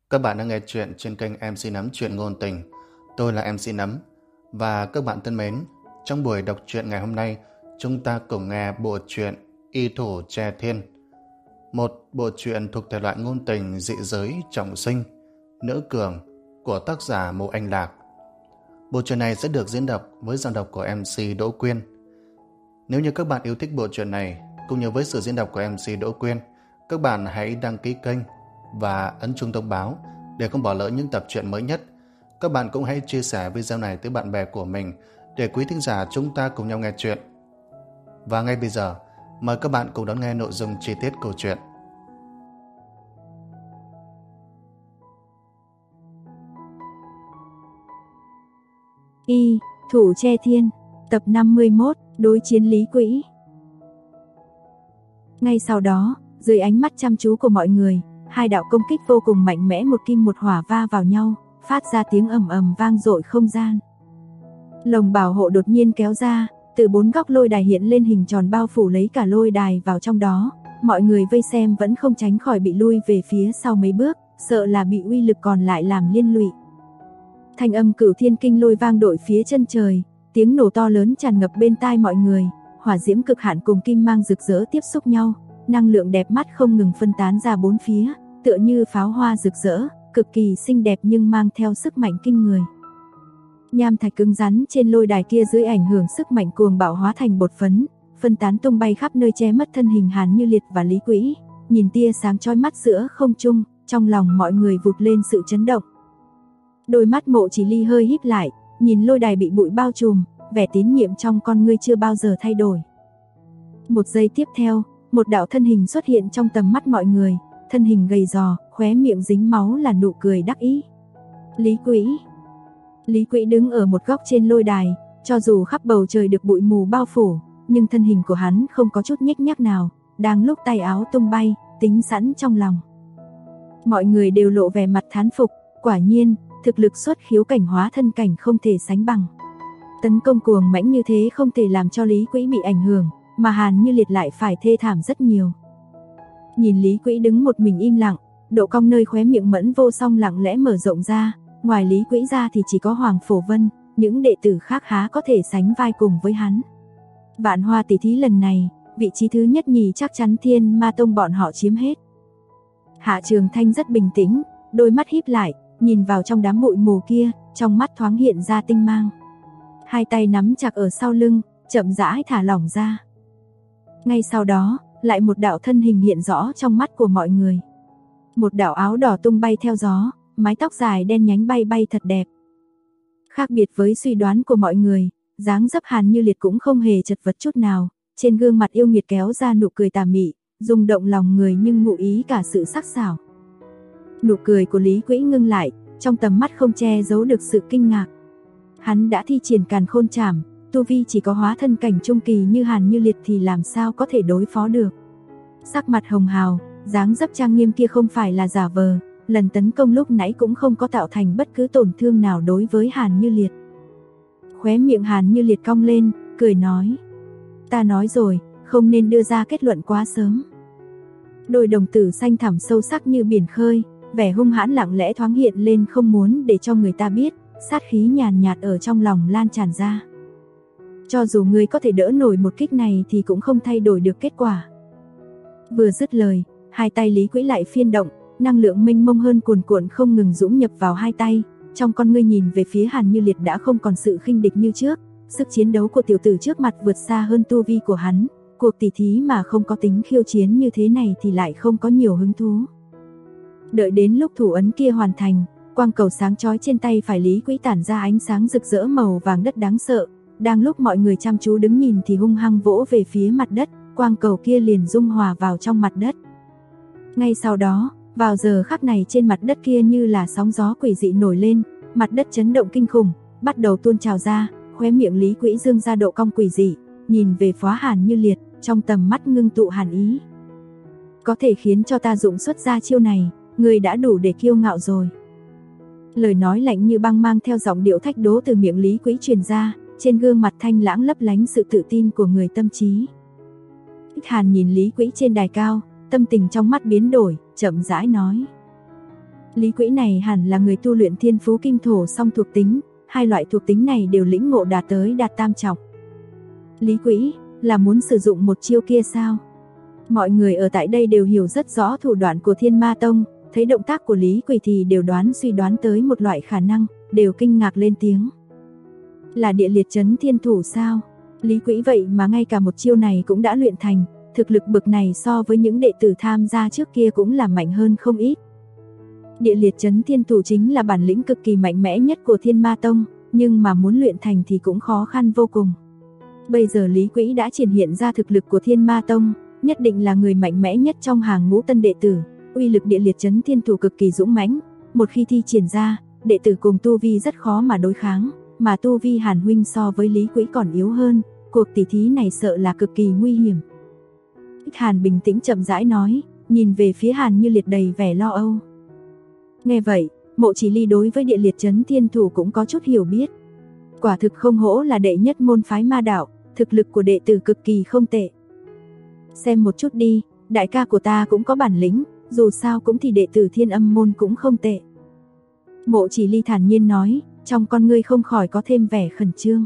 Các bạn đang nghe chuyện trên kênh MC Nấm Chuyện Ngôn Tình. Tôi là MC Nấm. Và các bạn thân mến, trong buổi đọc truyện ngày hôm nay, chúng ta cùng nghe bộ truyện Y Thủ Tre Thiên. Một bộ truyện thuộc thể loại ngôn tình dị giới trọng sinh, nữ cường của tác giả Mộ Anh Lạc. Bộ truyện này sẽ được diễn đọc với giọng đọc của MC Đỗ Quyên. Nếu như các bạn yêu thích bộ truyện này, cũng như với sự diễn đọc của MC Đỗ Quyên, các bạn hãy đăng ký kênh và ấn chuông thông báo để không bỏ lỡ những tập truyện mới nhất. Các bạn cũng hãy chia sẻ video này tới bạn bè của mình để quý thính giả chúng ta cùng nhau nghe chuyện. Và ngay bây giờ, mời các bạn cùng đón nghe nội dung chi tiết câu chuyện. Y Thủ Tre Thiên, tập 51, đối chiến Lý Quỹ. Ngay sau đó, dưới ánh mắt chăm chú của mọi người, hai đạo công kích vô cùng mạnh mẽ một kim một hỏa va vào nhau, phát ra tiếng ầm ầm vang dội không gian. Lồng bảo hộ đột nhiên kéo ra, từ bốn góc lôi đài hiện lên hình tròn bao phủ lấy cả lôi đài vào trong đó. Mọi người vây xem vẫn không tránh khỏi bị lui về phía sau mấy bước, sợ là bị uy lực còn lại làm liên lụy. Thanh âm Cửu Thiên Kinh Lôi vang đội phía chân trời, tiếng nổ to lớn tràn ngập bên tai mọi người, hỏa diễm cực hạn cùng kim mang rực rỡ tiếp xúc nhau, năng lượng đẹp mắt không ngừng phân tán ra bốn phía, tựa như pháo hoa rực rỡ, cực kỳ xinh đẹp nhưng mang theo sức mạnh kinh người. Nham thạch cứng rắn trên lôi đài kia dưới ảnh hưởng sức mạnh cuồng bạo hóa thành bột phấn, phân tán tung bay khắp nơi che mất thân hình Hàn Như Liệt và Lý Quỹ, nhìn tia sáng chói mắt giữa không trung, trong lòng mọi người vụt lên sự chấn động. Đôi mắt Mộ Chỉ Ly hơi híp lại, nhìn lôi đài bị bụi bao trùm, vẻ tín nhiệm trong con ngươi chưa bao giờ thay đổi. Một giây tiếp theo, một đạo thân hình xuất hiện trong tầm mắt mọi người, thân hình gầy gò, khóe miệng dính máu là nụ cười đắc ý. Lý Quỹ. Lý Quỹ đứng ở một góc trên lôi đài, cho dù khắp bầu trời được bụi mù bao phủ, nhưng thân hình của hắn không có chút nhếch nhác nào, đang lúc tay áo tung bay, tính sẵn trong lòng. Mọi người đều lộ vẻ mặt thán phục, quả nhiên, thực lực xuất khiếu cảnh hóa thân cảnh không thể sánh bằng. Tấn công cuồng mãnh như thế không thể làm cho Lý Quỹ bị ảnh hưởng, mà Hàn Như Liệt lại phải thê thảm rất nhiều. Nhìn Lý Quỹ đứng một mình im lặng, độ cong nơi khóe miệng Mẫn Vô Song lặng lẽ mở rộng ra, ngoài Lý Quỹ ra thì chỉ có Hoàng Phổ Vân, những đệ tử khác há có thể sánh vai cùng với hắn. Vạn Hoa tỷ thí lần này, vị trí thứ nhất nhì chắc chắn Thiên Ma Tông bọn họ chiếm hết. Hạ Trường Thanh rất bình tĩnh, đôi mắt híp lại, nhìn vào trong đám bụi mù kia, trong mắt thoáng hiện ra tinh mang. Hai tay nắm chặt ở sau lưng, chậm rãi thả lỏng ra. Ngay sau đó, lại một đạo thân hình hiện rõ trong mắt của mọi người. Một đạo áo đỏ tung bay theo gió, mái tóc dài đen nhánh bay bay thật đẹp. Khác biệt với suy đoán của mọi người, dáng dấp Hàn Như Liệt cũng không hề chật vật chút nào, trên gương mặt yêu nghiệt kéo ra nụ cười tà mị, rung động lòng người nhưng ngụ ý cả sự sắc sảo. Nụ cười của Lý Quỹ ngưng lại, trong tầm mắt không che giấu được sự kinh ngạc. Hắn đã thi triển Càn Khôn Trảm, tu vi chỉ có hóa thân cảnh trung kỳ như Hàn Như Liệt thì làm sao có thể đối phó được. Sắc mặt hồng hào, dáng dấp trang nghiêm kia không phải là giả vờ, lần tấn công lúc nãy cũng không có tạo thành bất cứ tổn thương nào đối với Hàn Như Liệt. Khóe miệng Hàn Như Liệt cong lên, cười nói: "Ta nói rồi, không nên đưa ra kết luận quá sớm." Đôi đồng tử xanh thẳm sâu sắc như biển khơi, vẻ hung hãn lặng lẽ thoáng hiện lên không muốn để cho người ta biết, sát khí nhàn nhạt ở trong lòng lan tràn ra. Cho dù ngươi có thể đỡ nổi một kích này thì cũng không thay đổi được kết quả. Vừa dứt lời, hai tay Lý Quỹ lại phiên động, năng lượng mênh mông hơn cuồn cuộn không ngừng dũng nhập vào hai tay, trong con ngươi nhìn về phía Hàn Như Liệt đã không còn sự khinh địch như trước, sức chiến đấu của tiểu tử trước mặt vượt xa hơn tu vi của hắn, cuộc tỷ thí mà không có tính khiêu chiến như thế này thì lại không có nhiều hứng thú. Đợi đến lúc thủ ấn kia hoàn thành, quang cầu sáng chói trên tay phải Lý Quỹ tản ra ánh sáng rực rỡ màu vàng đất đáng sợ, đang lúc mọi người chăm chú đứng nhìn thì hung hăng vỗ về phía mặt đất, quang cầu kia liền dung hòa vào trong mặt đất. Ngay sau đó, vào giờ khắc này trên mặt đất kia như là sóng gió quỷ dị nổi lên, mặt đất chấn động kinh khủng, bắt đầu tuôn trào ra, khóe miệng Lý Quỹ dương ra độ cong quỷ dị, nhìn về phía Hàn Như Liệt, trong tầm mắt ngưng tụ hàn ý. Có thể khiến cho ta dụng xuất ra chiêu này, người đã đủ để kiêu ngạo rồi. Lời nói lạnh như băng mang theo giọng điệu thách đố từ miệng Lý Quỹ truyền ra, trên gương mặt thanh lãng lấp lánh sự tự tin của người tâm trí. Thích Hàn nhìn Lý Quỹ trên đài cao, tâm tình trong mắt biến đổi, chậm rãi nói: Lý Quỹ này hẳn là người tu luyện thiên phú kim thổ song thuộc tính, hai loại thuộc tính này đều lĩnh ngộ đạt tới đạt tam trọng. Lý Quỹ, là muốn sử dụng một chiêu kia sao? Mọi người ở tại đây đều hiểu rất rõ thủ đoạn của Thiên Ma Tông, thấy động tác của Lý Quỳ thì đều suy đoán tới một loại khả năng, đều kinh ngạc lên tiếng. Là địa liệt chấn thiên thủ sao? Lý Quỹ vậy mà ngay cả một chiêu này cũng đã luyện thành, thực lực bậc này so với những đệ tử tham gia trước kia cũng là mạnh hơn không ít. Địa liệt chấn thiên thủ chính là bản lĩnh cực kỳ mạnh mẽ nhất của Thiên Ma Tông, nhưng mà muốn luyện thành thì cũng khó khăn vô cùng. Bây giờ Lý Quỹ đã triển hiện ra thực lực của Thiên Ma Tông, nhất định là người mạnh mẽ nhất trong hàng ngũ tân đệ tử. Uy lực địa liệt chấn thiên thủ cực kỳ dũng mãnh, một khi thi triển ra, đệ tử cùng tu vi rất khó mà đối kháng, mà tu vi Hàn huynh so với Lý Quỹ còn yếu hơn, cuộc tỷ thí này sợ là cực kỳ nguy hiểm. Hàn bình tĩnh chậm rãi nói, nhìn về phía Hàn Như Liệt đầy vẻ lo âu. Nghe vậy, Mộ Chỉ Ly đối với địa liệt chấn thiên thủ cũng có chút hiểu biết. Quả thực không hổ là đệ nhất môn phái ma đạo, thực lực của đệ tử cực kỳ không tệ. Xem một chút đi, đại ca của ta cũng có bản lĩnh, dù sao cũng thì đệ tử Thiên Âm môn cũng không tệ. Mộ Chỉ Ly thản nhiên nói, trong con ngươi không khỏi có thêm vẻ khẩn trương.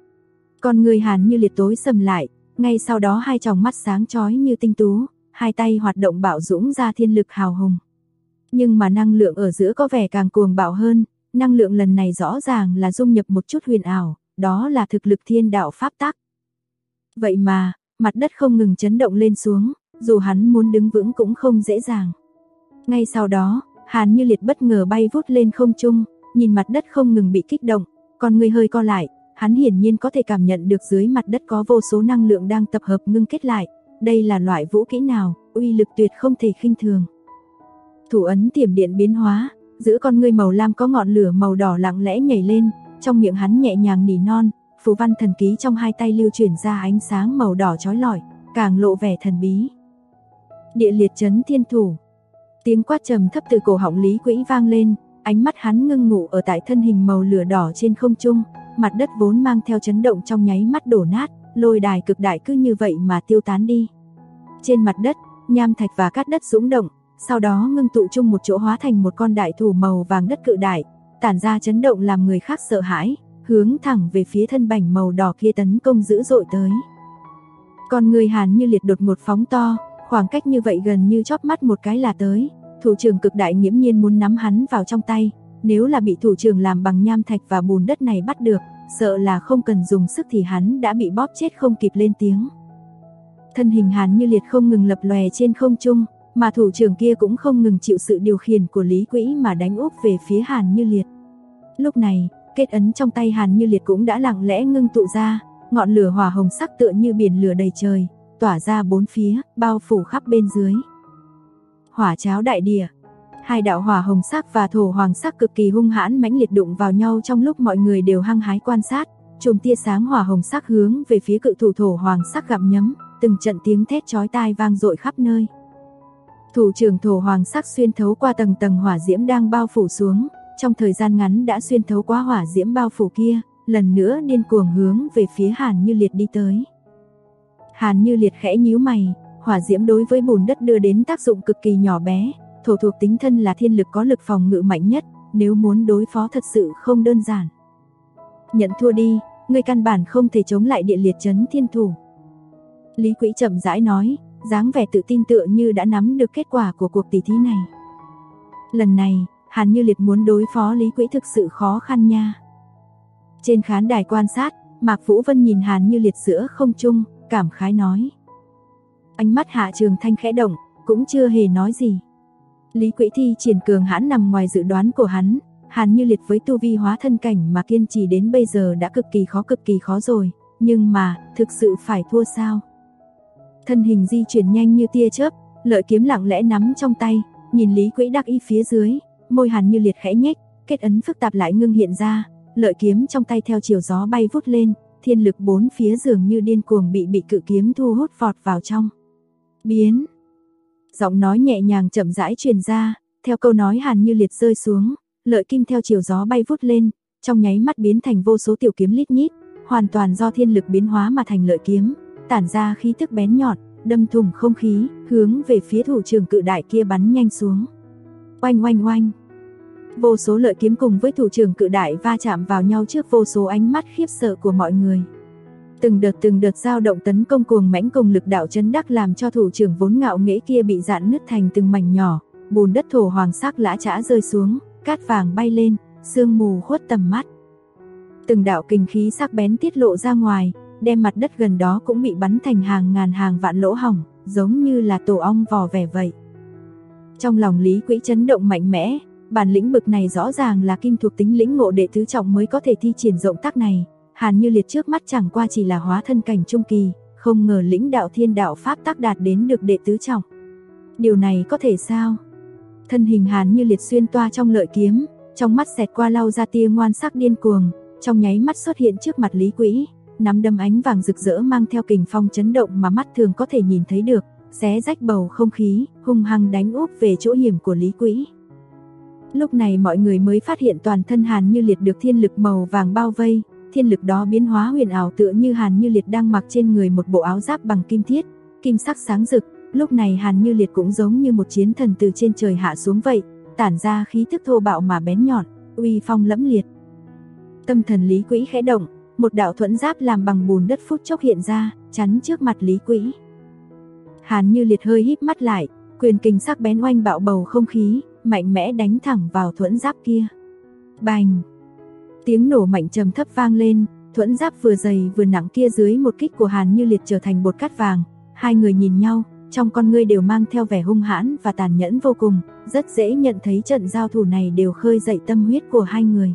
Con người Hàn Như Liệt tối sầm lại, ngay sau đó hai tròng mắt sáng chói như tinh tú, hai tay hoạt động bạo dũng ra thiên lực hào hùng. Nhưng mà năng lượng ở giữa có vẻ càng cuồng bạo hơn, năng lượng lần này rõ ràng là dung nhập một chút huyền ảo, đó là thực lực thiên đạo pháp tắc. Vậy mà, mặt đất không ngừng chấn động lên xuống, dù hắn muốn đứng vững cũng không dễ dàng. Ngay sau đó, Hàn Như Liệt bất ngờ bay vút lên không trung, nhìn mặt đất không ngừng bị kích động, con người hơi co lại, hắn hiển nhiên có thể cảm nhận được dưới mặt đất có vô số năng lượng đang tập hợp ngưng kết lại. Đây là loại vũ kỹ nào, uy lực tuyệt không thể khinh thường. Thủ ấn tiềm điện biến hóa, giữa con người màu lam có ngọn lửa màu đỏ lặng lẽ nhảy lên, trong miệng hắn nhẹ nhàng nỉ non, phù văn thần ký trong hai tay lưu chuyển ra ánh sáng màu đỏ chói lọi, càng lộ vẻ thần bí. Địa liệt chấn thiên thủ. Tiếng quát trầm thấp từ cổ họng Lý Quỹ vang lên, ánh mắt hắn ngưng ngụ ở tại thân hình màu lửa đỏ trên không trung, mặt đất vốn mang theo chấn động trong nháy mắt đổ nát, lôi đài cực đại cứ như vậy mà tiêu tán đi. Trên mặt đất, nham thạch và cát đất dũng động, sau đó ngưng tụ chung một chỗ hóa thành một con đại thủ màu vàng đất cự đại, tản ra chấn động làm người khác sợ hãi, hướng thẳng về phía thân bảnh màu đỏ kia tấn công dữ dội tới. Con người Hàn Như Liệt đột ngột phóng to, khoảng cách như vậy gần như chóp mắt một cái là tới, thủ trưởng cực đại nghiễm nhiên muốn nắm hắn vào trong tay, nếu là bị thủ trưởng làm bằng nham thạch và bùn đất này bắt được, sợ là không cần dùng sức thì hắn đã bị bóp chết không kịp lên tiếng. Thân hình Hàn Như Liệt không ngừng lập lòe trên không trung, mà thủ trưởng kia cũng không ngừng chịu sự điều khiển của Lý Quỹ mà đánh úp về phía Hàn Như Liệt. Lúc này, kết ấn trong tay Hàn Như Liệt cũng đã lặng lẽ ngưng tụ ra, ngọn lửa hỏa hồng sắc tựa như biển lửa đầy trời, tỏa ra bốn phía, bao phủ khắp bên dưới. Hỏa cháo đại địa. Hai đạo hỏa hồng sắc và thổ hoàng sắc cực kỳ hung hãn mãnh liệt đụng vào nhau trong lúc mọi người đều hăng hái quan sát, chùm tia sáng hỏa hồng sắc hướng về phía cự thủ thổ hoàng sắc gặm nhấm, từng trận tiếng thét chói tai vang dội khắp nơi. Thủ trưởng thổ hoàng sắc xuyên thấu qua tầng tầng hỏa diễm đang bao phủ xuống, trong thời gian ngắn đã xuyên thấu qua hỏa diễm bao phủ kia, lần nữa điên cuồng hướng về phía Hàn Như Liệt đi tới. Hàn Như Liệt khẽ nhíu mày, hỏa diễm đối với bùn đất đưa đến tác dụng cực kỳ nhỏ bé, thổ thuộc tính thân là thiên lực có lực phòng ngự mạnh nhất, nếu muốn đối phó thật sự không đơn giản. Nhận thua đi, ngươi căn bản không thể chống lại địa liệt chấn thiên thủ. Lý Quỹ chậm rãi nói, dáng vẻ tự tin tựa như đã nắm được kết quả của cuộc tỷ thí này. Lần này, Hàn Như Liệt muốn đối phó Lý Quỹ thực sự khó khăn nha. Trên khán đài quan sát, Mạc Vũ Vân nhìn Hàn Như Liệt giữa không trung, cảm khái nói. Ánh mắt Hạ Trường Thanh khẽ động, cũng chưa hề nói gì. Lý Quỹ thi triển cường hãn nằm ngoài dự đoán của hắn, Hàn Như Liệt với tu vi hóa thân cảnh mà kiên trì đến bây giờ đã cực kỳ khó rồi, nhưng mà, thực sự phải thua sao? Thân hình di chuyển nhanh như tia chớp, lợi kiếm lặng lẽ nắm trong tay, nhìn Lý Quỹ đắc ý phía dưới, môi Hàn Như Liệt khẽ nhếch, kết ấn phức tạp lại ngưng hiện ra, lợi kiếm trong tay theo chiều gió bay vút lên, thiên lực bốn phía dường như điên cuồng bị cự kiếm thu hút vọt vào trong. Biến. Giọng nói nhẹ nhàng chậm rãi truyền ra, theo câu nói Hàn Như Liệt rơi xuống, lợi kim theo chiều gió bay vút lên, trong nháy mắt biến thành vô số tiểu kiếm lít nhít, hoàn toàn do thiên lực biến hóa mà thành lợi kiếm, tản ra khí tức bén nhọn, đâm thủng không khí, hướng về phía thủ trưởng cự đại kia bắn nhanh xuống. Oanh oanh oanh, Vô số lợi kiếm cùng với thủ trưởng cự đại va chạm vào nhau trước vô số ánh mắt khiếp sợ của mọi người. Từng đợt dao động tấn công cuồng mãnh cùng lực đạo chấn đắc làm cho thủ trưởng vốn ngạo nghễ kia bị rạn nứt thành từng mảnh nhỏ, bùn đất thổ hoàng sắc lã chã rơi xuống, cát vàng bay lên, sương mù khuất tầm mắt. Từng đạo kình khí sắc bén tiết lộ ra ngoài, đem mặt đất gần đó cũng bị bắn thành hàng ngàn hàng vạn lỗ hổng, giống như là tổ ong vò vẽ vậy. Trong lòng Lý Quỹ chấn động mạnh mẽ, bản lĩnh bực này rõ ràng là kim thuộc tính lĩnh ngộ đệ tứ trọng mới có thể thi triển rộng tác này. Hàn Như Liệt trước mắt chẳng qua chỉ là hóa thân cảnh trung kỳ, không ngờ lĩnh đạo thiên đạo pháp tắc đạt đến được đệ tứ trọng. Điều này có thể sao? Thân hình Hàn Như Liệt xuyên toa trong lợi kiếm, trong mắt xẹt qua lau ra tia ngoan sắc điên cuồng, trong nháy mắt xuất hiện trước mặt Lý Quỹ, nắm đấm ánh vàng rực rỡ mang theo kình phong chấn động mà mắt thường có thể nhìn thấy được, xé rách bầu không khí, hung hăng đánh úp về chỗ hiểm của Lý Quỹ. Lúc này mọi người mới phát hiện toàn thân Hàn Như Liệt được thiên lực màu vàng bao vây, thiên lực đó biến hóa huyền ảo tựa như Hàn Như Liệt đang mặc trên người một bộ áo giáp bằng kim thiết, kim sắc sáng rực, lúc này Hàn Như Liệt cũng giống như một chiến thần từ trên trời hạ xuống vậy, tản ra khí tức thô bạo mà bén nhọn, uy phong lẫm liệt. Tâm thần Lý Quỹ khẽ động, một đạo thuẫn giáp làm bằng bùn đất phút chốc hiện ra, chắn trước mặt Lý Quỹ. Hàn Như Liệt hơi híp mắt lại, quyền kình sắc bén oanh bạo bầu không khí, mạnh mẽ đánh thẳng vào thuẫn giáp kia. Bành! Tiếng nổ mạnh trầm thấp vang lên, thuẫn giáp vừa dày vừa nặng kia dưới một kích của Hàn Như Liệt trở thành bột cát vàng. Hai người nhìn nhau, trong con ngươi đều mang theo vẻ hung hãn và tàn nhẫn vô cùng, rất dễ nhận thấy trận giao thủ này đều khơi dậy tâm huyết của hai người.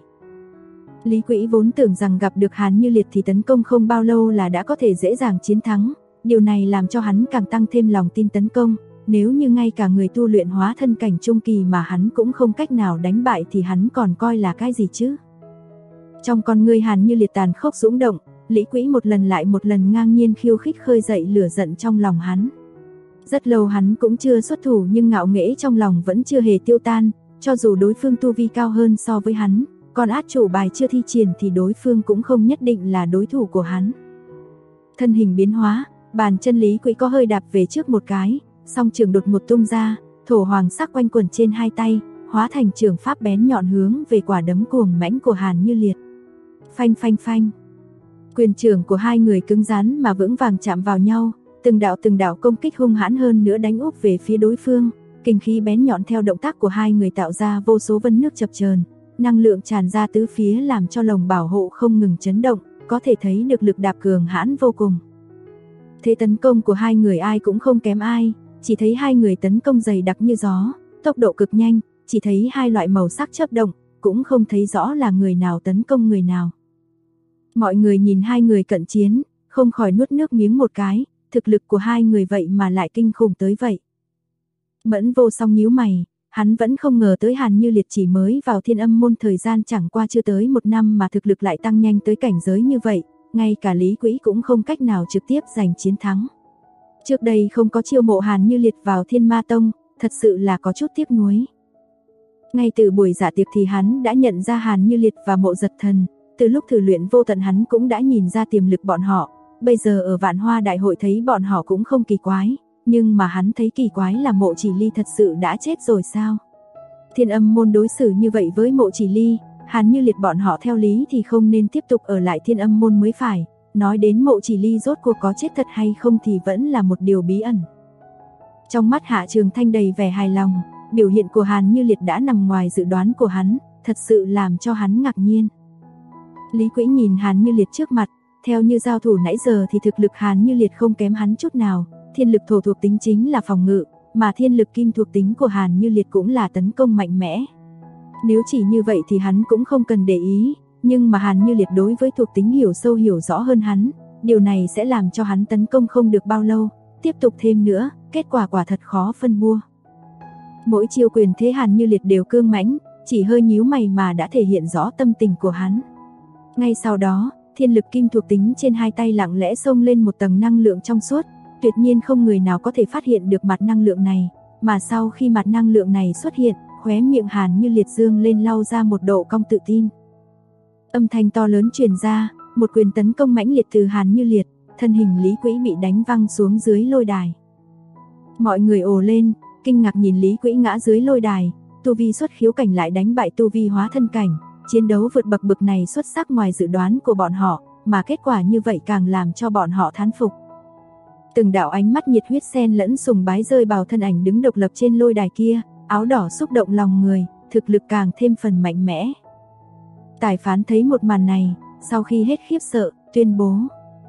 Lý Quỹ vốn tưởng rằng gặp được Hàn Như Liệt thì tấn công không bao lâu là đã có thể dễ dàng chiến thắng, điều này làm cho hắn càng tăng thêm lòng tin tấn công. Nếu như ngay cả người tu luyện hóa thân cảnh trung kỳ mà hắn cũng không cách nào đánh bại thì hắn còn coi là cái gì chứ? Trong con ngươi Hàn Như Liệt tàn khốc dũng động, Lý Quỹ một lần lại một lần ngang nhiên khiêu khích khơi dậy lửa giận trong lòng hắn. Rất lâu hắn cũng chưa xuất thủ nhưng ngạo nghễ trong lòng vẫn chưa hề tiêu tan, cho dù đối phương tu vi cao hơn so với hắn, còn át chủ bài chưa thi triển thì đối phương cũng không nhất định là đối thủ của hắn. Thân hình biến hóa, bàn chân Lý Quỹ có hơi đạp về trước một cái, song trường đột ngột tung ra, thổ hoàng sắc quanh quẩn trên hai tay, hóa thành trường pháp bén nhọn hướng về quả đấm cuồng mãnh của Hàn Như Liệt. Phanh phanh phanh. Quyền trường của hai người cứng rắn mà vững vàng chạm vào nhau, từng đạo công kích hung hãn hơn nữa đánh úp về phía đối phương, kình khí bén nhọn theo động tác của hai người tạo ra vô số vân nước chập chờn, năng lượng tràn ra tứ phía làm cho lồng bảo hộ không ngừng chấn động, có thể thấy được lực đạp cường hãn vô cùng. Thế tấn công của hai người ai cũng không kém ai, chỉ thấy hai người tấn công dày đặc như gió, tốc độ cực nhanh, chỉ thấy hai loại màu sắc chớp động, cũng không thấy rõ là người nào tấn công người nào. Mọi người nhìn hai người cận chiến, không khỏi nuốt nước miếng một cái, thực lực của hai người vậy mà lại kinh khủng tới vậy. Mẫn Vô Song nhíu mày, hắn vẫn không ngờ tới Hàn Như Liệt chỉ mới vào Thiên Âm môn thời gian chẳng qua chưa tới một năm mà thực lực lại tăng nhanh tới cảnh giới như vậy, ngay cả Lý Quỹ cũng không cách nào trực tiếp giành chiến thắng. Trước đây không có chiêu mộ Hàn Như Liệt vào Thiên Ma Tông, thật sự là có chút tiếc nuối. Ngay từ buổi dạ tiệc thì hắn đã nhận ra Hàn Như Liệt và Mộ Giật Thần, từ lúc thử luyện vô tận hắn cũng đã nhìn ra tiềm lực bọn họ, bây giờ ở Vạn Hoa Đại hội thấy bọn họ cũng không kỳ quái, nhưng mà hắn thấy kỳ quái là Mộ Chỉ Ly thật sự đã chết rồi sao? Thiên Âm môn đối xử như vậy với Mộ Chỉ Ly, Hàn Như Liệt bọn họ theo lý thì không nên tiếp tục ở lại Thiên Âm môn mới phải, nói đến Mộ Chỉ Ly rốt cuộc có chết thật hay không thì vẫn là một điều bí ẩn. Trong mắt Hạ Trường Thanh đầy vẻ hài lòng, biểu hiện của Hàn Như Liệt đã nằm ngoài dự đoán của hắn, thật sự làm cho hắn ngạc nhiên. Lý Quỹ nhìn Hàn Như Liệt trước mặt, theo như giao thủ nãy giờ thì thực lực Hàn Như Liệt không kém hắn chút nào, thiên lực thổ thuộc tính chính là phòng ngự, mà thiên lực kim thuộc tính của Hàn Như Liệt cũng là tấn công mạnh mẽ. Nếu chỉ như vậy thì hắn cũng không cần để ý, nhưng mà Hàn Như Liệt đối với thuộc tính hiểu sâu hiểu rõ hơn hắn, điều này sẽ làm cho hắn tấn công không được bao lâu, tiếp tục thêm nữa, kết quả quả thật khó phân bua. Mỗi chiêu quyền thế Hàn Như Liệt đều cương mãnh, chỉ hơi nhíu mày mà đã thể hiện rõ tâm tình của hắn. Ngay sau đó, thiên lực kim thuộc tính trên hai tay lặng lẽ xông lên một tầng năng lượng trong suốt, tuyệt nhiên không người nào có thể phát hiện được mặt năng lượng này, mà sau khi mặt năng lượng này xuất hiện, khóe miệng Hàn Như Liệt dương lên lau ra một độ cong tự tin. Âm thanh to lớn truyền ra, một quyền tấn công mãnh liệt từ Hàn Như Liệt, thân hình Lý Quỹ bị đánh văng xuống dưới lôi đài. Mọi người ồ lên, kinh ngạc nhìn Lý Quỹ ngã dưới lôi đài, tu vi xuất khiếu cảnh lại đánh bại tu vi hóa thân cảnh, chiến đấu vượt bậc bực này xuất sắc ngoài dự đoán của bọn họ, mà kết quả như vậy càng làm cho bọn họ thán phục. Từng đạo ánh mắt nhiệt huyết xen lẫn sùng bái rơi vào thân ảnh đứng độc lập trên lôi đài kia, áo đỏ xúc động lòng người, thực lực càng thêm phần mạnh mẽ. Tài phán thấy một màn này, sau khi hết khiếp sợ, tuyên bố: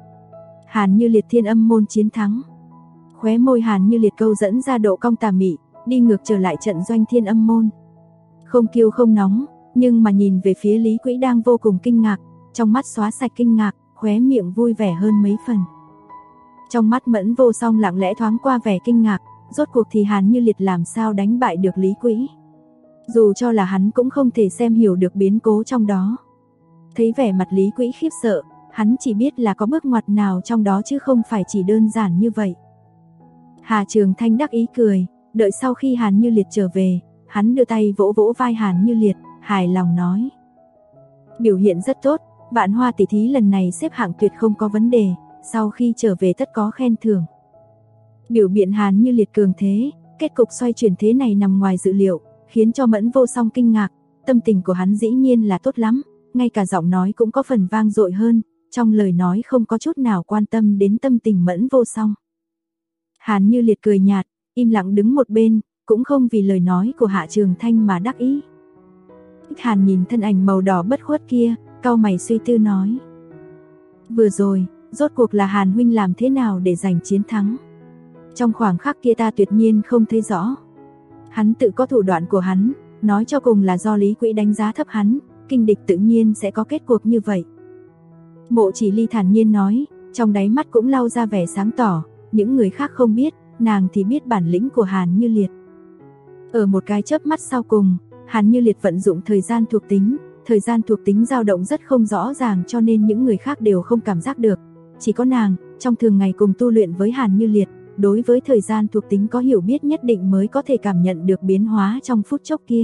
Hàn Như Liệt Thiên Âm môn chiến thắng. Khóe môi Hàn Như Liệt câu dẫn ra độ cong tà mị, đi ngược trở lại trận doanh Thiên Âm môn. Không kiêu không nóng, nhưng mà nhìn về phía Lý Quỹ đang vô cùng kinh ngạc, trong mắt xóa sạch kinh ngạc, khóe miệng vui vẻ hơn mấy phần. Trong mắt Mẫn Vô Song lặng lẽ thoáng qua vẻ kinh ngạc, rốt cuộc thì Hàn Như Liệt làm sao đánh bại được Lý Quỹ. Dù cho là hắn cũng không thể xem hiểu được biến cố trong đó. Thấy vẻ mặt Lý Quỹ khiếp sợ, hắn chỉ biết là có bước ngoặt nào trong đó chứ không phải chỉ đơn giản như vậy. Hà Trường Thanh đắc ý cười, đợi sau khi Hàn Như Liệt trở về, hắn đưa tay vỗ vỗ vai Hàn Như Liệt, hài lòng nói: Biểu hiện rất tốt, Vạn Hoa tỷ thí lần này xếp hạng tuyệt không có vấn đề, sau khi trở về tất có khen thưởng. Biểu biện Hàn Như Liệt cường thế, kết cục xoay chuyển thế này nằm ngoài dự liệu, khiến cho Mẫn Vô Song kinh ngạc, tâm tình của hắn dĩ nhiên là tốt lắm, ngay cả giọng nói cũng có phần vang dội hơn, trong lời nói không có chút nào quan tâm đến tâm tình Mẫn Vô Song. Hàn Như Liệt cười nhạt, im lặng đứng một bên, cũng không vì lời nói của Hạ Trường Thanh mà đắc ý. Hàn nhìn thân ảnh màu đỏ bất khuất kia, cau mày suy tư nói: Vừa rồi, rốt cuộc là Hàn huynh làm thế nào để giành chiến thắng? Trong khoảng khắc kia ta tuyệt nhiên không thấy rõ. Hắn tự có thủ đoạn của hắn, nói cho cùng là do Lý Quỹ đánh giá thấp hắn, kinh địch tự nhiên sẽ có kết cuộc như vậy. Mộ Chỉ Ly thản nhiên nói, trong đáy mắt cũng lau ra vẻ sáng tỏ, những người khác không biết, nàng thì biết bản lĩnh của Hàn Như Liệt. Ở một cái chớp mắt sau cùng, Hàn Như Liệt vận dụng thời gian thuộc tính dao động rất không rõ ràng cho nên những người khác đều không cảm giác được. Chỉ có nàng, trong thường ngày cùng tu luyện với Hàn Như Liệt, đối với thời gian thuộc tính có hiểu biết nhất định mới có thể cảm nhận được biến hóa trong phút chốc kia.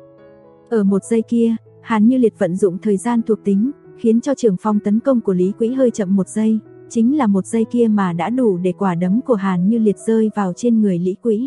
Ở một giây kia, Hàn Như Liệt vận dụng thời gian thuộc tính, khiến cho trường phong tấn công của Lý Quỹ hơi chậm một giây, chính là một giây kia mà đã đủ để quả đấm của Hàn Như Liệt rơi vào trên người Lý Quỹ.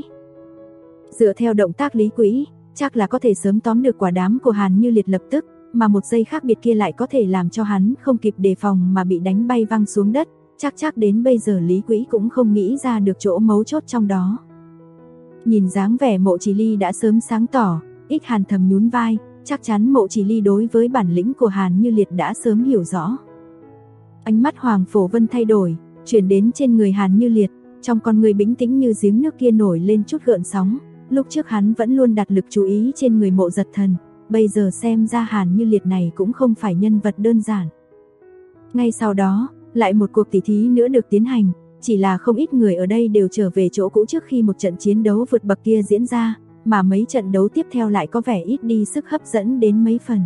Dựa theo động tác Lý Quỹ, chắc là có thể sớm tóm được quả đấm của Hàn Như Liệt lập tức, mà một giây khác biệt kia lại có thể làm cho hắn không kịp đề phòng mà bị đánh bay văng xuống đất, chắc đến bây giờ Lý Quỹ cũng không nghĩ ra được chỗ mấu chốt trong đó. Nhìn dáng vẻ Mộ Chỉ Ly đã sớm sáng tỏ, Hàn thầm nhún vai, chắc chắn Mộ Chỉ Ly đối với bản lĩnh của Hàn Như Liệt đã sớm hiểu rõ. Ánh mắt Hoàng Phổ Vân thay đổi, chuyển đến trên người Hàn Như Liệt, trong con người bình tĩnh như giếng nước kia nổi lên chút gợn sóng, lúc trước hắn vẫn luôn đặt lực chú ý trên người Mộ Giật Thần, bây giờ xem ra Hàn Như Liệt này cũng không phải nhân vật đơn giản. Ngay sau đó, lại một cuộc tỉ thí nữa được tiến hành, chỉ là không ít người ở đây đều trở về chỗ cũ trước khi một trận chiến đấu vượt bậc kia diễn ra, mà mấy trận đấu tiếp theo lại có vẻ ít đi sức hấp dẫn đến mấy phần.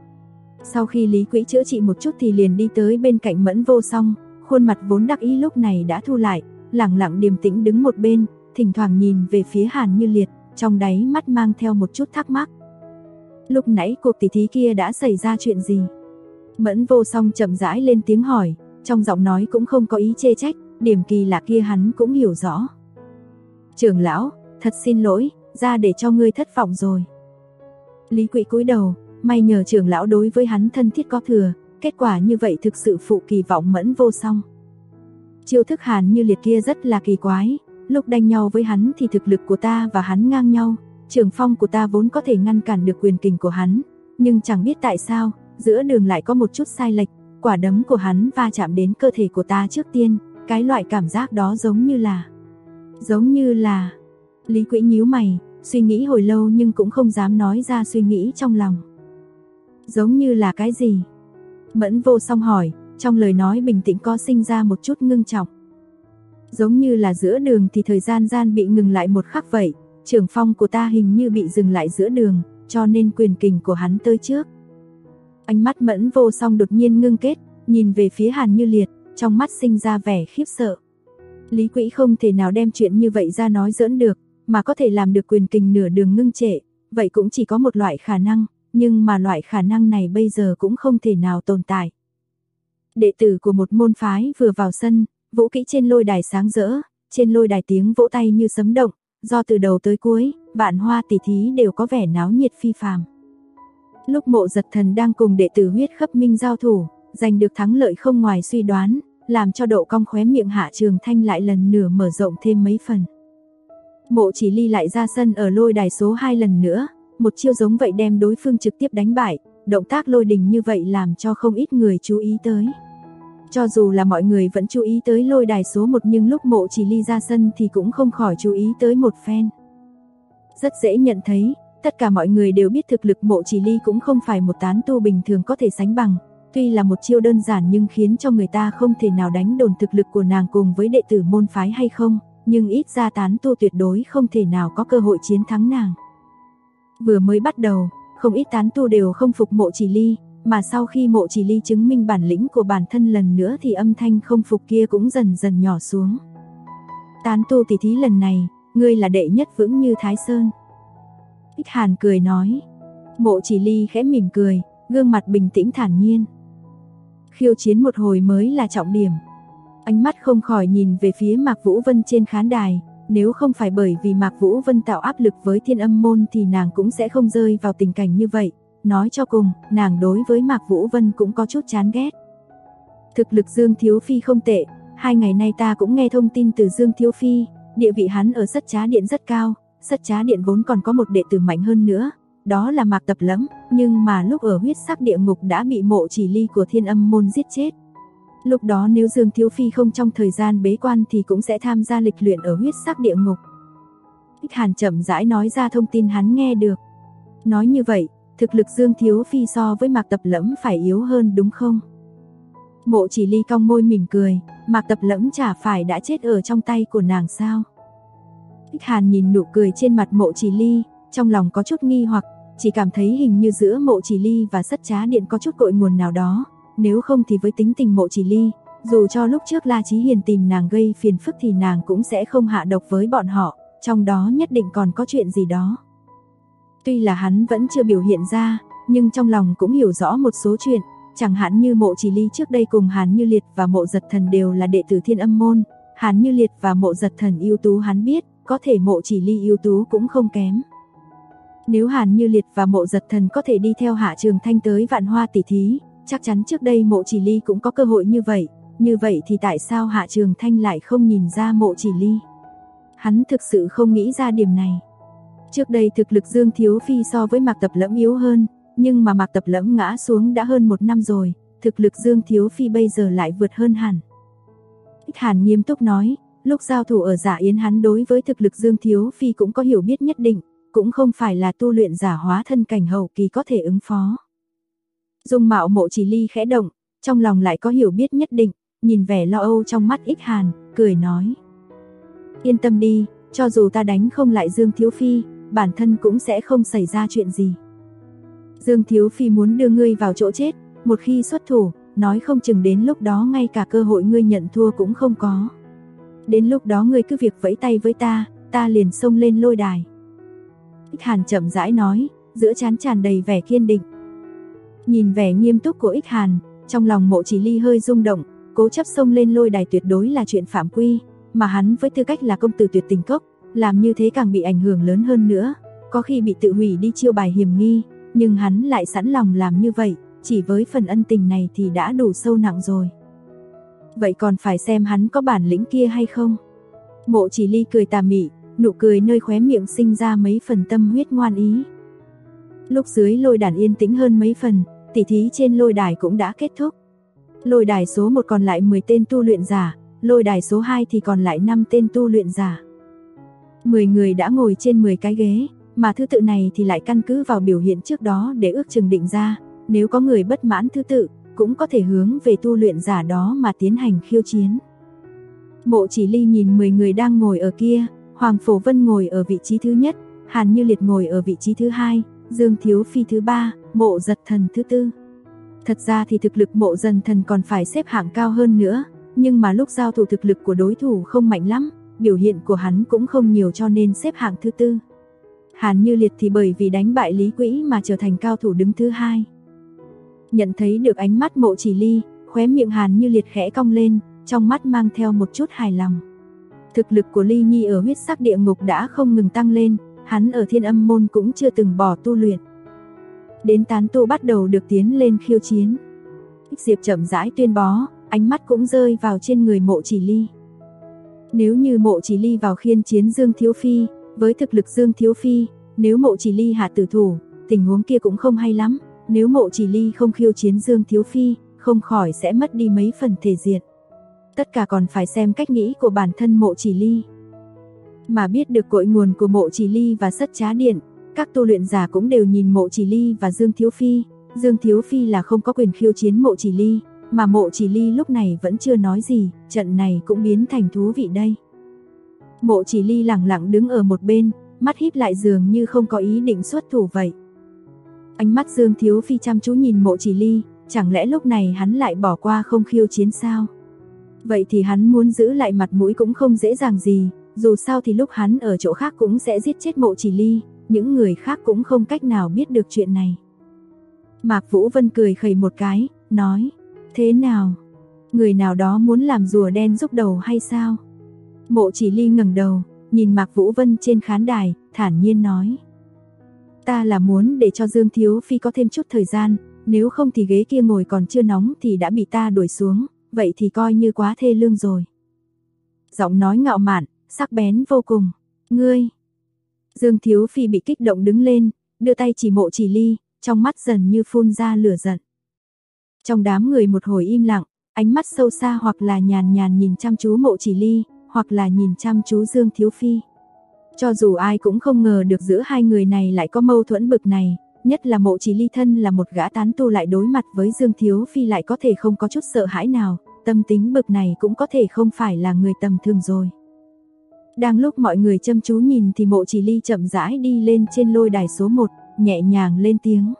Sau khi Lý Quỹ chữa trị một chút thì liền đi tới bên cạnh Mẫn Vô Song, khuôn mặt vốn đắc ý lúc này đã thu lại, lẳng lặng điềm tĩnh đứng một bên, thỉnh thoảng nhìn về phía Hàn Như Liệt, trong đáy mắt mang theo một chút thắc mắc. Lúc nãy cuộc tỉ thí kia đã xảy ra chuyện gì? Mẫn Vô Song chậm rãi lên tiếng hỏi, trong giọng nói cũng không có ý chê trách, điểm kỳ lạ kia hắn cũng hiểu rõ. Trưởng lão, thật xin lỗi, ra để cho ngươi thất vọng rồi. Lý Quỹ cúi đầu, may nhờ trưởng lão đối với hắn thân thiết có thừa, kết quả như vậy thực sự phụ kỳ vọng Mẫn Vô Song. Chiêu thức Hàn Như Liệt kia rất là kỳ quái, lúc đánh nhau với hắn thì thực lực của ta và hắn ngang nhau, trường phong của ta vốn có thể ngăn cản được quyền kình của hắn, nhưng chẳng biết tại sao, giữa đường lại có một chút sai lệch, quả đấm của hắn va chạm đến cơ thể của ta trước tiên, cái loại cảm giác đó giống như là... Lý Quỹ nhíu mày, suy nghĩ hồi lâu nhưng cũng không dám nói ra suy nghĩ trong lòng. Giống như là cái gì? Mẫn Vô Song hỏi, trong lời nói bình tĩnh có sinh ra một chút ngưng trọng. Giống như là giữa đường thì thời gian bị ngừng lại một khắc vậy, trường phong của ta hình như bị dừng lại giữa đường, cho nên quyền kình của hắn tới trước. Ánh mắt Mẫn Vô Song đột nhiên ngưng kết, nhìn về phía Hàn Như Liệt, trong mắt sinh ra vẻ khiếp sợ. Lý Quỹ không thể nào đem chuyện như vậy ra nói giỡn được, mà có thể làm được quyền kình nửa đường ngưng trệ, vậy cũng chỉ có một loại khả năng, nhưng mà loại khả năng này bây giờ cũng không thể nào tồn tại. Đệ tử của một môn phái vừa vào sân, vũ kỹ trên lôi đài sáng rỡ, trên lôi đài tiếng vỗ tay như sấm động, do từ đầu tới cuối, Vạn Hoa tỷ thí đều có vẻ náo nhiệt phi phàm. Lúc Mộ Giật Thần đang cùng đệ tử Huyết Khấp Minh giao thủ, giành được thắng lợi không ngoài suy đoán, làm cho độ cong khóe miệng Hạ Trường Thanh lại lần nữa mở rộng thêm mấy phần. Mộ Chỉ Ly lại ra sân ở lôi đài số 2 lần nữa, một chiêu giống vậy đem đối phương trực tiếp đánh bại, động tác lôi đình như vậy làm cho không ít người chú ý tới. Cho dù là mọi người vẫn chú ý tới lôi đài số 1 nhưng lúc Mộ Chỉ Ly ra sân thì cũng không khỏi chú ý tới một phen. Rất dễ nhận thấy, tất cả mọi người đều biết thực lực Mộ Chỉ Ly cũng không phải một tán tu bình thường có thể sánh bằng. Tuy là một chiêu đơn giản nhưng khiến cho người ta không thể nào đánh đồn thực lực của nàng cùng với đệ tử môn phái hay không, nhưng ít ra tán tu tuyệt đối không thể nào có cơ hội chiến thắng nàng. Vừa mới bắt đầu, không ít tán tu đều không phục Mộ Chỉ Ly, mà sau khi Mộ Chỉ Ly chứng minh bản lĩnh của bản thân lần nữa thì âm thanh không phục kia cũng dần dần nhỏ xuống. Tán tu tỷ thí lần này, ngươi là đệ nhất vững như Thái Sơn. Ích Hàn cười nói. Mộ Chỉ Ly khẽ mỉm cười, gương mặt bình tĩnh thản nhiên. Khiêu chiến một hồi mới là trọng điểm. Ánh mắt không khỏi nhìn về phía Mạc Vũ Vân trên khán đài, nếu không phải bởi vì Mạc Vũ Vân tạo áp lực với Thiên Âm môn thì nàng cũng sẽ không rơi vào tình cảnh như vậy. Nói cho cùng, nàng đối với Mạc Vũ Vân cũng có chút chán ghét. Thực lực Dương Thiếu Phi không tệ, 2 ngày nay ta cũng nghe thông tin từ Dương Thiếu Phi, địa vị hắn ở Sất Trá Điện rất cao, Sất Trá Điện vốn còn có một đệ tử mạnh hơn nữa, đó là Mạc Tập Lẫm, nhưng mà lúc ở huyết sắc địa ngục đã bị Mộ Chỉ Ly của Thiên Âm môn giết chết. Lúc đó nếu Dương Thiếu Phi không trong thời gian bế quan thì cũng sẽ tham gia lịch luyện ở huyết sắc địa ngục. Ích Hàn chậm rãi nói ra thông tin hắn nghe được. Nói như vậy, thực lực Dương Thiếu Phi so với Mạc Tập Lẫm phải yếu hơn đúng không? Mộ Chỉ Ly cong môi mỉm cười, Mạc Tập Lẫm chả phải đã chết ở trong tay của nàng sao? Ích Hàn nhìn nụ cười trên mặt Mộ Chỉ Ly, trong lòng có chút nghi hoặc, chỉ cảm thấy hình như giữa Mộ Chỉ Ly và Sất Trá Điện có chút cội nguồn nào đó, nếu không thì với tính tình Mộ Chỉ Ly, dù cho lúc trước La Chí Hiền tìm nàng gây phiền phức thì nàng cũng sẽ không hạ độc với bọn họ, trong đó nhất định còn có chuyện gì đó. Tuy là hắn vẫn chưa biểu hiện ra, nhưng trong lòng cũng hiểu rõ một số chuyện, chẳng hạn như Mộ Chỉ Ly trước đây cùng Hàn Như Liệt và Mộ Giật Thần đều là đệ tử Thiên Âm môn, Hàn Như Liệt và Mộ Giật Thần ưu tú hắn biết, có thể Mộ Chỉ Ly ưu tú cũng không kém. Nếu Hàn Như Liệt và Mộ Giật Thần có thể đi theo Hạ Trường Thanh tới Vạn Hoa tỷ thí, chắc chắn trước đây Mộ Chỉ Ly cũng có cơ hội như vậy thì tại sao Hạ Trường Thanh lại không nhìn ra Mộ Chỉ Ly? Hắn thực sự không nghĩ ra điểm này. Trước đây thực lực Dương Thiếu Phi so với Mạc Tập Lẫm yếu hơn, nhưng mà Mạc Tập Lẫm ngã xuống đã hơn 1 năm rồi, thực lực Dương Thiếu Phi bây giờ lại vượt hơn hẳn. Ích Hàn nghiêm túc nói, lúc giao thủ ở Giả Yến hắn đối với thực lực Dương Thiếu Phi cũng có hiểu biết nhất định, cũng không phải là tu luyện giả hóa thân cảnh hậu kỳ có thể ứng phó. Dung mạo Mộ Chỉ Ly khẽ động, trong lòng lại có hiểu biết nhất định, nhìn vẻ lo âu trong mắt Ích Hàn, cười nói. Yên tâm đi, cho dù ta đánh không lại Dương Thiếu Phi, bản thân cũng sẽ không xảy ra chuyện gì. Dương Thiếu Phi muốn đưa ngươi vào chỗ chết, một khi xuất thủ, nói không chừng đến lúc đó ngay cả cơ hội ngươi nhận thua cũng không có. Đến lúc đó ngươi cứ việc vẫy tay với ta liền xông lên lôi đài. Ích Hàn chậm rãi nói, giữa trán tràn đầy vẻ kiên định. Nhìn vẻ nghiêm túc của Ích Hàn, trong lòng Mộ Chỉ Ly hơi rung động, cố chấp xông lên lôi đài tuyệt đối là chuyện phạm quy, mà hắn với tư cách là công tử tuyệt tình cốc, làm như thế càng bị ảnh hưởng lớn hơn nữa, có khi bị tự hủy đi chiêu bài hiểm nghi, nhưng hắn lại sẵn lòng làm như vậy, chỉ với phần ân tình này thì đã đủ sâu nặng rồi. Vậy còn phải xem hắn có bản lĩnh kia hay không? Mộ Chỉ Ly cười tà mị, nụ cười nơi khóe miệng sinh ra mấy phần tâm huyết ngoan ý. Lúc dưới lôi đài yên tĩnh hơn mấy phần, tỷ thí trên lôi đài cũng đã kết thúc. Lôi đài số 1 còn lại 10 tên tu luyện giả, lôi đài số 2 thì còn lại 5 tên tu luyện giả. 10 người đã ngồi trên 10 cái ghế, mà thứ tự này thì lại căn cứ vào biểu hiện trước đó để ước chừng định ra, nếu có người bất mãn thứ tự, cũng có thể hướng về tu luyện giả đó mà tiến hành khiêu chiến. Mộ Chỉ Ly nhìn 10 người đang ngồi ở kia, Hoàng Phổ Vân ngồi ở vị trí thứ nhất, Hàn Như Liệt ngồi ở vị trí thứ 2, Dương Thiếu Phi thứ 3, Mộ Giật Thần thứ 4. Thật ra thì thực lực Mộ Giật Thần còn phải xếp hạng cao hơn nữa, nhưng mà lúc giao thủ thực lực của đối thủ không mạnh lắm, biểu hiện của hắn cũng không nhiều cho nên xếp hạng thứ 4. Hàn Như Liệt thì bởi vì đánh bại Lý Quỹ mà trở thành cao thủ đứng thứ 2. Nhận thấy được ánh mắt Mộ Chỉ Ly, khóe miệng Hàn Như Liệt khẽ cong lên, trong mắt mang theo một chút hài lòng. Thực lực của Ly Nhi ở huyết sắc địa ngục đã không ngừng tăng lên, hắn ở Thiên Âm môn cũng chưa từng bỏ tu luyện. Đến tán tu bắt đầu được tiến lên khiêu chiến. Ích Diệp chậm rãi tuyên bố, ánh mắt cũng rơi vào trên người Mộ Chỉ Ly. Nếu như Mộ Chỉ Ly vào khiên chiến Dương Thiếu Phi, với thực lực Dương Thiếu Phi, nếu Mộ Chỉ Ly hạ tử thủ, tình huống kia cũng không hay lắm. Nếu Mộ Chỉ Ly không khiêu chiến Dương Thiếu Phi, không khỏi sẽ mất đi mấy phần thể diện. Tất cả còn phải xem cách nghĩ của bản thân Mộ Chỉ Ly. Mà biết được cội nguồn của Mộ Chỉ Ly và Sất Trá Điện, các tu luyện giả cũng đều nhìn Mộ Chỉ Ly và Dương Thiếu Phi. Dương Thiếu Phi là không có quyền khiêu chiến Mộ Chỉ Ly, mà Mộ Chỉ Ly lúc này vẫn chưa nói gì, trận này cũng biến thành thú vị đây. Mộ Chỉ Ly lẳng lặng đứng ở một bên, mắt híp lại dường như không có ý định xuất thủ vậy. Ánh mắt Dương Thiếu Phi chăm chú nhìn Mộ Chỉ Ly, chẳng lẽ lúc này hắn lại bỏ qua không khiêu chiến sao? Vậy thì hắn muốn giữ lại mặt mũi cũng không dễ dàng gì, dù sao thì lúc hắn ở chỗ khác cũng sẽ giết chết Mộ Chỉ Ly, những người khác cũng không cách nào biết được chuyện này. Mạc Vũ Vân cười khẩy một cái, nói, thế nào? Người nào đó muốn làm rùa đen rút đầu hay sao? Mộ Chỉ Ly ngẩng đầu, nhìn Mạc Vũ Vân trên khán đài, thản nhiên nói, ta là muốn để cho Dương Thiếu Phi có thêm chút thời gian, nếu không thì ghế kia ngồi còn chưa nóng thì đã bị ta đuổi xuống, vậy thì coi như quá thê lương rồi. Giọng nói ngạo mạn, sắc bén vô cùng, ngươi. Dương Thiếu Phi bị kích động đứng lên, đưa tay chỉ Mộ Chỉ Ly, trong mắt dần như phun ra lửa giận. Trong đám người một hồi im lặng, ánh mắt sâu xa hoặc là nhàn nhàn nhìn chăm chú Mộ Chỉ Ly, hoặc là nhìn chăm chú Dương Thiếu Phi. Cho dù ai cũng không ngờ được giữa hai người này lại có mâu thuẫn bực này, nhất là Mộ Chỉ Ly thân là một gã tán tu lại đối mặt với Dương Thiếu Phi lại có thể không có chút sợ hãi nào, tâm tính bực này cũng có thể không phải là người tầm thường rồi. Đang lúc mọi người chăm chú nhìn thì Mộ Chỉ Ly chậm rãi đi lên trên lôi đài số 1, nhẹ nhàng lên tiếng.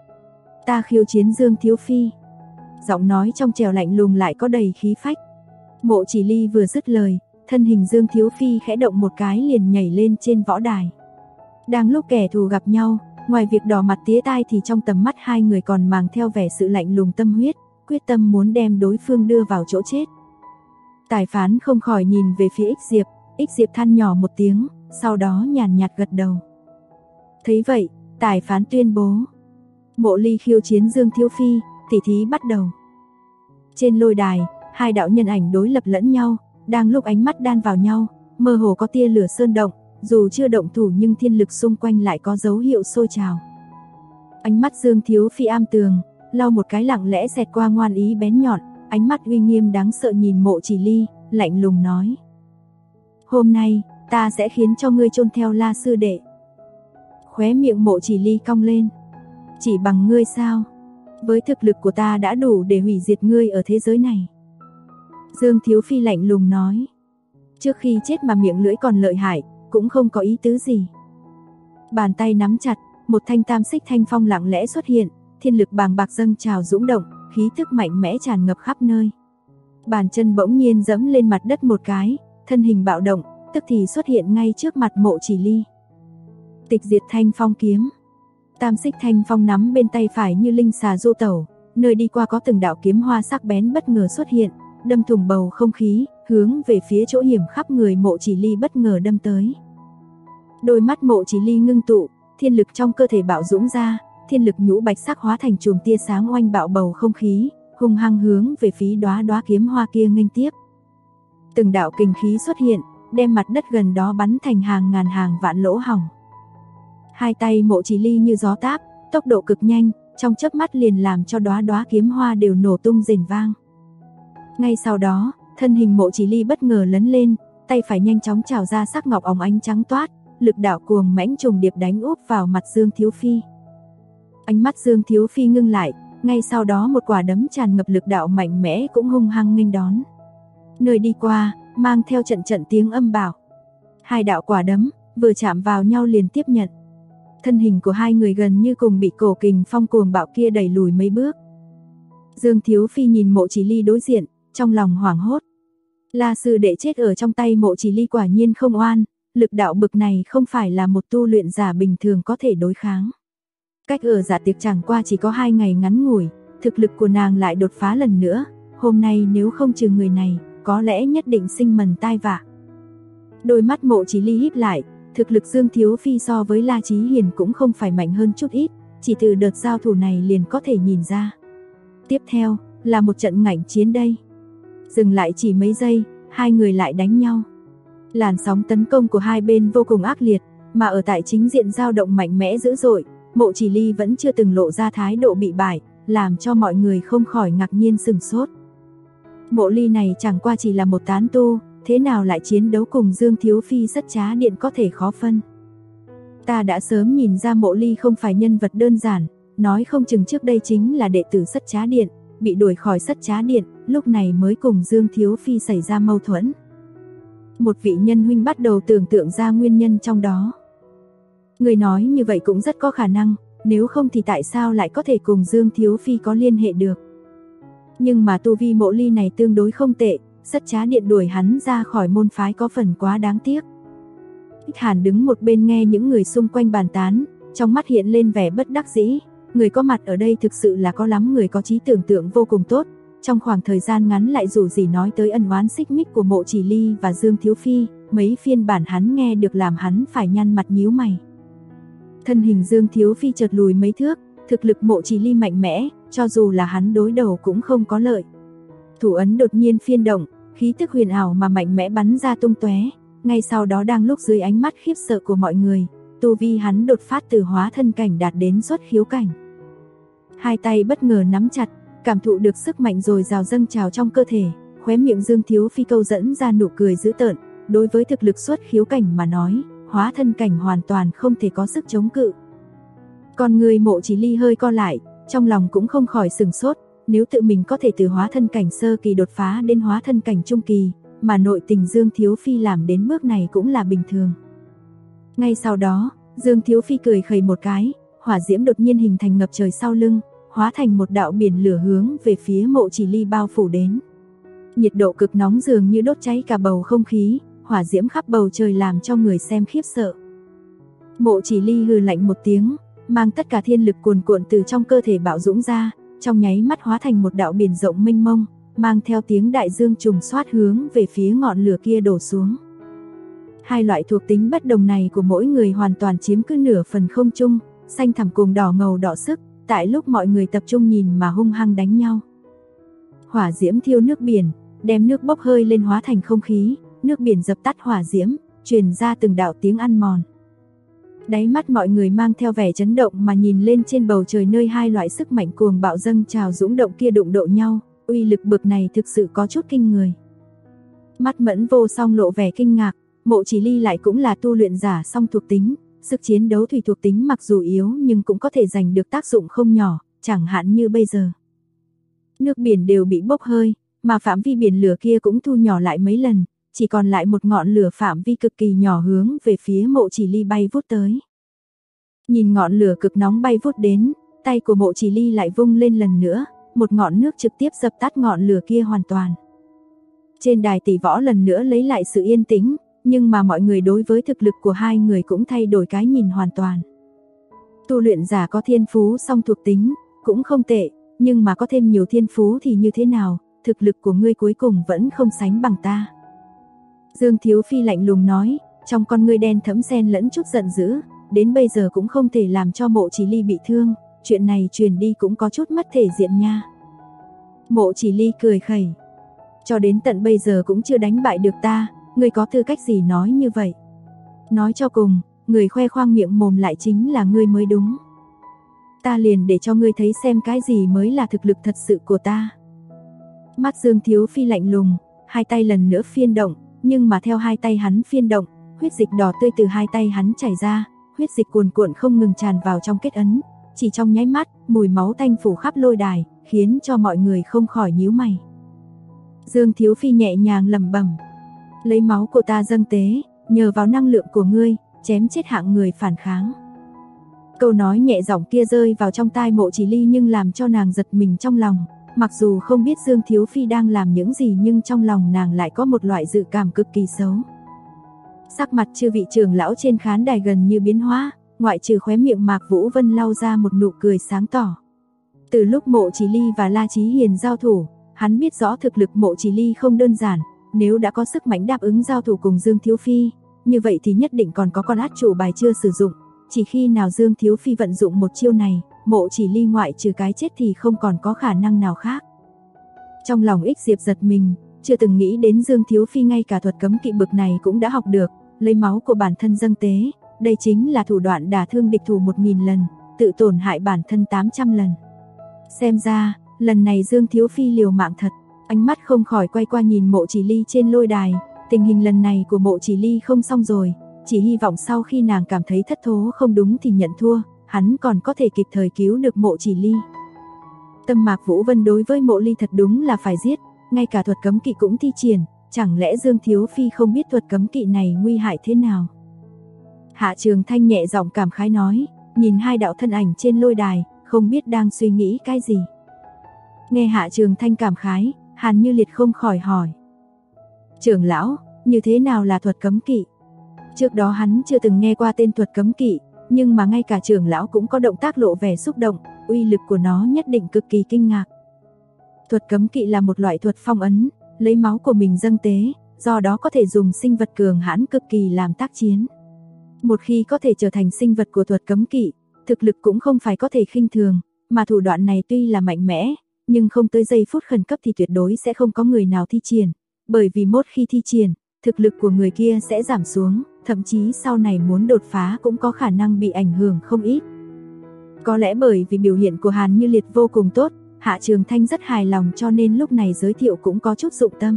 Ta khiêu chiến Dương Thiếu Phi. Giọng nói trong trẻo lạnh lùng lại có đầy khí phách. Mộ Chỉ Ly vừa dứt lời, thân hình Dương Thiếu Phi khẽ động một cái liền nhảy lên trên võ đài. Đang lúc kẻ thù gặp nhau, ngoài việc đỏ mặt tía tai thì trong tầm mắt hai người còn mang theo vẻ sự lạnh lùng tâm huyết, quyết tâm muốn đem đối phương đưa vào chỗ chết. Tài phán không khỏi nhìn về phía Ích Diệp than nhỏ một tiếng, sau đó nhàn nhạt gật đầu. Thấy vậy, tài phán tuyên bố, Mộ Ly khiêu chiến Dương Thiếu Phi, tỉ thí bắt đầu. Trên lôi đài, hai đạo nhân ảnh đối lập lẫn nhau, đang lúc ánh mắt đan vào nhau, mơ hồ có tia lửa sơn động, dù chưa động thủ nhưng thiên lực xung quanh lại có dấu hiệu sôi trào. Ánh mắt Dương Thiếu Phi am tường, lau một cái lặng lẽ xẹt qua ngoan ý bén nhọn, ánh mắt uy nghiêm đáng sợ nhìn Mộ Chỉ Ly, lạnh lùng nói: "Hôm nay, ta sẽ khiến cho ngươi chôn theo La sư đệ." Khóe miệng Mộ Chỉ Ly cong lên. "Chỉ bằng ngươi sao? Với thực lực của ta đã đủ để hủy diệt ngươi ở thế giới này." Dương Thiếu Phi lạnh lùng nói. Trước khi chết mà miệng lưỡi còn lợi hại, cũng không có ý tứ gì. Bàn tay nắm chặt, một thanh tam xích thanh phong lặng lẽ xuất hiện, thiên lực bàng bạc dâng trào dũng động, khí thức mạnh mẽ tràn ngập khắp nơi. Bàn chân bỗng nhiên giẫm lên mặt đất một cái, thân hình bạo động, tức thì xuất hiện ngay trước mặt Mộ Chỉ Ly. Tịch diệt thanh phong kiếm. Tam xích thanh phong nắm bên tay phải như linh xà du tẩu, nơi đi qua có từng đạo kiếm hoa sắc bén bất ngờ xuất hiện, đâm thủng bầu không khí, hướng về phía chỗ hiểm khắp người Mộ Chỉ Ly bất ngờ đâm tới. Đôi mắt Mộ Chỉ Ly ngưng tụ, thiên lực trong cơ thể bạo dũng ra, thiên lực nhũ bạch sắc hóa thành chùm tia sáng oanh bạo bầu không khí, hung hăng hướng về phía đóa đóa kiếm hoa kia nghênh tiếp. Từng đạo kình khí xuất hiện, đem mặt đất gần đó bắn thành hàng ngàn hàng vạn lỗ hổng. Hai tay Mộ Chỉ Ly như gió táp, tốc độ cực nhanh, trong chớp mắt liền làm cho đóa đóa kiếm hoa đều nổ tung rền vang. Ngay sau đó, thân hình Mộ Chỉ Ly bất ngờ lấn lên, tay phải nhanh chóng trào ra sắc ngọc óng ánh trắng toát, lực đạo cuồng mãnh trùng điệp đánh úp vào mặt Dương Thiếu Phi. Ánh mắt Dương Thiếu Phi ngưng lại, ngay sau đó một quả đấm tràn ngập lực đạo mạnh mẽ cũng hung hăng nghênh đón. Nơi đi qua, mang theo trận trận tiếng âm bạo. Hai đạo quả đấm vừa chạm vào nhau liền tiếp nhận. Thân hình của hai người gần như cùng bị cổ kình phong cuồng bạo kia đẩy lùi mấy bước. Dương Thiếu Phi nhìn Mộ Chỉ Ly đối diện, trong lòng hoảng hốt. La sư đệ chết ở trong tay Mộ Chỉ Ly quả nhiên không oan, lực đạo bực này không phải là một tu luyện giả bình thường có thể đối kháng. Cách ở dạ tiệc chẳng qua chỉ có 2 ngày ngắn ngủi, thực lực của nàng lại đột phá lần nữa, hôm nay nếu không trừ người này, có lẽ nhất định sinh mầm tai vạ. Đôi mắt Mộ Chỉ Ly híp lại, Thực lực Dương Thiếu Phi so với La Chí Hiền cũng không phải mạnh hơn chút ít, chỉ từ đợt giao thủ này liền có thể nhìn ra. Tiếp theo, là một trận ngạnh chiến đây. Dừng lại chỉ mấy giây, hai người lại đánh nhau. Làn sóng tấn công của hai bên vô cùng ác liệt, mà ở tại chính diện dao động mạnh mẽ dữ dội, Mộ Chỉ Ly vẫn chưa từng lộ ra thái độ bị bại, làm cho mọi người không khỏi ngạc nhiên sửng sốt. Mộ Ly này chẳng qua chỉ là một tán tu, thế nào lại chiến đấu cùng Dương Thiếu Phi Sất Trá Điện có thể khó phân. Ta đã sớm nhìn ra Mộ Ly không phải nhân vật đơn giản, nói không chừng trước đây chính là đệ tử Sất Trá Điện, bị đuổi khỏi Sất Trá Điện, lúc này mới cùng Dương Thiếu Phi xảy ra mâu thuẫn. Một vị nhân huynh bắt đầu tưởng tượng ra nguyên nhân trong đó. Người nói như vậy cũng rất có khả năng, nếu không thì tại sao lại có thể cùng Dương Thiếu Phi có liên hệ được. Nhưng mà tu vi Mộ Ly này tương đối không tệ, Sất Trá Điện đuổi hắn ra khỏi môn phái có phần quá đáng tiếc. Thích Hàn đứng một bên nghe những người xung quanh bàn tán, trong mắt hiện lên vẻ bất đắc dĩ. Người có mặt ở đây thực sự là có lắm người có trí tưởng tượng vô cùng tốt, trong khoảng thời gian ngắn lại dù gì nói tới ân oán xích mích của Mộ Chỉ Ly và Dương Thiếu Phi, mấy phiên bản hắn nghe được làm hắn phải nhăn mặt nhíu mày. Thân hình Dương Thiếu Phi chợt lùi mấy thước, thực lực Mộ Chỉ Ly mạnh mẽ, cho dù là hắn đối đầu cũng không có lợi. Thủ ấn đột nhiên phiên động, khí tức huyền ảo mà mạnh mẽ bắn ra tung tóe, ngay sau đó đang lúc dưới ánh mắt khiếp sợ của mọi người, tu vi hắn đột phát từ hóa thân cảnh đạt đến xuất khiếu cảnh. Hai tay bất ngờ nắm chặt, cảm thụ được sức mạnh dồi dào dâng trào trong cơ thể, khóe miệng Dương Thiếu Phi câu dẫn ra nụ cười dữ tợn, đối với thực lực xuất khiếu cảnh mà nói, hóa thân cảnh hoàn toàn không thể có sức chống cự. Con người Mộ Chỉ Ly hơi co lại, trong lòng cũng không khỏi sửng sốt, nếu tự mình có thể từ hóa thân cảnh sơ kỳ đột phá đến hóa thân cảnh trung kỳ, mà nội tình Dương Thiếu Phi làm đến bước này cũng là bình thường. Ngay sau đó, Dương Thiếu Phi cười khẩy một cái, hỏa diễm đột nhiên hình thành ngập trời sau lưng, hóa thành một đạo biển lửa hướng về phía Mộ Chỉ Ly bao phủ đến. Nhiệt độ cực nóng dường như đốt cháy cả bầu không khí, hỏa diễm khắp bầu trời làm cho người xem khiếp sợ. Mộ Chỉ Ly hừ lạnh một tiếng, mang tất cả thiên lực cuồn cuộn từ trong cơ thể bạo dũng ra, trong nháy mắt hóa thành một đạo biển rộng mênh mông, mang theo tiếng đại dương trùng xoát hướng về phía ngọn lửa kia đổ xuống. Hai loại thuộc tính bất đồng này của mỗi người hoàn toàn chiếm cứ nửa phần không trung, xanh thẳm cùng đỏ ngầu đọ sức, tại lúc mọi người tập trung nhìn mà hung hăng đánh nhau. Hỏa diễm thiêu nước biển, đem nước bốc hơi lên hóa thành không khí, nước biển dập tắt hỏa diễm, truyền ra từng đạo tiếng ăn mòn. Đáy mắt mọi người mang theo vẻ chấn động mà nhìn lên trên bầu trời nơi hai loại sức mạnh cuồng bạo dâng trào dũng động kia đụng độ nhau, uy lực bực này thực sự có chút kinh người. Mắt Mẫn Vô Song lộ vẻ kinh ngạc, Mộ Chỉ Ly lại cũng là tu luyện giả song thuộc tính, sức chiến đấu thủy thuộc tính mặc dù yếu nhưng cũng có thể giành được tác dụng không nhỏ, chẳng hạn như bây giờ. Nước biển đều bị bốc hơi, mà phạm vi biển lửa kia cũng thu nhỏ lại mấy lần, chỉ còn lại một ngọn lửa phạm vi cực kỳ nhỏ hướng về phía Mộ Chỉ Ly bay vút tới. Nhìn ngọn lửa cực nóng bay vút đến, tay của Mộ Chỉ Ly lại vung lên lần nữa, một ngọn nước trực tiếp dập tắt ngọn lửa kia hoàn toàn. Trên đài tỷ võ lần nữa lấy lại sự yên tĩnh, nhưng mà mọi người đối với thực lực của hai người cũng thay đổi cái nhìn hoàn toàn. Tu luyện giả có thiên phú song thuộc tính, cũng không tệ, nhưng mà có thêm nhiều thiên phú thì như thế nào, thực lực của ngươi cuối cùng vẫn không sánh bằng ta. Dương Thiếu Phi lạnh lùng nói, trong con ngươi đen thẫm xen lẫn chút giận dữ, đến bây giờ cũng không thể làm cho Mộ Chỉ Ly bị thương, chuyện này truyền đi cũng có chút mất thể diện nha. Mộ Chỉ Ly cười khẩy, cho đến tận bây giờ cũng chưa đánh bại được ta, ngươi có tư cách gì nói như vậy? Nói cho cùng, người khoe khoang miệng mồm lại chính là ngươi mới đúng. Ta liền để cho ngươi thấy xem cái gì mới là thực lực thật sự của ta. Mắt Dương Thiếu Phi lạnh lùng, hai tay lần nữa phiên động, nhưng mà theo hai tay hắn phiên động, huyết dịch đỏ tươi từ hai tay hắn chảy ra, huyết dịch cuồn cuộn không ngừng tràn vào trong kết ấn, chỉ trong nháy mắt, mùi máu tanh phủ khắp lôi đài, khiến cho mọi người không khỏi nhíu mày. Dương Thiếu Phi nhẹ nhàng lẩm bẩm, lấy máu của ta dâng tế, nhờ vào năng lượng của ngươi, chém chết hạng người phản kháng. Câu nói nhẹ giọng kia rơi vào trong tai Mộ Chỉ Ly nhưng làm cho nàng giật mình trong lòng, mặc dù không biết Dương Thiếu Phi đang làm những gì nhưng trong lòng nàng lại có một loại dự cảm cực kỳ xấu. Sắc mặt chư vị trưởng lão trên khán đài gần như biến hóa, ngoại trừ khóe miệng Mạc Vũ Vân lau ra một nụ cười sáng tỏ. Từ lúc Mộ Chỉ Ly và La Chí Hiền giao thủ, hắn biết rõ thực lực Mộ Chỉ Ly không đơn giản, nếu đã có sức mạnh đáp ứng giao thủ cùng Dương Thiếu Phi, như vậy thì nhất định còn có con át chủ bài chưa sử dụng. Chỉ khi nào Dương Thiếu Phi vận dụng một chiêu này, Mộ Chỉ Ly ngoại trừ cái chết thì không còn có khả năng nào khác. Trong lòng Ích Diệp giật mình, chưa từng nghĩ đến Dương Thiếu Phi ngay cả thuật cấm kỵ bực này cũng đã học được, lấy máu của bản thân dâng tế, đây chính là thủ đoạn đả thương địch thủ 1000 lần, tự tổn hại bản thân 800 lần. Xem ra, lần này Dương Thiếu Phi liều mạng thật. Ánh mắt không khỏi quay qua nhìn Mộ Chỉ Ly trên lôi đài, tình hình lần này của Mộ Chỉ Ly không xong rồi, chỉ hy vọng sau khi nàng cảm thấy thất thố không đúng thì nhận thua, hắn còn có thể kịp thời cứu được Mộ Chỉ Ly. Tâm Mạc Vũ Vân đối với Mộ Ly thật đúng là phải giết, ngay cả thuật cấm kỵ cũng thi triển, chẳng lẽ Dương Thiếu Phi không biết thuật cấm kỵ này nguy hại thế nào? Hạ Trường Thanh nhẹ giọng cảm khái nói, nhìn hai đạo thân ảnh trên lôi đài, không biết đang suy nghĩ cái gì. Nghe Hạ Trường Thanh cảm khái, Hàn Như Liệt không khỏi hỏi. Trưởng lão, như thế nào là thuật cấm kỵ? Trước đó hắn chưa từng nghe qua tên thuật cấm kỵ, nhưng mà ngay cả trưởng lão cũng có động tác lộ vẻ xúc động, uy lực của nó nhất định cực kỳ kinh ngạc. Thuật cấm kỵ là một loại thuật phong ấn, lấy máu của mình dâng tế, do đó có thể dùng sinh vật cường hãn cực kỳ làm tác chiến. Một khi có thể trở thành sinh vật của thuật cấm kỵ, thực lực cũng không phải có thể khinh thường, mà thủ đoạn này tuy là mạnh mẽ, nhưng không tới giây phút khẩn cấp thì tuyệt đối sẽ không có người nào thi triển, bởi vì một khi thi triển, thực lực của người kia sẽ giảm xuống, thậm chí sau này muốn đột phá cũng có khả năng bị ảnh hưởng không ít. Có lẽ bởi vì biểu hiện của Hàn Như Liệt vô cùng tốt, Hạ Trường Thanh rất hài lòng cho nên lúc này giới thiệu cũng có chút dụng tâm.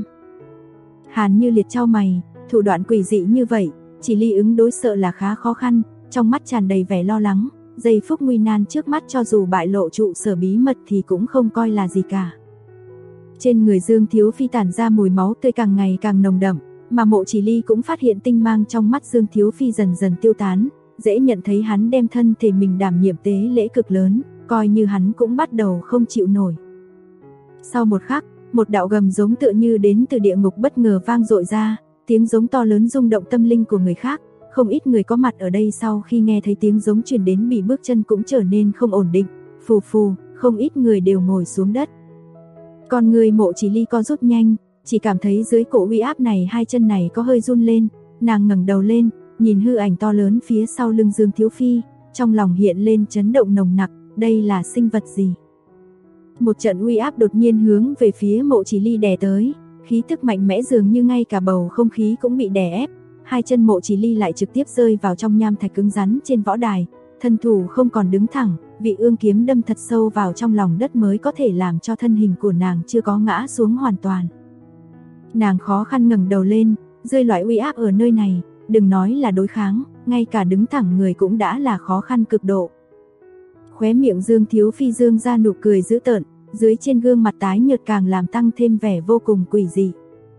Hàn Như Liệt chau mày, thủ đoạn quỷ dị như vậy, Chỉ Ly ứng đối sợ là khá khó khăn, trong mắt tràn đầy vẻ lo lắng, giây phút nguy nan trước mắt cho dù bại lộ trụ sở bí mật thì cũng không coi là gì cả. Trên người Dương Thiếu Phi tản ra mùi máu tươi càng ngày càng nồng đậm, mà Mộ Chỉ Ly cũng phát hiện tinh mang trong mắt Dương Thiếu Phi dần dần tiêu tán, dễ nhận thấy hắn đem thân thể mình đảm nhiệm tế lễ cực lớn, coi như hắn cũng bắt đầu không chịu nổi. Sau một khắc, một đạo gầm giống tựa như đến từ địa ngục bất ngờ vang dội ra, tiếng giống to lớn rung động tâm linh của người khác, không ít người có mặt ở đây sau khi nghe thấy tiếng giống truyền đến bị bước chân cũng trở nên không ổn định, phù phù, không ít người đều ngồi xuống đất. Còn người Mộ Chỉ Ly co rút nhanh, chỉ cảm thấy dưới cổ uy áp này hai chân này có hơi run lên, nàng ngẩng đầu lên, nhìn hư ảnh to lớn phía sau lưng Dương Thiếu Phi, trong lòng hiện lên chấn động nồng nặc, đây là sinh vật gì? Một trận uy áp đột nhiên hướng về phía Mộ Chỉ Ly đè tới, khí tức mạnh mẽ dường như ngay cả bầu không khí cũng bị đè ép, hai chân Mộ Chỉ Ly lại trực tiếp rơi vào trong nham thạch cứng rắn trên võ đài, thân thủ không còn đứng thẳng, vị ương kiếm đâm thật sâu vào trong lòng đất mới có thể làm cho thân hình của nàng chưa có ngã xuống hoàn toàn. Nàng khó khăn ngẩng đầu lên, dưới loại uy áp ở nơi này, đừng nói là đối kháng, ngay cả đứng thẳng người cũng đã là khó khăn cực độ. Khóe miệng Dương Thiếu Phi dương ra nụ cười dữ tợn, dưới trên gương mặt tái nhợt càng làm tăng thêm vẻ vô cùng quỷ dị.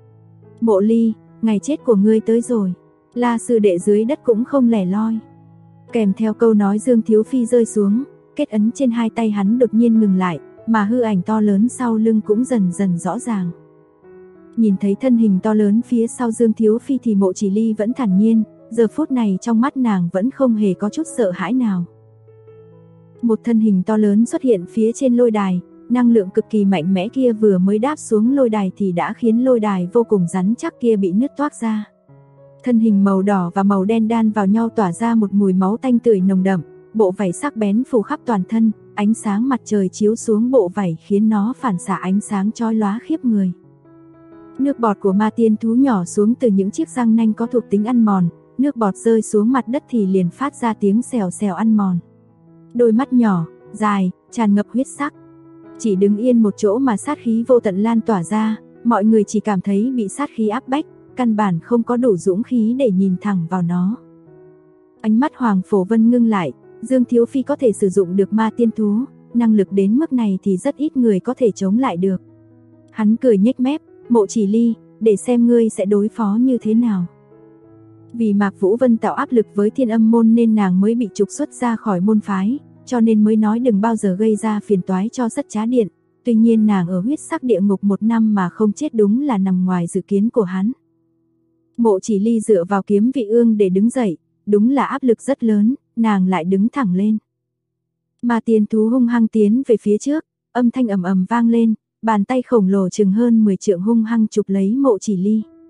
Mộ Ly, ngày chết của ngươi tới rồi. La sư đệ dưới đất cũng không lẻ loi. Kèm theo câu nói Dương Thiếu Phi rơi xuống, kết ấn trên hai tay hắn đột nhiên ngừng lại, mà hư ảnh to lớn sau lưng cũng dần dần rõ ràng. Nhìn thấy thân hình to lớn phía sau Dương Thiếu Phi thì Mộ Chỉ Ly vẫn thản nhiên, giờ phút này trong mắt nàng vẫn không hề có chút sợ hãi nào. Một thân hình to lớn xuất hiện phía trên lôi đài, năng lượng cực kỳ mạnh mẽ kia vừa mới đáp xuống lôi đài thì đã khiến lôi đài vô cùng rắn chắc kia bị nứt toác ra. Thân hình màu đỏ và màu đen đan vào nhau tỏa ra một mùi máu tanh tưởi nồng đậm, bộ vảy sắc bén phủ khắp toàn thân, ánh sáng mặt trời chiếu xuống bộ vảy khiến nó phản xạ ánh sáng chói lóa khiếp người. Nước bọt của ma tiên thú nhỏ xuống từ những chiếc răng nanh có thuộc tính ăn mòn, nước bọt rơi xuống mặt đất thì liền phát ra tiếng xèo xèo ăn mòn. Đôi mắt nhỏ, dài, tràn ngập huyết sắc. Chỉ đứng yên một chỗ mà sát khí vô tận lan tỏa ra, mọi người chỉ cảm thấy bị sát khí áp bách, căn bản không có đủ dũng khí để nhìn thẳng vào nó. Ánh mắt Hoàng Phổ Vân ngưng lại, Dương Thiếu Phi có thể sử dụng được ma tiên thú, năng lực đến mức này thì rất ít người có thể chống lại được. Hắn cười nhếch mép, Mộ Chỉ Ly, để xem ngươi sẽ đối phó như thế nào. Vì Mạc Vũ Vân tạo áp lực với Thiên Âm môn nên nàng mới bị trục xuất ra khỏi môn phái, cho nên mới nói đừng bao giờ gây ra phiền toái cho Sắt Trá Điện. Tuy nhiên nàng ở huyết sắc địa ngục 1 năm mà không chết đúng là nằm ngoài dự kiến của hắn. Mộ Chỉ Ly dựa vào kiếm vị ương để đứng dậy, đúng là áp lực rất lớn, nàng lại đứng thẳng lên. Ma tiên thú hung hăng tiến về phía trước, âm thanh ầm ầm vang lên, bàn tay khổng lồ chừng hơn 10 trượng hung hăng chụp lấy Mộ Chỉ Ly.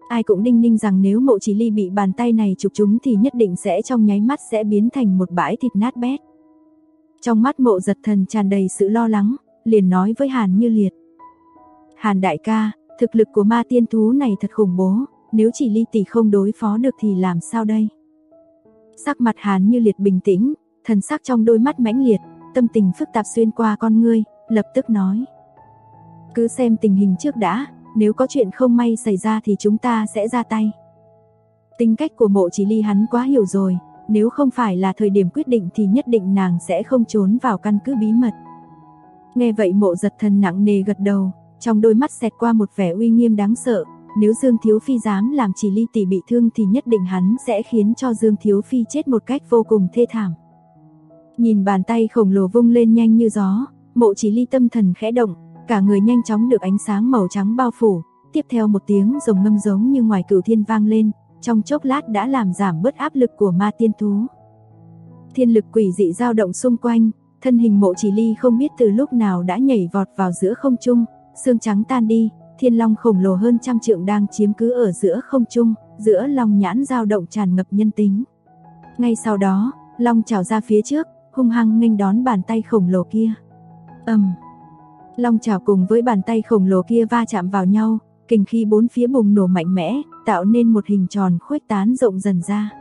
Ai cũng đinh ninh rằng nếu Mộ Chỉ Ly bị bàn tay này chụp trúng thì nhất định sẽ trong nháy mắt sẽ biến thành một bãi thịt nát bét. Trong mắt Mộ Giật Thần tràn đầy sự lo lắng, liền nói với Hàn Như Liệt. Hàn đại ca, thực lực của ma tiên thú này thật khủng bố, nếu Chỉ Ly tỷ không đối phó được thì làm sao đây? Sắc mặt Hàn Như Liệt bình tĩnh, thần sắc trong đôi mắt mãnh liệt, tâm tình phức tạp xuyên qua con ngươi, lập tức nói. Cứ xem tình hình trước đã, nếu có chuyện không may xảy ra thì chúng ta sẽ ra tay. Tính cách của Mộ Chỉ Ly hắn quá hiểu rồi, nếu không phải là thời điểm quyết định thì nhất định nàng sẽ không trốn vào căn cứ bí mật. Nghe vậy Mộ Giật Thần nặng nề gật đầu, trong đôi mắt xẹt qua một vẻ uy nghiêm đáng sợ, nếu Dương Thiếu Phi dám làm Chỉ Ly tỷ bị thương thì nhất định hắn sẽ khiến cho Dương Thiếu Phi chết một cách vô cùng thê thảm. Nhìn bàn tay khổng lồ vung lên nhanh như gió, Mộ Chỉ Ly tâm thần khẽ động, cả người nhanh chóng được ánh sáng màu trắng bao phủ, tiếp theo một tiếng rồng ngâm giống như ngoài cửu thiên vang lên, trong chốc lát đã làm giảm bớt áp lực của ma tiên thú. Thiên lực quỷ dị dao động xung quanh, thân hình Mộ Chỉ Ly không biết từ lúc nào đã nhảy vọt vào giữa không trung, xương trắng tan đi, thiên long khổng lồ hơn 100 trượng đang chiếm cứ ở giữa không trung, giữa long nhãn dao động tràn ngập nhân tính. Ngay sau đó, long trào ra phía trước, hung hăng nghênh đón bàn tay khổng lồ kia. Long trào cùng với bàn tay khổng lồ kia va chạm vào nhau, kình khí bốn phía bùng nổ mạnh mẽ, tạo nên một hình tròn khuếch tán rộng dần ra.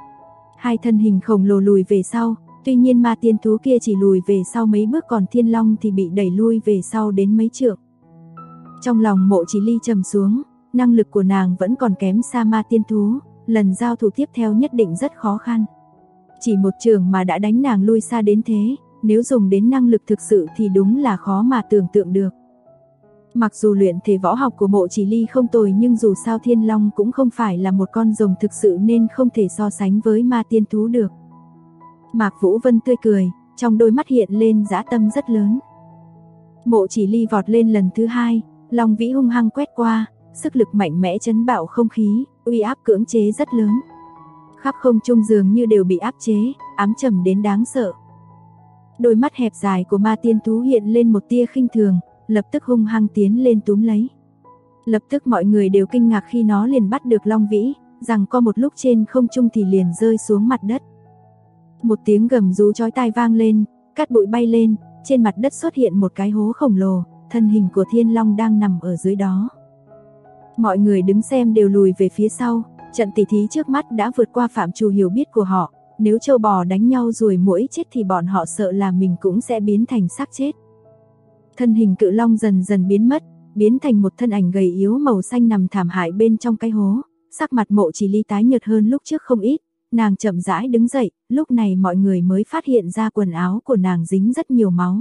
Hai thân hình khổng lồ lùi về sau, tuy nhiên ma tiên thú kia chỉ lùi về sau mấy bước, còn thiên long thì bị đẩy lui về sau đến mấy trượng. Trong lòng Mộ Chỉ Ly trầm xuống, năng lực của nàng vẫn còn kém xa ma tiên thú, lần giao thủ tiếp theo nhất định rất khó khăn. Chỉ một trường mà đã đánh nàng lui xa đến thế, nếu dùng đến năng lực thực sự thì đúng là khó mà tưởng tượng được. Mặc dù luyện thể võ học của Mộ Chỉ Ly không tồi nhưng dù sao thiên long cũng không phải là một con rồng thực sự nên không thể so sánh với ma tiên thú được. Mạc Vũ Vân tươi cười, trong đôi mắt hiện lên dã tâm rất lớn. Mộ Chỉ Ly vọt lên lần thứ hai, long vĩ hung hăng quét qua, sức lực mạnh mẽ chấn bạo không khí, uy áp cưỡng chế rất lớn. Khắp không trung dường như đều bị áp chế, ám trầm đến đáng sợ. Đôi mắt hẹp dài của ma tiên thú hiện lên một tia khinh thường, lập tức hung hăng tiến lên túm lấy. Lập tức mọi người đều kinh ngạc khi nó liền bắt được long vĩ, rằng có một lúc trên không trung thì liền rơi xuống mặt đất. Một tiếng gầm rú chói tai vang lên, cát bụi bay lên, trên mặt đất xuất hiện một cái hố khổng lồ, thân hình của thiên long đang nằm ở dưới đó. Mọi người đứng xem đều lùi về phía sau, trận tỉ thí trước mắt đã vượt qua phạm trù hiểu biết của họ, nếu trâu bò đánh nhau ruồi muỗi chết thì bọn họ sợ là mình cũng sẽ biến thành xác chết. Thân hình cự long dần dần biến mất, biến thành một thân ảnh gầy yếu màu xanh nằm thảm hại bên trong cái hố, sắc mặt Mộ Chỉ Ly tái nhợt hơn lúc trước không ít, nàng chậm rãi đứng dậy, lúc này mọi người mới phát hiện ra quần áo của nàng dính rất nhiều máu.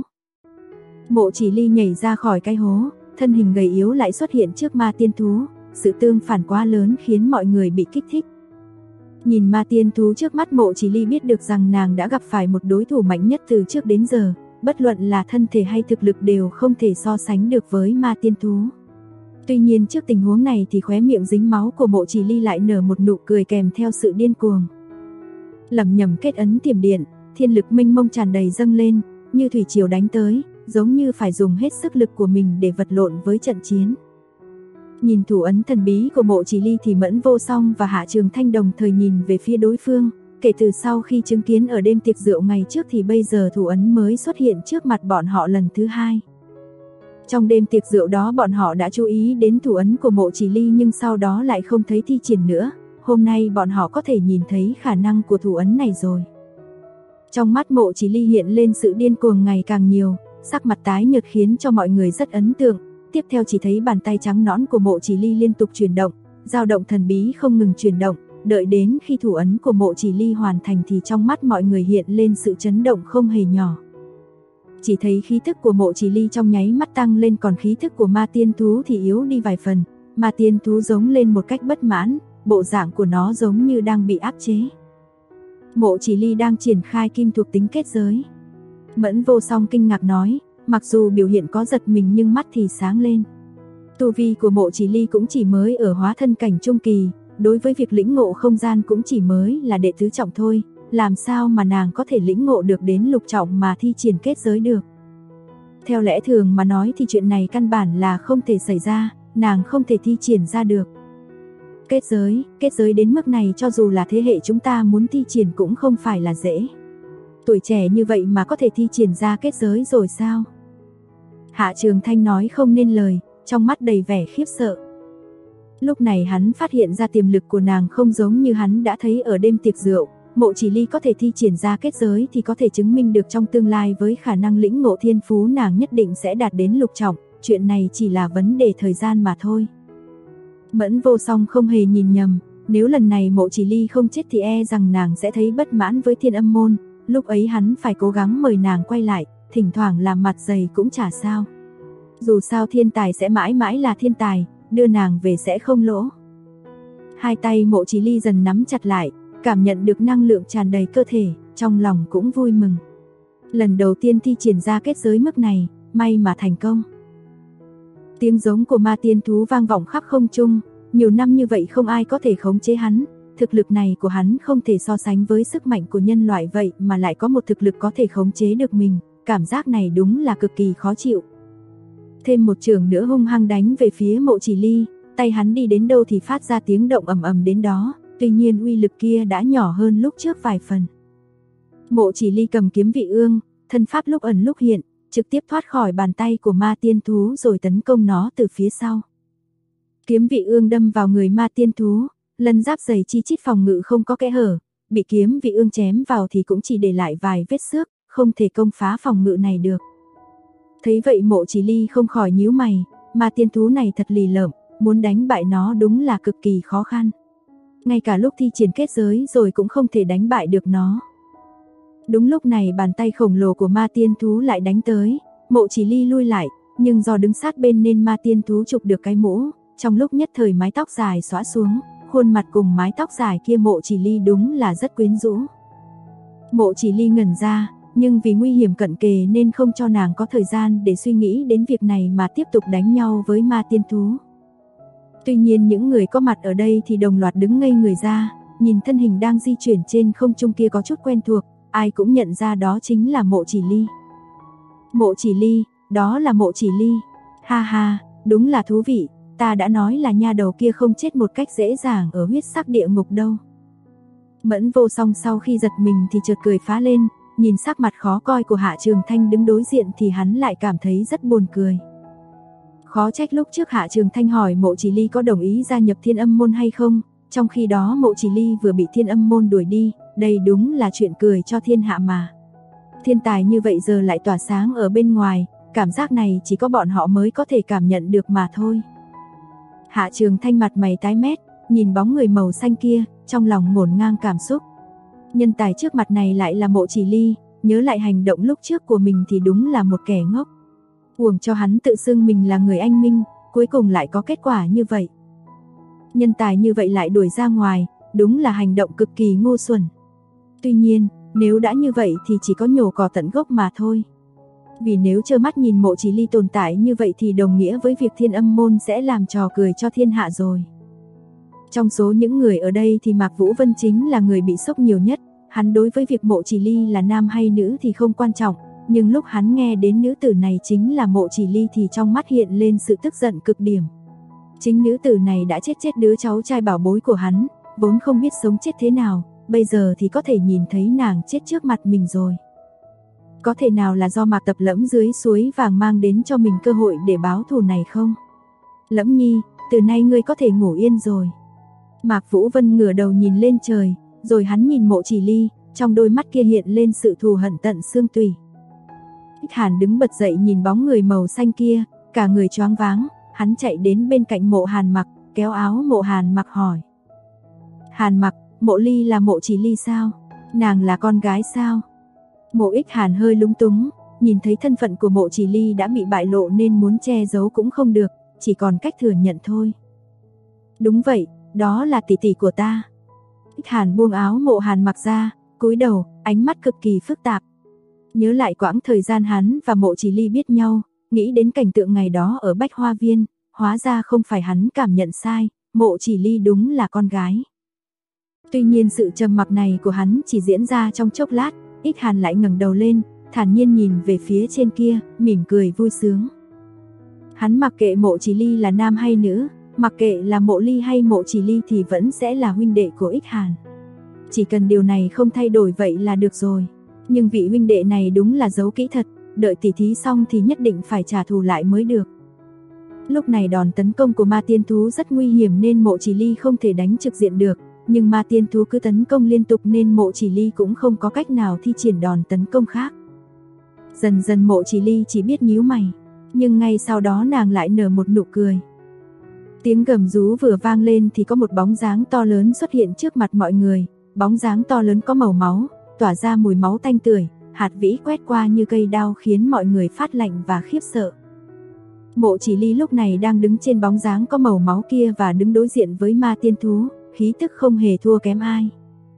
Mộ Chỉ Ly nhảy ra khỏi cái hố, thân hình gầy yếu lại xuất hiện trước ma tiên thú, sự tương phản quá lớn khiến mọi người bị kích thích. Nhìn ma tiên thú trước mắt, Mộ Chỉ Ly biết được rằng nàng đã gặp phải một đối thủ mạnh nhất từ trước đến giờ, bất luận là thân thể hay thực lực đều không thể so sánh được với ma tiên thú. Tuy nhiên trước tình huống này thì khóe miệng dính máu của Mộ Chỉ Ly lại nở một nụ cười kèm theo sự điên cuồng. Lẩm nhẩm kết ấn tiềm điện, thiên lực mênh mông tràn đầy dâng lên, như thủy triều đánh tới, giống như phải dùng hết sức lực của mình để vật lộn với trận chiến. Nhìn thủ ấn thần bí của Mộ Chỉ Ly thì Mẫn Vô Song và Hạ Trường Thanh đồng thời nhìn về phía đối phương, kể từ sau khi chứng kiến ở đêm tiệc rượu ngày trước thì bây giờ thủ ấn mới xuất hiện trước mặt bọn họ lần thứ hai. Trong đêm tiệc rượu đó bọn họ đã chú ý đến thủ ấn của Mộ Chỉ Ly nhưng sau đó lại không thấy thi triển nữa, hôm nay bọn họ có thể nhìn thấy khả năng của thủ ấn này rồi. Trong mắt Mộ Chỉ Ly hiện lên sự điên cuồng ngày càng nhiều, sắc mặt tái nhợt khiến cho mọi người rất ấn tượng. Tiếp theo chỉ thấy bàn tay trắng nõn của Mộ Chỉ Ly liên tục chuyển động, dao động thần bí không ngừng chuyển động, đợi đến khi thủ ấn của Mộ Chỉ Ly hoàn thành thì trong mắt mọi người hiện lên sự chấn động không hề nhỏ. Chỉ thấy khí thức của Mộ Chỉ Ly trong nháy mắt tăng lên, còn khí thức của ma tiên thú thì yếu đi vài phần. Ma tiên thú giống lên một cách bất mãn, bộ dạng của nó giống như đang bị áp chế. Mộ Chỉ Ly đang triển khai kim thuộc tính kết giới. Mẫn Vô Song kinh ngạc nói, mặc dù biểu hiện có giật mình nhưng mắt thì sáng lên. Tu vi của Mộ Chỉ Ly cũng chỉ mới ở hóa thân cảnh trung kỳ, đối với việc lĩnh ngộ không gian cũng chỉ mới là đệ tứ trọng thôi, làm sao mà nàng có thể lĩnh ngộ được đến lục trọng mà thi triển kết giới được. Theo lẽ thường mà nói thì chuyện này căn bản là không thể xảy ra, nàng không thể thi triển ra được. Kết giới đến mức này cho dù là thế hệ chúng ta muốn thi triển cũng không phải là dễ. Tuổi trẻ như vậy mà có thể thi triển ra kết giới rồi sao? Hạ Trường Thanh nói không nên lời, trong mắt đầy vẻ khiếp sợ. Lúc này hắn phát hiện ra tiềm lực của nàng không giống như hắn đã thấy ở đêm tiệc rượu. Mộ Chỉ Ly có thể thi triển ra kết giới thì có thể chứng minh được trong tương lai với khả năng lĩnh ngộ thiên phú nàng nhất định sẽ đạt đến lục trọng, chuyện này chỉ là vấn đề thời gian mà thôi. Mẫn Vô Song không hề nhìn nhầm, nếu lần này Mộ Chỉ Ly không chết thì e rằng nàng sẽ thấy bất mãn với Thiên Âm môn, lúc ấy hắn phải cố gắng mời nàng quay lại, thỉnh thoảng làm mặt dày cũng chả sao. Dù sao thiên tài sẽ mãi mãi là thiên tài, đưa nàng về sẽ không lỗ. Hai tay Mộ Chỉ Ly dần nắm chặt lại, cảm nhận được năng lượng tràn đầy cơ thể, trong lòng cũng vui mừng. Lần đầu tiên thi triển ra kết giới mức này, may mà thành công. Tiếng giống của ma tiên thú vang vọng khắp không trung, nhiều năm như vậy không ai có thể khống chế hắn, thực lực này của hắn không thể so sánh với sức mạnh của nhân loại vậy mà lại có một thực lực có thể khống chế được mình, cảm giác này đúng là cực kỳ khó chịu. Thêm một chưởng nữa hung hăng đánh về phía Mộ Chỉ Ly, tay hắn đi đến đâu thì phát ra tiếng động ầm ầm đến đó, tuy nhiên uy lực kia đã nhỏ hơn lúc trước vài phần. Mộ Chỉ Ly cầm kiếm vị ương, thân pháp lúc ẩn lúc hiện, trực tiếp thoát khỏi bàn tay của ma tiên thú rồi tấn công nó từ phía sau. Kiếm vị ương đâm vào người ma tiên thú, lân giáp dày chi chít phòng ngự không có kẽ hở, bị kiếm vị ương chém vào thì cũng chỉ để lại vài vết xước, không thể công phá phòng ngự này được. Thấy vậy Mộ Chỉ Ly không khỏi nhíu mày, ma tiên thú này thật lì lợm, muốn đánh bại nó đúng là cực kỳ khó khăn. Ngay cả lúc thi triển kết giới rồi cũng không thể đánh bại được nó. Đúng lúc này bàn tay khổng lồ của ma tiên thú lại đánh tới, Mộ Chỉ Ly lui lại, nhưng do đứng sát bên nên ma tiên thú chụp được cái mũ, trong lúc nhất thời mái tóc dài xõa xuống, khuôn mặt cùng mái tóc dài kia Mộ Chỉ Ly đúng là rất quyến rũ. Mộ Chỉ Ly ngẩn ra, nhưng vì nguy hiểm cận kề nên không cho nàng có thời gian để suy nghĩ đến việc này mà tiếp tục đánh nhau với ma tiên thú. Tuy nhiên những người có mặt ở đây thì đồng loạt đứng ngây người ra, nhìn thân hình đang di chuyển trên không trung kia có chút quen thuộc, ai cũng nhận ra đó chính là Mộ Chỉ Ly. Mộ Chỉ Ly, đó là Mộ Chỉ Ly. Ha ha, đúng là thú vị, ta đã nói là nha đầu kia không chết một cách dễ dàng ở huyết sắc địa ngục đâu. Mẫn Vô Song sau khi giật mình thì chợt cười phá lên, nhìn sắc mặt khó coi của Hạ Trường Thanh đứng đối diện thì hắn lại cảm thấy rất buồn cười. Khó trách lúc trước Hạ Trường Thanh hỏi Mộ Chỉ Ly có đồng ý gia nhập Thiên Âm môn hay không, trong khi đó Mộ Chỉ Ly vừa bị Thiên Âm môn đuổi đi, đây đúng là chuyện cười cho thiên hạ mà. Thiên tài như vậy giờ lại tỏa sáng ở bên ngoài, cảm giác này chỉ có bọn họ mới có thể cảm nhận được mà thôi. Hạ Trường Thanh mặt mày tái mét, nhìn bóng người màu xanh kia, trong lòng ngổn ngang cảm xúc. Nhân tài trước mặt này lại là Mộ Chỉ Ly, nhớ lại hành động lúc trước của mình thì đúng là một kẻ ngốc. Uổng cho hắn tự xưng mình là người anh minh, cuối cùng lại có kết quả như vậy. Nhân tài như vậy lại đuổi ra ngoài, đúng là hành động cực kỳ ngu xuẩn. Tuy nhiên, nếu đã như vậy thì chỉ có nhổ cỏ tận gốc mà thôi. Vì nếu trơ mắt nhìn Mộ Chỉ Ly tồn tại như vậy thì đồng nghĩa với việc Thiên Âm môn sẽ làm trò cười cho thiên hạ rồi. Trong số những người ở đây thì Mạc Vũ Vân chính là người bị sốc nhiều nhất, hắn đối với việc Mộ Chỉ Ly là nam hay nữ thì không quan trọng, nhưng lúc hắn nghe đến nữ tử này chính là Mộ Chỉ Ly thì trong mắt hiện lên sự tức giận cực điểm. Chính nữ tử này đã chết đứa cháu trai bảo bối của hắn, vốn không biết sống chết thế nào, bây giờ thì có thể nhìn thấy nàng chết trước mặt mình rồi. Có thể nào là do Mạc Tập Lẫm dưới suối vàng mang đến cho mình cơ hội để báo thù này không? Lẫm nhi, từ nay ngươi có thể ngủ yên rồi. Mạc Vũ Vân ngửa đầu nhìn lên trời, rồi hắn nhìn Mộ Chỉ Ly, trong đôi mắt kia hiện lên sự thù hận tận xương tủy. Ích Hàn đứng bật dậy nhìn bóng người màu xanh kia, cả người choáng váng, hắn chạy đến bên cạnh Mộ Hàn Mặc, kéo áo Mộ Hàn Mặc hỏi. Hàn Mặc, Mộ Ly là Mộ Chỉ Ly sao? Nàng là con gái sao? Mộ Ích Hàn hơi lúng túng, nhìn thấy thân phận của Mộ Chỉ Ly đã bị bại lộ nên muốn che giấu cũng không được, chỉ còn cách thừa nhận thôi. Đúng vậy, đó là tỷ tỷ của ta. Ích Hàn buông áo Mộ Hàn Mặc ra, cúi đầu, ánh mắt cực kỳ phức tạp. Nhớ lại quãng thời gian hắn và Mộ Chỉ Ly biết nhau, nghĩ đến cảnh tượng ngày đó ở Bách Hoa Viên, hóa ra không phải hắn cảm nhận sai, Mộ Chỉ Ly đúng là con gái. Tuy nhiên sự trầm mặc này của hắn chỉ diễn ra trong chốc lát, Ích Hàn lại ngẩng đầu lên, thản nhiên nhìn về phía trên kia, mỉm cười vui sướng. Hắn mặc kệ Mộ Chỉ Ly là nam hay nữ, Mặc kệ là Mộ Ly hay Mộ Chỉ Ly thì vẫn sẽ là huynh đệ của Ích Hàn. Chỉ cần điều này không thay đổi vậy là được rồi. Nhưng vị huynh đệ này đúng là giấu kỹ thật, đợi tỉ thí xong thì nhất định phải trả thù lại mới được. Lúc này đòn tấn công của ma tiên thú rất nguy hiểm nên Mộ Chỉ Ly không thể đánh trực diện được, nhưng ma tiên thú cứ tấn công liên tục nên Mộ Chỉ Ly cũng không có cách nào thi triển đòn tấn công khác. Dần dần Mộ Chỉ Ly chỉ biết nhíu mày, nhưng ngay sau đó nàng lại nở một nụ cười. Tiếng gầm rú vừa vang lên thì có một bóng dáng to lớn xuất hiện trước mặt mọi người. Bóng dáng to lớn có màu máu, tỏa ra mùi máu tanh tưởi, hạt vĩ quét qua như cây đao khiến mọi người phát lạnh và khiếp sợ. Mộ Chỉ Ly lúc này đang đứng trên bóng dáng có màu máu kia và đứng đối diện với ma tiên thú, khí tức không hề thua kém ai.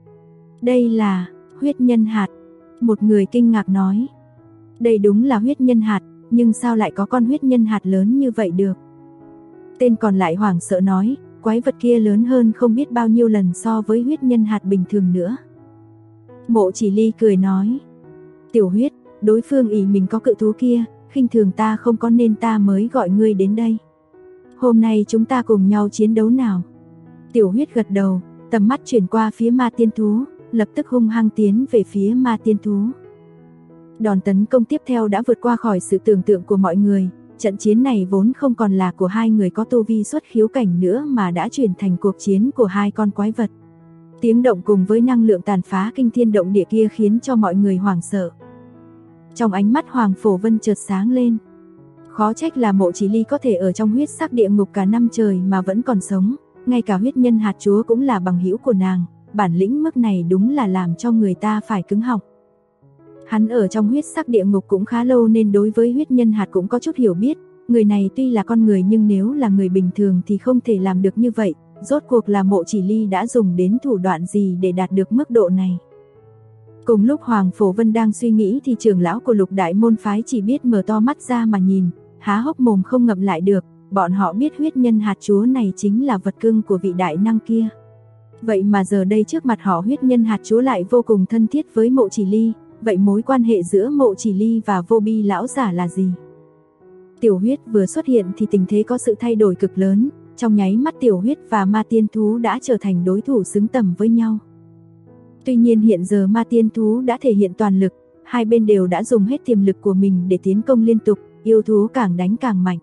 Đây là huyết nhân hạt, một người kinh ngạc nói. Đây đúng là huyết nhân hạt, nhưng sao lại có con huyết nhân hạt lớn như vậy được? Tên còn lại hoảng sợ nói, quái vật kia lớn hơn không biết bao nhiêu lần so với huyết nhân hạt bình thường nữa. Mộ Chỉ Ly cười nói, Tiểu Huyết, đối phương ỷ mình có cự thú kia, khinh thường ta không có nên ta mới gọi ngươi đến đây. Hôm nay chúng ta cùng nhau chiến đấu nào? Tiểu Huyết gật đầu, tầm mắt chuyển qua phía ma tiên thú, lập tức hung hăng tiến về phía ma tiên thú. Đòn tấn công tiếp theo đã vượt qua khỏi sự tưởng tượng của mọi người. Trận chiến này vốn không còn là của hai người có tu vi xuất khiếu cảnh nữa mà đã chuyển thành cuộc chiến của hai con quái vật. Tiếng động cùng với năng lượng tàn phá kinh thiên động địa kia khiến cho mọi người hoảng sợ. Trong ánh mắt Hoàng Phổ Vân chợt sáng lên. Khó trách là Mộ Chỉ Ly có thể ở trong huyết sắc địa ngục cả năm trời mà vẫn còn sống, ngay cả huyết nhân hạt chúa cũng là bằng hữu của nàng, bản lĩnh mức này đúng là làm cho người ta phải cứng họng. Hắn ở trong huyết sắc địa ngục cũng khá lâu nên đối với huyết nhân hạt cũng có chút hiểu biết, người này tuy là con người nhưng nếu là người bình thường thì không thể làm được như vậy, rốt cuộc là Mộ Chỉ Ly đã dùng đến thủ đoạn gì để đạt được mức độ này. Cùng lúc Hoàng Phổ Vân đang suy nghĩ thì trưởng lão của Lục Đại môn phái chỉ biết mở to mắt ra mà nhìn, há hốc mồm không ngậm lại được, bọn họ biết huyết nhân hạt chúa này chính là vật cưng của vị đại năng kia. Vậy mà giờ đây trước mặt họ huyết nhân hạt chúa lại vô cùng thân thiết với Mộ Chỉ Ly. Vậy mối quan hệ giữa Mộ Chỉ Ly và Vô Bi lão giả là gì? Tiểu Huyết vừa xuất hiện thì tình thế có sự thay đổi cực lớn, trong nháy mắt Tiểu Huyết và ma tiên thú đã trở thành đối thủ xứng tầm với nhau. Tuy nhiên hiện giờ ma tiên thú đã thể hiện toàn lực, hai bên đều đã dùng hết tiềm lực của mình để tiến công liên tục, yêu thú càng đánh càng mạnh.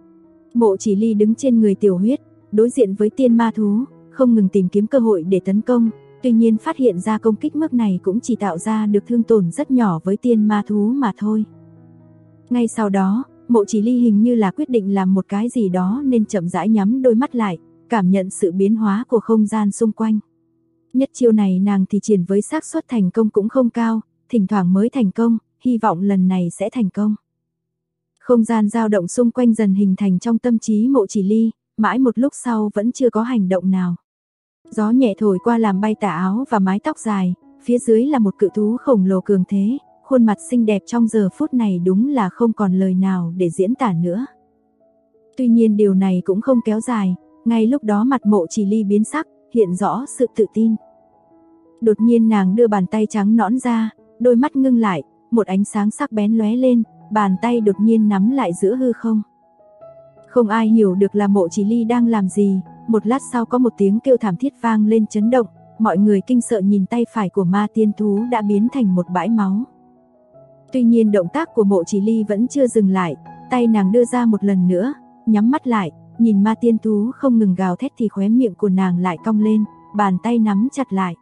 Mộ Chỉ Ly đứng trên người Tiểu Huyết, đối diện với tiên ma thú, không ngừng tìm kiếm cơ hội để tấn công. Tuy nhiên phát hiện ra công kích mức này cũng chỉ tạo ra được thương tổn rất nhỏ với tiên ma thú mà thôi. Ngay sau đó, Mộ Chỉ Ly hình như là quyết định làm một cái gì đó nên chậm rãi nhắm đôi mắt lại, cảm nhận sự biến hóa của không gian xung quanh. Nhất chiêu này nàng thì triển với xác suất thành công cũng không cao, thỉnh thoảng mới thành công, hy vọng lần này sẽ thành công. Không gian dao động xung quanh dần hình thành trong tâm trí Mộ Chỉ Ly, mãi một lúc sau vẫn chưa có hành động nào. Gió nhẹ thổi qua làm bay tà áo và mái tóc dài, phía dưới là một cự thú khổng lồ cường thế, khuôn mặt xinh đẹp trong giờ phút này đúng là không còn lời nào để diễn tả nữa. Tuy nhiên điều này cũng không kéo dài, ngay lúc đó mặt Mộ Chỉ Ly biến sắc, hiện rõ sự tự tin. Đột nhiên nàng đưa bàn tay trắng nõn ra, đôi mắt ngưng lại, một ánh sáng sắc bén lóe lên, bàn tay đột nhiên nắm lại giữa hư không. Không ai hiểu được là Mộ Chỉ Ly đang làm gì. Một lát sau có một tiếng kêu thảm thiết vang lên chấn động, mọi người kinh sợ nhìn tay phải của ma tiên thú đã biến thành một bãi máu. Tuy nhiên động tác của Mộ Chỉ Ly vẫn chưa dừng lại, tay nàng đưa ra một lần nữa, nhắm mắt lại, nhìn ma tiên thú không ngừng gào thét thì khóe miệng của nàng lại cong lên, bàn tay nắm chặt lại.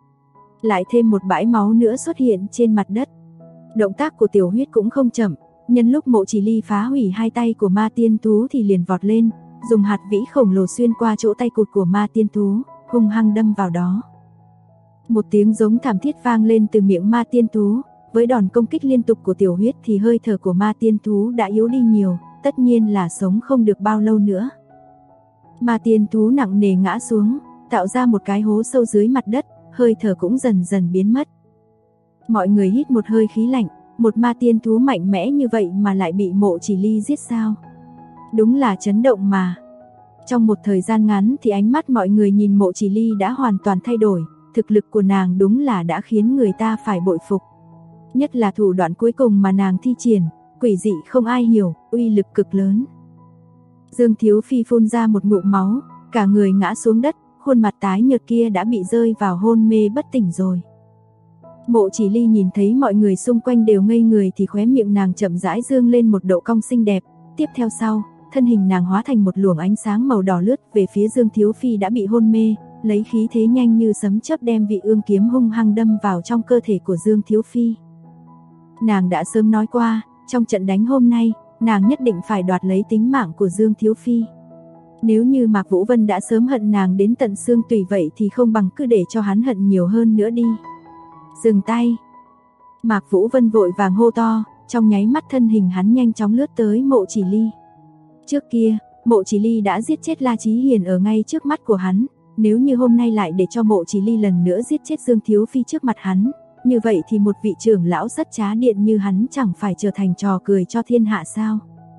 Lại thêm một bãi máu nữa xuất hiện trên mặt đất. Động tác của Tiểu Huyết cũng không chậm, nhân lúc Mộ Chỉ Ly phá hủy hai tay của ma tiên thú thì liền vọt lên, dùng hạt vĩ khổng lồ xuyên qua chỗ tay cụt của ma tiên thú, hung hăng đâm vào đó. Một tiếng giống thảm thiết vang lên từ miệng ma tiên thú, với đòn công kích liên tục của Tiểu Huyết thì hơi thở của ma tiên thú đã yếu đi nhiều, tất nhiên là sống không được bao lâu nữa. Ma tiên thú nặng nề ngã xuống, tạo ra một cái hố sâu dưới mặt đất, hơi thở cũng dần dần biến mất. Mọi người hít một hơi khí lạnh, một ma tiên thú mạnh mẽ như vậy mà lại bị Mộ Chỉ Ly giết sao? Đúng là chấn động mà. Trong một thời gian ngắn thì ánh mắt mọi người nhìn Mộ Chỉ Ly đã hoàn toàn thay đổi, thực lực của nàng đúng là đã khiến người ta phải bội phục. Nhất là thủ đoạn cuối cùng mà nàng thi triển, quỷ dị không ai hiểu, uy lực cực lớn. Dương Thiếu Phi phun ra một ngụm máu, cả người ngã xuống đất, khuôn mặt tái nhợt kia đã bị rơi vào hôn mê bất tỉnh rồi. Mộ Chỉ Ly nhìn thấy mọi người xung quanh đều ngây người thì khóe miệng nàng chậm rãi dương lên một độ cong xinh đẹp, tiếp theo sau, thân hình nàng hóa thành một luồng ánh sáng màu đỏ lướt về phía Dương Thiếu Phi đã bị hôn mê, lấy khí thế nhanh như sấm chớp đem vị ương kiếm hung hăng đâm vào trong cơ thể của Dương Thiếu Phi. Nàng đã sớm nói qua, trong trận đánh hôm nay, nàng nhất định phải đoạt lấy tính mạng của Dương Thiếu Phi. Nếu như Mạc Vũ Vân đã sớm hận nàng đến tận xương tủy vậy thì không bằng cứ để cho hắn hận nhiều hơn nữa đi. Dừng tay. Mạc Vũ Vân vội vàng hô to, trong nháy mắt thân hình hắn nhanh chóng lướt tới Mộ Chỉ Ly. Trước kia, Mộ Chỉ Ly đã giết chết La Chí Hiền ở ngay trước mắt của hắn, nếu như hôm nay lại để cho Mộ Chỉ Ly lần nữa giết chết Dương Thiếu Phi trước mặt hắn, như vậy thì một vị trưởng lão rất trá điện như hắn chẳng phải trở thành trò cười cho thiên hạ sao?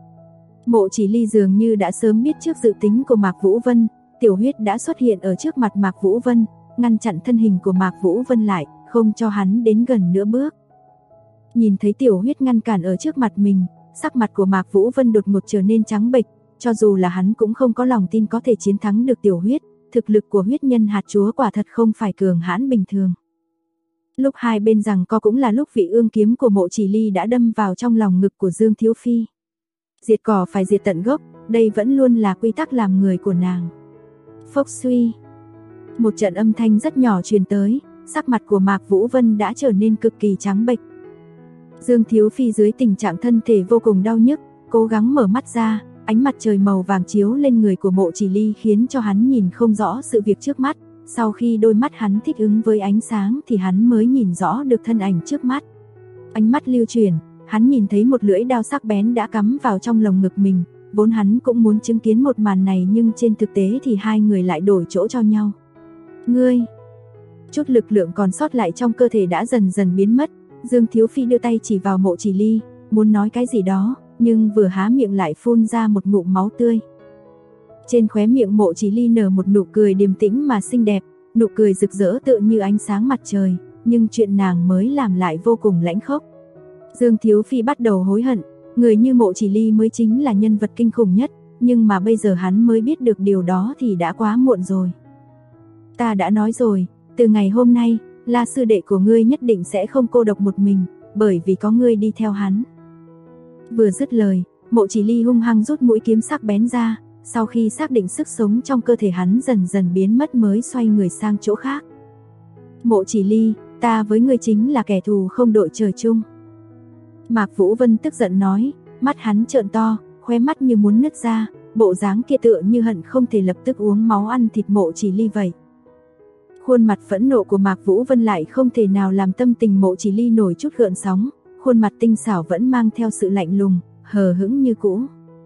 Mộ Chỉ Ly dường như đã sớm biết trước dự tính của Mạc Vũ Vân, Tiểu Huyết đã xuất hiện ở trước mặt Mạc Vũ Vân, ngăn chặn thân hình của Mạc Vũ Vân lại, không cho hắn đến gần nửa bước. Nhìn thấy Tiểu Huyết ngăn cản ở trước mặt mình, sắc mặt của Mạc Vũ Vân đột ngột trở nên trắng bệch, cho dù là hắn cũng không có lòng tin có thể chiến thắng được Tiểu Huyết, thực lực của huyết nhân hạt chúa quả thật không phải cường hãn bình thường. Lúc hai bên giằng co cũng là lúc vị ương kiếm của Mộ Chỉ Ly đã đâm vào trong lòng ngực của Dương Thiếu Phi. Diệt cỏ phải diệt tận gốc, đây vẫn luôn là quy tắc làm người của nàng. Phốc suy. Một trận âm thanh rất nhỏ truyền tới, sắc mặt của Mạc Vũ Vân đã trở nên cực kỳ trắng bệch. Dương Thiếu Phi dưới tình trạng thân thể vô cùng đau nhức, cố gắng mở mắt ra, ánh mặt trời màu vàng chiếu lên người của Mộ Chỉ Ly khiến cho hắn nhìn không rõ sự việc trước mắt. Sau khi đôi mắt hắn thích ứng với ánh sáng thì hắn mới nhìn rõ được thân ảnh trước mắt. Ánh mắt lưu chuyển, hắn nhìn thấy một lưỡi đao sắc bén đã cắm vào trong lồng ngực mình, vốn hắn cũng muốn chứng kiến một màn này nhưng trên thực tế thì hai người lại đổi chỗ cho nhau. Ngươi! Chút lực lượng còn sót lại trong cơ thể đã dần dần biến mất, Dương Thiếu Phi đưa tay chỉ vào Mộ Chỉ Ly, muốn nói cái gì đó, nhưng vừa há miệng lại phun ra một ngụm máu tươi. Trên khóe miệng Mộ Chỉ Ly nở một nụ cười điềm tĩnh mà xinh đẹp, nụ cười rực rỡ tựa như ánh sáng mặt trời, nhưng chuyện nàng mới làm lại vô cùng lãnh khốc. Dương Thiếu Phi bắt đầu hối hận, người như Mộ Chỉ Ly mới chính là nhân vật kinh khủng nhất, nhưng mà bây giờ hắn mới biết được điều đó thì đã quá muộn rồi. Ta đã nói rồi, từ ngày hôm nay, La sư đệ của ngươi nhất định sẽ không cô độc một mình, bởi vì có ngươi đi theo hắn. Vừa dứt lời, Mộ Chỉ Ly hung hăng rút mũi kiếm sắc bén ra, sau khi xác định sức sống trong cơ thể hắn dần dần biến mất mới xoay người sang chỗ khác. Mộ Chỉ Ly, ta với ngươi chính là kẻ thù không đội trời chung. Mạc Vũ Vân tức giận nói, mắt hắn trợn to, khóe mắt như muốn nứt ra, bộ dáng kia tựa như hận không thể lập tức uống máu ăn thịt Mộ Chỉ Ly vậy. Khuôn mặt phẫn nộ của Mạc Vũ Vân lại không thể nào làm tâm tình Mộ Chỉ Ly nổi chút gợn sóng, khuôn mặt tinh xảo vẫn mang theo sự lạnh lùng, hờ hững như cũ.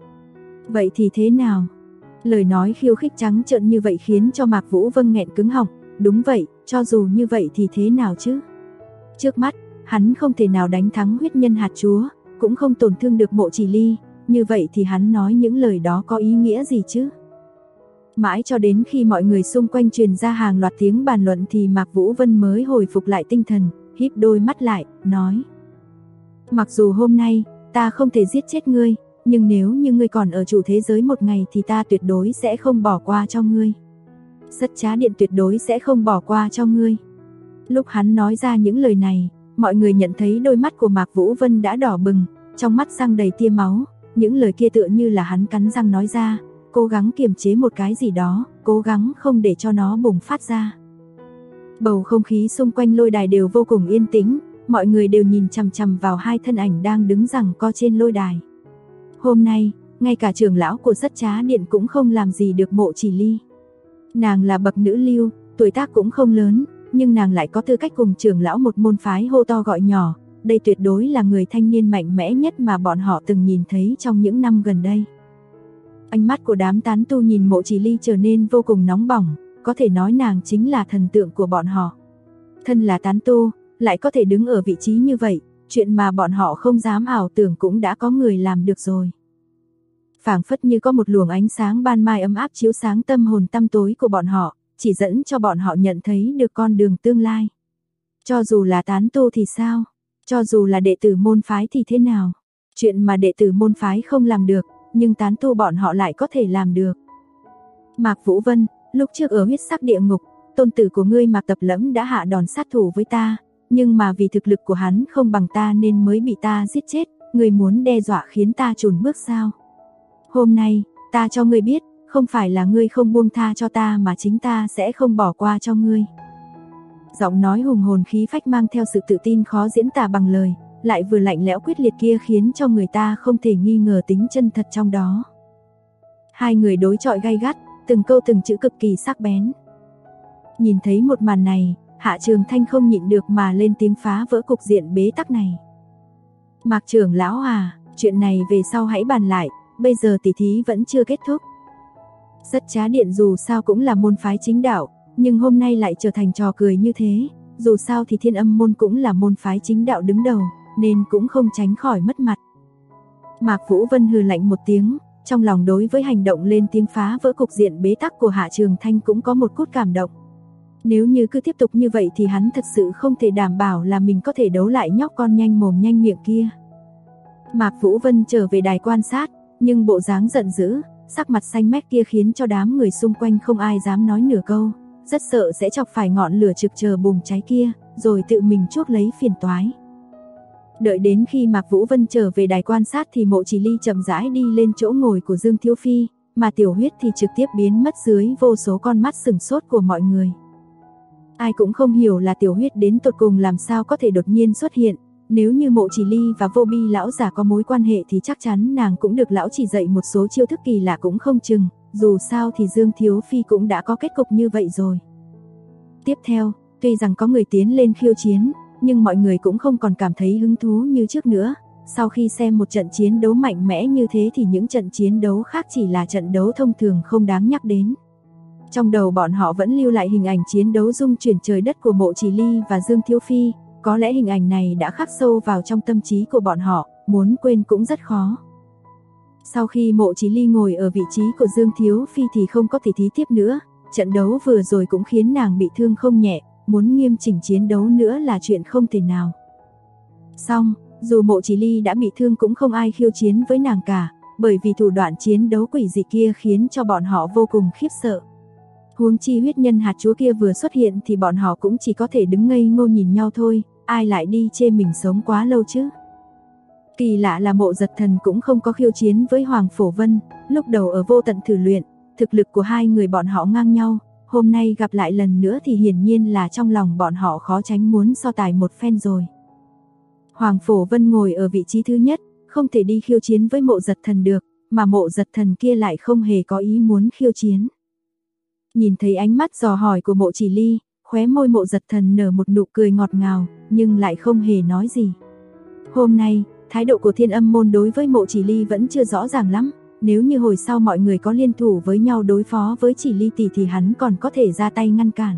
Vậy thì thế nào? Lời nói khiêu khích trắng trợn như vậy khiến cho Mạc Vũ Vân nghẹn cứng họng, đúng vậy, cho dù như vậy thì thế nào chứ? Trước mắt, hắn không thể nào đánh thắng huyết nhân hạt chúa, cũng không tổn thương được Mộ Chỉ Ly, như vậy thì hắn nói những lời đó có ý nghĩa gì chứ? Mãi cho đến khi mọi người xung quanh truyền ra hàng loạt tiếng bàn luận thì Mạc Vũ Vân mới hồi phục lại tinh thần, híp đôi mắt lại, nói: Mặc dù hôm nay, ta không thể giết chết ngươi, nhưng nếu như ngươi còn ở chủ thế giới một ngày thì ta tuyệt đối sẽ không bỏ qua cho ngươi. Sất Trá Điện tuyệt đối sẽ không bỏ qua cho ngươi. Lúc hắn nói ra những lời này, mọi người nhận thấy đôi mắt của Mạc Vũ Vân đã đỏ bừng, trong mắt răng đầy tia máu, những lời kia tựa như là hắn cắn răng nói ra, cố gắng kiềm chế một cái gì đó, cố gắng không để cho nó bùng phát ra. Bầu không khí xung quanh lôi đài đều vô cùng yên tĩnh, mọi người đều nhìn chằm chằm vào hai thân ảnh đang đứng giằng co trên lôi đài. Hôm nay, ngay cả trưởng lão của Sất Trá Điện cũng không làm gì được Mộ Chỉ Ly. Nàng là bậc nữ lưu, tuổi tác cũng không lớn, nhưng nàng lại có tư cách cùng trưởng lão một môn phái hô to gọi nhỏ, đây tuyệt đối là người thanh niên mạnh mẽ nhất mà bọn họ từng nhìn thấy trong những năm gần đây. Ánh mắt của đám tán tu nhìn Mộ Chỉ Ly trở nên vô cùng nóng bỏng, có thể nói nàng chính là thần tượng của bọn họ. Thân là tán tu, lại có thể đứng ở vị trí như vậy, chuyện mà bọn họ không dám ảo tưởng cũng đã có người làm được rồi. Phảng phất như có một luồng ánh sáng ban mai ấm áp chiếu sáng tâm hồn tăm tối của bọn họ, chỉ dẫn cho bọn họ nhận thấy được con đường tương lai. Cho dù là tán tu thì sao? Cho dù là đệ tử môn phái thì thế nào? Chuyện mà đệ tử môn phái không làm được, nhưng tán tu bọn họ lại có thể làm được. Mạc Vũ Vân, lúc trước ở huyết sắc địa ngục, tôn tử của ngươi Mạc Tập Lẫm đã hạ đòn sát thủ với ta, nhưng mà vì thực lực của hắn không bằng ta nên mới bị ta giết chết, ngươi muốn đe dọa khiến ta chùn bước sao? Hôm nay, ta cho ngươi biết, không phải là ngươi không buông tha cho ta mà chính ta sẽ không bỏ qua cho ngươi. Giọng nói hùng hồn khí phách mang theo sự tự tin khó diễn tả bằng lời, lại vừa lạnh lẽo quyết liệt kia khiến cho người ta không thể nghi ngờ tính chân thật trong đó. Hai người đối chọi gay gắt, từng câu từng chữ cực kỳ sắc bén. Nhìn thấy một màn này, Hạ Trường Thanh không nhịn được mà lên tiếng phá vỡ cục diện bế tắc này. Mạc trưởng lão à, chuyện này về sau hãy bàn lại, bây giờ tỷ thí vẫn chưa kết thúc. Rất Trá Điện dù sao cũng là môn phái chính đạo, nhưng hôm nay lại trở thành trò cười như thế, dù sao thì Thiên Âm môn cũng là môn phái chính đạo đứng đầu, nên cũng không tránh khỏi mất mặt. Mạc Vũ Vân hừ lạnh một tiếng, trong lòng đối với hành động lên tiếng phá vỡ cục diện bế tắc của Hạ Trường Thanh cũng có một chút cảm động. Nếu như cứ tiếp tục như vậy thì hắn thật sự không thể đảm bảo là mình có thể đấu lại nhóc con nhanh mồm nhanh miệng kia. Mạc Vũ Vân trở về đài quan sát, nhưng bộ dáng giận dữ, sắc mặt xanh mét kia khiến cho đám người xung quanh không ai dám nói nửa câu, rất sợ sẽ chọc phải ngọn lửa trực chờ bùng cháy kia, rồi tự mình chuốc lấy phiền toái. Đợi đến khi Mạc Vũ Vân trở về đài quan sát thì Mộ Chỉ Ly chậm rãi đi lên chỗ ngồi của Dương Thiếu Phi, mà Tiểu Huyết thì trực tiếp biến mất dưới vô số con mắt sửng sốt của mọi người. Ai cũng không hiểu là Tiểu Huyết đến tột cùng làm sao có thể đột nhiên xuất hiện, nếu như Mộ Chỉ Ly và Vô Bi lão giả có mối quan hệ thì chắc chắn nàng cũng được lão chỉ dạy một số chiêu thức kỳ lạ cũng không chừng, dù sao thì Dương Thiếu Phi cũng đã có kết cục như vậy rồi. Tiếp theo, tuy rằng có người tiến lên khiêu chiến, nhưng mọi người cũng không còn cảm thấy hứng thú như trước nữa. Sau khi xem một trận chiến đấu mạnh mẽ như thế thì những trận chiến đấu khác chỉ là trận đấu thông thường không đáng nhắc đến. Trong đầu bọn họ vẫn lưu lại hình ảnh chiến đấu rung chuyển trời đất của Mộ Chỉ Ly và Dương Thiếu Phi, có lẽ hình ảnh này đã khắc sâu vào trong tâm trí của bọn họ, muốn quên cũng rất khó. Sau khi Mộ Chỉ Ly ngồi ở vị trí của Dương Thiếu Phi thì không có tỷ thí tiếp nữa, trận đấu vừa rồi cũng khiến nàng bị thương không nhẹ, muốn nghiêm chỉnh chiến đấu nữa là chuyện không thể nào. Xong, dù Mộ Chỉ Ly đã bị thương cũng không ai khiêu chiến với nàng cả, bởi vì thủ đoạn chiến đấu quỷ dị kia khiến cho bọn họ vô cùng khiếp sợ. Huống chi huyết nhân hạt chúa kia vừa xuất hiện thì bọn họ cũng chỉ có thể đứng ngây ngô nhìn nhau thôi, ai lại đi chê mình sống quá lâu chứ. Kỳ lạ là Mộ Giật Thần cũng không có khiêu chiến với Hoàng Phổ Vân, lúc đầu ở Vô Tận thử luyện, thực lực của hai người bọn họ ngang nhau, hôm nay gặp lại lần nữa thì hiển nhiên là trong lòng bọn họ khó tránh muốn so tài một phen rồi. Hoàng Phổ Vân ngồi ở vị trí thứ nhất, không thể đi khiêu chiến với Mộ Giật Thần được, mà Mộ Giật Thần kia lại không hề có ý muốn khiêu chiến. Nhìn thấy ánh mắt dò hỏi của Mộ Chỉ Ly, khóe môi Mộ Giật Thần nở một nụ cười ngọt ngào, nhưng lại không hề nói gì. Hôm nay, thái độ của Thiên Âm môn đối với Mộ Chỉ Ly vẫn chưa rõ ràng lắm, nếu như hồi sau mọi người có liên thủ với nhau đối phó với Chỉ Ly tỷ thì hắn còn có thể ra tay ngăn cản.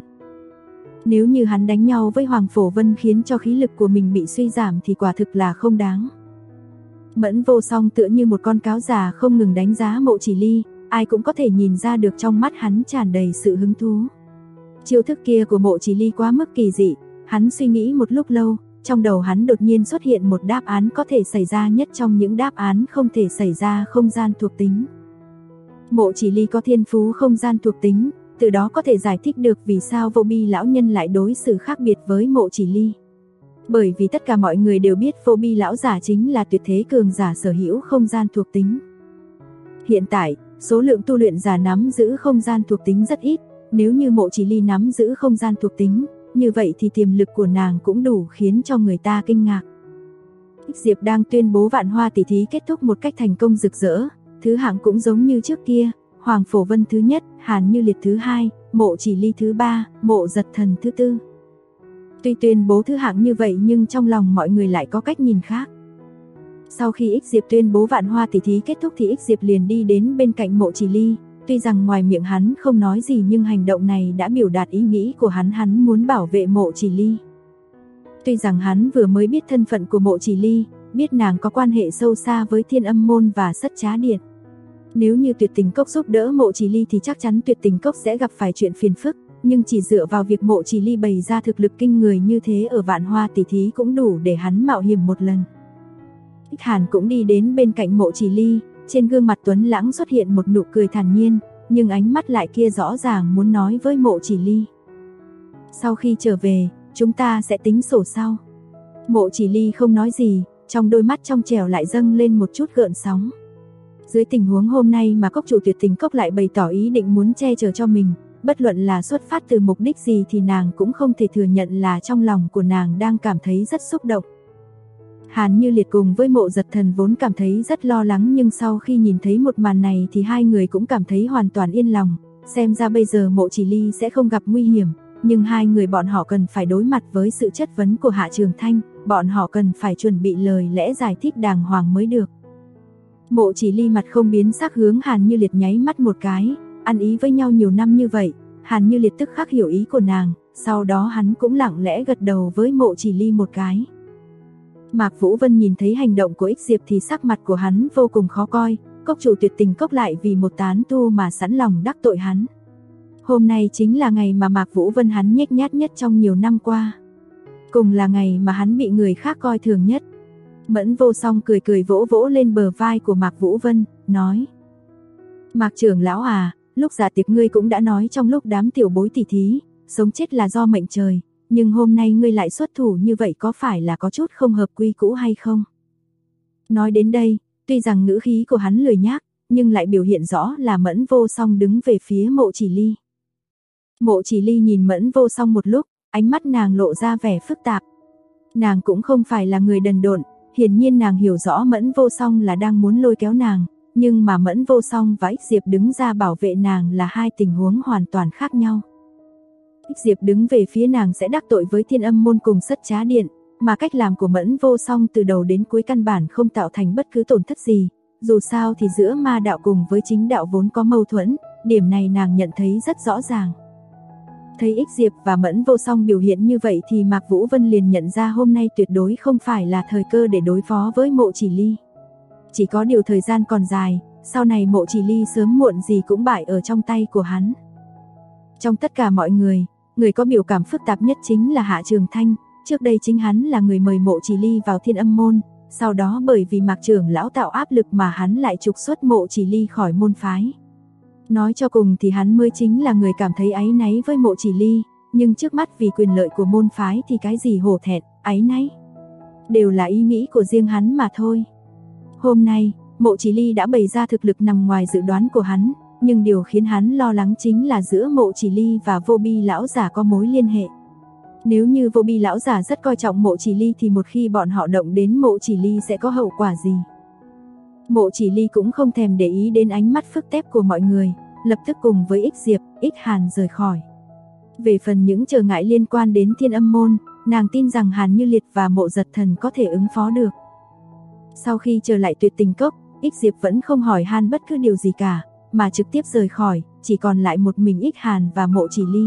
Nếu như hắn đánh nhau với Hoàng Phổ Vân khiến cho khí lực của mình bị suy giảm thì quả thực là không đáng. Mẫn Vô Song tựa như một con cáo già không ngừng đánh giá Mộ Chỉ Ly, ai cũng có thể nhìn ra được trong mắt hắn tràn đầy sự hứng thú. Chiêu thức kia của Mộ Chỉ Ly quá mức kỳ dị, hắn suy nghĩ một lúc lâu, trong đầu hắn đột nhiên xuất hiện một đáp án có thể xảy ra nhất trong những đáp án không thể xảy ra không gian thuộc tính. Mộ Chỉ Ly có thiên phú không gian thuộc tính, từ đó có thể giải thích được vì sao Vô Bi lão nhân lại đối xử khác biệt với Mộ Chỉ Ly. Bởi vì tất cả mọi người đều biết Vô Bi lão giả chính là tuyệt thế cường giả sở hữu không gian thuộc tính. Hiện tại, số lượng tu luyện giả nắm giữ không gian thuộc tính rất ít, nếu như Mộ Chỉ Ly nắm giữ không gian thuộc tính, như vậy thì tiềm lực của nàng cũng đủ khiến cho người ta kinh ngạc. Ích Diệp đang tuyên bố Vạn Hoa tỷ thí kết thúc một cách thành công rực rỡ, thứ hạng cũng giống như trước kia, Hoàng Phổ Vân thứ nhất, Hàn Như Liệt thứ hai, Mộ Chỉ Ly thứ ba, Mộ Giật Thần thứ tư. Tuy tuyên bố thứ hạng như vậy nhưng trong lòng mọi người lại có cách nhìn khác. Sau khi Ích Diệp tuyên bố Vạn Hoa tỷ thí kết thúc thì Ích Diệp liền đi đến bên cạnh Mộ Chỉ Ly, tuy rằng ngoài miệng hắn không nói gì nhưng hành động này đã biểu đạt ý nghĩ của hắn muốn bảo vệ Mộ Chỉ Ly. Tuy rằng hắn vừa mới biết thân phận của Mộ Chỉ Ly, biết nàng có quan hệ sâu xa với Thiên Âm môn và Sất Trá Điện. Nếu như Tuyệt Tình Cốc giúp đỡ Mộ Chỉ Ly thì chắc chắn Tuyệt Tình Cốc sẽ gặp phải chuyện phiền phức, nhưng chỉ dựa vào việc Mộ Chỉ Ly bày ra thực lực kinh người như thế ở Vạn Hoa tỷ thí cũng đủ để hắn mạo hiểm một lần. Ích Hàn cũng đi đến bên cạnh Mộ Chỉ Ly, trên gương mặt tuấn lãng xuất hiện một nụ cười thản nhiên, nhưng ánh mắt lại kia rõ ràng muốn nói với Mộ Chỉ Ly. Sau khi trở về, chúng ta sẽ tính sổ sau. Mộ Chỉ Ly không nói gì, trong đôi mắt trong trẻo lại dâng lên một chút gợn sóng. Dưới tình huống hôm nay mà cốc chủ Tuyệt Tình Cốc lại bày tỏ ý định muốn che chở cho mình, bất luận là xuất phát từ mục đích gì thì nàng cũng không thể thừa nhận là trong lòng của nàng đang cảm thấy rất xúc động. Hàn Như Liệt cùng với Mộ Giật Thần vốn cảm thấy rất lo lắng, nhưng sau khi nhìn thấy một màn này thì hai người cũng cảm thấy hoàn toàn yên lòng. Xem ra bây giờ Mộ Chỉ Ly sẽ không gặp nguy hiểm, nhưng hai người bọn họ cần phải đối mặt với sự chất vấn của Hạ Trường Thanh, bọn họ cần phải chuẩn bị lời lẽ giải thích đàng hoàng mới được. Mộ Chỉ Ly mặt không biến sắc hướng Hàn Như Liệt nháy mắt một cái, ăn ý với nhau nhiều năm như vậy, Hàn Như Liệt tức khắc hiểu ý của nàng, sau đó hắn cũng lặng lẽ gật đầu với Mộ Chỉ Ly một cái. Mạc Vũ Vân nhìn thấy hành động của Ích Diệp thì sắc mặt của hắn vô cùng khó coi, cốc chủ Tuyệt Tình Cốc lại vì một tán tu mà sẵn lòng đắc tội hắn. Hôm nay chính là ngày mà Mạc Vũ Vân hắn nhếch nhác nhất trong nhiều năm qua. Cùng là ngày mà hắn bị người khác coi thường nhất. Mẫn Vô Song cười cười vỗ vỗ lên bờ vai của Mạc Vũ Vân, nói: Mạc trưởng lão à, lúc dạ tiệc ngươi cũng đã nói trong lúc đám tiểu bối tỉ thí, sống chết là do mệnh trời, nhưng hôm nay ngươi lại xuất thủ như vậy có phải là có chút không hợp quy cũ hay không? Nói đến đây, tuy rằng ngữ khí của hắn lười nhác, nhưng lại biểu hiện rõ là Mẫn Vô Song đứng về phía Mộ Chỉ Ly. Mộ Chỉ Ly nhìn Mẫn Vô Song một lúc, ánh mắt nàng lộ ra vẻ phức tạp. Nàng cũng không phải là người đần độn, hiển nhiên nàng hiểu rõ Mẫn Vô Song là đang muốn lôi kéo nàng, nhưng mà Mẫn Vô Song và Ích Diệp đứng ra bảo vệ nàng là hai tình huống hoàn toàn khác nhau. Ích Diệp đứng về phía nàng sẽ đắc tội với Thiên Âm môn cùng Sất Trá Điện, mà cách làm của Mẫn Vô Song từ đầu đến cuối căn bản không tạo thành bất cứ tổn thất gì, dù sao thì giữa ma đạo cùng với chính đạo vốn có mâu thuẫn, điểm này nàng nhận thấy rất rõ ràng. Thấy Ích Diệp và Mẫn Vô Song biểu hiện như vậy thì Mạc Vũ Vân liền nhận ra hôm nay tuyệt đối không phải là thời cơ để đối phó với Mộ Chỉ Ly. Chỉ có điều thời gian còn dài, sau này Mộ Chỉ Ly sớm muộn gì cũng bại ở trong tay của hắn. Trong tất cả mọi người, người có biểu cảm phức tạp nhất chính là Hạ Trường Thanh, trước đây chính hắn là người mời Mộ Chỉ Ly vào Thiên Âm môn, sau đó bởi vì Mạc trưởng lão tạo áp lực mà hắn lại trục xuất Mộ Chỉ Ly khỏi môn phái. Nói cho cùng thì hắn mới chính là người cảm thấy áy náy với Mộ Chỉ Ly, nhưng trước mắt vì quyền lợi của môn phái thì cái gì hổ thẹn, áy náy đều là ý nghĩ của riêng hắn mà thôi. Hôm nay, Mộ Chỉ Ly đã bày ra thực lực nằm ngoài dự đoán của hắn, nhưng điều khiến hắn lo lắng chính là giữa Mộ Chỉ Ly và Vô Bi lão giả có mối liên hệ. Nếu như Vô Bi lão giả rất coi trọng Mộ Chỉ Ly thì một khi bọn họ động đến Mộ Chỉ Ly sẽ có hậu quả gì? Mộ Chỉ Ly cũng không thèm để ý đến ánh mắt phức tạp của mọi người, lập tức cùng với Ích Diệp, Ích Hàn rời khỏi. Về phần những trở ngại liên quan đến Thiên Âm môn, nàng tin rằng Hàn Như Liệt và Mộ Giật Thần có thể ứng phó được. Sau khi trở lại Tuyệt Tình Cốc, Ích Diệp vẫn không hỏi han bất cứ điều gì cả, mà trực tiếp rời khỏi, chỉ còn lại một mình Ích Hàn và Mộ Chỉ Ly.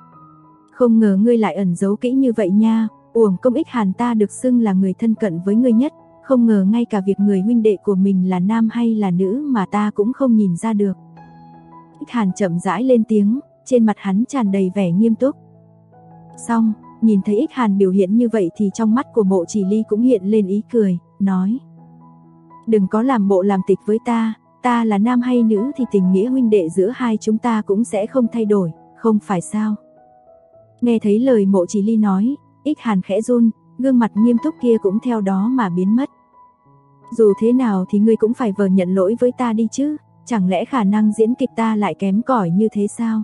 Không ngờ ngươi lại ẩn giấu kỹ như vậy nha, uổng công Ích Hàn ta được xưng là người thân cận với ngươi nhất, không ngờ ngay cả việc người huynh đệ của mình là nam hay là nữ mà ta cũng không nhìn ra được. Ích Hàn chậm rãi lên tiếng, trên mặt hắn tràn đầy vẻ nghiêm túc. Xong, nhìn thấy Ích Hàn biểu hiện như vậy thì trong mắt của Mộ Chỉ Ly cũng hiện lên ý cười, nói: Đừng có làm bộ làm tịch với ta là nam hay nữ thì tình nghĩa huynh đệ giữa hai chúng ta cũng sẽ không thay đổi, không phải sao? Nghe thấy lời Mộ Chỉ Ly nói, Ích Hàn khẽ run, gương mặt nghiêm túc kia cũng theo đó mà biến mất. Dù thế nào thì ngươi cũng phải vờ nhận lỗi với ta đi chứ, chẳng lẽ khả năng diễn kịch ta lại kém cỏi như thế sao?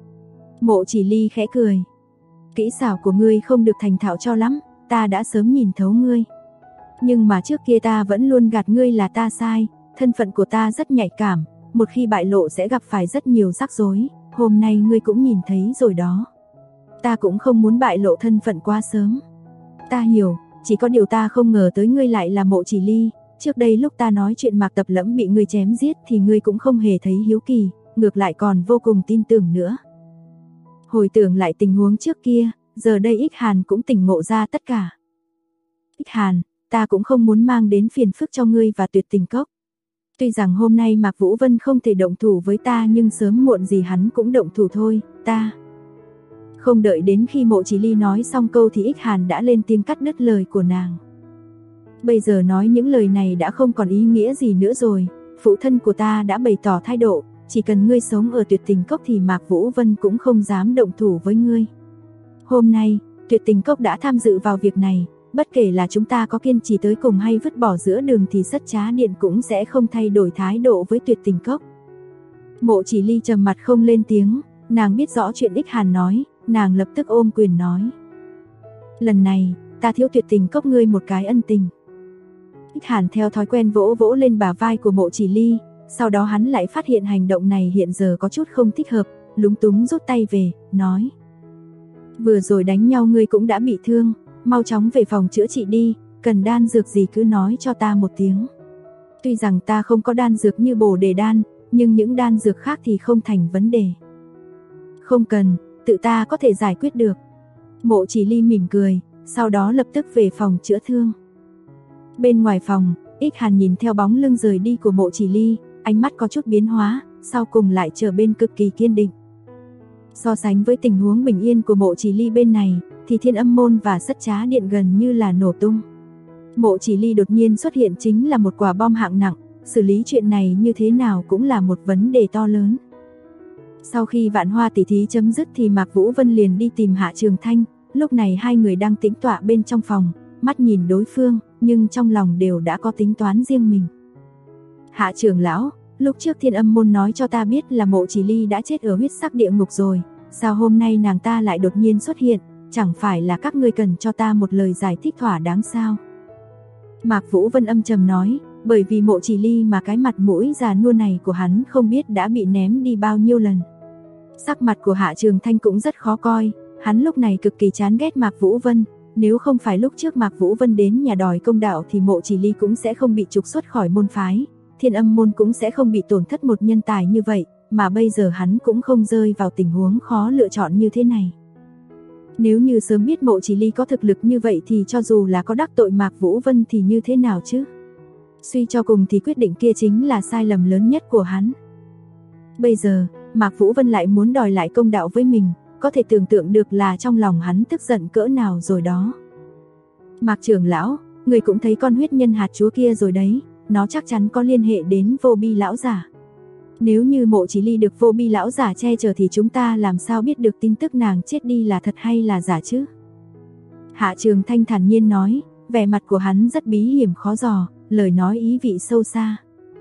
Mộ Chỉ Ly khẽ cười. Kỹ xảo của ngươi không được thành thạo cho lắm, ta đã sớm nhìn thấu ngươi. Nhưng mà trước kia ta vẫn luôn gạt ngươi là ta sai, thân phận của ta rất nhạy cảm, một khi bại lộ sẽ gặp phải rất nhiều rắc rối, hôm nay ngươi cũng nhìn thấy rồi đó. Ta cũng không muốn bại lộ thân phận quá sớm. Ta hiểu, chỉ có điều ta không ngờ tới ngươi lại là Mộ Chỉ Ly, trước đây lúc ta nói chuyện Mạc Tập Lẫm bị ngươi chém giết thì ngươi cũng không hề thấy hiếu kỳ, ngược lại còn vô cùng tin tưởng nữa. Hồi tưởng lại tình huống trước kia, giờ đây Ích Hàn cũng tỉnh ngộ ra tất cả. Ích Hàn, ta cũng không muốn mang đến phiền phức cho ngươi và Tuyệt Tình Cốc. Tuy rằng hôm nay Mạc Vũ Vân không thể động thủ với ta nhưng sớm muộn gì hắn cũng động thủ thôi, ta. Không đợi đến khi Mộ Chỉ Ly nói xong câu thì Ích Hàn đã lên tiếng cắt đứt lời của nàng. Bây giờ nói những lời này đã không còn ý nghĩa gì nữa rồi, phụ thân của ta đã bày tỏ thái độ, chỉ cần ngươi sống ở Tuyệt Tình Cốc thì Mạc Vũ Vân cũng không dám động thủ với ngươi. Hôm nay, Tuyệt Tình Cốc đã tham dự vào việc này, bất kể là chúng ta có kiên trì tới cùng hay vứt bỏ giữa đường thì Sất Trá Điện cũng sẽ không thay đổi thái độ với Tuyệt Tình Cốc. Mộ Chỉ Ly trầm mặt không lên tiếng, nàng biết rõ chuyện Ích Hàn nói, nàng lập tức ôm quyền nói. Lần này, ta thiếu Tuyệt Tình Cốc ngươi một cái ân tình. Ích Hàn theo thói quen vỗ vỗ lên bả vai của Mộ Chỉ Ly, sau đó hắn lại phát hiện hành động này hiện giờ có chút không thích hợp, lúng túng rút tay về, nói. Vừa rồi đánh nhau ngươi cũng đã bị thương, mau chóng về phòng chữa trị đi, cần đan dược gì cứ nói cho ta một tiếng. Tuy rằng ta không có đan dược như Bồ Đề đan, nhưng những đan dược khác thì không thành vấn đề. Không cần, tự ta có thể giải quyết được. Mộ Chỉ Ly mỉm cười, sau đó lập tức về phòng chữa thương. Bên ngoài phòng, Ích Hàn nhìn theo bóng lưng rời đi của Mộ Chỉ Ly, ánh mắt có chút biến hóa, sau cùng lại trở bên cực kỳ kiên định. So sánh với tình huống bình yên của Mộ Chỉ Ly bên này, thì Thiên Âm Môn và Sất Trá Điện gần như là nổ tung. Mộ Chỉ Ly đột nhiên xuất hiện chính là một quả bom hạng nặng, xử lý chuyện này như thế nào cũng là một vấn đề to lớn. Sau khi Vạn Hoa tỷ thí chấm dứt thì Mạc Vũ Vân liền đi tìm Hạ Trường Thanh, lúc này hai người đang tĩnh tọa bên trong phòng, mắt nhìn đối phương, nhưng trong lòng đều đã có tính toán riêng mình. Hạ trưởng lão, lúc trước Thiên Âm Môn nói cho ta biết là Mộ Chỉ Ly đã chết ở huyết sắc địa ngục rồi, sao hôm nay nàng ta lại đột nhiên xuất hiện, chẳng phải là các ngươi cần cho ta một lời giải thích thỏa đáng sao? Mạc Vũ Vân âm trầm nói, bởi vì Mộ Chỉ Ly mà cái mặt mũi già nua này của hắn không biết đã bị ném đi bao nhiêu lần. Sắc mặt của Hạ Trường Thanh cũng rất khó coi, hắn lúc này cực kỳ chán ghét Mạc Vũ Vân, nếu không phải lúc trước Mạc Vũ Vân đến nhà đòi công đạo thì Mộ Chỉ Ly cũng sẽ không bị trục xuất khỏi môn phái, Thiên Âm Môn cũng sẽ không bị tổn thất một nhân tài như vậy, mà bây giờ hắn cũng không rơi vào tình huống khó lựa chọn như thế này. Nếu như sớm biết Mộ Chỉ Ly có thực lực như vậy thì cho dù là có đắc tội Mạc Vũ Vân thì như thế nào chứ? Suy cho cùng thì quyết định kia chính là sai lầm lớn nhất của hắn. Bây giờ, Mạc Vũ Vân lại muốn đòi lại công đạo với mình, có thể tưởng tượng được là trong lòng hắn tức giận cỡ nào rồi đó. Mạc trưởng lão, người cũng thấy con huyết nhân hạt chúa kia rồi đấy, nó chắc chắn có liên hệ đến Vô Bi lão giả. Nếu như Mộ Chỉ Ly được Vô Bi lão giả che chở thì chúng ta làm sao biết được tin tức nàng chết đi là thật hay là giả chứ? Hạ Trường Thanh thản nhiên nói, vẻ mặt của hắn rất bí hiểm khó dò, lời nói ý vị sâu xa.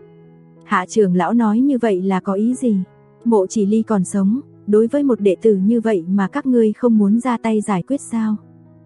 Hạ trưởng lão nói như vậy là có ý gì? Mộ Chỉ Ly còn sống, đối với một đệ tử như vậy mà các ngươi không muốn ra tay giải quyết sao?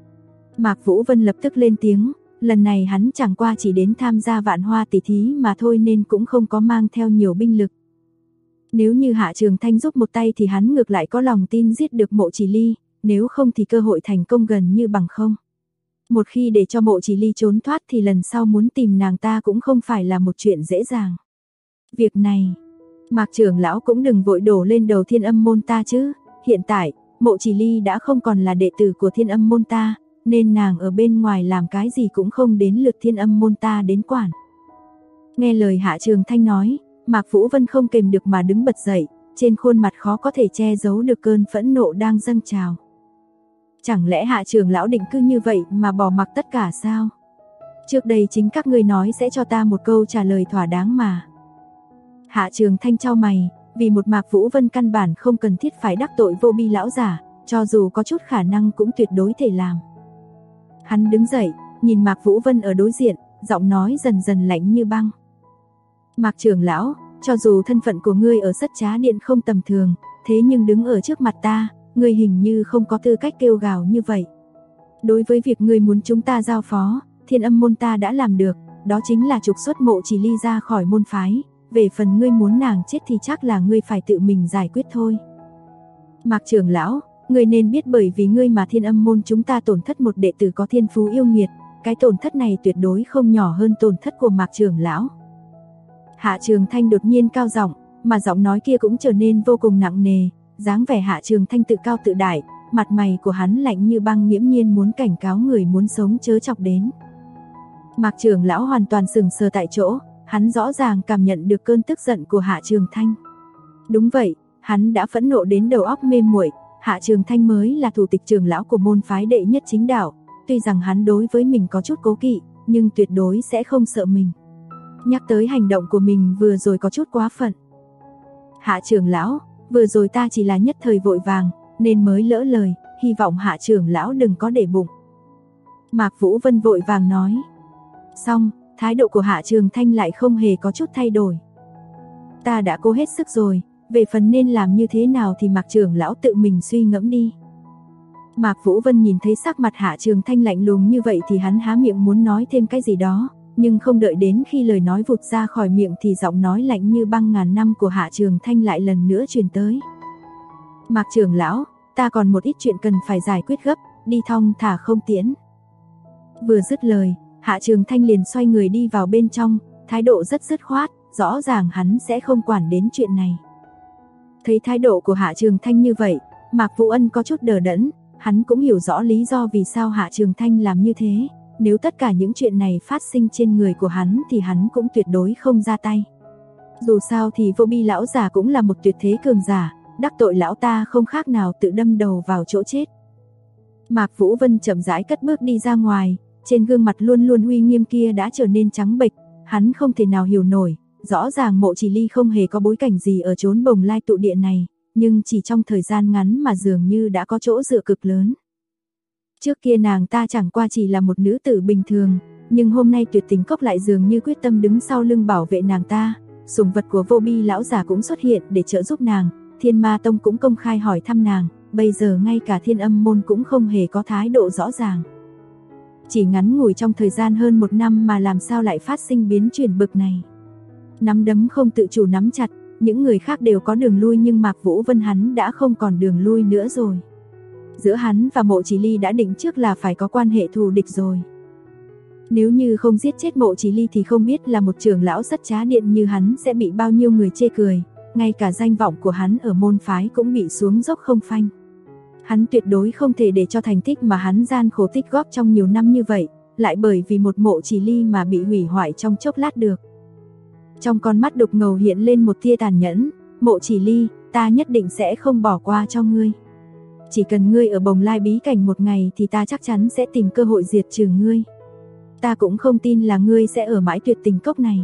Mạc Vũ Vân lập tức lên tiếng, lần này hắn chẳng qua chỉ đến tham gia Vạn Hoa tỷ thí mà thôi nên cũng không có mang theo nhiều binh lực. Nếu như Hạ Trường Thanh giúp một tay thì hắn ngược lại có lòng tin giết được Mộ Chỉ Ly, nếu không thì cơ hội thành công gần như bằng không. Một khi để cho Mộ Chỉ Ly trốn thoát thì lần sau muốn tìm nàng ta cũng không phải là một chuyện dễ dàng. Việc này, Mạc trưởng lão cũng đừng vội đổ lên đầu Thiên Âm Môn ta chứ, hiện tại, Mộ Chỉ Ly đã không còn là đệ tử của Thiên Âm Môn ta, nên nàng ở bên ngoài làm cái gì cũng không đến lượt Thiên Âm Môn ta đến quản. Nghe lời Hạ Trường Thanh nói, Mạc Vũ Vân không kềm được mà đứng bật dậy, trên khuôn mặt khó có thể che giấu được cơn phẫn nộ đang dâng trào. Chẳng lẽ Hạ trưởng lão định cứ như vậy mà bỏ mặc tất cả sao? Trước đây chính các ngươi nói sẽ cho ta một câu trả lời thỏa đáng mà. Hạ Trường Thanh chau mày, vì một Mạc Vũ Vân căn bản không cần thiết phải đắc tội Vô Bi lão giả, cho dù có chút khả năng cũng tuyệt đối thể làm. Hắn đứng dậy, nhìn Mạc Vũ Vân ở đối diện, giọng nói dần dần lạnh như băng. Mạc trưởng lão, cho dù thân phận của ngươi ở Sất Trá Điện không tầm thường, thế nhưng đứng ở trước mặt ta, ngươi hình như không có tư cách kêu gào như vậy. Đối với việc ngươi muốn chúng ta giao phó, Thiên Âm Môn ta đã làm được, đó chính là trục xuất Mộ Chỉ Ly ra khỏi môn phái, về phần ngươi muốn nàng chết thì chắc là ngươi phải tự mình giải quyết thôi. Mạc trưởng lão, ngươi nên biết bởi vì ngươi mà Thiên Âm Môn chúng ta tổn thất một đệ tử có thiên phú yêu nghiệt, cái tổn thất này tuyệt đối không nhỏ hơn tổn thất của Mạc trưởng lão. Hạ Trường Thanh đột nhiên cao giọng, mà giọng nói kia cũng trở nên vô cùng nặng nề, dáng vẻ Hạ Trường Thanh tự cao tự đại, mặt mày của hắn lạnh như băng, nghiễm nhiên muốn cảnh cáo người muốn sống chớ chọc đến. Mạc trưởng lão hoàn toàn sững sờ tại chỗ, hắn rõ ràng cảm nhận được cơn tức giận của Hạ Trường Thanh. Đúng vậy, hắn đã phẫn nộ đến đầu óc mê muội, Hạ Trường Thanh mới là thủ tịch trưởng lão của môn phái đệ nhất chính đạo, tuy rằng hắn đối với mình có chút cố kỵ, nhưng tuyệt đối sẽ không sợ mình. Nhắc tới hành động của mình vừa rồi có chút quá phận. Hạ trưởng lão, vừa rồi ta chỉ là nhất thời vội vàng, nên mới lỡ lời, hy vọng hạ trưởng lão đừng có để bụng. Mạc Vũ Vân vội vàng nói. Xong, thái độ của Hạ Trường Thanh lại không hề có chút thay đổi. Ta đã cố hết sức rồi, về phần nên làm như thế nào thì Mạc trưởng lão tự mình suy ngẫm đi. Mạc Vũ Vân nhìn thấy sắc mặt Hạ Trường Thanh lạnh lùng như vậy thì hắn há miệng muốn nói thêm cái gì đó, nhưng không đợi đến khi lời nói vụt ra khỏi miệng thì giọng nói lạnh như băng ngàn năm của Hạ Trường Thanh lại lần nữa truyền tới. Mạc trưởng lão, ta còn một ít chuyện cần phải giải quyết gấp, đi thong thả không tiễn. Vừa dứt lời, Hạ Trường Thanh liền xoay người đi vào bên trong, thái độ rất dứt khoát, rõ ràng hắn sẽ không quản đến chuyện này. Thấy thái độ của Hạ Trường Thanh như vậy, Mạc Vũ Ân có chút đờ đẫn, hắn cũng hiểu rõ lý do vì sao Hạ Trường Thanh làm như thế, nếu tất cả những chuyện này phát sinh trên người của hắn thì hắn cũng tuyệt đối không ra tay. Dù sao thì Vô Bi lão già cũng là một tuyệt thế cường giả, đắc tội lão ta không khác nào tự đâm đầu vào chỗ chết. Mạc Vũ Vân chậm rãi cất bước đi ra ngoài, trên gương mặt luôn luôn uy nghiêm kia đã trở nên trắng bệch, hắn không thể nào hiểu nổi, rõ ràng Mộ Chỉ Ly không hề có bối cảnh gì ở chốn Bồng Lai tụ địa này, nhưng chỉ trong thời gian ngắn mà dường như đã có chỗ dựa cực lớn. Trước kia nàng ta chẳng qua chỉ là một nữ tử bình thường, nhưng hôm nay Tuyệt Tình Cốc lại dường như quyết tâm đứng sau lưng bảo vệ nàng ta, sủng vật của Vô Bi lão già cũng xuất hiện để trợ giúp nàng, Thiên Ma Tông cũng công khai hỏi thăm nàng, bây giờ ngay cả Thiên Âm môn cũng không hề có thái độ rõ ràng. Chỉ ngắn ngủi trong thời gian hơn 1 năm mà làm sao lại phát sinh biến chuyển bực này. Nắm đấm không tự chủ nắm chặt, những người khác đều có đường lui nhưng Mạc Vũ Vân hắn đã không còn đường lui nữa rồi. Giữa hắn và Mộ Chỉ Ly đã định trước là phải có quan hệ thù địch rồi. Nếu như không giết chết Mộ Chỉ Ly thì không biết là một trưởng lão sắt trá điện như hắn sẽ bị bao nhiêu người chê cười, ngay cả danh vọng của hắn ở môn phái cũng bị xuống dốc không phanh. Hắn tuyệt đối không thể để cho thành tích mà hắn gian khổ tích góp trong nhiều năm như vậy, lại bởi vì một Mộ Chỉ Ly mà bị hủy hoại trong chốc lát được. Trong con mắt đục ngầu hiện lên một tia tàn nhẫn, Mộ Chỉ Ly, ta nhất định sẽ không bỏ qua cho ngươi. Chỉ cần ngươi ở Bồng Lai bí cảnh một ngày thì ta chắc chắn sẽ tìm cơ hội diệt trừ ngươi. Ta cũng không tin là ngươi sẽ ở mãi Tuyệt Tình Cốc này.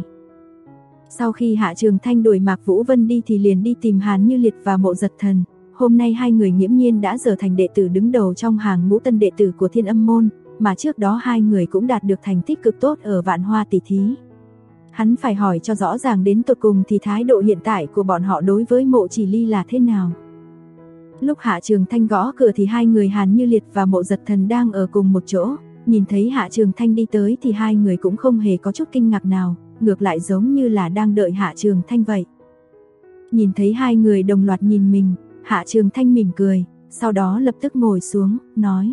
Sau khi Hạ Trường Thanh đuổi Mạc Vũ Vân đi thì liền đi tìm Hàn Như Liệt và Mộ Giật Thần. Hôm nay hai người nghiễm nhiên đã trở thành đệ tử đứng đầu trong hàng ngũ tân đệ tử của Thiên Âm môn, mà trước đó hai người cũng đạt được thành tích cực tốt ở Vạn Hoa tỷ thí. Hắn phải hỏi cho rõ ràng đến tột cùng thì thái độ hiện tại của bọn họ đối với Mộ Chỉ Ly là thế nào. Lúc Hạ Trường Thanh gõ cửa thì hai người Hàn Như Liệt và Mộ Giật Thần đang ở cùng một chỗ, nhìn thấy Hạ Trường Thanh đi tới thì hai người cũng không hề có chút kinh ngạc nào, ngược lại giống như là đang đợi Hạ Trường Thanh vậy. Nhìn thấy hai người đồng loạt nhìn mình, Hạ Trường Thanh mỉm cười, sau đó lập tức ngồi xuống, nói: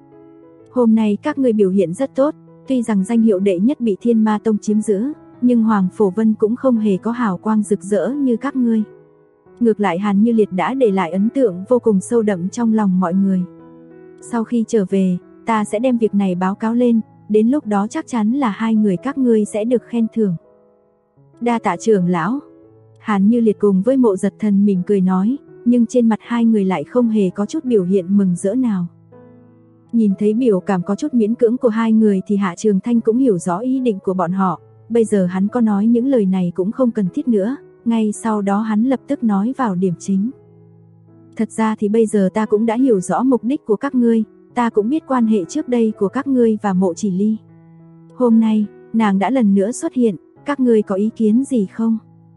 Hôm nay các ngươi biểu hiện rất tốt, tuy rằng danh hiệu đệ nhất bị Thiên Ma Tông chiếm giữ, nhưng Hoàng Phổ Vân cũng không hề có hào quang rực rỡ như các ngươi. Ngược lại Hàn Như Liệt đã để lại ấn tượng vô cùng sâu đậm trong lòng mọi người. Sau khi trở về, ta sẽ đem việc này báo cáo lên, đến lúc đó chắc chắn là hai người các ngươi sẽ được khen thưởng. Đa tạ trưởng lão. Hàn Như Liệt cùng với Mộ Giật Thần mỉm cười nói, nhưng trên mặt hai người lại không hề có chút biểu hiện mừng rỡ nào. Nhìn thấy biểu cảm có chút miễn cưỡng của hai người thì Hạ Trường Thanh cũng hiểu rõ ý định của bọn họ, bây giờ hắn có nói những lời này cũng không cần thiết nữa, ngay sau đó hắn lập tức nói vào điểm chính. Thật ra thì bây giờ ta cũng đã hiểu rõ mục đích của các ngươi, ta cũng biết quan hệ trước đây của các ngươi và Mộ Chỉ Ly. Hôm nay, nàng đã lần nữa xuất hiện, các ngươi có ý kiến gì không?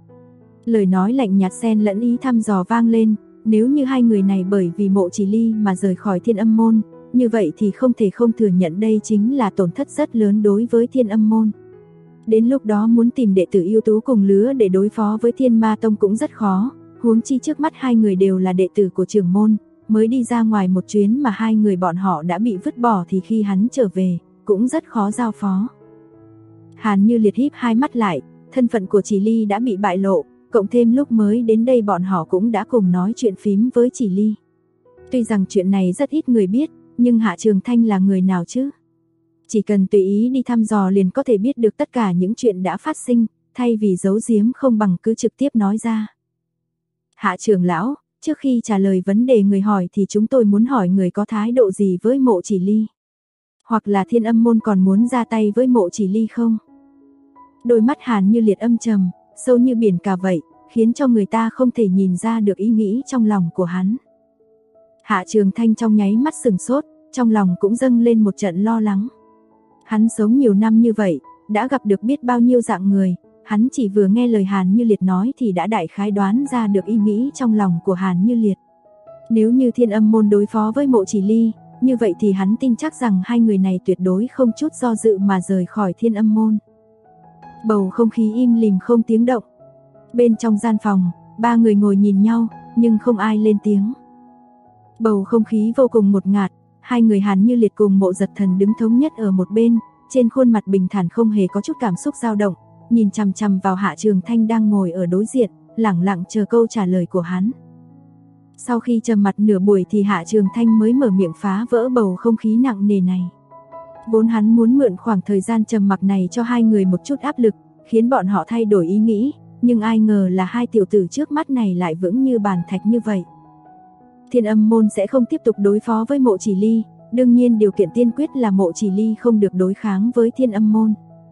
Lời nói lạnh nhạt xen lẫn ý thăm dò vang lên, nếu như hai người này bởi vì Mộ Chỉ Ly mà rời khỏi Thiên Âm môn, như vậy thì không thể không thừa nhận đây chính là tổn thất rất lớn đối với Thiên Âm môn. Đến lúc đó muốn tìm đệ tử ưu tú cùng lứa để đối phó với Thiên Ma Tông cũng rất khó, huống chi trước mắt hai người đều là đệ tử của trưởng môn, mới đi ra ngoài một chuyến mà hai người bọn họ đã bị vứt bỏ thì khi hắn trở về, cũng rất khó giao phó. Hàn Như Liệt híp hai mắt lại, thân phận của Chỉ Ly đã bị bại lộ, cộng thêm lúc mới đến đây bọn họ cũng đã cùng nói chuyện phím với Chỉ Ly. Tuy rằng chuyện này rất ít người biết, nhưng Hạ Trường Thanh là người nào chứ? Chỉ cần tùy ý đi thăm dò liền có thể biết được tất cả những chuyện đã phát sinh, thay vì giấu giếm không bằng cứ trực tiếp nói ra. Hạ trưởng lão, trước khi trả lời vấn đề người hỏi thì chúng tôi muốn hỏi người có thái độ gì với Mộ Chỉ Ly? Hoặc là Thiên Âm môn còn muốn ra tay với Mộ Chỉ Ly không? Đôi mắt Hàn Như Liệt âm trầm, sâu như biển cả vậy, khiến cho người ta không thể nhìn ra được ý nghĩ trong lòng của hắn. Hạ Trường Thanh trong nháy mắt sừng sốt, trong lòng cũng dâng lên một trận lo lắng. Hắn sống nhiều năm như vậy, đã gặp được biết bao nhiêu dạng người, hắn chỉ vừa nghe lời Hàn Như Liệt nói thì đã đại khái đoán ra được ý nghĩ trong lòng của Hàn Như Liệt. Nếu như Thiên Âm môn đối phó với Mộ Chỉ Ly, như vậy thì hắn tin chắc rằng hai người này tuyệt đối không chút do dự mà rời khỏi Thiên Âm môn. Bầu không khí im lìm không tiếng động. Bên trong gian phòng, ba người ngồi nhìn nhau, nhưng không ai lên tiếng. Bầu không khí vô cùng ngột ngạt, hai người Hàn Như Liệt cùng Mộ Giật Thần đứng thống nhất ở một bên, trên khuôn mặt bình thản không hề có chút cảm xúc dao động, nhìn chằm chằm vào Hạ Trường Thanh đang ngồi ở đối diện, lẳng lặng chờ câu trả lời của hắn. Sau khi trầm mặt nửa buổi thì Hạ Trường Thanh mới mở miệng phá vỡ bầu không khí nặng nề này. Vốn hắn muốn mượn khoảng thời gian trầm mặc này cho hai người một chút áp lực, khiến bọn họ thay đổi ý nghĩ, nhưng ai ngờ là hai tiểu tử trước mắt này lại vững như bàn thạch như vậy. Thiên Âm môn sẽ không tiếp tục đối phó với Mộ Chỉ Ly, đương nhiên điều kiện tiên quyết là Mộ Chỉ Ly không được đối kháng với Thiên Âm môn.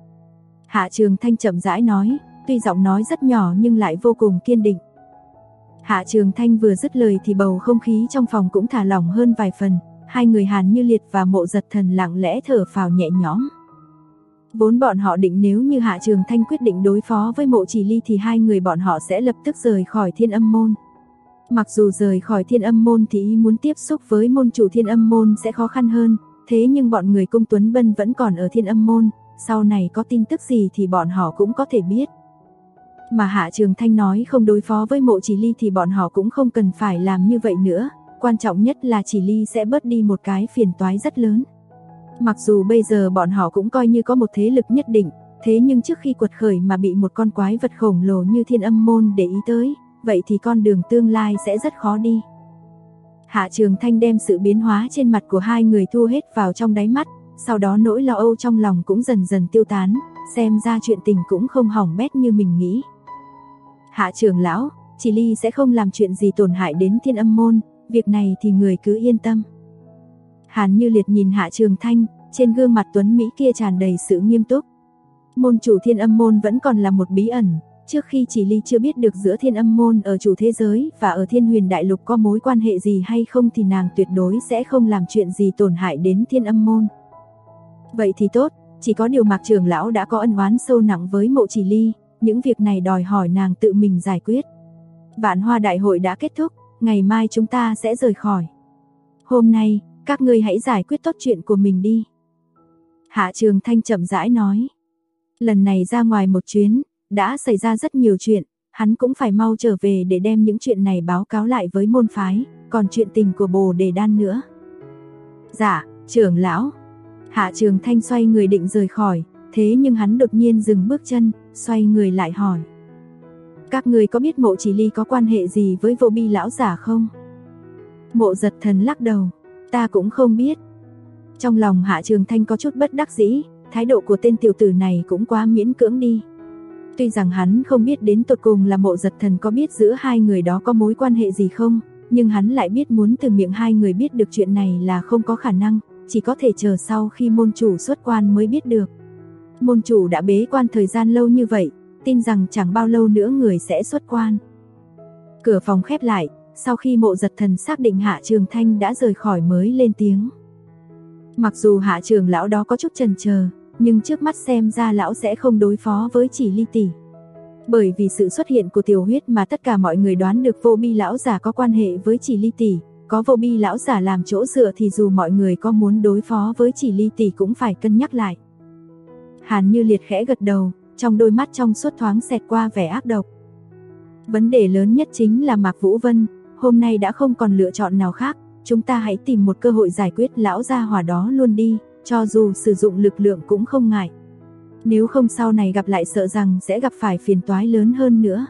Hạ Trường Thanh chậm rãi nói, tuy giọng nói rất nhỏ nhưng lại vô cùng kiên định. Hạ Trường Thanh vừa dứt lời thì bầu không khí trong phòng cũng thả lỏng hơn vài phần, hai người Hàn Như Liệt và Mộ Giật Thần lặng lẽ thở phào nhẹ nhõm. Vốn bọn họ định nếu như Hạ Trường Thanh quyết định đối phó với Mộ Chỉ Ly thì hai người bọn họ sẽ lập tức rời khỏi Thiên Âm môn. Mặc dù rời khỏi Thiên Âm môn thì ý muốn tiếp xúc với môn chủ Thiên Âm môn sẽ khó khăn hơn, thế nhưng bọn người Cung Tuấn Bân vẫn còn ở Thiên Âm môn, sau này có tin tức gì thì bọn họ cũng có thể biết. Mà Hạ Trường Thanh nói không đối phó với Mộ Chỉ Ly thì bọn họ cũng không cần phải làm như vậy nữa, quan trọng nhất là Chỉ Ly sẽ bớt đi một cái phiền toái rất lớn. Mặc dù bây giờ bọn họ cũng coi như có một thế lực nhất định, thế nhưng trước khi quật khởi mà bị một con quái vật khổng lồ như Thiên Âm môn để ý tới, vậy thì con đường tương lai sẽ rất khó đi. Hạ Trường Thanh đem sự biến hóa trên mặt của hai người thu hết vào trong đáy mắt, sau đó nỗi lo âu trong lòng cũng dần dần tiêu tán, xem ra chuyện tình cũng không hỏng bét như mình nghĩ. Hạ trưởng lão, Chỉ Ly sẽ không làm chuyện gì tổn hại đến Thiên Âm môn, việc này thì người cứ yên tâm. Hàn Như Liệt nhìn Hạ Trường Thanh, trên gương mặt tuấn mỹ kia tràn đầy sự nghiêm túc. Môn chủ Thiên Âm môn vẫn còn là một bí ẩn, trước khi Chỉ Ly chưa biết được giữa Thiên Âm môn ở chủ thế giới và ở Thiên Huyền Đại Lục có mối quan hệ gì hay không thì nàng tuyệt đối sẽ không làm chuyện gì tổn hại đến Thiên Âm môn. Vậy thì tốt, chỉ có điều Mạc trưởng lão đã có ân oán sâu nặng với Mộ Chỉ Ly, những việc này đòi hỏi nàng tự mình giải quyết. Vạn Hoa đại hội đã kết thúc, ngày mai chúng ta sẽ rời khỏi. Hôm nay, các ngươi hãy giải quyết tốt chuyện của mình đi. Hạ Trường Thanh chậm rãi nói. Lần này ra ngoài một chuyến, đã xảy ra rất nhiều chuyện, hắn cũng phải mau trở về để đem những chuyện này báo cáo lại với môn phái, còn chuyện tình của Bồ Đề Đan nữa. Dạ, trưởng lão. Hạ Trường Thanh xoay người định rời khỏi, thế nhưng hắn đột nhiên dừng bước chân, xoay người lại hỏi. Các ngươi có biết Mộ Chỉ Ly có quan hệ gì với Vô Bi lão giả không? Mộ Giật Thần lắc đầu, ta cũng không biết. Trong lòng Hạ Trường Thanh có chút bất đắc dĩ, thái độ của tên tiểu tử này cũng quá miễn cưỡng đi. Tuy rằng hắn không biết đến tột cùng là Mộ Giật Thần có biết giữa hai người đó có mối quan hệ gì không, nhưng hắn lại biết muốn từ miệng hai người biết được chuyện này là không có khả năng, chỉ có thể chờ sau khi môn chủ xuất quan mới biết được. Môn chủ đã bế quan thời gian lâu như vậy, tin rằng chẳng bao lâu nữa người sẽ xuất quan. Cửa phòng khép lại, sau khi Mộ Giật Thần xác định Hạ Trường Thanh đã rời khỏi mới lên tiếng. Mặc dù Hạ trưởng lão đó có chút chần chờ, nhưng trước mắt xem ra lão sẽ không đối phó với Chỉ Ly tỷ. Bởi vì sự xuất hiện của tiểu huyết mà tất cả mọi người đoán được Vô Bi lão giả có quan hệ với Chỉ Ly tỷ, có Vô Bi lão giả làm chỗ dựa thì dù mọi người có muốn đối phó với Chỉ Ly tỷ cũng phải cân nhắc lại. Hàn Như Liệt khẽ gật đầu, trong đôi mắt trong suốt thoáng xẹt qua vẻ ác độc. Vấn đề lớn nhất chính là Mạc Vũ Vân, hôm nay đã không còn lựa chọn nào khác, chúng ta hãy tìm một cơ hội giải quyết lão gia hỏa đó luôn đi, cho dù sử dụng lực lượng cũng không ngại. Nếu không sau này gặp lại sợ rằng sẽ gặp phải phiền toái lớn hơn nữa.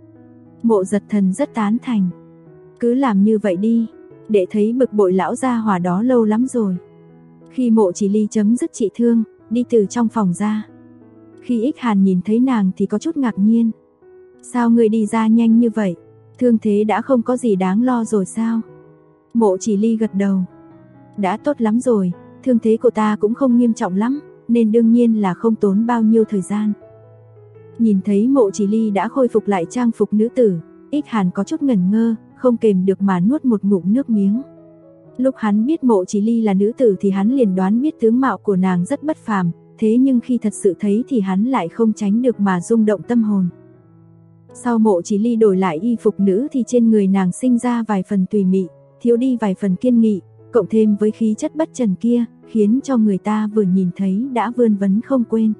Mộ Giật Thần rất tán thành. Cứ làm như vậy đi, để thấy bực bội lão gia hỏa đó lâu lắm rồi. Khi Mộ Chỉ Ly chấm dứt trị thương, đi từ trong phòng ra. Khi Ích Hàn nhìn thấy nàng thì có chút ngạc nhiên. Sao ngươi đi ra nhanh như vậy? Thương thế đã không có gì đáng lo rồi sao? Mộ Chỉ Ly gật đầu. Đã tốt lắm rồi, thương thế của ta cũng không nghiêm trọng lắm, nên đương nhiên là không tốn bao nhiêu thời gian. Nhìn thấy Mộ Chỉ Ly đã khôi phục lại trang phục nữ tử, Ích Hàn có chút ngẩn ngơ, không kềm được mà nuốt một ngụm nước miếng. Lúc hắn biết Mộ Chỉ Ly là nữ tử thì hắn liền đoán biết tướng mạo của nàng rất bất phàm, thế nhưng khi thật sự thấy thì hắn lại không tránh được mà rung động tâm hồn. Sau Mộ Chỉ Ly đổi lại y phục nữ thì trên người nàng sinh ra vài phần tùy mị, thiếu đi vài phần kiên nghị, cộng thêm với khí chất bất trần kia, khiến cho người ta vừa nhìn thấy đã vươn vấn không quên.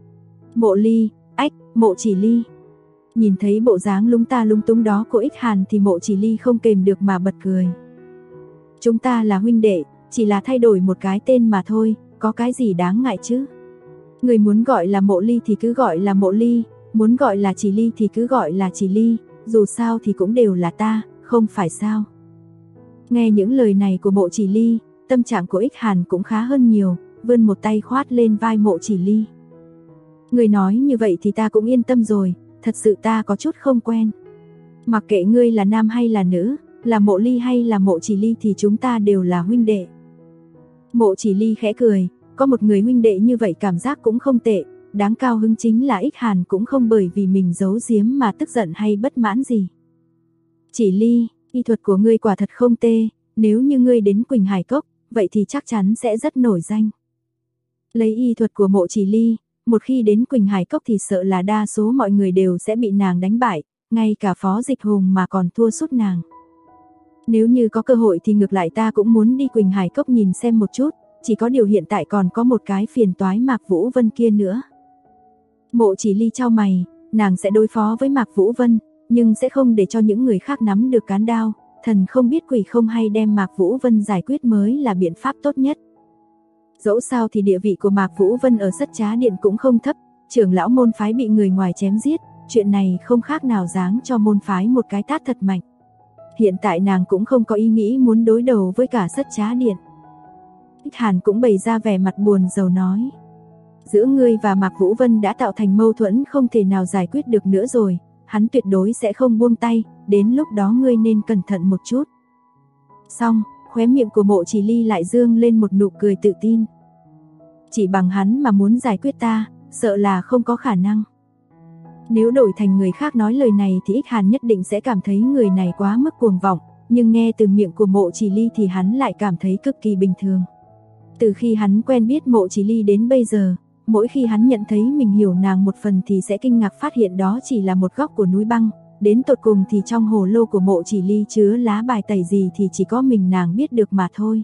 Mộ Ly, Mộ Chỉ Ly. Nhìn thấy bộ dáng lúng ta lung túng đó của Ích Hàn thì Mộ Chỉ Ly không kềm được mà bật cười. Chúng ta là huynh đệ, chỉ là thay đổi một cái tên mà thôi, có cái gì đáng ngại chứ? Người muốn gọi là Mộ Ly thì cứ gọi là Mộ Ly, muốn gọi là Chỉ Ly thì cứ gọi là Chỉ Ly, dù sao thì cũng đều là ta, không phải sao? Nghe những lời này của Mộ Chỉ Ly, tâm trạng của Ích Hàn cũng khá hơn nhiều, vươn một tay khoát lên vai Mộ Chỉ Ly. Người nói như vậy thì ta cũng yên tâm rồi, thật sự ta có chút không quen. Mặc kệ ngươi là nam hay là nữ, là Mộ Ly hay là Mộ Chỉ Ly thì chúng ta đều là huynh đệ. Mộ Chỉ Ly khẽ cười, có một người huynh đệ như vậy cảm giác cũng không tệ, đáng cao hứng chính là Ích Hàn cũng không bởi vì mình giấu giếm mà tức giận hay bất mãn gì. Chỉ Ly, y thuật của ngươi quả thật không tệ, nếu như ngươi đến Quỳnh Hải Cốc, vậy thì chắc chắn sẽ rất nổi danh. Lấy y thuật của Mộ Chỉ Ly, một khi đến Quỳnh Hải Cốc thì sợ là đa số mọi người đều sẽ bị nàng đánh bại, ngay cả Phó Dịch Hùng mà còn thua sút nàng. Nếu như có cơ hội thì ngược lại ta cũng muốn đi Quỳnh Hải Cốc nhìn xem một chút, chỉ có điều hiện tại còn có một cái phiền toái Mạc Vũ Vân kia nữa. Mộ Chỉ Ly chau mày, nàng sẽ đối phó với Mạc Vũ Vân, nhưng sẽ không để cho những người khác nắm được cán đao, thần không biết quỷ không hay đem Mạc Vũ Vân giải quyết mới là biện pháp tốt nhất. Dẫu sao thì địa vị của Mạc Vũ Vân ở Sất Trá Điện cũng không thấp, trưởng lão môn phái bị người ngoài chém giết, chuyện này không khác nào giáng cho môn phái một cái tát thật mạnh. Hiện tại nàng cũng không có ý nghĩ muốn đối đầu với cả Sất Trá Điện. Ích Hàn cũng bày ra vẻ mặt buồn rầu nói. Giữa ngươi và Mạc Vũ Vân đã tạo thành mâu thuẫn không thể nào giải quyết được nữa rồi, hắn tuyệt đối sẽ không buông tay, đến lúc đó ngươi nên cẩn thận một chút. Xong, khóe miệng của Mộ Chỉ Ly lại dương lên một nụ cười tự tin. Chỉ bằng hắn mà muốn giải quyết ta, sợ là không có khả năng. Nếu đổi thành người khác nói lời này thì Ích Hàn nhất định sẽ cảm thấy người này quá mức cuồng vọng, nhưng nghe từ miệng của Mộ Chỉ Ly thì hắn lại cảm thấy cực kỳ bình thường. Từ khi hắn quen biết Mộ Chỉ Ly đến bây giờ, mỗi khi hắn nhận thấy mình hiểu nàng một phần thì sẽ kinh ngạc phát hiện đó chỉ là một góc của núi băng, đến tột cùng thì trong hồ lô của Mộ Chỉ Ly chứa lá bài tẩy gì thì chỉ có mình nàng biết được mà thôi.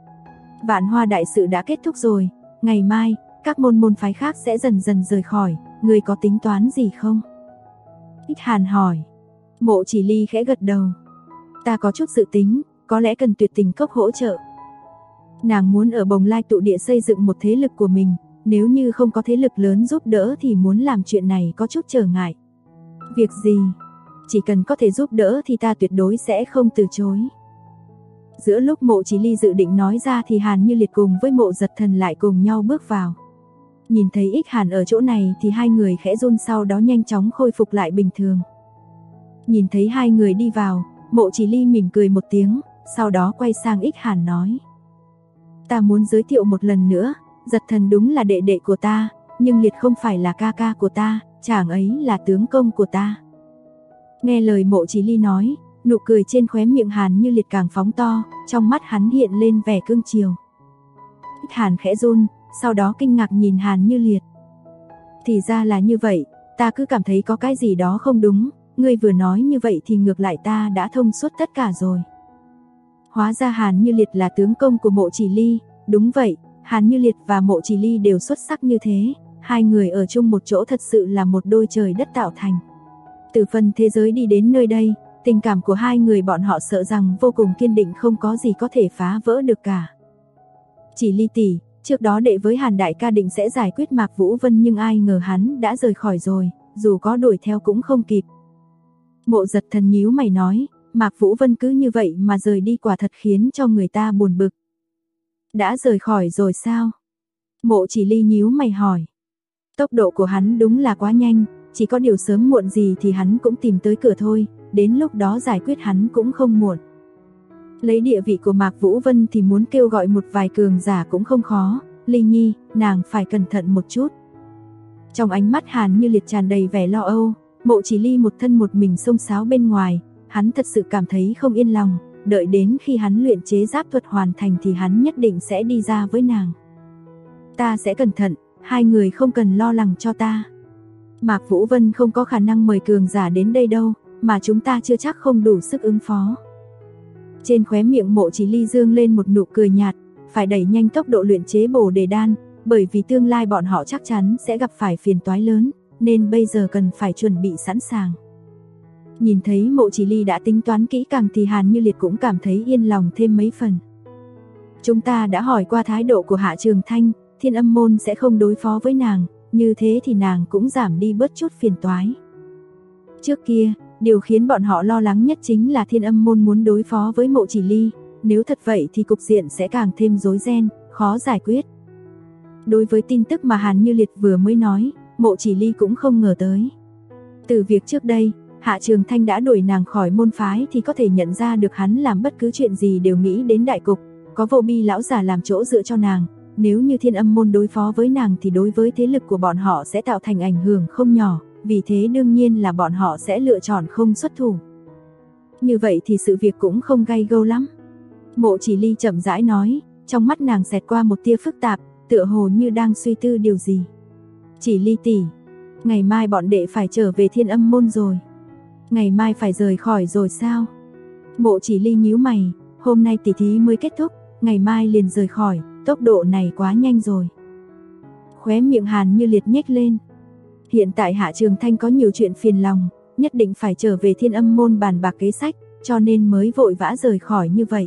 Vạn Hoa đại sự đã kết thúc rồi, ngày mai, các môn phái khác sẽ dần dần rời khỏi, ngươi có tính toán gì không? Ích Hàn hỏi. Mộ Chỉ Ly khẽ gật đầu. Ta có chút dự tính, có lẽ cần Tuyệt Tình Cốc hỗ trợ. Nàng muốn ở Bồng Lai tụ địa xây dựng một thế lực của mình, nếu như không có thế lực lớn giúp đỡ thì muốn làm chuyện này có chút trở ngại. Việc gì? Chỉ cần có thể giúp đỡ thì ta tuyệt đối sẽ không từ chối. Giữa lúc Mộ Chỉ Ly dự định nói ra thì Hàn Như Liệt cùng với Mộ Giật Thần lại cùng nhau bước vào. Nhìn thấy Ích Hàn ở chỗ này thì hai người khẽ run, sau đó nhanh chóng khôi phục lại bình thường. Nhìn thấy hai người đi vào, Mộ Chỉ Ly mỉm cười một tiếng, sau đó quay sang Ích Hàn nói. Ta muốn giới thiệu một lần nữa, Giật Thần đúng là đệ đệ của ta, nhưng Liệt không phải là ca ca của ta, chàng ấy là tướng công của ta. Nghe lời Mộ Chỉ Ly nói, nụ cười trên khóe miệng Hàn Như Liệt càng phóng to, trong mắt hắn hiện lên vẻ cương chiều. Ích Hàn khẽ run, sau đó kinh ngạc nhìn Hàn Như Liệt. Thì ra là như vậy, ta cứ cảm thấy có cái gì đó không đúng, ngươi vừa nói như vậy thì ngược lại ta đã thông suốt tất cả rồi. Hóa ra Hàn Như Liệt là tướng công của Mộ Chỉ Ly, đúng vậy, Hàn Như Liệt và Mộ Chỉ Ly đều xuất sắc như thế, hai người ở chung một chỗ thật sự là một đôi trời đất tạo thành. Từ phần thế giới đi đến nơi đây, tình cảm của hai người bọn họ sợ rằng vô cùng kiên định, không có gì có thể phá vỡ được cả. Chỉ Ly tỷ, trước đó đệ với Hàn đại ca định sẽ giải quyết Mạc Vũ Vân nhưng ai ngờ hắn đã rời khỏi rồi, dù có đuổi theo cũng không kịp. Mộ Giật Thần nhíu mày nói, Mạc Vũ Vân cứ như vậy mà rời đi quả thật khiến cho người ta buồn bực. Đã rời khỏi rồi sao? Mộ Chỉ Ly nhíu mày hỏi. Tốc độ của hắn đúng là quá nhanh, chỉ có điều sớm muộn gì thì hắn cũng tìm tới cửa thôi, đến lúc đó giải quyết hắn cũng không muộn. Lấy địa vị của Mạc Vũ Vân thì muốn kêu gọi một vài cường giả cũng không khó, Ly Nhi, nàng phải cẩn thận một chút. Trong ánh mắt Hàn Như Liệt tràn đầy vẻ lo âu, Mộ Chỉ Ly một thân một mình xông xáo bên ngoài, hắn thật sự cảm thấy không yên lòng, đợi đến khi hắn luyện chế giáp thuật hoàn thành thì hắn nhất định sẽ đi ra với nàng. Ta sẽ cẩn thận, hai người không cần lo lắng cho ta. Mạc Vũ Vân không có khả năng mời cường giả đến đây đâu, mà chúng ta chưa chắc không đủ sức ứng phó. Trên khóe miệng Mộ Chỉ Ly dương lên một nụ cười nhạt, phải đẩy nhanh tốc độ luyện chế Bồ Đề đan, bởi vì tương lai bọn họ chắc chắn sẽ gặp phải phiền toái lớn, nên bây giờ cần phải chuẩn bị sẵn sàng. Nhìn thấy Mộ Chỉ Ly đã tính toán kỹ càng thì Hàn Như Liệt cũng cảm thấy yên lòng thêm mấy phần. Chúng ta đã hỏi qua thái độ của Hạ Trường Thanh, Thiên Âm môn sẽ không đối phó với nàng, như thế thì nàng cũng giảm đi bớt chút phiền toái. Trước kia, điều khiến bọn họ lo lắng nhất chính là Thiên Âm môn muốn đối phó với Mộ Chỉ Ly, nếu thật vậy thì cục diện sẽ càng thêm rối ren, khó giải quyết. Đối với tin tức mà Hàn Như Liệt vừa mới nói, Mộ Chỉ Ly cũng không ngờ tới. Từ việc trước đây, Hạ Trường Thanh đã đuổi nàng khỏi môn phái thì có thể nhận ra được hắn làm bất cứ chuyện gì đều nghĩ đến đại cục, có Vô Bi lão giả làm chỗ dựa cho nàng, nếu như Thiên Âm môn đối phó với nàng thì đối với thế lực của bọn họ sẽ tạo thành ảnh hưởng không nhỏ, vì thế đương nhiên là bọn họ sẽ lựa chọn không xuất thủ. Như vậy thì sự việc cũng không gay gâu lắm. Mộ Chỉ Ly chậm rãi nói, trong mắt nàng xẹt qua một tia phức tạp, tựa hồ như đang suy tư điều gì. Chỉ Ly tỷ, ngày mai bọn đệ phải trở về Thiên Âm môn rồi. Ngày mai phải rời khỏi rồi sao? Mộ Chỉ Ly nhíu mày, hôm nay tỷ thí mới kết thúc, ngày mai liền rời khỏi, tốc độ này quá nhanh rồi. Khóe miệng Hàn Như Liệt nhếch lên. Hiện tại Hạ Trường Thanh có nhiều chuyện phiền lòng, nhất định phải trở về Thiên Âm môn bàn bạc kế sách, cho nên mới vội vã rời khỏi như vậy.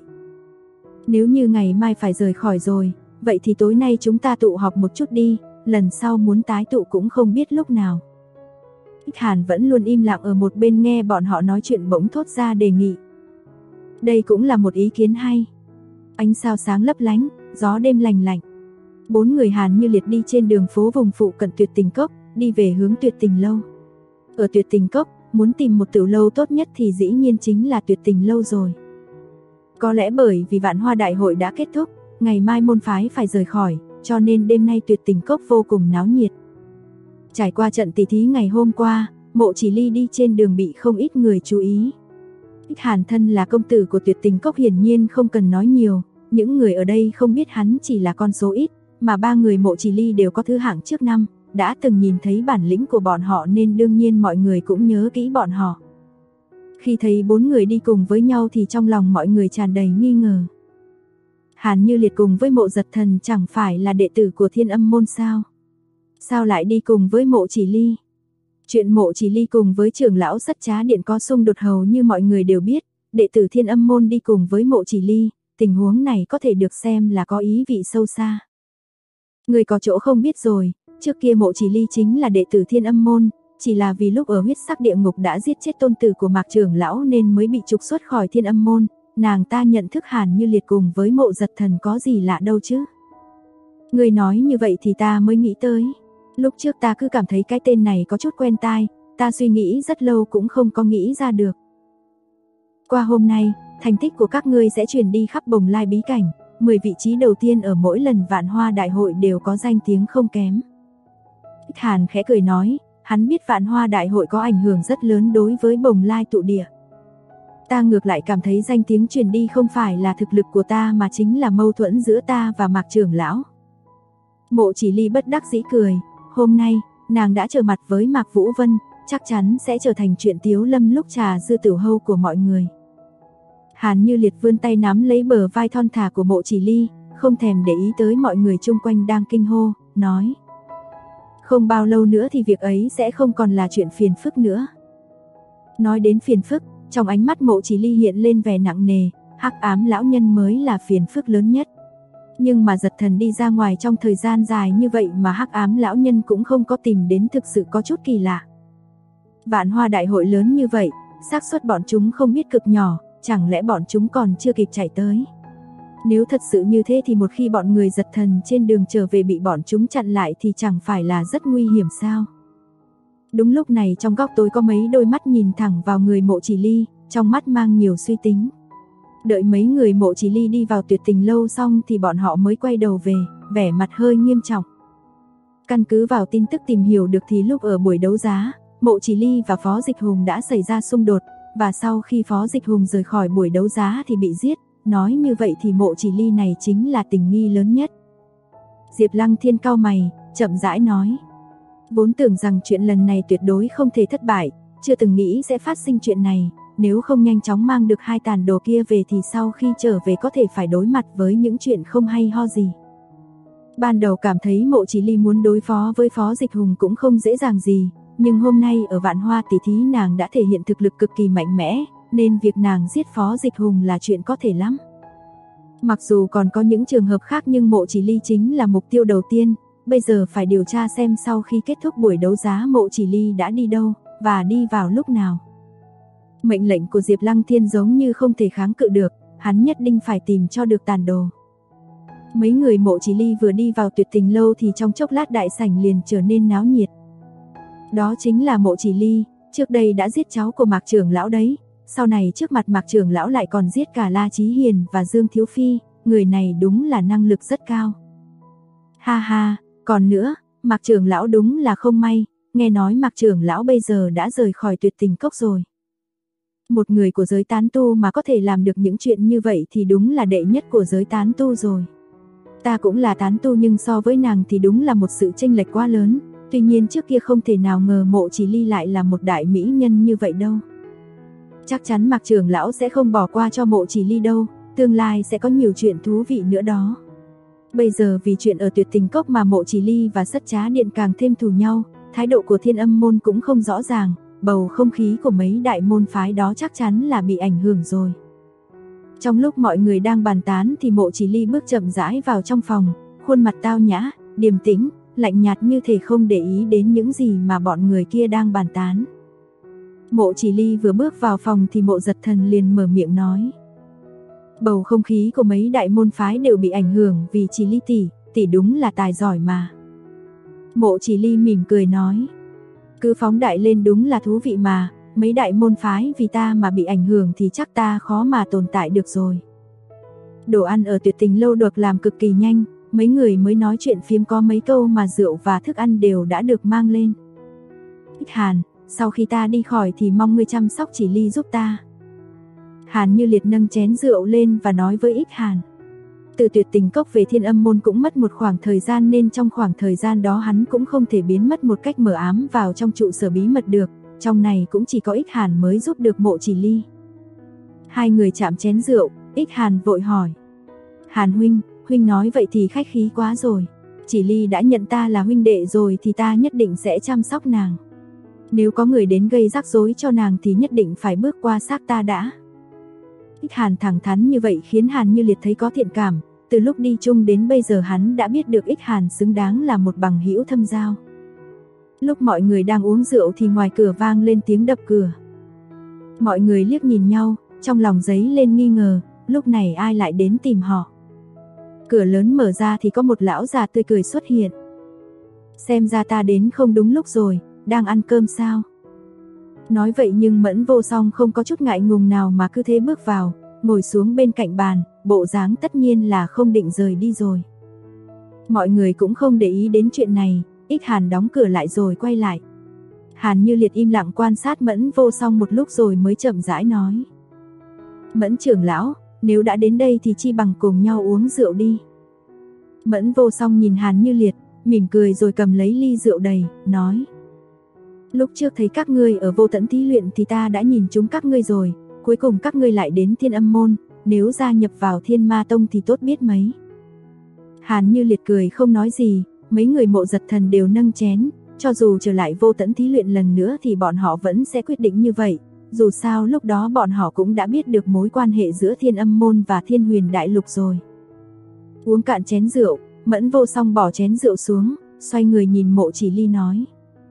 Nếu như ngày mai phải rời khỏi rồi, vậy thì tối nay chúng ta tụ họp một chút đi, lần sau muốn tái tụ cũng không biết lúc nào. Hàn vẫn luôn im lặng ở một bên nghe bọn họ nói chuyện bỗng thốt ra đề nghị. Đây cũng là một ý kiến hay. Ánh sao sáng lấp lánh, gió đêm lành lạnh. Bốn người Hàn Như Liệt đi trên đường phố vùng phụ cận Tuyệt Tình Cốc, đi về hướng Tuyệt Tình Lâu. Ở Tuyệt Tình Cốc, muốn tìm một tiểu lâu tốt nhất thì dĩ nhiên chính là Tuyệt Tình Lâu rồi. Có lẽ bởi vì Vạn Hoa Đại hội đã kết thúc, ngày mai môn phái phải rời khỏi, cho nên đêm nay Tuyệt Tình Cốc vô cùng náo nhiệt. Trải qua trận tỷ thí ngày hôm qua, Mộ Chỉ Ly đi trên đường bị không ít người chú ý. Hàn thân là công tử của Tuyệt Tình Cốc hiển nhiên không cần nói nhiều, những người ở đây không biết hắn chỉ là con số ít, mà ba người Mộ Chỉ Ly đều có thứ hạng trước năm, đã từng nhìn thấy bản lĩnh của bọn họ nên đương nhiên mọi người cũng nhớ kỹ bọn họ. Khi thấy bốn người đi cùng với nhau thì trong lòng mọi người tràn đầy nghi ngờ. Hàn Như Liệt cùng với Mộ Giật Thần chẳng phải là đệ tử của Thiên Âm môn sao? Sao lại đi cùng với Mộ Chỉ Ly? Chuyện Mộ Chỉ Ly cùng với trưởng lão Sắt Trá Điện có xung đột hầu như mọi người đều biết, đệ tử Thiên Âm môn đi cùng với Mộ Chỉ Ly, tình huống này có thể được xem là có ý vị sâu xa. Người có chỗ không biết rồi, trước kia Mộ Chỉ Ly chính là đệ tử Thiên Âm môn, chỉ là vì lúc ở huyết sắc địa ngục đã giết chết tôn tử của Mạc trưởng lão nên mới bị trục xuất khỏi Thiên Âm môn, nàng ta nhận thức Hàn Như Liệt cùng với Mộ Giật Thần có gì lạ đâu chứ. Người nói như vậy thì ta mới nghĩ tới. Lúc trước ta cứ cảm thấy cái tên này có chút quen tai, ta suy nghĩ rất lâu cũng không có nghĩ ra được. Qua hôm nay, thành tích của các ngươi sẽ truyền đi khắp Bồng Lai bí cảnh, 10 vị trí đầu tiên ở mỗi lần Vạn Hoa Đại hội đều có danh tiếng không kém. Hàn khẽ cười nói, hắn biết Vạn Hoa Đại hội có ảnh hưởng rất lớn đối với Bồng Lai tụ địa. Ta ngược lại cảm thấy danh tiếng truyền đi không phải là thực lực của ta mà chính là mâu thuẫn giữa ta và Mạc trưởng lão. Mộ Chỉ Ly bất đắc dĩ cười, hôm nay, nàng đã trở mặt với Mạc Vũ Vân, chắc chắn sẽ trở thành chuyện tiếu lâm lúc trà dư tiểu hâu của mọi người. Hàn Như Liệt vươn tay nắm lấy bờ vai thon thả của Mộ Chỉ Ly, không thèm để ý tới mọi người chung quanh đang kinh hô, nói. Không bao lâu nữa thì việc ấy sẽ không còn là chuyện phiền phức nữa. Nói đến phiền phức, trong ánh mắt Mộ Chỉ Ly hiện lên vẻ nặng nề, Hắc Ám lão nhân mới là phiền phức lớn nhất. Nhưng mà Giật Thần đi ra ngoài trong thời gian dài như vậy mà Hắc Ám lão nhân cũng không có tìm đến thực sự có chút kỳ lạ. Vạn Hoa Đại hội lớn như vậy, xác suất bọn chúng không biết cực nhỏ, chẳng lẽ bọn chúng còn chưa kịp chạy tới. Nếu thật sự như thế thì một khi bọn người Giật Thần trên đường trở về bị bọn chúng chặn lại thì chẳng phải là rất nguy hiểm sao? Đúng lúc này trong góc tối có mấy đôi mắt nhìn thẳng vào người Mộ Chỉ Ly, trong mắt mang nhiều suy tính. Đợi mấy người Mộ Chỉ Ly đi vào Tuyệt Tình lâu xong thì bọn họ mới quay đầu về, vẻ mặt hơi nghiêm trọng. Căn cứ vào tin tức tìm hiểu được thì lúc ở buổi đấu giá, Mộ Chỉ Ly và Phó Dịch Hùng đã xảy ra xung đột, và sau khi Phó Dịch Hùng rời khỏi buổi đấu giá thì bị giết, nói như vậy thì Mộ Chỉ Ly này chính là tình nghi lớn nhất. Diệp Lăng Thiên cau mày, chậm rãi nói. Vốn tưởng rằng chuyện lần này tuyệt đối không thể thất bại, chưa từng nghĩ sẽ phát sinh chuyện này, nếu không nhanh chóng mang được 2 tàn đồ kia về thì sau khi trở về có thể phải đối mặt với những chuyện không hay ho gì. Ban đầu cảm thấy Mộ Chỉ Ly muốn đối phó với Phó Dịch Hùng cũng không dễ dàng gì, nhưng hôm nay ở Vạn Hoa tỷ thí nàng đã thể hiện thực lực cực kỳ mạnh mẽ, nên việc nàng giết Phó Dịch Hùng là chuyện có thể lắm. Mặc dù còn có những trường hợp khác nhưng Mộ Chỉ Ly chính là mục tiêu đầu tiên, bây giờ phải điều tra xem sau khi kết thúc buổi đấu giá Mộ Chỉ Ly đã đi đâu, và đi vào lúc nào. Mệnh lệnh của Diệp Lăng Thiên giống như không thể kháng cự được, hắn nhất định phải tìm cho được tàn đồ. Mấy người Mộ Chỉ Ly vừa đi vào Tuyệt Tình lâu thì trong chốc lát đại sảnh liền trở nên náo nhiệt. Đó chính là Mộ Chỉ Ly, trước đây đã giết cháu của Mạc trưởng lão đấy, sau này trước mặt Mạc trưởng lão lại còn giết cả La Chí Hiền và Dương Thiếu Phi, người này đúng là năng lực rất cao. Ha ha, còn nữa, Mạc trưởng lão đúng là không may, nghe nói Mạc trưởng lão bây giờ đã rời khỏi Tuyệt Tình cốc rồi. Một người của giới tán tu mà có thể làm được những chuyện như vậy thì đúng là đệ nhất của giới tán tu rồi. Ta cũng là tán tu nhưng so với nàng thì đúng là một sự chênh lệch quá lớn, tuy nhiên trước kia không thể nào ngờ Mộ Chỉ Ly lại là một đại mỹ nhân như vậy đâu. Chắc chắn Mạc trưởng lão sẽ không bỏ qua cho Mộ Chỉ Ly đâu, tương lai sẽ có nhiều chuyện thú vị nữa đó. Bây giờ vì chuyện ở Tuyệt Tình cốc mà Mộ Chỉ Ly và Sất Trá Điện càng thêm thù nhau, thái độ của Thiên Âm môn cũng không rõ ràng, bầu không khí của mấy đại môn phái đó chắc chắn là bị ảnh hưởng rồi. Trong lúc mọi người đang bàn tán thì Mộ Chỉ Ly bước chậm rãi vào trong phòng, khuôn mặt tao nhã, điềm tĩnh, lạnh nhạt như thể không để ý đến những gì mà bọn người kia đang bàn tán. Mộ Chỉ Ly vừa bước vào phòng thì Mộ Giật Thần liền mở miệng nói. Bầu không khí của mấy đại môn phái đều bị ảnh hưởng vì Chỉ Ly tỷ đúng là tài giỏi mà. Mộ Chỉ Ly mỉm cười nói. Cứ phóng đại lên đúng là thú vị mà, mấy đại môn phái vì ta mà bị ảnh hưởng thì chắc ta khó mà tồn tại được rồi. Đồ ăn ở Tuyệt Tình lâu được làm cực kỳ nhanh, mấy người mới nói chuyện phiếm có mấy câu mà rượu và thức ăn đều đã được mang lên. Ích Hàn, sau khi ta đi khỏi thì mong ngươi chăm sóc Chỉ Ly giúp ta. Hàn Như Liệt nâng chén rượu lên và nói với Ích Hàn. Từ Tuyệt Tình cốc về Thiên Âm môn cũng mất một khoảng thời gian nên trong khoảng thời gian đó hắn cũng không thể biến mất một cách mờ ám vào trong trụ sở bí mật được, trong này cũng chỉ có Ích Hàn mới giúp được Mộ Chỉ Ly. Hai người chạm chén rượu, Ích Hàn vội hỏi. Hàn huynh nói vậy thì khách khí quá rồi, Chỉ Ly đã nhận ta là huynh đệ rồi thì ta nhất định sẽ chăm sóc nàng. Nếu có người đến gây rắc rối cho nàng thì nhất định phải bước qua xác ta đã. Ích Hàn thẳng thắn như vậy khiến Hàn Như Liệt thấy có thiện cảm, từ lúc đi chung đến bây giờ hắn đã biết được Ích Hàn xứng đáng là một bằng hữu thâm giao. Lúc mọi người đang uống rượu thì ngoài cửa vang lên tiếng đập cửa. Mọi người liếc nhìn nhau, trong lòng dấy lên nghi ngờ, lúc này ai lại đến tìm họ. Cửa lớn mở ra thì có một lão già tươi cười xuất hiện. Xem ra ta đến không đúng lúc rồi, đang ăn cơm sao? Nói vậy nhưng Mẫn Vô Song không có chút ngại ngùng nào mà cứ thế bước vào, ngồi xuống bên cạnh bàn, bộ dáng tất nhiên là không định rời đi rồi. Mọi người cũng không để ý đến chuyện này, Ích Hàn đóng cửa lại rồi quay lại. Hàn Như Liệt im lặng quan sát Mẫn Vô Song một lúc rồi mới chậm rãi nói. Mẫn trưởng lão, nếu đã đến đây thì chi bằng cùng nhau uống rượu đi. Mẫn Vô Song nhìn Hàn Như Liệt, mỉm cười rồi cầm lấy ly rượu đầy, nói. Lúc trước thấy các ngươi ở Vô Tận thí luyện thì ta đã nhìn chúng các ngươi rồi, cuối cùng các ngươi lại đến Thiên Âm môn, nếu gia nhập vào Thiên Ma tông thì tốt biết mấy. Hàn Như Liệt cười không nói gì, mấy người Mộ Giật Thần đều nâng chén, cho dù trở lại Vô Tận thí luyện lần nữa thì bọn họ vẫn sẽ quyết định như vậy, dù sao lúc đó bọn họ cũng đã biết được mối quan hệ giữa Thiên Âm môn và Thiên Huyền Đại Lục rồi. Uống cạn chén rượu, Mẫn Vô Song bỏ chén rượu xuống, xoay người nhìn Mộ Chỉ Ly nói.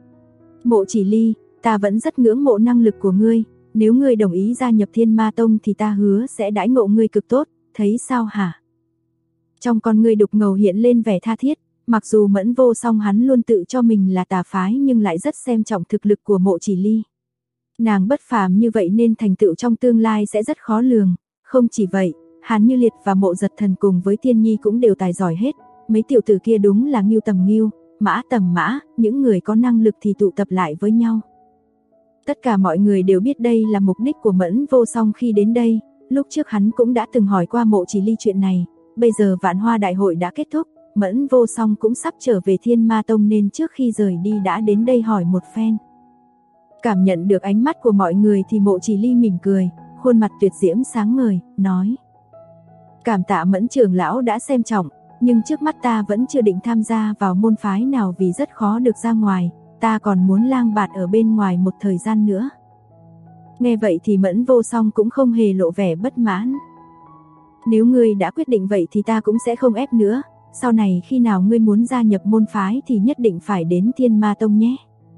Mộ Chỉ Ly, ta vẫn rất ngưỡng mộ năng lực của ngươi, nếu ngươi đồng ý gia nhập Thiên Ma tông thì ta hứa sẽ đãi ngộ ngươi cực tốt, thấy sao hả? Trong con ngươi đục ngầu hiện lên vẻ tha thiết, mặc dù Mẫn Vô Song hắn luôn tự cho mình là tà phái nhưng lại rất xem trọng thực lực của Mộ Chỉ Ly. Nàng bất phàm như vậy nên thành tựu trong tương lai sẽ rất khó lường, không chỉ vậy, Hàn Như Liệt và Mộ Giật Thần cùng với Thiên Nhi cũng đều tài giỏi hết, mấy tiểu tử kia đúng là ngưu tầm ngưu, mã tầm mã, những người có năng lực thì tụ tập lại với nhau. Tất cả mọi người đều biết đây là mục đích của Mẫn Vô Song khi đến đây, lúc trước hắn cũng đã từng hỏi qua Mộ Chỉ Ly chuyện này, bây giờ Vạn Hoa Đại hội đã kết thúc, Mẫn Vô Song cũng sắp trở về Thiên Ma Tông nên trước khi rời đi đã đến đây hỏi một phen. Cảm nhận được ánh mắt của mọi người thì Mộ Chỉ Ly mỉm cười, khuôn mặt tuyệt diễm sáng ngời, nói: cảm tạ Mẫn trưởng lão đã xem trọng, nhưng trước mắt ta vẫn chưa định tham gia vào môn phái nào vì rất khó được ra ngoài, ta còn muốn lang bạt ở bên ngoài một thời gian nữa. Nghe vậy thì Mẫn Vô Song cũng không hề lộ vẻ bất mãn. Nếu ngươi đã quyết định vậy thì ta cũng sẽ không ép nữa, sau này khi nào ngươi muốn gia nhập môn phái thì nhất định phải đến Thiên Ma Tông nhé.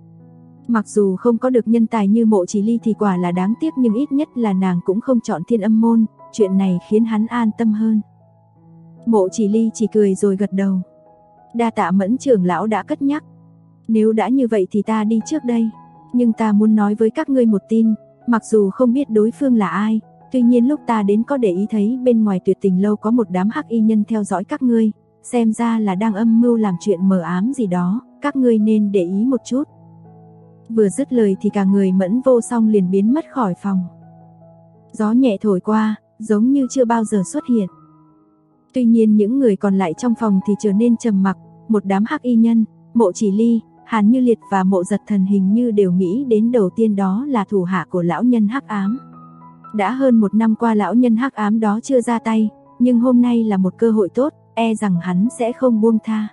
Mặc dù không có được nhân tài như Mộ Chỉ Ly thì quả là đáng tiếc, nhưng ít nhất là nàng cũng không chọn Thiên Âm môn, chuyện này khiến hắn an tâm hơn. Mộ Chỉ Ly chỉ cười rồi gật đầu. Đa tạ Mẫn trưởng lão đã cất nhắc. Nếu đã như vậy thì ta đi trước đây, nhưng ta muốn nói với các ngươi một tin, mặc dù không biết đối phương là ai, tuy nhiên lúc ta đến có để ý thấy bên ngoài Tuyệt Tình lâu có một đám hắc y nhân theo dõi các ngươi, xem ra là đang âm mưu làm chuyện mờ ám gì đó, các ngươi nên để ý một chút. Vừa dứt lời thì cả người Mẫn Vô Song liền biến mất khỏi phòng. Gió nhẹ thổi qua, giống như chưa bao giờ xuất hiện. Tuy nhiên những người còn lại trong phòng thì trở nên trầm mặc, một đám hắc y nhân, Mộ Chỉ Ly, Hàn Như Liệt và Mộ Giật Thần hình như đều nghĩ đến đầu tiên đó là thủ hạ của lão nhân hắc ám. Đã hơn một năm qua lão nhân hắc ám đó chưa ra tay, nhưng hôm nay là một cơ hội tốt, e rằng hắn sẽ không buông tha.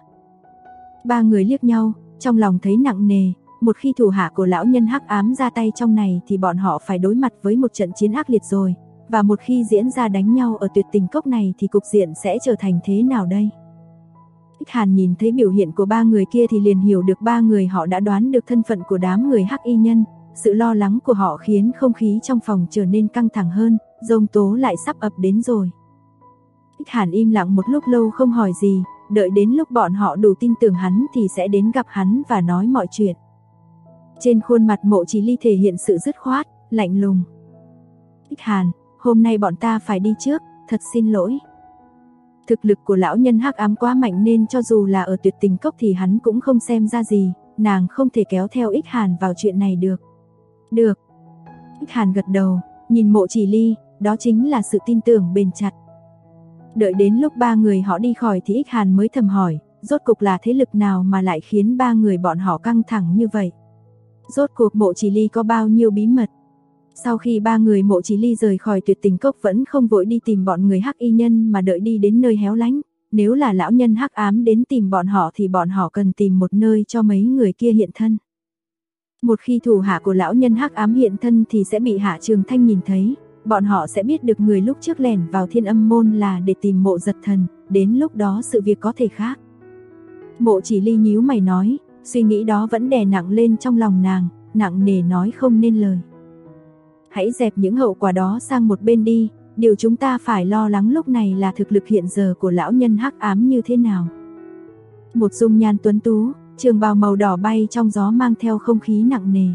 Ba người liếc nhau, trong lòng thấy nặng nề, một khi thủ hạ của lão nhân hắc ám ra tay trong này thì bọn họ phải đối mặt với một trận chiến ác liệt rồi, và một khi diễn ra đánh nhau ở Tuyệt Tình cốc này thì cục diện sẽ trở thành thế nào đây? Ích Hàn nhìn thấy biểu hiện của ba người kia thì liền hiểu được ba người họ đã đoán được thân phận của đám người hắc y nhân, sự lo lắng của họ khiến không khí trong phòng trở nên căng thẳng hơn, giông tố lại sắp ập đến rồi. Ích Hàn im lặng một lúc lâu không hỏi gì, đợi đến lúc bọn họ đủ tin tưởng hắn thì sẽ đến gặp hắn và nói mọi chuyện. Trên khuôn mặt Mộ Chỉ Ly thể hiện sự dứt khoát, lạnh lùng. Ích Hàn, hôm nay bọn ta phải đi trước, thật xin lỗi. Thực lực của lão nhân hắc ám quá mạnh nên cho dù là ở Tuyệt Tình cốc thì hắn cũng không xem ra gì, nàng không thể kéo theo Ích Hàn vào chuyện này được. Được. Ích Hàn gật đầu, nhìn Mộ Chỉ Ly, đó chính là sự tin tưởng bền chặt. Đợi đến lúc ba người họ đi khỏi thì Ích Hàn mới thầm hỏi, rốt cuộc là thế lực nào mà lại khiến ba người bọn họ căng thẳng như vậy? Rốt cuộc Mộ Chỉ Ly có bao nhiêu bí mật? Sau khi ba người Mộ Chỉ Ly rời khỏi Tuyệt Tình cốc vẫn không vội đi tìm bọn người hắc y nhân mà đợi đi đến nơi héo lánh. Nếu là lão nhân hắc ám đến tìm bọn họ thì bọn họ cần tìm một nơi cho mấy người kia hiện thân. Một khi thủ hạ của lão nhân hắc ám hiện thân thì sẽ bị Hạ Trường Thanh nhìn thấy, bọn họ sẽ biết được người lúc trước lẻn vào Thiên Âm môn là để tìm Mộ Giật Thần, đến lúc đó sự việc có thể khác. Mộ Chỉ Ly nhíu mày nói, suy nghĩ đó vẫn đè nặng lên trong lòng nàng, nặng nề nói không nên lời. Hãy dẹp những hậu quả đó sang một bên đi, điều chúng ta phải lo lắng lúc này là thực lực hiện giờ của lão nhân hắc ám như thế nào. Một dung nhan tuấn tú, trường bào màu đỏ bay trong gió mang theo không khí nặng nề.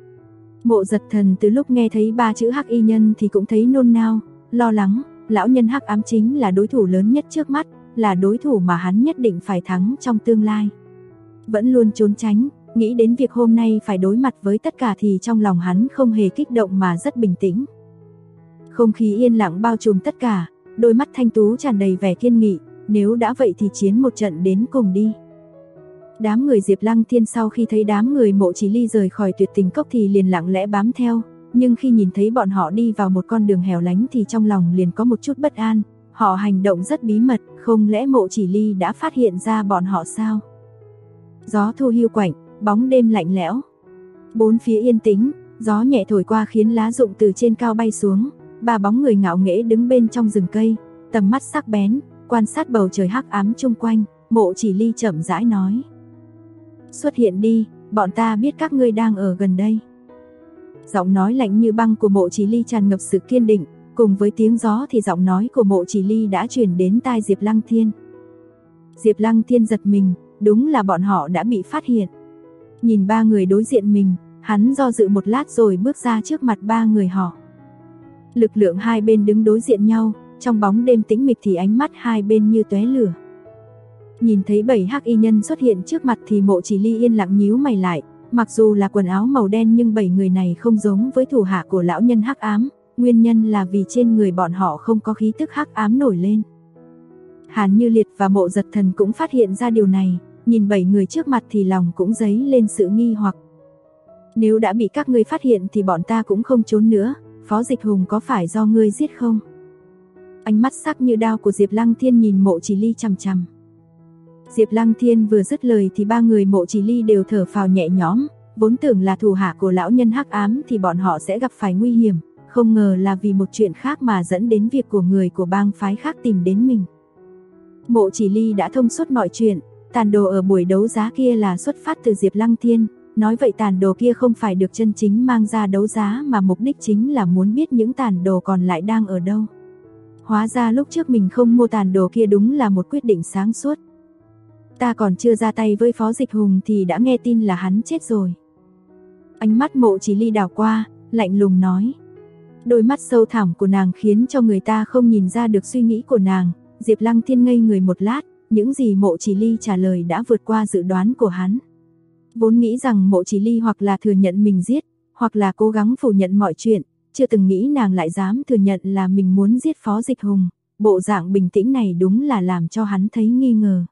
Mộ Giật Thần từ lúc nghe thấy ba chữ hắc y nhân thì cũng thấy nôn nao, lo lắng, lão nhân hắc ám chính là đối thủ lớn nhất trước mắt, là đối thủ mà hắn nhất định phải thắng trong tương lai. Vẫn luôn trốn tránh, nghĩ đến việc hôm nay phải đối mặt với tất cả thì trong lòng hắn không hề kích động mà rất bình tĩnh. Không khí yên lặng bao trùm tất cả, đôi mắt thanh tú tràn đầy vẻ kiên nghị, nếu đã vậy thì chiến một trận đến cùng đi. Đám người Diệp Lăng Thiên sau khi thấy đám người Mộ Chỉ Ly rời khỏi Tuyệt Tình cốc thì liền lặng lẽ bám theo, nhưng khi nhìn thấy bọn họ đi vào một con đường hẻo lánh thì trong lòng liền có một chút bất an, họ hành động rất bí mật, không lẽ Mộ Chỉ Ly đã phát hiện ra bọn họ sao? Gió thu hiu quạnh, bóng đêm lạnh lẽo. Bốn phía yên tĩnh, gió nhẹ thổi qua khiến lá rụng từ trên cao bay xuống, ba bóng người ngạo nghễ đứng bên trong rừng cây, tầm mắt sắc bén, quan sát bầu trời hắc ám chung quanh, Mộ Chỉ Ly chậm rãi nói. Xuất hiện đi, bọn ta biết các ngươi đang ở gần đây. Giọng nói lạnh như băng của Mộ Chỉ Ly tràn ngập sự kiên định, cùng với tiếng gió thì giọng nói của Mộ Chỉ Ly đã truyền đến tai Diệp Lăng Thiên. Diệp Lăng Thiên giật mình, đúng là bọn họ đã bị phát hiện. Nhìn ba người đối diện mình, hắn do dự một lát rồi bước ra trước mặt ba người họ. Lực lượng hai bên đứng đối diện nhau, trong bóng đêm tĩnh mịch thì ánh mắt hai bên như tóe lửa. Nhìn thấy 7 hắc y nhân xuất hiện trước mặt thì Mộ Chỉ Ly yên lặng nhíu mày lại, mặc dù là quần áo màu đen nhưng 7 người này không giống với thủ hạ của lão nhân hắc ám, nguyên nhân là vì trên người bọn họ không có khí tức hắc ám nổi lên. Hàn Như Liệt và Mộ Giật Thần cũng phát hiện ra điều này, nhìn 7 người trước mặt thì lòng cũng dấy lên sự nghi hoặc. Nếu đã bị các ngươi phát hiện thì bọn ta cũng không trốn nữa, Phó Dịch Hùng có phải do ngươi giết không? Ánh mắt sắc như đao của Diệp Lăng Thiên nhìn Mộ Chỉ Ly chằm chằm. Diệp Lăng Thiên vừa dứt lời thì ba người Mộ Chỉ Ly đều thở phào nhẹ nhõm, vốn tưởng là thủ hạ của lão nhân hắc ám thì bọn họ sẽ gặp phải nguy hiểm, không ngờ là vì một chuyện khác mà dẫn đến việc của người của bang phái khác tìm đến mình. Mộ Chỉ Ly đã thông suốt mọi chuyện, tàn đồ ở buổi đấu giá kia là xuất phát từ Diệp Lăng Thiên, nói vậy tàn đồ kia không phải được chân chính mang ra đấu giá mà mục đích chính là muốn biết những tàn đồ còn lại đang ở đâu. Hóa ra lúc trước mình không mua tàn đồ kia đúng là một quyết định sáng suốt. Ta còn chưa ra tay với Phó Dịch Hùng thì đã nghe tin là hắn chết rồi. Ánh mắt Mộ Chỉ Ly đảo qua, lạnh lùng nói. Đôi mắt sâu thẳm của nàng khiến cho người ta không nhìn ra được suy nghĩ của nàng. Diệp Lăng Thiên ngây người một lát, những gì Mộ Chỉ Ly trả lời đã vượt qua dự đoán của hắn. Vốn nghĩ rằng Mộ Chỉ Ly hoặc là thừa nhận mình giết, hoặc là cố gắng phủ nhận mọi chuyện, chưa từng nghĩ nàng lại dám thừa nhận là mình muốn giết Phó Dịch Hùng. Bộ dạng bình tĩnh này đúng là làm cho hắn thấy nghi ngờ.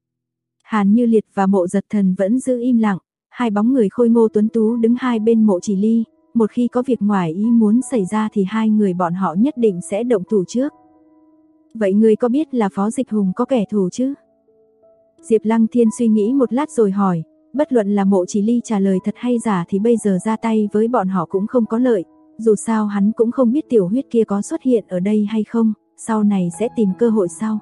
Hàn Như Liệt và Mộ Giật Thần vẫn giữ im lặng, hai bóng người khôi ngô tuấn tú đứng hai bên Mộ Chỉ Ly, một khi có việc ngoài ý muốn xảy ra thì hai người bọn họ nhất định sẽ động thủ trước. Vậy ngươi có biết là Phó Dịch Hùng có kẻ thù chứ? Diệp Lăng Thiên suy nghĩ một lát rồi hỏi, bất luận là Mộ Chỉ Ly trả lời thật hay giả thì bây giờ ra tay với bọn họ cũng không có lợi, dù sao hắn cũng không biết tiểu huyết kia có xuất hiện ở đây hay không, sau này sẽ tìm cơ hội sau.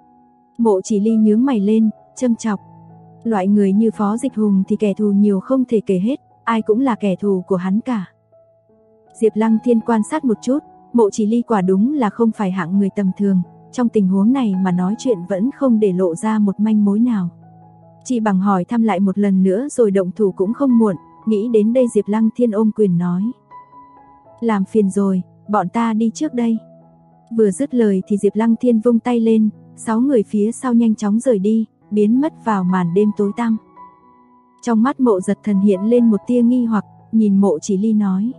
Mộ Chỉ Ly nhướng mày lên, châm chọc. Loại người như Phó Dịch Hùng thì kẻ thù nhiều không thể kể hết, ai cũng là kẻ thù của hắn cả. Diệp Lăng Thiên quan sát một chút, Mộ Chỉ Ly quả đúng là không phải hạng người tầm thường, trong tình huống này mà nói chuyện vẫn không để lộ ra một manh mối nào. Chỉ bằng hỏi thăm lại một lần nữa rồi động thủ cũng không muộn, nghĩ đến đây Diệp Lăng Thiên ôm quyền nói. Làm phiền rồi, bọn ta đi trước đây. Vừa dứt lời thì Diệp Lăng Thiên vung tay lên, 6 người phía sau nhanh chóng rời đi, biến mất vào màn đêm tối tăm. Trong mắt Mộ Giật Thần hiện lên một tia nghi hoặc, nhìn Mộ Chỉ Ly nói.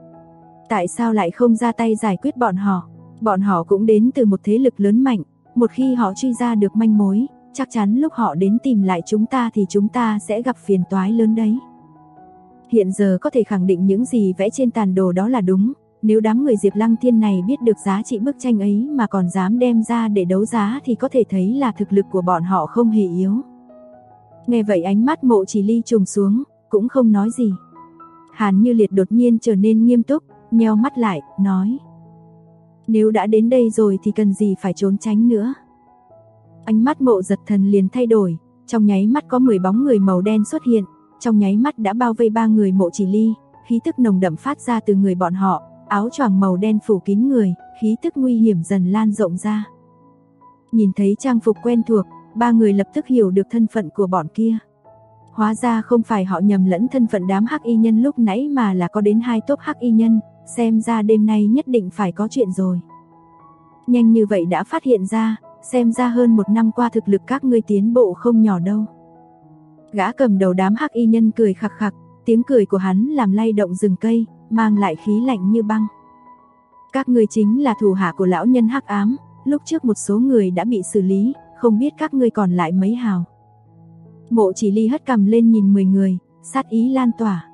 Tại sao lại không ra tay giải quyết bọn họ? Bọn họ cũng đến từ một thế lực lớn mạnh, một khi họ truy ra được manh mối, chắc chắn lúc họ đến tìm lại chúng ta thì chúng ta sẽ gặp phiền toái lớn đấy. Hiện giờ có thể khẳng định những gì vẽ trên tàn đồ đó là đúng, nếu đám người Diệp Lăng Thiên này biết được giá trị bức tranh ấy mà còn dám đem ra để đấu giá thì có thể thấy là thực lực của bọn họ không hề yếu. Nghe vậy ánh mắt Mộ Chỉ Ly trùng xuống, cũng không nói gì. Hàn Như Liệt đột nhiên trở nên nghiêm túc, nheo mắt lại, nói. Nếu đã đến đây rồi thì cần gì phải trốn tránh nữa. Ánh mắt Mộ Giật Thần liền thay đổi, trong nháy mắt có 10 bóng người màu đen xuất hiện, trong nháy mắt đã bao vây ba người Mộ Chỉ Ly, khí tức nồng đậm phát ra từ người bọn họ, áo choàng màu đen phủ kín người, khí tức nguy hiểm dần lan rộng ra. Nhìn thấy trang phục quen thuộc, ba người lập tức hiểu được thân phận của bọn kia. Hóa ra không phải họ nhầm lẫn thân phận đám hắc y nhân lúc nãy mà là có đến 2 tốp hắc y nhân, xem ra đêm nay nhất định phải có chuyện rồi. Nhanh như vậy đã phát hiện ra, xem ra hơn 1 năm qua thực lực các ngươi tiến bộ không nhỏ đâu. Gã cầm đầu đám hắc y nhân cười khặc khặc, tiếng cười của hắn làm lay động rừng cây, mang lại khí lạnh như băng. Các ngươi chính là thủ hạ của lão nhân hắc ám, lúc trước một số người đã bị xử lý, không biết các ngươi còn lại mấy hào. Mộ Chỉ Ly hất cằm lên nhìn 10 người, sát ý lan tỏa.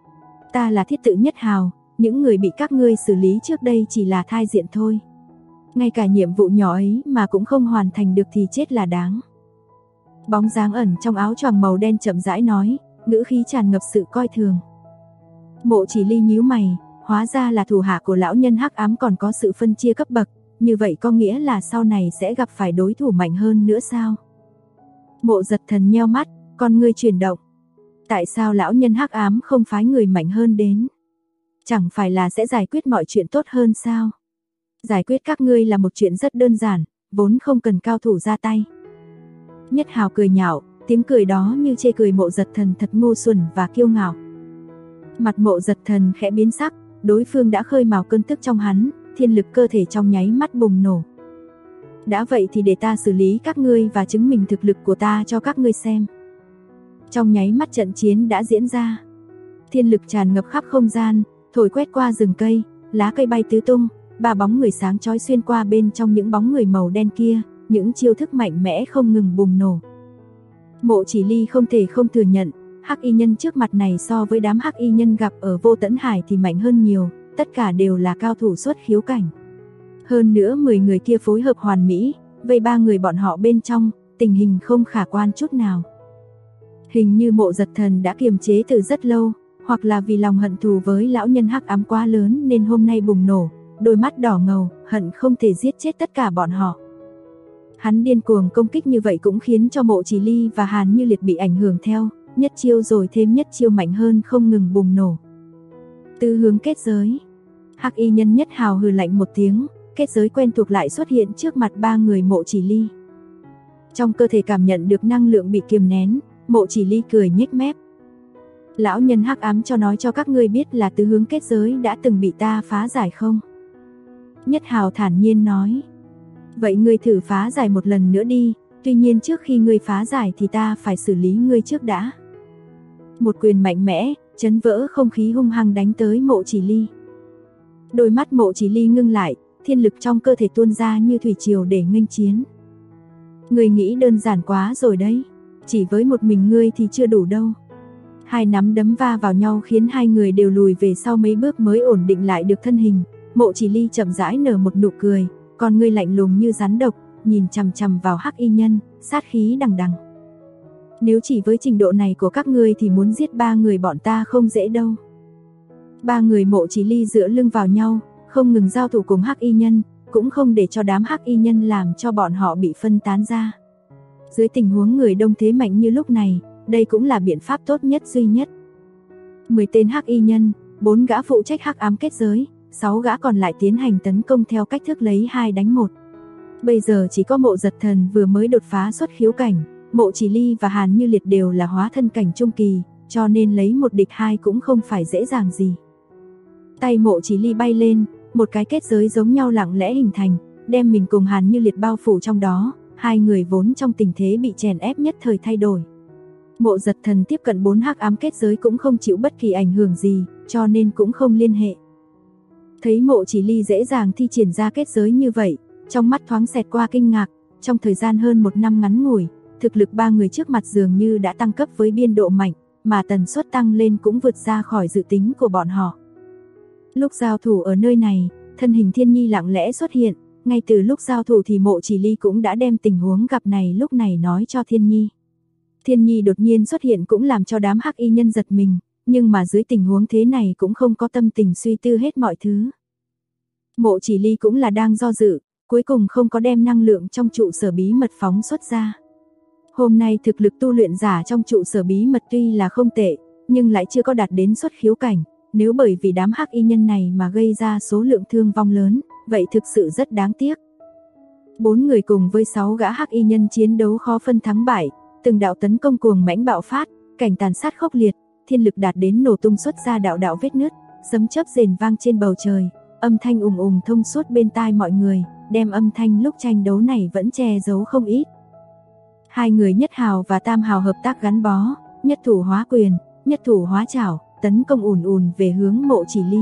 Ta là thiết tự nhất hào, những người bị các ngươi xử lý trước đây chỉ là thai diện thôi. Ngay cả nhiệm vụ nhỏ ấy mà cũng không hoàn thành được thì chết là đáng. Bóng dáng ẩn trong áo choàng màu đen chậm rãi nói, ngữ khí tràn ngập sự coi thường. Mộ Chỉ Ly nhíu mày, hóa ra là thủ hạ của lão nhân hắc ám còn có sự phân chia cấp bậc, như vậy có nghĩa là sau này sẽ gặp phải đối thủ mạnh hơn nữa sao? Mộ Giật Thần nheo mắt, con ngươi chuyển động. Tại sao lão nhân hắc ám không phái người mạnh hơn đến? Chẳng phải là sẽ giải quyết mọi chuyện tốt hơn sao? Giải quyết các ngươi là một chuyện rất đơn giản, vốn không cần cao thủ ra tay. Nhất hào cười nhạo, tiếng cười đó như chê cười Mộ Giật Thần thật ngu xuẩn và kiêu ngạo. Mặt Mộ Giật Thần khẽ biến sắc, đối phương đã khơi mào cơn tức trong hắn, thiên lực cơ thể trong nháy mắt bùng nổ. Đã vậy thì để ta xử lý các ngươi và chứng minh thực lực của ta cho các ngươi xem. Trong nháy mắt trận chiến đã diễn ra. Thiên lực tràn ngập khắp không gian, thổi quét qua rừng cây, lá cây bay tứ tung, ba bóng người sáng chói xuyên qua bên trong những bóng người màu đen kia, những chiêu thức mạnh mẽ không ngừng bùng nổ. Mộ Chỉ Ly không thể không thừa nhận, hắc y nhân trước mặt này so với đám hắc y nhân gặp ở Vô Tẫn Hải thì mạnh hơn nhiều, tất cả đều là cao thủ xuất khiếu cảnh. Hơn nữa 10 người kia phối hợp hoàn mỹ, vây 3 người bọn họ bên trong, tình hình không khả quan chút nào. Hình như Mộ Giật Thần đã kiềm chế từ rất lâu, hoặc là vì lòng hận thù với lão nhân hắc ám quá lớn nên hôm nay bùng nổ, đôi mắt đỏ ngầu, hận không thể giết chết tất cả bọn họ. Hắn điên cuồng công kích như vậy cũng khiến cho Mộ Chỉ Ly và Hàn Như Liệt bị ảnh hưởng theo, nhất chiêu rồi thêm nhất chiêu mạnh hơn không ngừng bùng nổ. Tứ hướng kết giới. Hắc y nhân Nhất Hào hừ lạnh một tiếng, kết giới quen thuộc lại xuất hiện trước mặt 3 người Mộ Chỉ Ly. Trong cơ thể cảm nhận được năng lượng bị kiềm nén, Mộ Chỉ Ly cười nhếch mép. Lão nhân hắc ám cho nói cho các ngươi biết là tứ hướng kết giới đã từng bị ta phá giải không? Nhất Hào thản nhiên nói. Vậy ngươi thử phá giải một lần nữa đi, tuy nhiên trước khi ngươi phá giải thì ta phải xử lý ngươi trước đã. Một quyền mạnh mẽ, chấn vỡ không khí hung hăng đánh tới Mộ Chỉ Ly. Đôi mắt Mộ Chỉ Ly ngưng lại, thiên lực trong cơ thể tuôn ra như thủy triều để nghênh chiến. Ngươi nghĩ đơn giản quá rồi đấy, chỉ với một mình ngươi thì chưa đủ đâu. Hai nắm đấm va vào nhau khiến hai người đều lùi về sau mấy bước mới ổn định lại được thân hình. Mộ Chỉ Ly chậm rãi nở một nụ cười, con ngươi lạnh lùng như rắn độc, nhìn chằm chằm vào hắc y nhân, sát khí đằng đằng. Nếu chỉ với trình độ này của các ngươi thì muốn giết 3 người bọn ta không dễ đâu. 3 người Mộ Chỉ Ly dựa lưng vào nhau, không ngừng giao thủ cùng hắc y nhân, cũng không để cho đám hắc y nhân làm cho bọn họ bị phân tán ra. Dưới tình huống người đông thế mạnh như lúc này, đây cũng là biện pháp tốt nhất duy nhất. 10 tên hắc y nhân, 4 gã phụ trách hắc ám kết giới, 6 gã còn lại tiến hành tấn công theo cách thức lấy 2 đánh 1. Bây giờ chỉ có Mộ Giật Thần vừa mới đột phá xuất khiếu cảnh, Mộ Chỉ Ly và Hàn Như Liệt đều là hóa thân cảnh trung kỳ, cho nên lấy một địch 2 cũng không phải dễ dàng gì. Tay Mộ Chỉ Ly bay lên, một cái kết giới giống nhau lặng lẽ hình thành, đem mình cùng Hàn Như Liệt bao phủ trong đó, hai người vốn trong tình thế bị chèn ép nhất thời thay đổi. Mộ Giật Thần tiếp cận 4 hắc ám kết giới cũng không chịu bất kỳ ảnh hưởng gì, cho nên cũng không liên hệ. Thấy Mộ Chỉ Ly dễ dàng thi triển ra kết giới như vậy, trong mắt thoáng xẹt qua kinh ngạc, trong thời gian hơn 1 năm ngắn ngủi, thực lực 3 người trước mặt dường như đã tăng cấp với biên độ mạnh, mà tần suất tăng lên cũng vượt ra khỏi dự tính của bọn họ. Lúc giao thủ ở nơi này, thân hình Thiên Nhi lặng lẽ xuất hiện, ngay từ lúc giao thủ thì Mộ Chỉ Ly cũng đã đem tình huống gặp này lúc này nói cho Thiên Nhi. Thiên Nhi đột nhiên xuất hiện cũng làm cho đám hắc y nhân giật mình, nhưng mà dưới tình huống thế này cũng không có tâm tình suy tư hết mọi thứ. Mộ Chỉ Ly cũng là đang do dự, cuối cùng không có đem năng lượng trong trụ sở bí mật phóng xuất ra. Hôm nay thực lực tu luyện giả trong trụ sở bí mật tuy là không tệ, nhưng lại chưa có đạt đến xuất khiếu cảnh, nếu bởi vì đám hắc y nhân này mà gây ra số lượng thương vong lớn, vậy thực sự rất đáng tiếc. 4 người cùng với 6 gã hắc y nhân chiến đấu khó phân thắng bại, từng đạo tấn công cuồng mãnh bạo phát, cảnh tàn sát khốc liệt, thiên lực đạt đến nổ tung xuất ra đạo đạo vết nứt, sấm chớp rền vang trên bầu trời, âm thanh ùng ùng thông suốt bên tai mọi người, đem âm thanh lúc tranh đấu này vẫn che giấu không ít. Hai người Nhất Hào và Tam Hào hợp tác gắn bó, nhất thủ hóa quyền, nhất thủ hóa chảo, tấn công ùn ùn về hướng Mộ Chỉ Ly.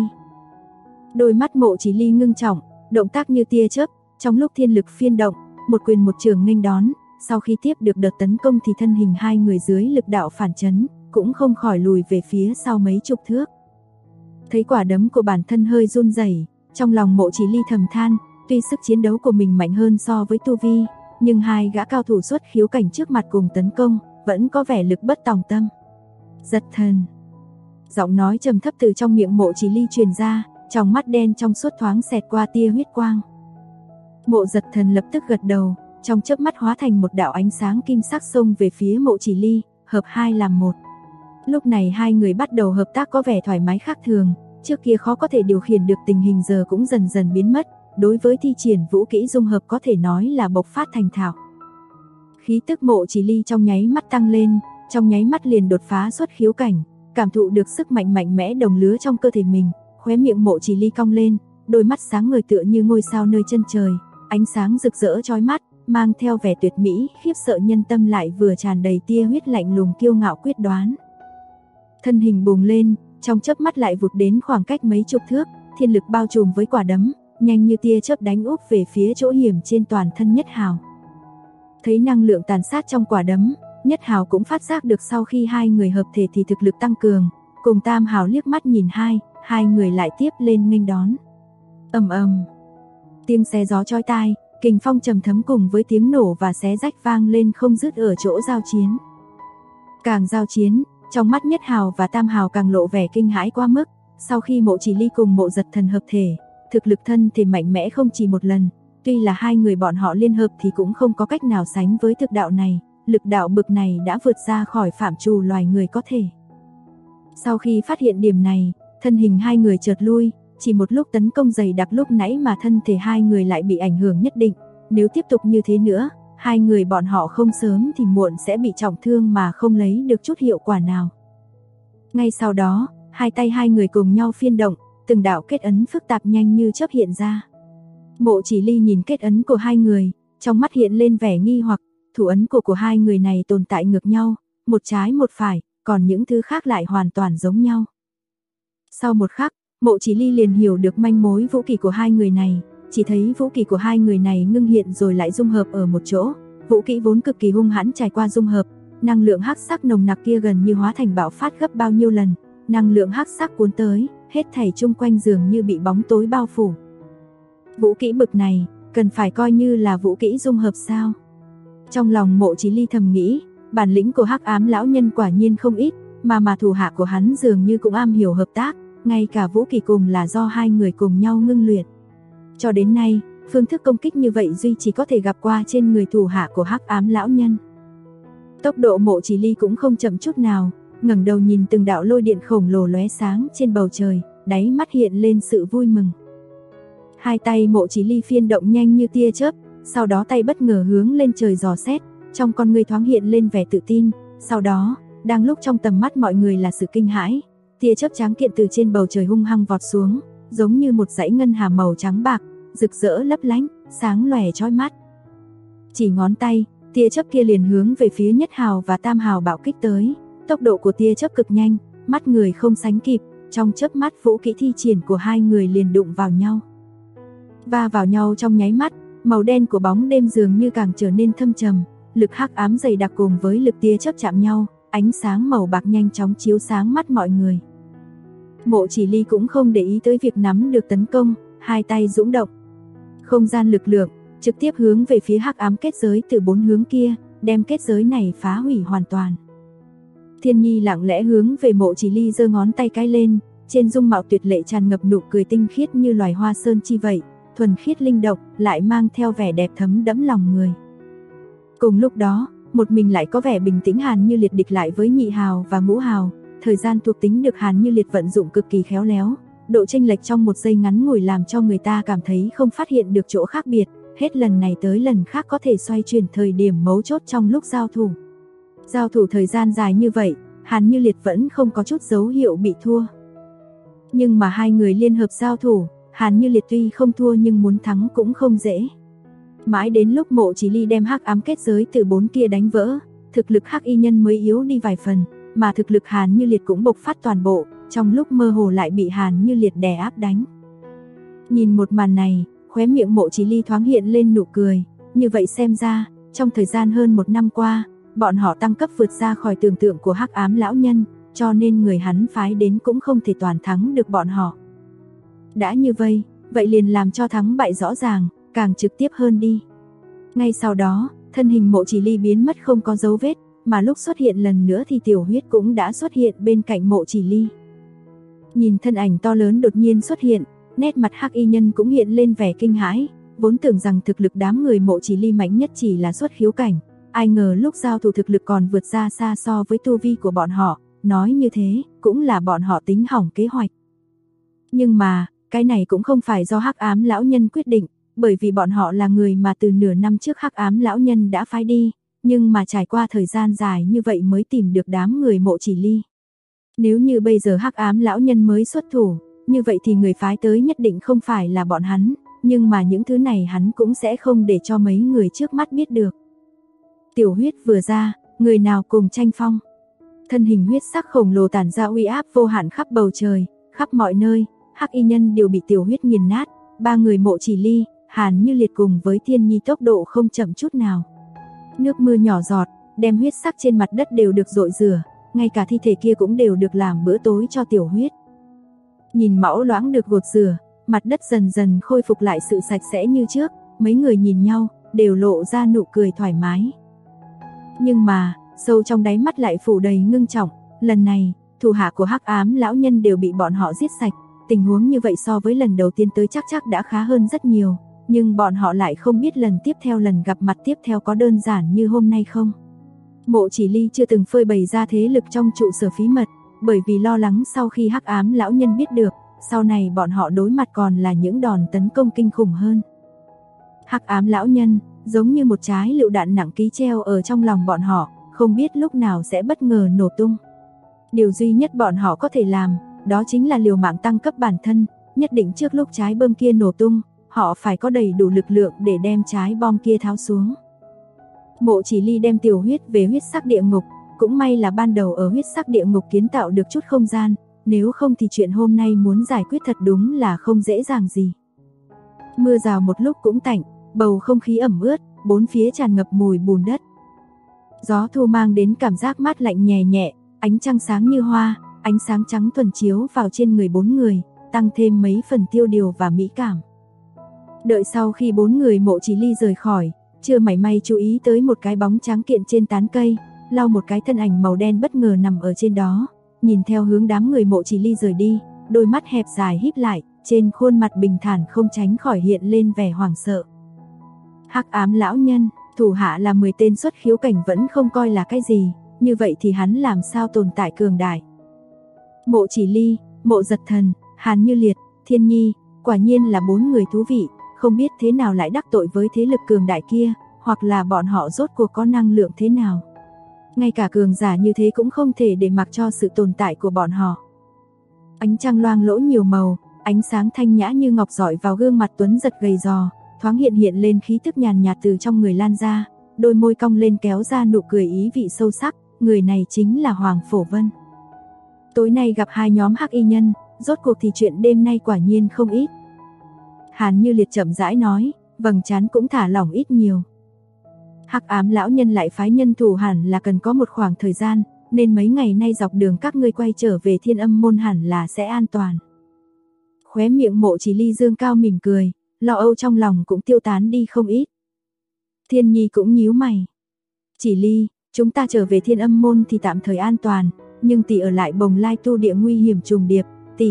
Đôi mắt Mộ Chỉ Ly ngưng trọng, động tác như tia chớp, trong lúc thiên lực phiên động, một quyền một trường nghênh đón, sau khi tiếp được đợt tấn công thì thân hình hai người dưới lực đạo phản chấn, cũng không khỏi lùi về phía sau mấy chục thước. Thấy quả đấm của bản thân hơi run rẩy, trong lòng Mộ Chỉ Ly thầm than, tuy sức chiến đấu của mình mạnh hơn so với tu vi, nhưng hai gã cao thủ xuất khiếu cảnh trước mặt cùng tấn công, vẫn có vẻ lực bất tòng tâm. Giật Thần. Giọng nói trầm thấp từ trong miệng Mộ Chỉ Ly truyền ra, trong mắt đen trong suốt thoáng xẹt qua tia huyết quang. Mộ Giật Thần lập tức gật đầu, trong chớp mắt hóa thành một đạo ánh sáng kim sắc xông về phía Mộ Chỉ Ly, hợp hai làm một. Lúc này hai người bắt đầu hợp tác có vẻ thoải mái khác thường, trước kia khó có thể điều khiển được tình hình giờ cũng dần dần biến mất, đối với thi triển vũ kỹ dung hợp có thể nói là bộc phát thành thạo. Khí tức Mộ Chỉ Ly trong nháy mắt tăng lên, trong nháy mắt liền đột phá xuất khiếu cảnh, cảm thụ được sức mạnh mạnh mẽ đồng lứa trong cơ thể mình, khóe miệng Mộ Chỉ Ly cong lên, đôi mắt sáng ngời tựa như ngôi sao nơi chân trời, ánh sáng rực rỡ chói mắt, mang theo vẻ tuyệt mỹ, khiếp sợ nhân tâm lại vừa tràn đầy tia huyết lạnh lùng kiêu ngạo quyết đoán. Thân hình bùng lên, trong chớp mắt lại vụt đến khoảng cách mấy chục thước, thiên lực bao trùm với quả đấm, nhanh như tia chớp đánh úp về phía chỗ hiểm trên toàn thân Nhất Hào. Thấy năng lượng tàn sát trong quả đấm, Nhất Hào cũng phát giác được sau khi hai người hợp thể thì thực lực tăng cường, cùng Tam Hào liếc mắt nhìn hai người lại tiếp lên nghênh đón. Ầm ầm. Tiếng xé gió chói tai, kình phong trầm thấm cùng với tiếng nổ và xé rách vang lên không dứt ở chỗ giao chiến. Càng giao chiến, trong mắt Nhất Hào và Tam Hào càng lộ vẻ kinh hãi quá mức, sau khi Mộ Chỉ Ly cùng Mộ Giật Thần hợp thể, thực lực thân thể mạnh mẽ không chỉ một lần, tuy là hai người bọn họ liên hợp thì cũng không có cách nào sánh với thực đạo này, lực đạo bực này đã vượt ra khỏi phạm trù loài người có thể. Sau khi phát hiện điểm này, thân hình hai người chợt lui, chỉ một lúc tấn công dày đặc lúc nãy mà thân thể hai người lại bị ảnh hưởng nhất định, nếu tiếp tục như thế nữa, hai người bọn họ không sớm thì muộn sẽ bị trọng thương mà không lấy được chút hiệu quả nào. Ngay sau đó, hai tay hai người cùng nhau phiên động, từng đạo kết ấn phức tạp nhanh như chớp hiện ra. Mộ Chỉ Ly nhìn kết ấn của hai người, trong mắt hiện lên vẻ nghi hoặc, thủ ấn của hai người này tồn tại ngược nhau, một trái một phải, còn những thứ khác lại hoàn toàn giống nhau. Sau một khắc, Mộ Chỉ Ly liền hiểu được manh mối vũ kỹ của hai người này, chỉ thấy vũ kỹ của hai người này ngưng hiện rồi lại dung hợp ở một chỗ, vũ kỹ vốn cực kỳ hung hãn trải qua dung hợp, năng lượng hắc sắc nồng nặc kia gần như hóa thành bạo phát gấp bao nhiêu lần, năng lượng hắc sắc cuốn tới, hết thảy chung quanh dường như bị bóng tối bao phủ. Vũ kỹ bực này, cần phải coi như là vũ kỹ dung hợp sao? Trong lòng Mộ Chỉ Ly thầm nghĩ, bản lĩnh của Hắc Ám lão nhân quả nhiên không ít, mà thủ hạ của hắn dường như cũng am hiểu hợp tác, ngay cả vũ kỹ cùng là do hai người cùng nhau ngưng luyện. Cho đến nay, phương thức công kích như vậy duy chỉ có thể gặp qua trên người thủ hạ của Hắc Ám lão nhân. Tốc độ Mộ Chỉ Ly cũng không chậm chút nào, ngẩng đầu nhìn từng đạo lôi điện khổng lồ lóe sáng trên bầu trời, đáy mắt hiện lên sự vui mừng. Hai tay Mộ Chỉ Ly phiên động nhanh như tia chớp, sau đó tay bất ngờ hướng lên trời dò xét, trong con người thoáng hiện lên vẻ tự tin, sau đó, đang lúc trong tầm mắt mọi người là sự kinh hãi, tia chớp trắng kiện từ trên bầu trời hung hăng vọt xuống, giống như một dãy ngân hà màu trắng bạc, rực rỡ lấp lánh, sáng lòe chói mắt. Chỉ ngón tay, tia chớp kia liền hướng về phía Nhất Hào và Tam Hào bạo kích tới, tốc độ của tia chớp cực nhanh, mắt người không sánh kịp, trong chớp mắt vũ kỹ thi triển của hai người liền đụng vào nhau. Va vào nhau trong nháy mắt, màu đen của bóng đêm dường như càng trở nên thâm trầm, lực hắc ám dày đặc cùng với lực tia chớp chạm nhau, ánh sáng màu bạc nhanh chóng chiếu sáng mắt mọi người. Mộ Chỉ Ly cũng không để ý tới việc nắm được tấn công, hai tay dũng động. Không gian lực lượng trực tiếp hướng về phía hắc ám kết giới từ bốn hướng kia, đem kết giới này phá hủy hoàn toàn. Thiên Nhi lặng lẽ hướng về Mộ Chỉ Ly giơ ngón tay cái lên, trên dung mạo tuyệt lệ tràn ngập nụ cười tinh khiết như loài hoa sơn chi vậy, thuần khiết linh động, lại mang theo vẻ đẹp thấm đẫm lòng người. Cùng lúc đó, một mình lại có vẻ bình tĩnh Hàn Như Liệt địch lại với Nhị Hào và Ngũ Hào, thời gian thuộc tính được Hàn Như Liệt vận dụng cực kỳ khéo léo, độ chênh lệch trong một giây ngắn ngủi làm cho người ta cảm thấy không phát hiện được chỗ khác biệt, hết lần này tới lần khác có thể xoay chuyển thời điểm mấu chốt trong lúc giao thủ. Giao thủ thời gian dài như vậy, Hàn Như Liệt vẫn không có chút dấu hiệu bị thua. Nhưng mà hai người liên hợp giao thủ, Hàn Như Liệt tuy không thua nhưng muốn thắng cũng không dễ. Mãi đến lúc Mộ Chỉ Ly đem hắc ám kết giới từ bốn kia đánh vỡ, thực lực hắc y nhân mới yếu đi vài phần, mà thực lực Hàn Như Liệt cũng bộc phát toàn bộ, trong lúc mơ hồ lại bị Hàn Như Liệt đè áp đánh. Nhìn một màn này, khóe miệng Mộ Chỉ Ly thoáng hiện lên nụ cười, như vậy xem ra, trong thời gian hơn một năm qua, bọn họ tăng cấp vượt ra khỏi tưởng tượng của hắc ám lão nhân, cho nên người hắn phái đến cũng không thể toàn thắng được bọn họ. Đã như vậy, vậy liền làm cho thắng bại rõ ràng, càng trực tiếp hơn đi. Ngay sau đó, thân hình Mộ Chỉ Ly biến mất không có dấu vết, mà lúc xuất hiện lần nữa thì Tiểu Huyết cũng đã xuất hiện bên cạnh Mộ Chỉ Ly. Nhìn thân ảnh to lớn đột nhiên xuất hiện, nét mặt hắc y nhân cũng hiện lên vẻ kinh hãi, vốn tưởng rằng thực lực đám người Mộ Chỉ Ly mạnh nhất chỉ là xuất khiếu cảnh, ai ngờ lúc giao thủ thực lực còn vượt ra xa so với tu vi của bọn họ, nói như thế, cũng là bọn họ tính hỏng kế hoạch. Nhưng mà, cái này cũng không phải do hắc ám lão nhân quyết định, bởi vì bọn họ là người mà từ nửa năm trước hắc ám lão nhân đã phái đi, nhưng mà trải qua thời gian dài như vậy mới tìm được đám người Mộ Chỉ Ly. Nếu như bây giờ hắc ám lão nhân mới xuất thủ, như vậy thì người phái tới nhất định không phải là bọn hắn, nhưng mà những thứ này hắn cũng sẽ không để cho mấy người trước mắt biết được. Tiểu huyết vừa ra, người nào cùng tranh phong. Thân hình huyết sắc khổng lồ tản ra uy áp vô hạn khắp bầu trời, khắp mọi nơi, hắc y nhân đều bị tiểu huyết nghiền nát, ba người Mộ Chỉ Ly, Hàn Như Liệt cùng với Thiên Nhi tốc độ không chậm chút nào. Nước mưa nhỏ giọt, đem huyết sắc trên mặt đất đều được dội rửa, ngay cả thi thể kia cũng đều được làm bữa tối cho tiểu huyết. Nhìn máu loãng được gột rửa, mặt đất dần dần khôi phục lại sự sạch sẽ như trước, mấy người nhìn nhau, đều lộ ra nụ cười thoải mái. Nhưng mà, sâu trong đáy mắt lại phủ đầy ngưng trọng, lần này, thủ hạ của Hắc Ám lão nhân đều bị bọn họ giết sạch, tình huống như vậy so với lần đầu tiên tới chắc đã khá hơn rất nhiều, nhưng bọn họ lại không biết lần tiếp theo, lần gặp mặt tiếp theo có đơn giản như hôm nay không. Mộ Chỉ Ly chưa từng phơi bày ra thế lực trong trụ sở bí mật, bởi vì lo lắng sau khi Hắc Ám lão nhân biết được, sau này bọn họ đối mặt còn là những đòn tấn công kinh khủng hơn. Hắc Ám lão nhân, giống như một trái lựu đạn nặng ký treo ở trong lòng bọn họ, không biết lúc nào sẽ bất ngờ nổ tung. Điều duy nhất bọn họ có thể làm, đó chính là liều mạng tăng cấp bản thân, nhất định trước lúc trái bom kia nổ tung, họ phải có đầy đủ lực lượng để đem trái bom kia tháo xuống. Mộ Chỉ Ly đem tiểu huyết về huyết sắc địa ngục, cũng may là ban đầu ở huyết sắc địa ngục kiến tạo được chút không gian, nếu không thì chuyện hôm nay muốn giải quyết thật đúng là không dễ dàng gì. Mưa rào một lúc cũng tạnh, bầu không khí ẩm ướt, bốn phía tràn ngập mùi bùn đất. Gió thu mang đến cảm giác mát lạnh nhẹ nhẹ, ánh trăng sáng như hoa, ánh sáng trắng thuần chiếu vào trên người bốn người, tăng thêm mấy phần tiêu điều và mỹ cảm. Đợi sau khi bốn người Mộ Chỉ Ly rời khỏi, chưa mảy may chú ý tới một cái bóng trắng kiện trên tán cây, lau một cái thân ảnh màu đen bất ngờ nằm ở trên đó, nhìn theo hướng đám người Mộ Chỉ Ly rời đi, đôi mắt hẹp dài híp lại, trên khuôn mặt bình thản không tránh khỏi hiện lên vẻ hoảng sợ. Hắc Ám lão nhân, thủ hạ là 10 tên xuất khiếu cảnh vẫn không coi là cái gì, như vậy thì hắn làm sao tồn tại cường đại. Mộ Chỉ Ly, Mộ Giật Thần, Hàn Như Liệt, Thiên Nhi, quả nhiên là 4 người thú vị, không biết thế nào lại đắc tội với thế lực cường đại kia, hoặc là bọn họ rốt cuộc có năng lượng thế nào. Ngay cả cường giả như thế cũng không thể để mặc cho sự tồn tại của bọn họ. Ánh trăng loang lỗ nhiều màu, ánh sáng thanh nhã như ngọc rọi vào gương mặt Tuấn Giật gầy gò, thoáng hiện lên khí tức nhàn nhạt từ trong người lan ra, đôi môi cong lên kéo ra nụ cười ý vị sâu sắc, người này chính là Hoàng Phổ Vân. Tối nay gặp hai nhóm hắc y nhân, rốt cuộc thì chuyện đêm nay quả nhiên không ít. Hàn Như Liệt chậm rãi nói, vầng trán cũng thả lỏng ít nhiều. Hắc Ám lão nhân lại phái nhân thủ hẳn là cần có một khoảng thời gian, nên mấy ngày nay dọc đường các ngươi quay trở về Thiên Âm môn hẳn là sẽ an toàn. Khóe miệng Mộ Chỉ Ly dương cao mỉm cười, lo âu trong lòng cũng tiêu tán đi không ít. Thiên Nhi cũng nhíu mày. Chỉ Ly, chúng ta trở về Thiên Âm môn thì tạm thời an toàn, nhưng tỷ ở lại Bồng Lai tu địa nguy hiểm trùng điệp, tỷ.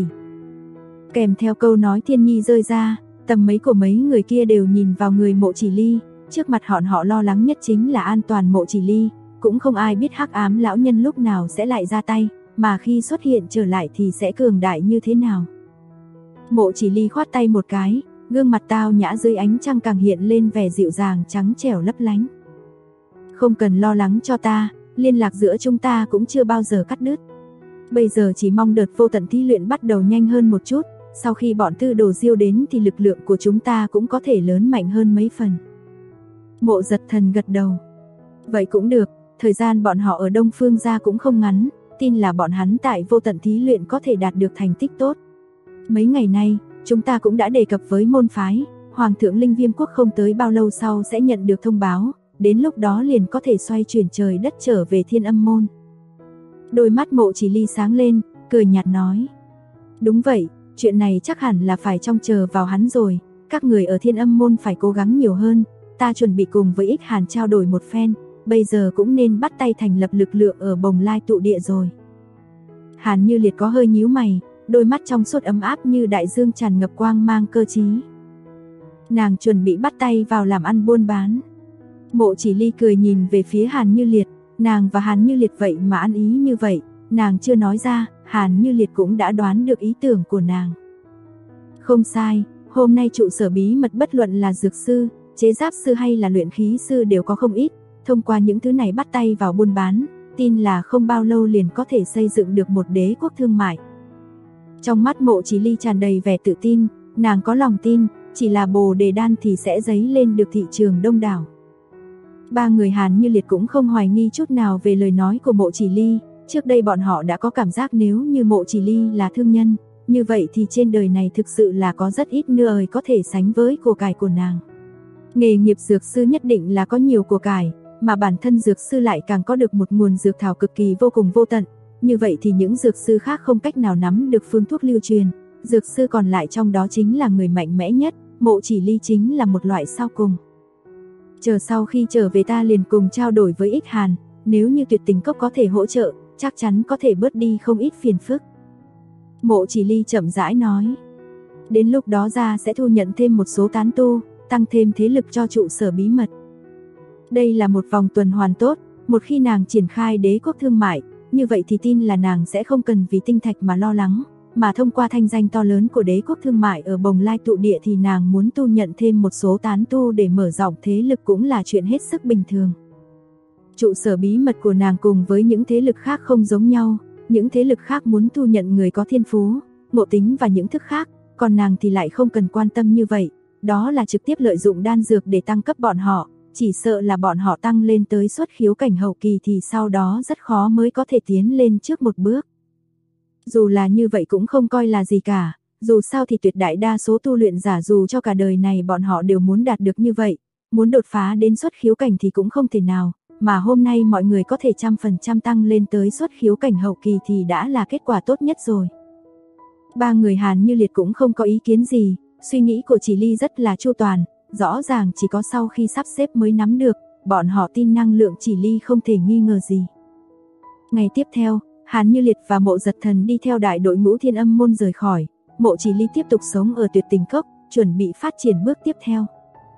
Kèm theo câu nói Thiên Nhi rơi ra, tầm mấy của mấy người kia đều nhìn vào người Mộ Chỉ Ly, trước mặt họ lo lắng nhất chính là an toàn Mộ Chỉ Ly, cũng không ai biết Hắc Ám lão nhân lúc nào sẽ lại ra tay, mà khi xuất hiện trở lại thì sẽ cường đại như thế nào. Mộ Chỉ Ly khoát tay một cái, gương mặt tao nhã dưới ánh trăng càng hiện lên vẻ dịu dàng trắng trẻo lấp lánh. Không cần lo lắng cho ta, liên lạc giữa chúng ta cũng chưa bao giờ cắt đứt. Bây giờ chỉ mong đợt vô tận thí luyện bắt đầu nhanh hơn một chút, sau khi bọn Tư Đồ Diêu đến thì lực lượng của chúng ta cũng có thể lớn mạnh hơn mấy phần. Mộ Giật Thần gật đầu. Vậy cũng được, thời gian bọn họ ở Đông Phương gia cũng không ngắn, tin là bọn hắn tại vô tận thí luyện có thể đạt được thành tích tốt. Mấy ngày nay, chúng ta cũng đã đề cập với môn phái, Hoàng thượng Linh Viêm quốc không tới bao lâu sau sẽ nhận được thông báo, đến lúc đó liền có thể xoay chuyển trời đất trở về Thiên Âm môn. Đôi mắt Mộ Chỉ Ly sáng lên, cười nhạt nói. Đúng vậy, chuyện này chắc hẳn là phải trông chờ vào hắn rồi, các người ở Thiên Âm môn phải cố gắng nhiều hơn, ta chuẩn bị cùng với Ích Hàn trao đổi một phen, bây giờ cũng nên bắt tay thành lập lực lượng ở Bồng Lai tụ địa rồi. Hàn Như Liệt có hơi nhíu mày, đôi mắt trong suốt ấm áp như đại dương tràn ngập quang mang cơ trí. Nàng chuẩn bị bắt tay vào làm ăn buôn bán. Mộ Chỉ Ly cười nhìn về phía Hàn Như Liệt, nàng và Hàn Như Liệt vậy mà ăn ý như vậy, nàng chưa nói ra, Hàn Như Liệt cũng đã đoán được ý tưởng của nàng. Không sai, hôm nay trụ sở bí mật bất luận là dược sư, chế giáp sư hay là luyện khí sư đều có không ít, thông qua những thứ này bắt tay vào buôn bán, tin là không bao lâu liền có thể xây dựng được một đế quốc thương mại. Trong mắt Mộ Chỉ Ly tràn đầy vẻ tự tin, nàng có lòng tin, chỉ là Bồ Đề đan thì sẽ dấy lên được thị trường đông đảo. Ba người Hàn Như Liệt cũng không hoài nghi chút nào về lời nói của Mộ Chỉ Ly, trước đây bọn họ đã có cảm giác nếu như Mộ Chỉ Ly là thương nhân, như vậy thì trên đời này thực sự là có rất ít người có thể sánh với của cải của nàng. Nghề nghiệp dược sư nhất định là có nhiều của cải, mà bản thân dược sư lại càng có được một nguồn dược thảo cực kỳ vô cùng vô tận, như vậy thì những dược sư khác không cách nào nắm được phương thuốc lưu truyền, dược sư còn lại trong đó chính là người mạnh mẽ nhất, Mộ Chỉ Ly chính là một loại sau cùng. Chờ sau khi trở về ta liền cùng trao đổi với Ích Hàn, nếu như Tuyệt Tình Cốc có thể hỗ trợ, chắc chắn có thể bớt đi không ít phiền phức. Mộ Chỉ Ly chậm rãi nói, đến lúc đó ra sẽ thu nhận thêm một số tán tu, tăng thêm thế lực cho trụ sở bí mật. Đây là một vòng tuần hoàn tốt, một khi nàng triển khai đế quốc thương mại, như vậy thì tin là nàng sẽ không cần vì tinh thạch mà lo lắng, mà thông qua thanh danh to lớn của đế quốc thương mại ở Bồng Lai tụ địa thì nàng muốn tu nhận thêm một số tán tu để mở rộng thế lực cũng là chuyện hết sức bình thường. Trụ sở bí mật của nàng cùng với những thế lực khác không giống nhau, những thế lực khác muốn tu nhận người có thiên phú, ngộ tính và những thức khác, còn nàng thì lại không cần quan tâm như vậy, đó là trực tiếp lợi dụng đan dược để tăng cấp bọn họ, chỉ sợ là bọn họ tăng lên tới xuất khiếu cảnh hậu kỳ thì sau đó rất khó mới có thể tiến lên trước một bước. Dù là như vậy cũng không coi là gì cả, dù sao thì tuyệt đại đa số tu luyện giả dù cho cả đời này bọn họ đều muốn đạt được như vậy, muốn đột phá đến xuất khiếu cảnh thì cũng không thể nào, mà hôm nay mọi người có thể 100% tăng lên tới xuất khiếu cảnh hậu kỳ thì đã là kết quả tốt nhất rồi. Ba người Hàn Như Liệt cũng không có ý kiến gì, suy nghĩ của Chỉ Ly rất là chu toàn, rõ ràng chỉ có sau khi sắp xếp mới nắm được, bọn họ tin năng lượng Chỉ Ly không thể nghi ngờ gì. Ngày tiếp theo, Hàn Như Liệt và Mộ Giật Thần đi theo đại đội ngũ Thiên Âm môn rời khỏi, Mộ Chỉ Ly tiếp tục sống ở Tuyệt Tình Cốc, chuẩn bị phát triển bước tiếp theo.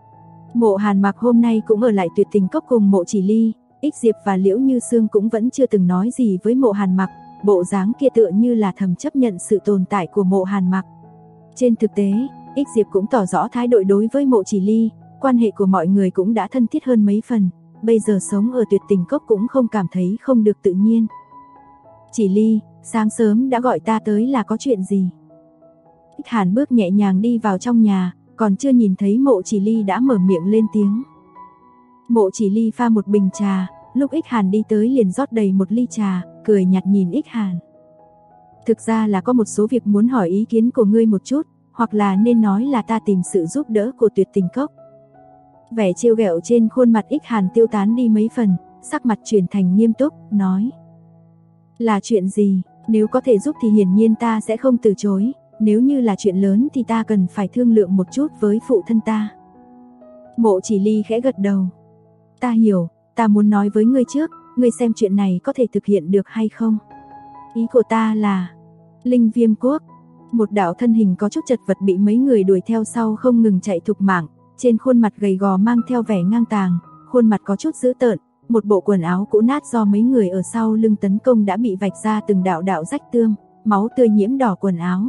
Mộ Hàn Mặc hôm nay cũng ở lại Tuyệt Tình Cốc cùng Mộ Chỉ Ly, Ích Diệp và Liễu Như Sương cũng vẫn chưa từng nói gì với Mộ Hàn Mặc, bộ dáng kia tựa như là thầm chấp nhận sự tồn tại của Mộ Hàn Mặc. Trên thực tế, Ích Diệp cũng tỏ rõ thái độ đối với Mộ Chỉ Ly, quan hệ của mọi người cũng đã thân thiết hơn mấy phần, bây giờ sống ở Tuyệt Tình Cốc cũng không cảm thấy không được tự nhiên. Chỉ Ly, sáng sớm đã gọi ta tới là có chuyện gì? Ích Hàn bước nhẹ nhàng đi vào trong nhà, còn chưa nhìn thấy Mộ Chỉ Ly đã mở miệng lên tiếng. Mộ Chỉ Ly pha một bình trà, lúc Ích Hàn đi tới liền rót đầy một ly trà, cười nhạt nhìn Ích Hàn. Thực ra là có một số việc muốn hỏi ý kiến của ngươi một chút, hoặc là nên nói là ta tìm sự giúp đỡ của Tuyệt Tình Cốc. Vẻ trêu ghẹo trên khuôn mặt Ích Hàn tiêu tán đi mấy phần, sắc mặt chuyển thành nghiêm túc, nói. Là chuyện gì, nếu có thể giúp thì hiển nhiên ta sẽ không từ chối, nếu như là chuyện lớn thì ta cần phải thương lượng một chút với phụ thân ta. Mộ Chỉ Ly khẽ gật đầu. Ta hiểu, ta muốn nói với ngươi trước, ngươi xem chuyện này có thể thực hiện được hay không. Ý của ta là, Linh Viêm Quốc, một đạo thân hình có chút chật vật bị mấy người đuổi theo sau không ngừng chạy thục mạng, trên khuôn mặt gầy gò mang theo vẻ ngang tàng, khuôn mặt có chút dữ tợn, một bộ quần áo cũ nát do mấy người ở sau lưng tấn công đã bị vạch ra từng đạo đạo rách tươm, máu tươi nhiễm đỏ quần áo.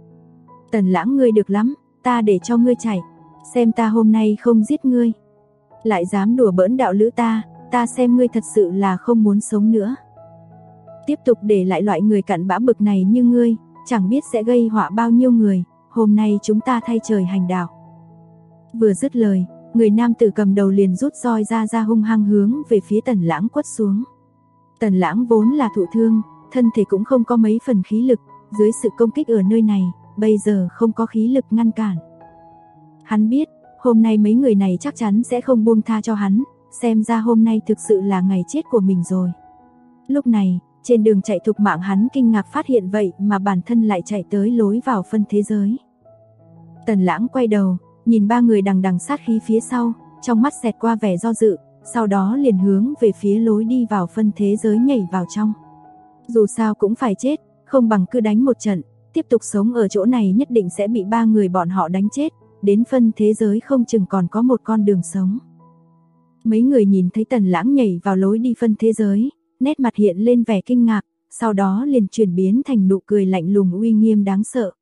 Tần Lãng ngươi được lắm, ta để cho ngươi chạy, xem ta hôm nay không giết ngươi. Lại dám đùa bỡn đạo lữ ta xem ngươi thật sự là không muốn sống nữa. Tiếp tục để lại loại người cặn bã bực này như ngươi, chẳng biết sẽ gây họa bao nhiêu người, hôm nay chúng ta thay trời hành đạo. Vừa dứt lời, người nam tử cầm đầu liền rút roi ra hung hăng hướng về phía Tần Lãng quất xuống. Tần Lãng vốn là thụ thương, thân thể cũng không có mấy phần khí lực, dưới sự công kích ở nơi này, bây giờ không có khí lực ngăn cản. Hắn biết, hôm nay mấy người này chắc chắn sẽ không buông tha cho hắn, xem ra hôm nay thực sự là ngày chết của mình rồi. Lúc này, trên đường chạy thục mạng hắn kinh ngạc phát hiện vậy mà bản thân lại chạy tới lối vào phân thế giới. Tần Lãng quay đầu, nhìn ba người đằng đằng sát khí phía sau, trong mắt xẹt qua vẻ do dự, sau đó liền hướng về phía lối đi vào phân thế giới nhảy vào trong. Dù sao cũng phải chết, không bằng cứ đánh một trận, tiếp tục sống ở chỗ này nhất định sẽ bị ba người bọn họ đánh chết, đến phân thế giới không chừng còn có một con đường sống. Mấy người nhìn thấy Tần Lãng nhảy vào lối đi phân thế giới, nét mặt hiện lên vẻ kinh ngạc, sau đó liền chuyển biến thành nụ cười lạnh lùng uy nghiêm đáng sợ.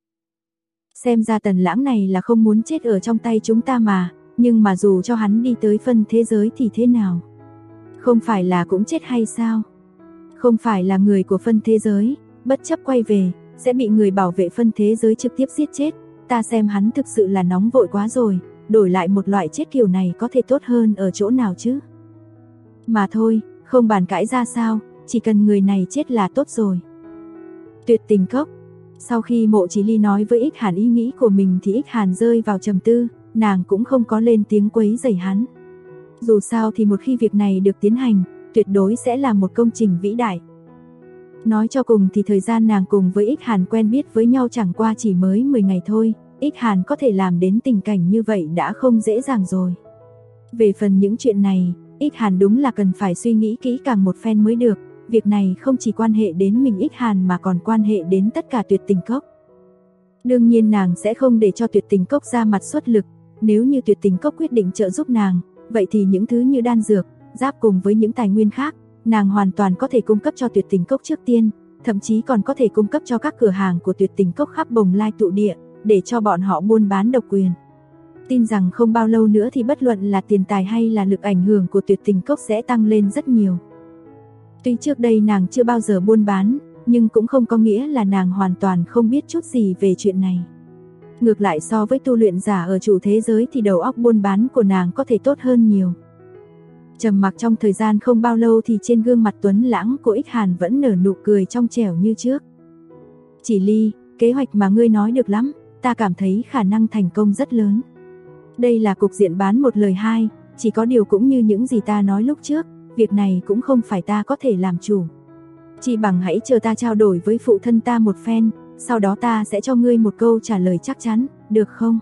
Xem ra Tần Lãng này là không muốn chết ở trong tay chúng ta mà, nhưng mà dù cho hắn đi tới phân thế giới thì thế nào? Không phải là cũng chết hay sao? Không phải là người của phân thế giới, bất chấp quay về, sẽ bị người bảo vệ phân thế giới trực tiếp giết chết, ta xem hắn thực sự là nóng vội quá rồi, đổi lại một loại chết kiểu này có thể tốt hơn ở chỗ nào chứ. Mà thôi, không bàn cãi ra sao, chỉ cần người này chết là tốt rồi. Tuyệt tình cốc. Sau khi Mộ Chỉ Ly nói với Ích Hàn ý nghĩ của mình thì Ích Hàn rơi vào trầm tư, nàng cũng không có lên tiếng quấy rầy hắn. Dù sao thì một khi việc này được tiến hành, tuyệt đối sẽ là một công trình vĩ đại. Nói cho cùng thì thời gian nàng cùng với Ích Hàn quen biết với nhau chẳng qua chỉ mới 10 ngày thôi, Ích Hàn có thể làm đến tình cảnh như vậy đã không dễ dàng rồi. Về phần những chuyện này, Ích Hàn đúng là cần phải suy nghĩ kỹ càng một phen mới được, việc này không chỉ quan hệ đến mình Ích Hàn mà còn quan hệ đến tất cả Tuyệt Tình Cốc. Đương nhiên nàng sẽ không để cho Tuyệt Tình Cốc ra mặt xuất lực, nếu như Tuyệt Tình Cốc quyết định trợ giúp nàng, vậy thì những thứ như đan dược, giáp cùng với những tài nguyên khác, nàng hoàn toàn có thể cung cấp cho Tuyệt Tình Cốc trước tiên, thậm chí còn có thể cung cấp cho các cửa hàng của Tuyệt Tình Cốc khắp Bồng Lai tụ địa, để cho bọn họ buôn bán độc quyền. Tin rằng không bao lâu nữa thì bất luận là tiền tài hay là lực ảnh hưởng của Tuyệt Tình Cốc sẽ tăng lên rất nhiều. Tuy trước đây nàng chưa bao giờ buôn bán, nhưng cũng không có nghĩa là nàng hoàn toàn không biết chút gì về chuyện này. Ngược lại so với tu luyện giả ở chủ thế giới thì đầu óc buôn bán của nàng có thể tốt hơn nhiều. Trầm mặc trong thời gian không bao lâu thì trên gương mặt tuấn lãng của Ích Hàn vẫn nở nụ cười trong trẻo như trước. Chỉ Ly, kế hoạch mà ngươi nói được lắm, ta cảm thấy khả năng thành công rất lớn. Đây là cục diện bán một lời hai, chỉ có điều cũng như những gì ta nói lúc trước, việc này cũng không phải ta có thể làm chủ. Chỉ bằng hãy chờ ta trao đổi với phụ thân ta một phen, sau đó ta sẽ cho ngươi một câu trả lời chắc chắn, được không?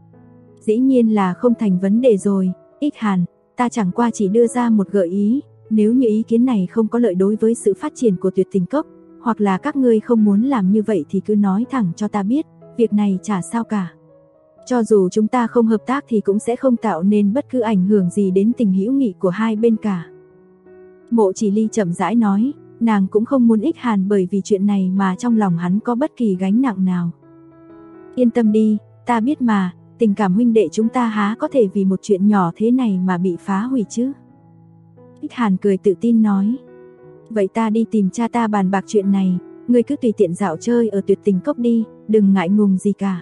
Dĩ nhiên là không thành vấn đề rồi, Ích Hàn, ta chẳng qua chỉ đưa ra một gợi ý, nếu như ý kiến này không có lợi đối với sự phát triển của Tuyệt Tình Cốc, hoặc là các ngươi không muốn làm như vậy thì cứ nói thẳng cho ta biết, việc này chả sao cả. Cho dù chúng ta không hợp tác thì cũng sẽ không tạo nên bất cứ ảnh hưởng gì đến tình hữu nghị của hai bên cả. Mộ Chỉ Ly chậm rãi nói, nàng cũng không muốn Ích Hàn bởi vì chuyện này mà trong lòng hắn có bất kỳ gánh nặng nào. Yên tâm đi, ta biết mà, tình cảm huynh đệ chúng ta há có thể vì một chuyện nhỏ thế này mà bị phá hủy chứ. Ích Hàn cười tự tin nói, vậy ta đi tìm cha ta bàn bạc chuyện này, ngươi cứ tùy tiện dạo chơi ở Tuyệt Tình Cốc đi, đừng ngại ngùng gì cả.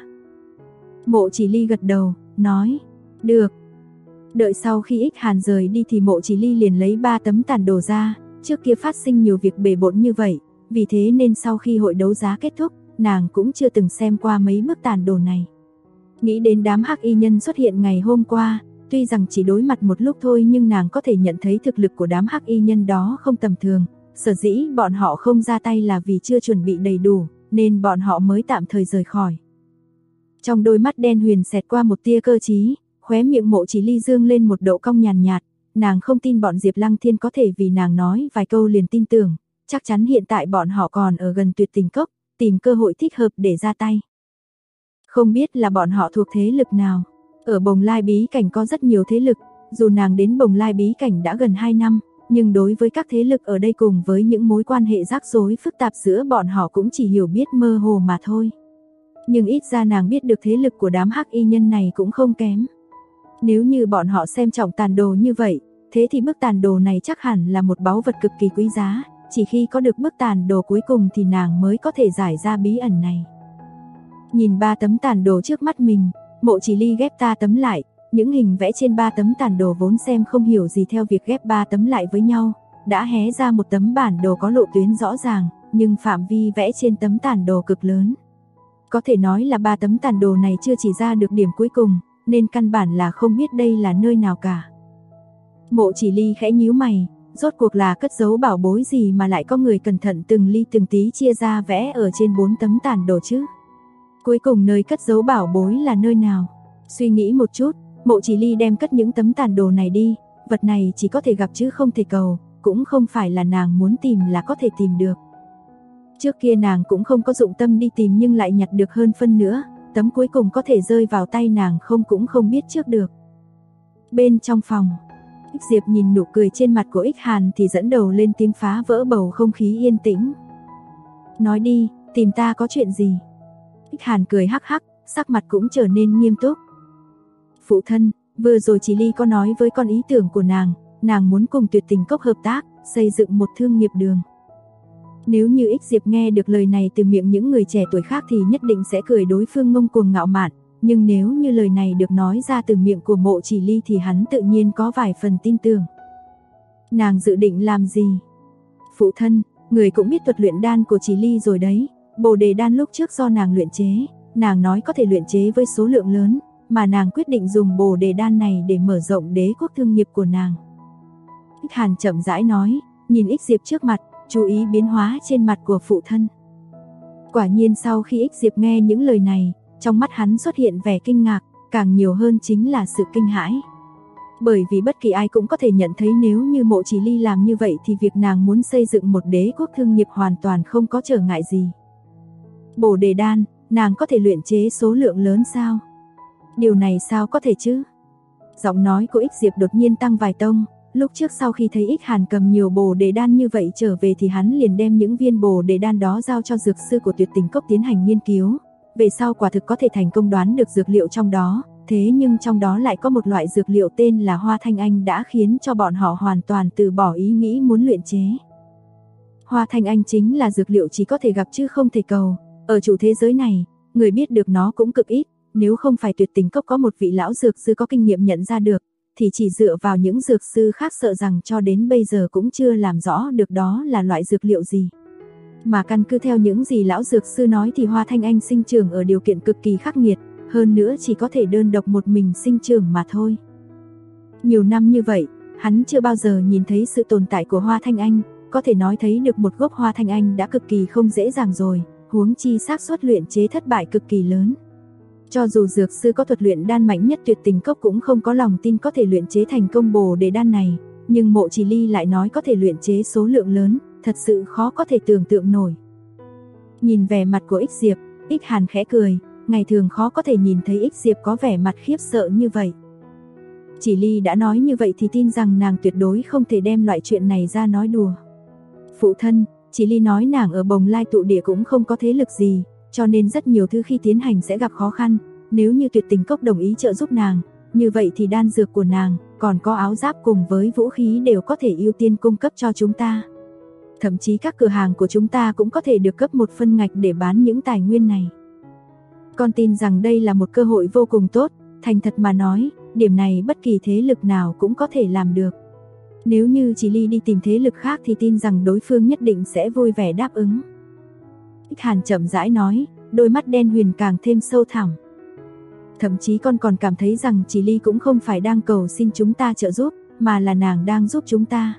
Mộ Chỉ Ly gật đầu, nói, được. Đợi sau khi Ích Hàn rời đi thì Mộ Chỉ Ly liền lấy 3 tấm tản đồ ra, trước kia phát sinh nhiều việc bề bộn như vậy, vì thế nên sau khi hội đấu giá kết thúc, nàng cũng chưa từng xem qua mấy bức tản đồ này. Nghĩ đến đám hắc y nhân xuất hiện ngày hôm qua, tuy rằng chỉ đối mặt một lúc thôi nhưng nàng có thể nhận thấy thực lực của đám hắc y nhân đó không tầm thường, sở dĩ bọn họ không ra tay là vì chưa chuẩn bị đầy đủ, nên bọn họ mới tạm thời rời khỏi. Trong đôi mắt đen huyền xẹt qua một tia cơ trí, khóe miệng Mộ Chỉ Ly dương lên một độ cong nhàn nhạt, nàng không tin bọn Diệp Lăng Thiên có thể vì nàng nói vài câu liền tin tưởng, chắc chắn hiện tại bọn họ còn ở gần Tuyệt Tình Cốc, tìm cơ hội thích hợp để ra tay. Không biết là bọn họ thuộc thế lực nào, ở Bồng Lai bí cảnh có rất nhiều thế lực, dù nàng đến Bồng Lai bí cảnh đã gần 2 năm, nhưng đối với các thế lực ở đây cùng với những mối quan hệ rắc rối phức tạp giữa bọn họ cũng chỉ hiểu biết mơ hồ mà thôi. Nhưng ít ra nàng biết được thế lực của đám hắc y nhân này cũng không kém. Nếu như bọn họ xem trọng tàn đồ như vậy, thế thì bức tàn đồ này chắc hẳn là một báu vật cực kỳ quý giá, chỉ khi có được bức tàn đồ cuối cùng thì nàng mới có thể giải ra bí ẩn này. Nhìn 3 tấm tàn đồ trước mắt mình, Mộ Chỉ Ly ghép 3 tấm lại, những hình vẽ trên 3 tấm tàn đồ vốn xem không hiểu gì theo việc ghép 3 tấm lại với nhau, đã hé ra một tấm bản đồ có lộ tuyến rõ ràng, nhưng phạm vi vẽ trên tấm tàn đồ cực lớn. Có thể nói là 3 tấm tàn đồ này chưa chỉ ra được điểm cuối cùng, nên căn bản là không biết đây là nơi nào cả. Mộ Chỉ Ly khẽ nhíu mày, rốt cuộc là cất giấu bảo bối gì mà lại có người cẩn thận từng ly từng tí chia ra vẽ ở trên 4 tấm tàn đồ chứ? Cuối cùng nơi cất giấu bảo bối là nơi nào? Suy nghĩ một chút, Mộ Chỉ Ly đem cất những tấm tàn đồ này đi, vật này chỉ có thể gặp chứ không thể cầu, cũng không phải là nàng muốn tìm là có thể tìm được. Trước kia nàng cũng không có dụng tâm đi tìm nhưng lại nhặt được hơn phân nữa, tấm cuối cùng có thể rơi vào tay nàng cũng không biết trước được. Bên trong phòng, Ích Diệp nhìn nụ cười trên mặt của Ích Hàn thì dẫn đầu lên tiếng phá vỡ bầu không khí yên tĩnh. Nói đi, tìm ta có chuyện gì? Ích Hàn cười hắc hắc, sắc mặt cũng trở nên nghiêm túc. Phụ thân, vừa rồi Chỉ Ly có nói với con ý tưởng của nàng muốn cùng Tuyệt Tình Cốc hợp tác, xây dựng một thương nghiệp đường. Nếu như Ích Diệp nghe được lời này từ miệng những người trẻ tuổi khác thì nhất định sẽ cười đối phương ngông cuồng ngạo mạn, nhưng nếu như lời này được nói ra từ miệng của Mộ Chỉ Ly thì hắn tự nhiên có vài phần tin tưởng. Nàng dự định làm gì? Phụ thân, người cũng biết thuật luyện đan của Chỉ Ly rồi đấy, Bồ Đề đan lúc trước do nàng luyện chế, nàng nói có thể luyện chế với số lượng lớn, mà nàng quyết định dùng Bồ Đề đan này để mở rộng đế quốc thương nghiệp của nàng. Ích Hàn chậm rãi nói, nhìn Ích Diệp trước mặt, chú ý biến hóa trên mặt của phụ thân. Quả nhiên sau khi Ích Diệp nghe những lời này, trong mắt hắn xuất hiện vẻ kinh ngạc, càng nhiều hơn chính là sự kinh hãi. Bởi vì bất kỳ ai cũng có thể nhận thấy nếu như Mộ Chỉ Ly làm như vậy thì việc nàng muốn xây dựng một đế quốc thương nghiệp hoàn toàn không có trở ngại gì. Bồ Đề đan, nàng có thể luyện chế số lượng lớn sao? Điều này sao có thể chứ? Giọng nói của Ích Diệp đột nhiên tăng vài tông. Lúc trước sau khi thấy Ích Hàn cầm nhiều Bồ Đề đan như vậy trở về thì hắn liền đem những viên Bồ Đề đan đó giao cho dược sư của Tuyệt Tình Cốc tiến hành nghiên cứu. Về sau quả thực có thể thành công đoán được dược liệu trong đó, thế nhưng trong đó lại có một loại dược liệu tên là Hoa Thanh Anh đã khiến cho bọn họ hoàn toàn từ bỏ ý nghĩ muốn luyện chế. Hoa Thanh Anh chính là dược liệu chỉ có thể gặp chứ không thể cầu, ở chủ thế giới này, người biết được nó cũng cực ít, nếu không phải Tuyệt Tình Cốc có một vị lão dược sư có kinh nghiệm nhận ra được, thì chỉ dựa vào những dược sư khác sợ rằng cho đến bây giờ cũng chưa làm rõ được đó là loại dược liệu gì. Mà căn cứ theo những gì lão dược sư nói thì Hoa Thanh Anh sinh trưởng ở điều kiện cực kỳ khắc nghiệt, hơn nữa chỉ có thể đơn độc một mình sinh trưởng mà thôi. Nhiều năm như vậy, hắn chưa bao giờ nhìn thấy sự tồn tại của Hoa Thanh Anh, có thể nói thấy được một gốc Hoa Thanh Anh đã cực kỳ không dễ dàng rồi, huống chi xác suất luyện chế thất bại cực kỳ lớn. Cho dù dược sư có thuật luyện đan mạnh nhất Tuyệt Tình Cốc cũng không có lòng tin có thể luyện chế thành công Bồ Đề đan này, nhưng Mộ Chỉ Ly lại nói có thể luyện chế số lượng lớn, thật sự khó có thể tưởng tượng nổi. Nhìn vẻ mặt của Ích Diệp, Ích Hàn khẽ cười, ngày thường khó có thể nhìn thấy Ích Diệp có vẻ mặt khiếp sợ như vậy. Chỉ Ly đã nói như vậy thì tin rằng nàng tuyệt đối không thể đem loại chuyện này ra nói đùa. Phụ thân, Chỉ Ly nói nàng ở Bồng Lai tụ địa cũng không có thế lực gì, cho nên rất nhiều thứ khi tiến hành sẽ gặp khó khăn, nếu như Tuyệt Tình Cốc đồng ý trợ giúp nàng, như vậy thì đan dược của nàng, còn có áo giáp cùng với vũ khí đều có thể ưu tiên cung cấp cho chúng ta. Thậm chí các cửa hàng của chúng ta cũng có thể được cấp một phân ngạch để bán những tài nguyên này. Con tin rằng đây là một cơ hội vô cùng tốt, thành thật mà nói, điểm này bất kỳ thế lực nào cũng có thể làm được. Nếu như Chỉ Ly đi tìm thế lực khác thì tin rằng đối phương nhất định sẽ vui vẻ đáp ứng. Ích Hàn chậm rãi nói, đôi mắt đen huyền càng thêm sâu thẳm. Thậm chí con còn cảm thấy rằng Chỉ Ly cũng không phải đang cầu xin chúng ta trợ giúp, mà là nàng đang giúp chúng ta.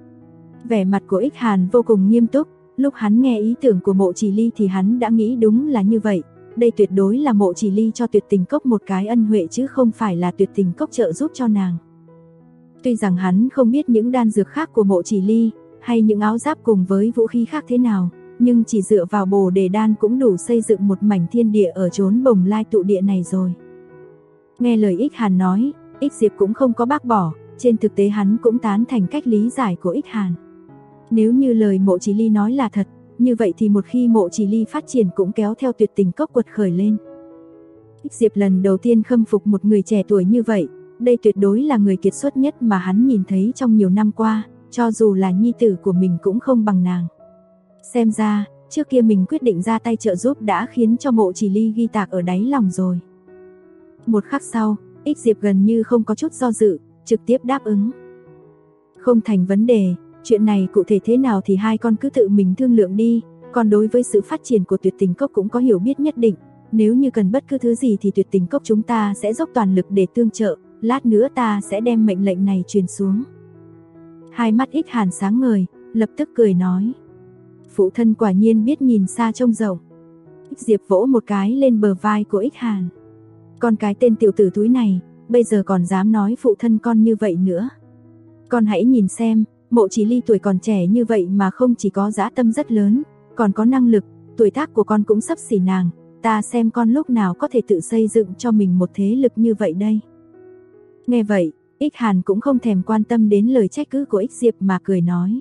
Vẻ mặt của Ích Hàn vô cùng nghiêm túc, lúc hắn nghe ý tưởng của Mộ Chỉ Ly thì hắn đã nghĩ đúng là như vậy, đây tuyệt đối là Mộ Chỉ Ly cho Tuyệt Tình Cốc một cái ân huệ chứ không phải là Tuyệt Tình Cốc trợ giúp cho nàng. Tuy rằng hắn không biết những đan dược khác của Mộ Chỉ Ly, hay những áo giáp cùng với vũ khí khác thế nào, nhưng chỉ dựa vào Bồ Đề đan cũng đủ xây dựng một mảnh thiên địa ở chốn Bồng Lai tụ địa này rồi. Nghe lời Ích Hàn nói, Ích Diệp cũng không có bác bỏ, trên thực tế hắn cũng tán thành cách lý giải của Ích Hàn. Nếu như lời Mộ Chỉ Ly nói là thật, như vậy thì một khi Mộ Chỉ Ly phát triển cũng kéo theo Tuyệt Tình Cốc quật khởi lên. Ích Diệp lần đầu tiên khâm phục một người trẻ tuổi như vậy, đây tuyệt đối là người kiệt xuất nhất mà hắn nhìn thấy trong nhiều năm qua, cho dù là nhi tử của mình cũng không bằng nàng. Xem ra, trước kia mình quyết định ra tay trợ giúp đã khiến cho Mộ Chỉ Ly ghi tạc ở đáy lòng rồi. Một khắc sau, Ích Diệp gần như không có chút do dự, trực tiếp đáp ứng. Không thành vấn đề, chuyện này cụ thể thế nào thì hai con cứ tự mình thương lượng đi, còn đối với sự phát triển của Tuyệt Tình Cốc cũng có hiểu biết nhất định, nếu như cần bất cứ thứ gì thì Tuyệt Tình Cốc chúng ta sẽ dốc toàn lực để tương trợ, lát nữa ta sẽ đem mệnh lệnh này truyền xuống. Hai mắt Ích Hàn sáng ngời, lập tức cười nói. Phụ thân quả nhiên biết nhìn xa trông rộng. Ích Diệp vỗ một cái lên bờ vai của Ích Hàn. Con cái tên tiểu tử túi này, bây giờ còn dám nói phụ thân con như vậy nữa. Con hãy nhìn xem, Mộ Chỉ Ly tuổi còn trẻ như vậy mà không chỉ có dã tâm rất lớn, còn có năng lực, tuổi tác của con cũng xấp xỉ nàng, ta xem con lúc nào có thể tự xây dựng cho mình một thế lực như vậy đây. Nghe vậy, Ích Hàn cũng không thèm quan tâm đến lời trách cứ của Ích Diệp mà cười nói.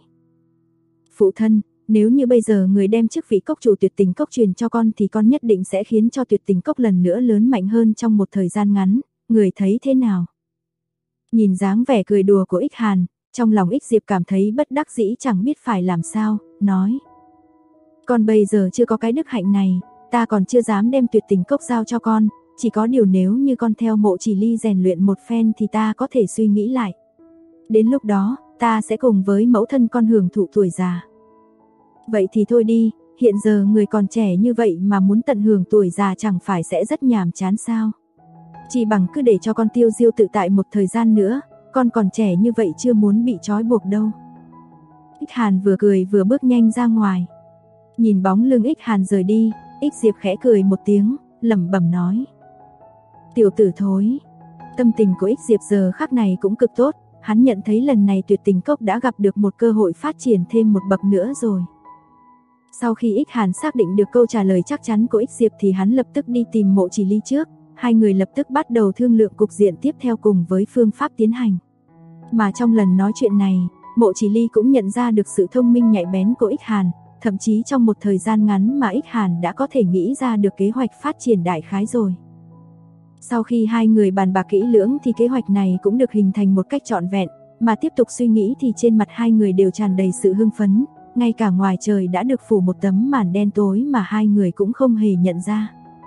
Phụ thân, nếu như bây giờ người đem chức vị cốc chủ Tuyệt Tình Cốc truyền cho con thì con nhất định sẽ khiến cho Tuyệt Tình Cốc lần nữa lớn mạnh hơn trong một thời gian ngắn, người thấy thế nào? Nhìn dáng vẻ cười đùa của Ích Hàn, trong lòng Ích Diệp cảm thấy bất đắc dĩ chẳng biết phải làm sao, nói. Con bây giờ chưa có cái đức hạnh này, ta còn chưa dám đem tuyệt tình cốc giao cho con, chỉ có điều nếu như con theo Mộ Chỉ Ly rèn luyện một phen thì ta có thể suy nghĩ lại. Đến lúc đó, ta sẽ cùng với mẫu thân con hưởng thụ tuổi già. Vậy thì thôi đi, hiện giờ người còn trẻ như vậy mà muốn tận hưởng tuổi già chẳng phải sẽ rất nhàm chán sao? Chỉ bằng cứ để cho con tiêu diêu tự tại một thời gian nữa, con còn trẻ như vậy chưa muốn bị trói buộc đâu. Ích Hàn vừa cười vừa bước nhanh ra ngoài. Nhìn bóng lưng Ích Hàn rời đi, Ích Diệp khẽ cười một tiếng, lẩm bẩm nói: tiểu tử thối. Tâm tình của Ích Diệp giờ khắc này cũng cực tốt, hắn nhận thấy lần này tuyệt tình cốc đã gặp được một cơ hội phát triển thêm một bậc nữa rồi. Sau khi Ích Hàn xác định được câu trả lời chắc chắn của Ích Diệp thì hắn lập tức đi tìm Mộ Chỉ Ly trước, hai người lập tức bắt đầu thương lượng cục diện tiếp theo cùng với phương pháp tiến hành. Mà trong lần nói chuyện này, Mộ Chỉ Ly cũng nhận ra được sự thông minh nhạy bén của Ích Hàn, thậm chí trong một thời gian ngắn mà Ích Hàn đã có thể nghĩ ra được kế hoạch phát triển đại khái rồi. Sau khi hai người bàn bạc kỹ lưỡng thì kế hoạch này cũng được hình thành một cách trọn vẹn, mà tiếp tục suy nghĩ thì trên mặt hai người đều tràn đầy sự hưng phấn, ngay cả ngoài trời đã được phủ một tấm màn đen tối mà hai người cũng không hề nhận ra.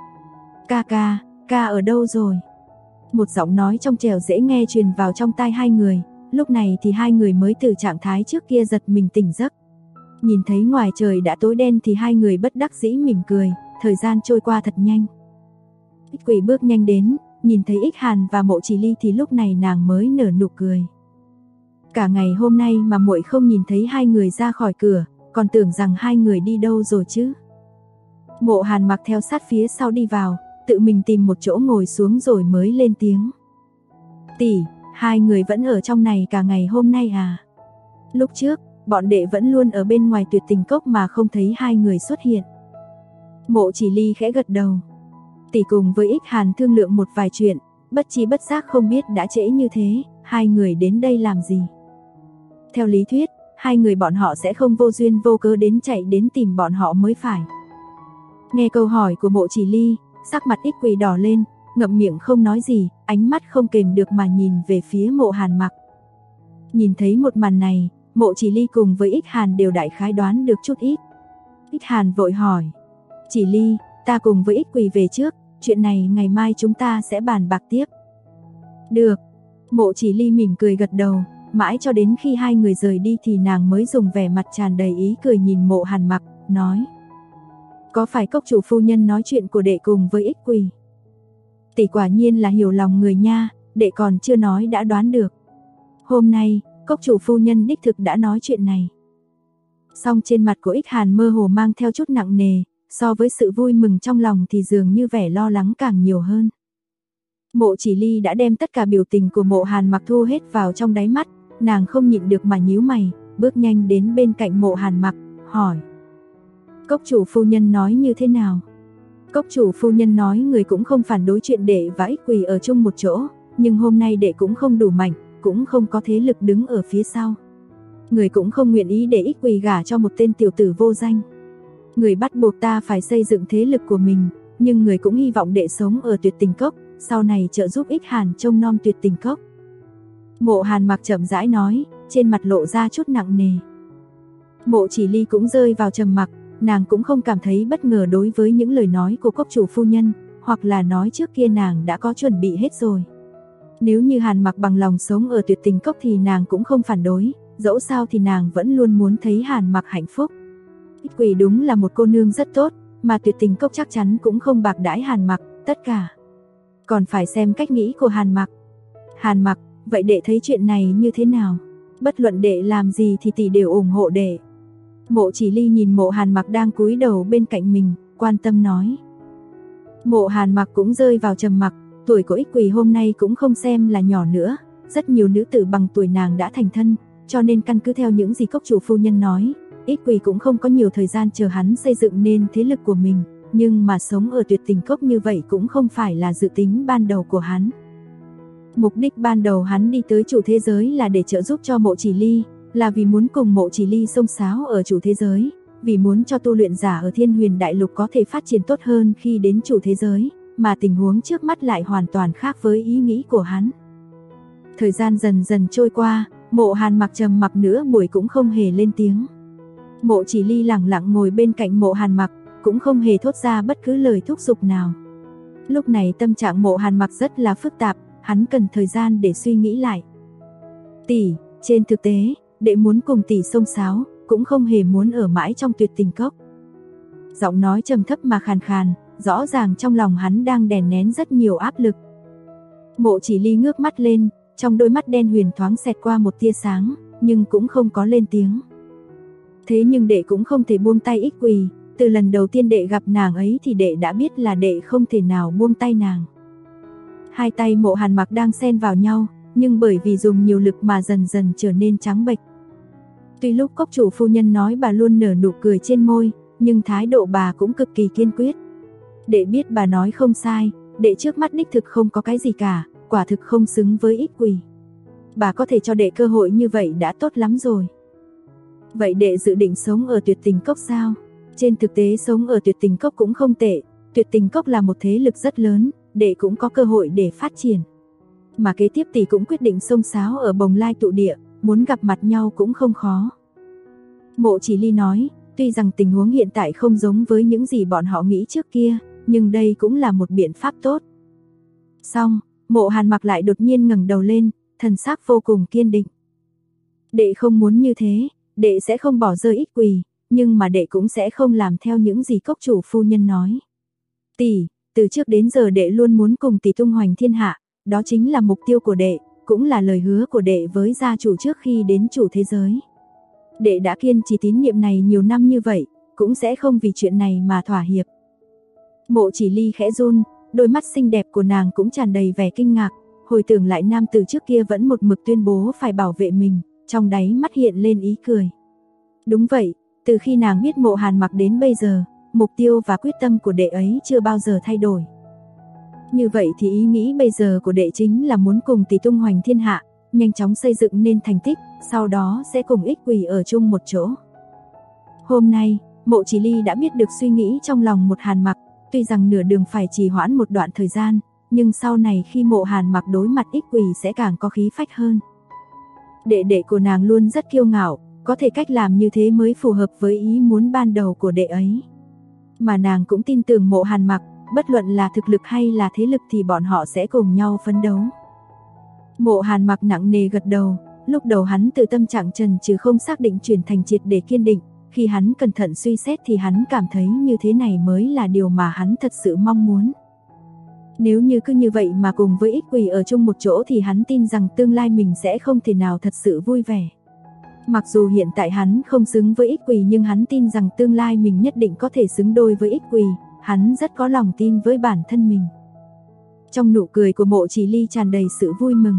Ca ở đâu rồi? Một giọng nói trong trẻo dễ nghe truyền vào trong tai hai người, lúc này thì hai người mới từ trạng thái trước kia giật mình tỉnh giấc. Nhìn thấy ngoài trời đã tối đen thì hai người bất đắc dĩ mỉm cười, thời gian trôi qua thật nhanh. Ích Quỷ bước nhanh đến, nhìn thấy Ích Hàn và Mộ Chỉ Ly thì lúc này nàng mới nở nụ cười. Cả ngày hôm nay mà muội không nhìn thấy hai người ra khỏi cửa, còn tưởng rằng hai người đi đâu rồi chứ. Mộ Hàn mặc theo sát phía sau đi vào, tự mình tìm một chỗ ngồi xuống rồi mới lên tiếng. Tỷ, hai người vẫn ở trong này cả ngày hôm nay à? Lúc trước, bọn đệ vẫn luôn ở bên ngoài tuyệt tình cốc mà không thấy hai người xuất hiện. Mộ Chỉ Ly khẽ gật đầu. Tỷ cùng với Ích Hàn thương lượng một vài chuyện, bất chi bất giác không biết đã trễ như thế, hai người đến đây làm gì? Theo lý thuyết, hai người bọn họ sẽ không vô duyên vô cớ chạy đến tìm bọn họ mới phải. Nghe câu hỏi của Mộ Chỉ Ly, sắc mặt Ích Quỷ đỏ lên, ngậm miệng không nói gì, ánh mắt không kềm được mà nhìn về phía Mộ Hàn mặc. Nhìn thấy một màn này, Mộ Chỉ Ly cùng với Ích Hàn đều đại khái đoán được chút ít. Ích Hàn vội hỏi: Chỉ Ly, ta cùng với Ích Quỷ về trước, chuyện này ngày mai chúng ta sẽ bàn bạc tiếp. Được. Mộ Chỉ Ly mỉm cười gật đầu, mãi cho đến khi hai người rời đi thì nàng mới dùng vẻ mặt tràn đầy ý cười nhìn Mộ Hàn mặc, nói: có phải cốc chủ phu nhân nói chuyện của đệ cùng với Ích Quỷ? Tỷ quả nhiên là hiểu lòng người nha, đệ còn chưa nói đã đoán được. Hôm nay, cốc chủ phu nhân đích thực đã nói chuyện này. Song trên mặt của Ích Hàn mơ hồ mang theo chút nặng nề, so với sự vui mừng trong lòng thì dường như vẻ lo lắng càng nhiều hơn. Mộ Chỉ Ly đã đem tất cả biểu tình của Mộ Hàn mặc thu hết vào trong đáy mắt, nàng không nhịn được mà nhíu mày, bước nhanh đến bên cạnh Mộ Hàn mặc, hỏi: cốc chủ phu nhân nói như thế nào? Cốc chủ phu nhân nói người cũng không phản đối chuyện đệ và Ích Quỷ ở chung một chỗ, nhưng hôm nay đệ cũng không đủ mạnh, cũng không có thế lực đứng ở phía sau. Người cũng không nguyện ý để Ích Quỷ gả cho một tên tiểu tử vô danh. Người bắt buộc ta phải xây dựng thế lực của mình, nhưng người cũng hy vọng đệ sống ở tuyệt tình cốc, sau này trợ giúp Ích Hàn trông nom tuyệt tình cốc. Mộ Hàn mặc chậm rãi nói, trên mặt lộ ra chút nặng nề. Mộ Chỉ Ly cũng rơi vào trầm mặc, nàng cũng không cảm thấy bất ngờ đối với những lời nói của cốc chủ phu nhân, hoặc là nói trước kia nàng đã có chuẩn bị hết rồi. Nếu như Hàn mặc bằng lòng sống ở tuyệt tình cốc thì nàng cũng không phản đối, dẫu sao thì nàng vẫn luôn muốn thấy Hàn mặc hạnh phúc. Ích Quỷ đúng là một cô nương rất tốt, mà tuyệt tình cốc chắc chắn cũng không bạc đãi Hàn mặc, tất cả còn phải xem cách nghĩ của Hàn mặc. Hàn mặc, vậy đệ thấy chuyện này như thế nào? Bất luận đệ làm gì thì tỷ đều ủng hộ đệ. Mộ Chỉ Ly nhìn Mộ Hàn mặc đang cúi đầu bên cạnh mình, quan tâm nói. Mộ Hàn mặc cũng rơi vào trầm mặc, tuổi của Ích Quỷ hôm nay cũng không xem là nhỏ nữa, rất nhiều nữ tử bằng tuổi nàng đã thành thân, cho nên căn cứ theo những gì cốc chủ phu nhân nói, Ích Quỷ cũng không có nhiều thời gian chờ hắn xây dựng nên thế lực của mình, nhưng mà sống ở tuyệt tình cốc như vậy cũng không phải là dự tính ban đầu của hắn. Mục đích ban đầu hắn đi tới chủ thế giới là để trợ giúp cho Mộ Chỉ Ly, là vì muốn cùng Mộ Chỉ Ly xông xáo ở chủ thế giới, vì muốn cho tu luyện giả ở Thiên Huyền Đại Lục có thể phát triển tốt hơn khi đến chủ thế giới, mà tình huống trước mắt lại hoàn toàn khác với ý nghĩ của hắn. Thời gian dần dần trôi qua, Mộ Hàn mặc trầm mặc nửa buổi cũng không hề lên tiếng. Mộ Chỉ Ly lẳng lặng ngồi bên cạnh Mộ Hàn Mặc, cũng không hề thốt ra bất cứ lời thúc giục nào. Lúc này tâm trạng Mộ Hàn Mặc rất là phức tạp, hắn cần thời gian để suy nghĩ lại. Tỷ, trên thực tế, đệ muốn cùng tỷ xông xáo, cũng không hề muốn ở mãi trong Tuyệt Tình Cốc. Giọng nói trầm thấp mà khàn khàn, rõ ràng trong lòng hắn đang đè nén rất nhiều áp lực. Mộ Chỉ Ly ngước mắt lên, trong đôi mắt đen huyền thoáng xẹt qua một tia sáng, nhưng cũng không có lên tiếng. Thế nhưng đệ cũng không thể buông tay Ích Quỳ, từ lần đầu tiên đệ gặp nàng ấy thì đệ đã biết là đệ không thể nào buông tay nàng. Hai tay Mộ Hàn Mặc đang xen vào nhau, nhưng bởi vì dùng nhiều lực mà dần dần trở nên trắng bệch. Tuy lúc cốc chủ phu nhân nói bà luôn nở nụ cười trên môi, nhưng thái độ bà cũng cực kỳ kiên quyết. Đệ biết bà nói không sai, đệ trước mắt đích thực không có cái gì cả, quả thực không xứng với Ích Quỳ. Bà có thể cho đệ cơ hội như vậy đã tốt lắm rồi. Vậy đệ dự định sống ở Tuyệt Tình Cốc sao? Trên thực tế sống ở Tuyệt Tình Cốc cũng không tệ, Tuyệt Tình Cốc là một thế lực rất lớn, đệ cũng có cơ hội để phát triển. Mà kế tiếp tỷ cũng quyết định xông xáo ở Bồng Lai tụ địa, muốn gặp mặt nhau cũng không khó. Mộ Chỉ Ly nói, tuy rằng tình huống hiện tại không giống với những gì bọn họ nghĩ trước kia, nhưng đây cũng là một biện pháp tốt. Xong, Mộ Hàn Mặc lại đột nhiên ngẩng đầu lên, thần sắc vô cùng kiên định. Đệ không muốn như thế, đệ sẽ không bỏ rơi Ích Quỳ, nhưng mà đệ cũng sẽ không làm theo những gì cốc chủ phu nhân nói. Tỷ, từ trước đến giờ đệ luôn muốn cùng tỷ tung hoành thiên hạ, đó chính là mục tiêu của đệ, cũng là lời hứa của đệ với gia chủ trước khi đến chủ thế giới. Đệ đã kiên trì tín nhiệm này nhiều năm như vậy, cũng sẽ không vì chuyện này mà thỏa hiệp. Mộ Chỉ Ly khẽ run, đôi mắt xinh đẹp của nàng cũng tràn đầy vẻ kinh ngạc, hồi tưởng lại nam tử trước kia vẫn một mực tuyên bố phải bảo vệ mình, trong đáy mắt hiện lên ý cười. Đúng vậy, từ khi nàng biết Mộ Hàn Mặc đến bây giờ, mục tiêu và quyết tâm của đệ ấy chưa bao giờ thay đổi. Như vậy thì ý nghĩ bây giờ của đệ chính là muốn cùng tỷ tung hoành thiên hạ, nhanh chóng xây dựng nên thành tích, sau đó sẽ cùng Ích Quỳ ở chung một chỗ. Hôm nay, Mộ Chỉ Ly đã biết được suy nghĩ trong lòng Một Hàn Mặc, tuy rằng nửa đường phải trì hoãn một đoạn thời gian, nhưng sau này khi Mộ Hàn Mặc đối mặt Ích Quỳ sẽ càng có khí phách hơn. Đệ đệ của nàng luôn rất kiêu ngạo, có thể cách làm như thế mới phù hợp với ý muốn ban đầu của đệ ấy. Mà nàng cũng tin tưởng Mộ Hàn Mặc, bất luận là thực lực hay là thế lực thì bọn họ sẽ cùng nhau phấn đấu. Mộ Hàn Mặc nặng nề gật đầu, lúc đầu hắn từ tâm trạng trần trừ không xác định chuyển thành triệt để kiên định, khi hắn cẩn thận suy xét thì hắn cảm thấy như thế này mới là điều mà hắn thật sự mong muốn. Nếu như cứ như vậy mà cùng với Ích Quỳ ở chung một chỗ thì hắn tin rằng tương lai mình sẽ không thể nào thật sự vui vẻ. Mặc dù hiện tại hắn không xứng với Ích Quỳ nhưng hắn tin rằng tương lai mình nhất định có thể xứng đôi với Ích Quỳ, hắn rất có lòng tin với bản thân mình. Trong nụ cười của Mộ Chỉ Ly tràn đầy sự vui mừng.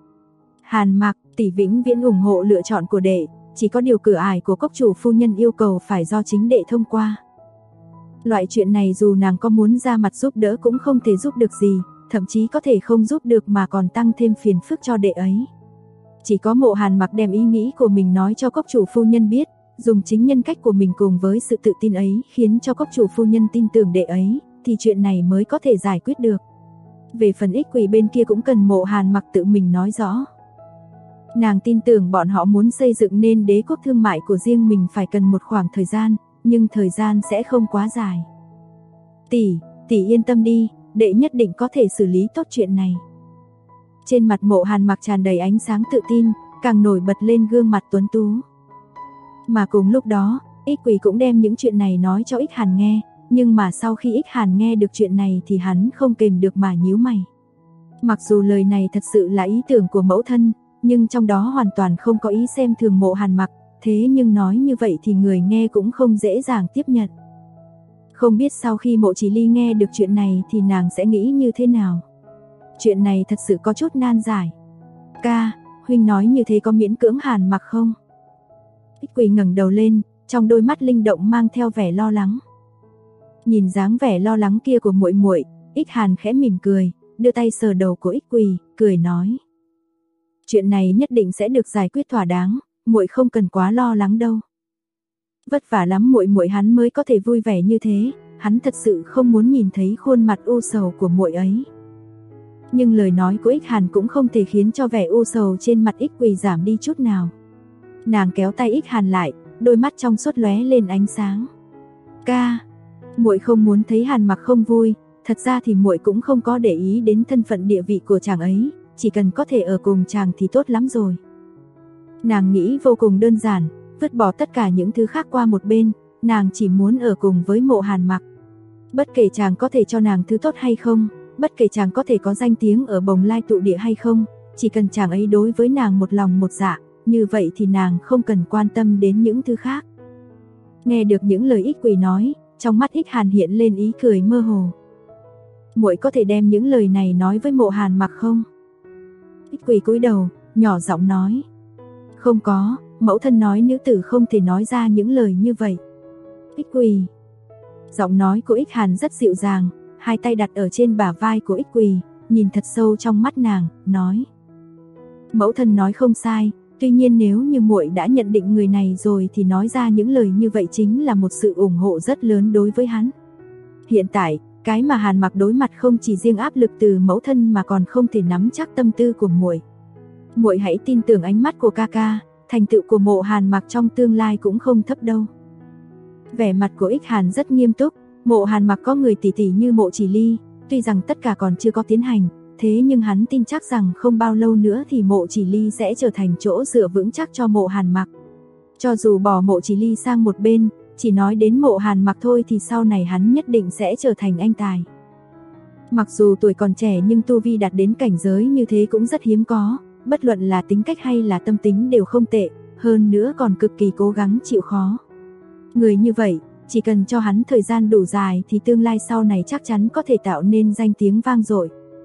Hàn Mặc, tỷ vĩnh viễn ủng hộ lựa chọn của đệ, chỉ có điều cửa ải của cốc chủ phu nhân yêu cầu phải do chính đệ thông qua. Loại chuyện này dù nàng có muốn ra mặt giúp đỡ cũng không thể giúp được gì, thậm chí có thể không giúp được mà còn tăng thêm phiền phức cho đệ ấy. Chỉ có Mộ Hàn Mặc đem ý nghĩ của mình nói cho cốc chủ phu nhân biết, dùng chính nhân cách của mình cùng với sự tự tin ấy khiến cho cốc chủ phu nhân tin tưởng đệ ấy, thì chuyện này mới có thể giải quyết được. Về phần Ích Quỳ bên kia cũng cần Mộ Hàn Mặc tự mình nói rõ. Nàng tin tưởng bọn họ muốn xây dựng nên đế quốc thương mại của riêng mình phải cần một khoảng thời gian, nhưng thời gian sẽ không quá dài. Tỷ yên tâm đi, đệ nhất định có thể xử lý tốt chuyện này. Trên mặt Mộ Hàn Mặc tràn đầy ánh sáng tự tin, càng nổi bật lên gương mặt tuấn tú. Mà cùng lúc đó, Ích Quỳ cũng đem những chuyện này nói cho Ích Hàn nghe, nhưng mà sau khi Ích Hàn nghe được chuyện này thì hắn không kềm được mà nhíu mày. Mặc dù lời này thật sự là ý tưởng của mẫu thân, nhưng trong đó hoàn toàn không có ý xem thường Mộ Hàn Mặc, thế nhưng nói như vậy thì người nghe cũng không dễ dàng tiếp nhận. Không biết sau khi Mộ Chỉ Ly nghe được chuyện này thì nàng sẽ nghĩ như thế nào. Chuyện này thật sự có chút nan giải. Ca, huynh nói như thế có miễn cưỡng Hàn Mặc không? Ích Quỳ ngẩng đầu lên, trong đôi mắt linh động mang theo vẻ lo lắng. Nhìn dáng vẻ lo lắng kia của muội muội, Ích Hàn khẽ mỉm cười, đưa tay sờ đầu của Ích Quỳ, cười nói: chuyện này nhất định sẽ được giải quyết thỏa đáng, muội không cần quá lo lắng đâu. Vất vả lắm muội muội hắn mới có thể vui vẻ như thế, hắn thật sự không muốn nhìn thấy khuôn mặt u sầu của muội ấy. Nhưng lời nói của Ích Hàn cũng không thể khiến cho vẻ u sầu trên mặt Ích Quỳ giảm đi chút nào. Nàng kéo tay Ích Hàn lại, đôi mắt trong suốt lóe lên ánh sáng. Ca, muội không muốn thấy Hàn Mặc không vui, thật ra thì muội cũng không có để ý đến thân phận địa vị của chàng ấy, chỉ cần có thể ở cùng chàng thì tốt lắm rồi. Nàng nghĩ vô cùng đơn giản, vứt bỏ tất cả những thứ khác qua một bên, nàng chỉ muốn ở cùng với Mộ Hàn Mặc. Bất kể chàng có thể cho nàng thứ tốt hay không, bất kể chàng có thể có danh tiếng ở Bồng Lai tụ địa hay không, chỉ cần chàng ấy đối với nàng một lòng một dạ, như vậy thì nàng không cần quan tâm đến những thứ khác. Nghe được những lời Ích Quỳ nói, trong mắt Ích Hàn hiện lên ý cười mơ hồ. Muội có thể đem những lời này nói với Mộ Hàn Mặc không? Ích Quỳ cúi đầu, nhỏ giọng nói. Không có, mẫu thân nói nữ tử không thể nói ra những lời như vậy. Ích Quỳ. Giọng nói của Ích Hàn rất dịu dàng, hai tay đặt ở trên bả vai của Ích Quỳ, nhìn thật sâu trong mắt nàng, nói. Mẫu thân nói không sai, tuy nhiên nếu như muội đã nhận định người này rồi thì nói ra những lời như vậy chính là một sự ủng hộ rất lớn đối với hắn. Hiện tại, cái mà Hàn Mặc đối mặt không chỉ riêng áp lực từ mẫu thân mà còn không thể nắm chắc tâm tư của muội. Muội hãy tin tưởng ánh mắt của ca ca, thành tựu của Mộ Hàn Mặc trong tương lai cũng không thấp đâu. Vẻ mặt của Ích Hàn rất nghiêm túc, Mộ Hàn Mặc có người tỷ tỷ như Mộ Chỉ Ly, tuy rằng tất cả còn chưa có tiến hành, thế nhưng hắn tin chắc rằng không bao lâu nữa thì Mộ Chỉ Ly sẽ trở thành chỗ dựa vững chắc cho Mộ Hàn Mặc. Cho dù bỏ Mộ Chỉ Ly sang một bên, chỉ nói đến Mộ Hàn Mặc thôi thì sau này hắn nhất định sẽ trở thành anh tài. Mặc dù tuổi còn trẻ nhưng tu vi đạt đến cảnh giới như thế cũng rất hiếm có, bất luận là tính cách hay là tâm tính đều không tệ, hơn nữa còn cực kỳ cố gắng chịu khó. Người như vậy, chỉ cần cho hắn thời gian đủ dài thì tương lai sau này chắc chắn có thể tạo nên danh tiếng vang dội.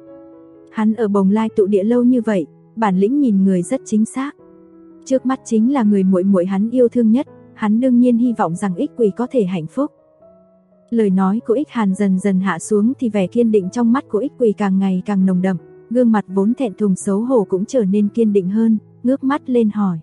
Hắn ở Bồng Lai tụ địa lâu như vậy, bản lĩnh nhìn người rất chính xác. Trước mắt chính là người muội muội hắn yêu thương nhất, hắn đương nhiên hy vọng rằng Ích Quỳ có thể hạnh phúc. Lời nói của Ích Hàn dần dần hạ xuống thì vẻ kiên định trong mắt của Ích Quỳ càng ngày càng nồng đậm, gương mặt vốn thẹn thùng xấu hổ cũng trở nên kiên định hơn, ngước mắt lên hỏi.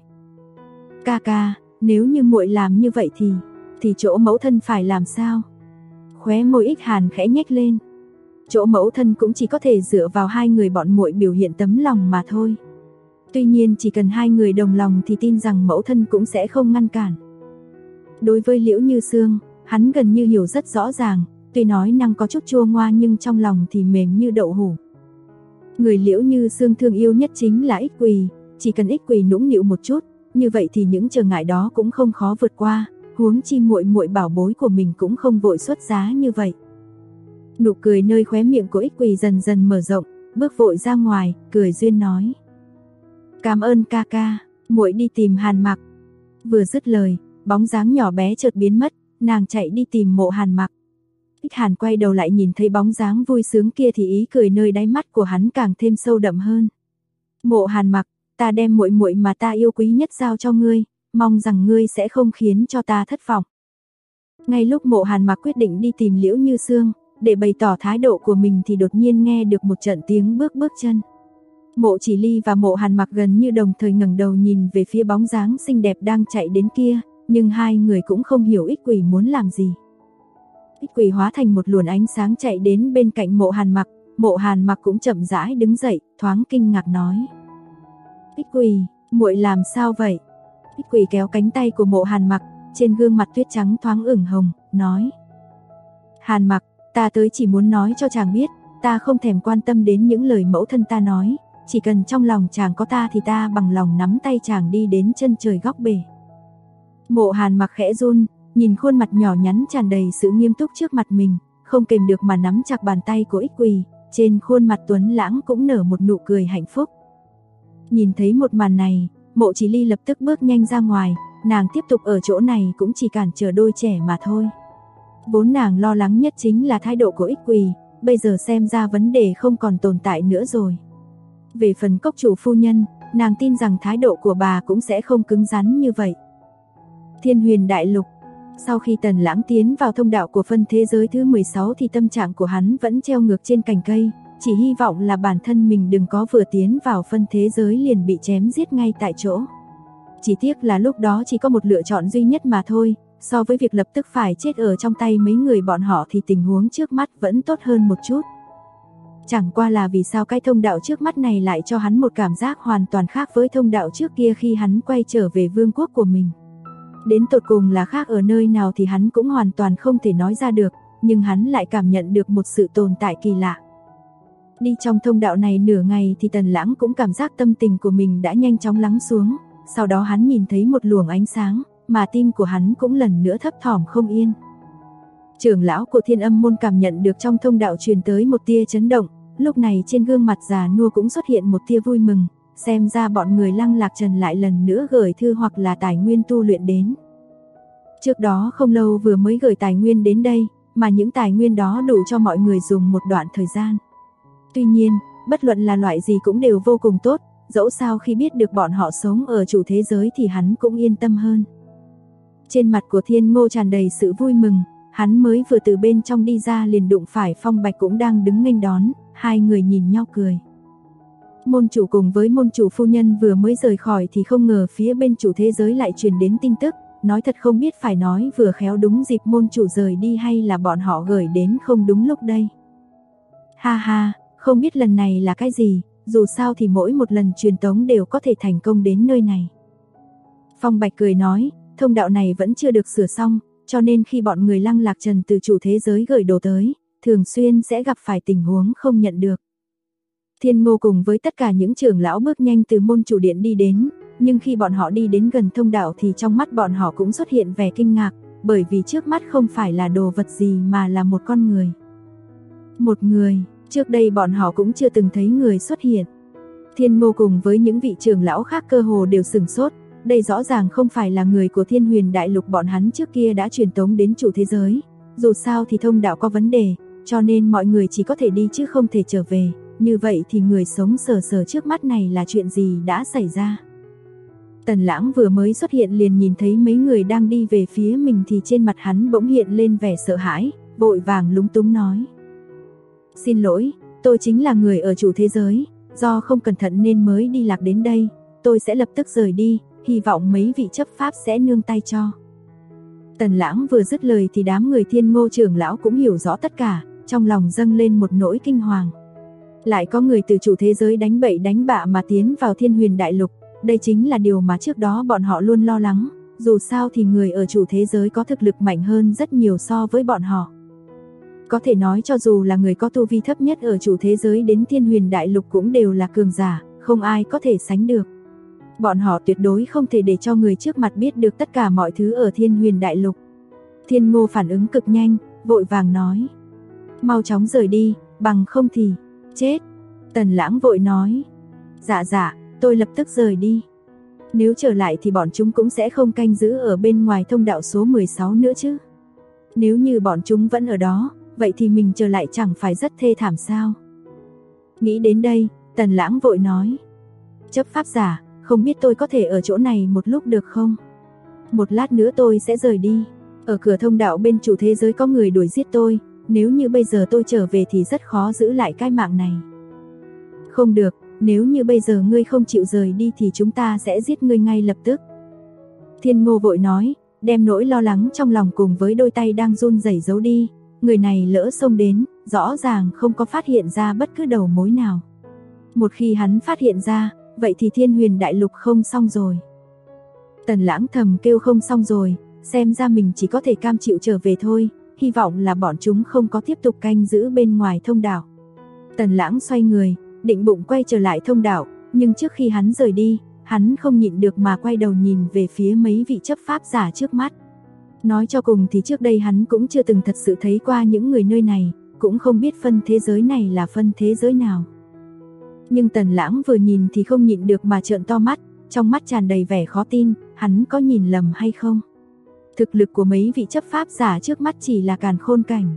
Ca ca, nếu như muội làm như vậy thì chỗ mẫu thân phải làm sao? Khóe môi Ích Hàn khẽ nhếch lên. Chỗ mẫu thân cũng chỉ có thể dựa vào hai người bọn muội biểu hiện tấm lòng mà thôi. Tuy nhiên chỉ cần hai người đồng lòng thì tin rằng mẫu thân cũng sẽ không ngăn cản. Đối với Liễu Như Sương, hắn gần như hiểu rất rõ ràng, tuy nói năng có chút chua ngoa nhưng trong lòng thì mềm như đậu hũ. Người Liễu Như Sương thương yêu nhất chính là Ích Quỳ, chỉ cần Ích Quỳ nũng nịu một chút, như vậy thì những trở ngại đó cũng không khó vượt qua, huống chi muội muội bảo bối của mình cũng không vội xuất giá như vậy. Nụ cười nơi khóe miệng của Ích Quỳ dần dần mở rộng, bước vội ra ngoài, cười duyên nói. Cảm ơn ca ca, muội đi tìm Hàn Mặc. Vừa dứt lời, bóng dáng nhỏ bé chợt biến mất, nàng chạy đi tìm Mộ Hàn Mặc. Ích Hàn quay đầu lại nhìn thấy bóng dáng vui sướng kia thì ý cười nơi đáy mắt của hắn càng thêm sâu đậm hơn. Mộ Hàn Mặc, ta đem muội muội mà ta yêu quý nhất giao cho ngươi, mong rằng ngươi sẽ không khiến cho ta thất vọng. Ngay lúc Mộ Hàn Mặc quyết định đi tìm Liễu Như Sương, để bày tỏ thái độ của mình thì đột nhiên nghe được một trận tiếng bước chân. Mộ Chỉ Ly và Mộ Hàn Mặc gần như đồng thời ngẩng đầu nhìn về phía bóng dáng xinh đẹp đang chạy đến kia, nhưng hai người cũng không hiểu Ích Quỳ muốn làm gì. Ích Quỳ hóa thành một luồng ánh sáng chạy đến bên cạnh Mộ Hàn Mặc cũng chậm rãi đứng dậy, thoáng kinh ngạc nói. Ích Quỳ, muội làm sao vậy? Ích Quỳ kéo cánh tay của Mộ Hàn Mặc, trên gương mặt tuyết trắng thoáng ửng hồng, nói. Hàn Mặc, ta tới chỉ muốn nói cho chàng biết, ta không thèm quan tâm đến những lời mẫu thân ta nói, chỉ cần trong lòng chàng có ta thì ta bằng lòng nắm tay chàng đi đến chân trời góc bể. Mộ Hàn Mặc khẽ run, nhìn khuôn mặt nhỏ nhắn tràn đầy sự nghiêm túc trước mặt mình, không kềm được mà nắm chặt bàn tay của Ích Quỳ, trên khuôn mặt tuấn lãng cũng nở một nụ cười hạnh phúc. Nhìn thấy một màn này, Mộ Chỉ Ly lập tức bước nhanh ra ngoài, nàng tiếp tục ở chỗ này cũng chỉ cản trở đôi trẻ mà thôi. Vốn nàng lo lắng nhất chính là thái độ của Ích Quỳ, bây giờ xem ra vấn đề không còn tồn tại nữa rồi. Về phần cốc chủ phu nhân, nàng tin rằng thái độ của bà cũng sẽ không cứng rắn như vậy. Thiên Huyền Đại Lục. Sau khi Tần Lãng tiến vào thông đạo của phân thế giới thứ 16 thì tâm trạng của hắn vẫn treo ngược trên cành cây, chỉ hy vọng là bản thân mình đừng có vừa tiến vào phân thế giới liền bị chém giết ngay tại chỗ. Chỉ tiếc là lúc đó chỉ có một lựa chọn duy nhất mà thôi, so với việc lập tức phải chết ở trong tay mấy người bọn họ thì tình huống trước mắt vẫn tốt hơn một chút. Chẳng qua là vì sao cái thông đạo trước mắt này lại cho hắn một cảm giác hoàn toàn khác với thông đạo trước kia khi hắn quay trở về vương quốc của mình. Đến tột cùng là khác ở nơi nào thì hắn cũng hoàn toàn không thể nói ra được, nhưng hắn lại cảm nhận được một sự tồn tại kỳ lạ. Đi trong thông đạo này nửa ngày thì Tần Lãng cũng cảm giác tâm tình của mình đã nhanh chóng lắng xuống, sau đó hắn nhìn thấy một luồng ánh sáng, mà tim của hắn cũng lần nữa thấp thỏm không yên. Trưởng lão của Thiên Âm môn cảm nhận được trong thông đạo truyền tới một tia chấn động, lúc này trên gương mặt già nua cũng xuất hiện một tia vui mừng, xem ra bọn người Lăng Lạc Trần lại lần nữa gửi thư hoặc là tài nguyên tu luyện đến. Trước đó không lâu vừa mới gửi tài nguyên đến đây, mà những tài nguyên đó đủ cho mọi người dùng một đoạn thời gian. Tuy nhiên, bất luận là loại gì cũng đều vô cùng tốt, dẫu sao khi biết được bọn họ sống ở chủ thế giới thì hắn cũng yên tâm hơn. Trên mặt của Thiên Ngô tràn đầy sự vui mừng, hắn mới vừa từ bên trong đi ra liền đụng phải Phong Bạch cũng đang đứng nghênh đón, hai người nhìn nhau cười. Môn chủ cùng với môn chủ phu nhân vừa mới rời khỏi thì không ngờ phía bên chủ thế giới lại truyền đến tin tức, nói thật không biết phải nói vừa khéo đúng dịp môn chủ rời đi hay là bọn họ gửi đến không đúng lúc đây. Ha ha, không biết lần này là cái gì, dù sao thì mỗi một lần truyền tống đều có thể thành công đến nơi này. Phong Bạch cười nói, thông đạo này vẫn chưa được sửa xong, cho nên khi bọn người Lăng Lạc Trần từ chủ thế giới gửi đồ tới, thường xuyên sẽ gặp phải tình huống không nhận được. Thiên Ngô cùng với tất cả những trưởng lão bước nhanh từ môn chủ điện đi đến, nhưng khi bọn họ đi đến gần thông đạo thì trong mắt bọn họ cũng xuất hiện vẻ kinh ngạc, bởi vì trước mắt không phải là đồ vật gì mà là một con người. Một người, trước đây bọn họ cũng chưa từng thấy người xuất hiện. Thiên Ngô cùng với những vị trưởng lão khác cơ hồ đều sửng sốt, đây rõ ràng không phải là người của Thiên Huyền Đại Lục bọn hắn trước kia đã truyền tống đến chủ thế giới. Dù sao thì thông đạo có vấn đề, cho nên mọi người chỉ có thể đi chứ không thể trở về. Như vậy thì người sống sờ sờ trước mắt này là chuyện gì đã xảy ra? Tần Lãng vừa mới xuất hiện liền nhìn thấy mấy người đang đi về phía mình thì trên mặt hắn bỗng hiện lên vẻ sợ hãi, vội vàng lúng túng nói. Xin lỗi, tôi chính là người ở chủ thế giới, do không cẩn thận nên mới đi lạc đến đây, tôi sẽ lập tức rời đi, hy vọng mấy vị chấp pháp sẽ nương tay cho. Tần Lãng vừa dứt lời thì đám người Thiên Ngô trưởng lão cũng hiểu rõ tất cả, trong lòng dâng lên một nỗi kinh hoàng. Lại có người từ chủ thế giới đánh bậy đánh bạ mà tiến vào Thiên Huyền Đại Lục, đây chính là điều mà trước đó bọn họ luôn lo lắng, dù sao thì người ở chủ thế giới có thực lực mạnh hơn rất nhiều so với bọn họ. Có thể nói cho dù là người có tu vi thấp nhất ở chủ thế giới đến Thiên Huyền Đại Lục cũng đều là cường giả, không ai có thể sánh được. Bọn họ tuyệt đối không thể để cho người trước mặt biết được tất cả mọi thứ ở Thiên Huyền Đại Lục. Thiên Ngô phản ứng cực nhanh, vội vàng nói. Mau chóng rời đi, bằng không thì chết. Tần Lãng vội nói. Dạ, tôi lập tức rời đi. Nếu trở lại thì bọn chúng cũng sẽ không canh giữ ở bên ngoài thông đạo số 16 nữa chứ. Nếu như bọn chúng vẫn ở đó, vậy thì mình trở lại chẳng phải rất thê thảm sao? Nghĩ đến đây, Tần Lãng vội nói. Chấp pháp giả, không biết tôi có thể ở chỗ này một lúc được không? Một lát nữa tôi sẽ rời đi. Ở cửa thông đạo bên chủ thế giới có người đuổi giết tôi, nếu như bây giờ tôi trở về thì rất khó giữ lại cái mạng này. Không được, nếu như bây giờ ngươi không chịu rời đi thì chúng ta sẽ giết ngươi ngay lập tức. Thiên Ngô vội nói, đem nỗi lo lắng trong lòng cùng với đôi tay đang run rẩy giấu đi. Người này lỡ xông đến, rõ ràng không có phát hiện ra bất cứ đầu mối nào. Một khi hắn phát hiện ra, vậy thì Thiên Huyền Đại Lục không xong rồi. Tần Lãng thầm kêu không xong rồi, xem ra mình chỉ có thể cam chịu trở về thôi, hy vọng là bọn chúng không có tiếp tục canh giữ bên ngoài thông đạo. Tần Lãng xoay người, định bụng quay trở lại thông đạo, nhưng trước khi hắn rời đi, hắn không nhịn được mà quay đầu nhìn về phía mấy vị chấp pháp giả trước mắt. Nói cho cùng thì trước đây hắn cũng chưa từng thật sự thấy qua những người nơi này, cũng không biết phân thế giới này là phân thế giới nào. Nhưng Tần Lãng vừa nhìn thì không nhịn được mà trợn to mắt, trong mắt tràn đầy vẻ khó tin, hắn có nhìn lầm hay không? Thực lực của mấy vị chấp pháp giả trước mắt chỉ là càn khôn cảnh.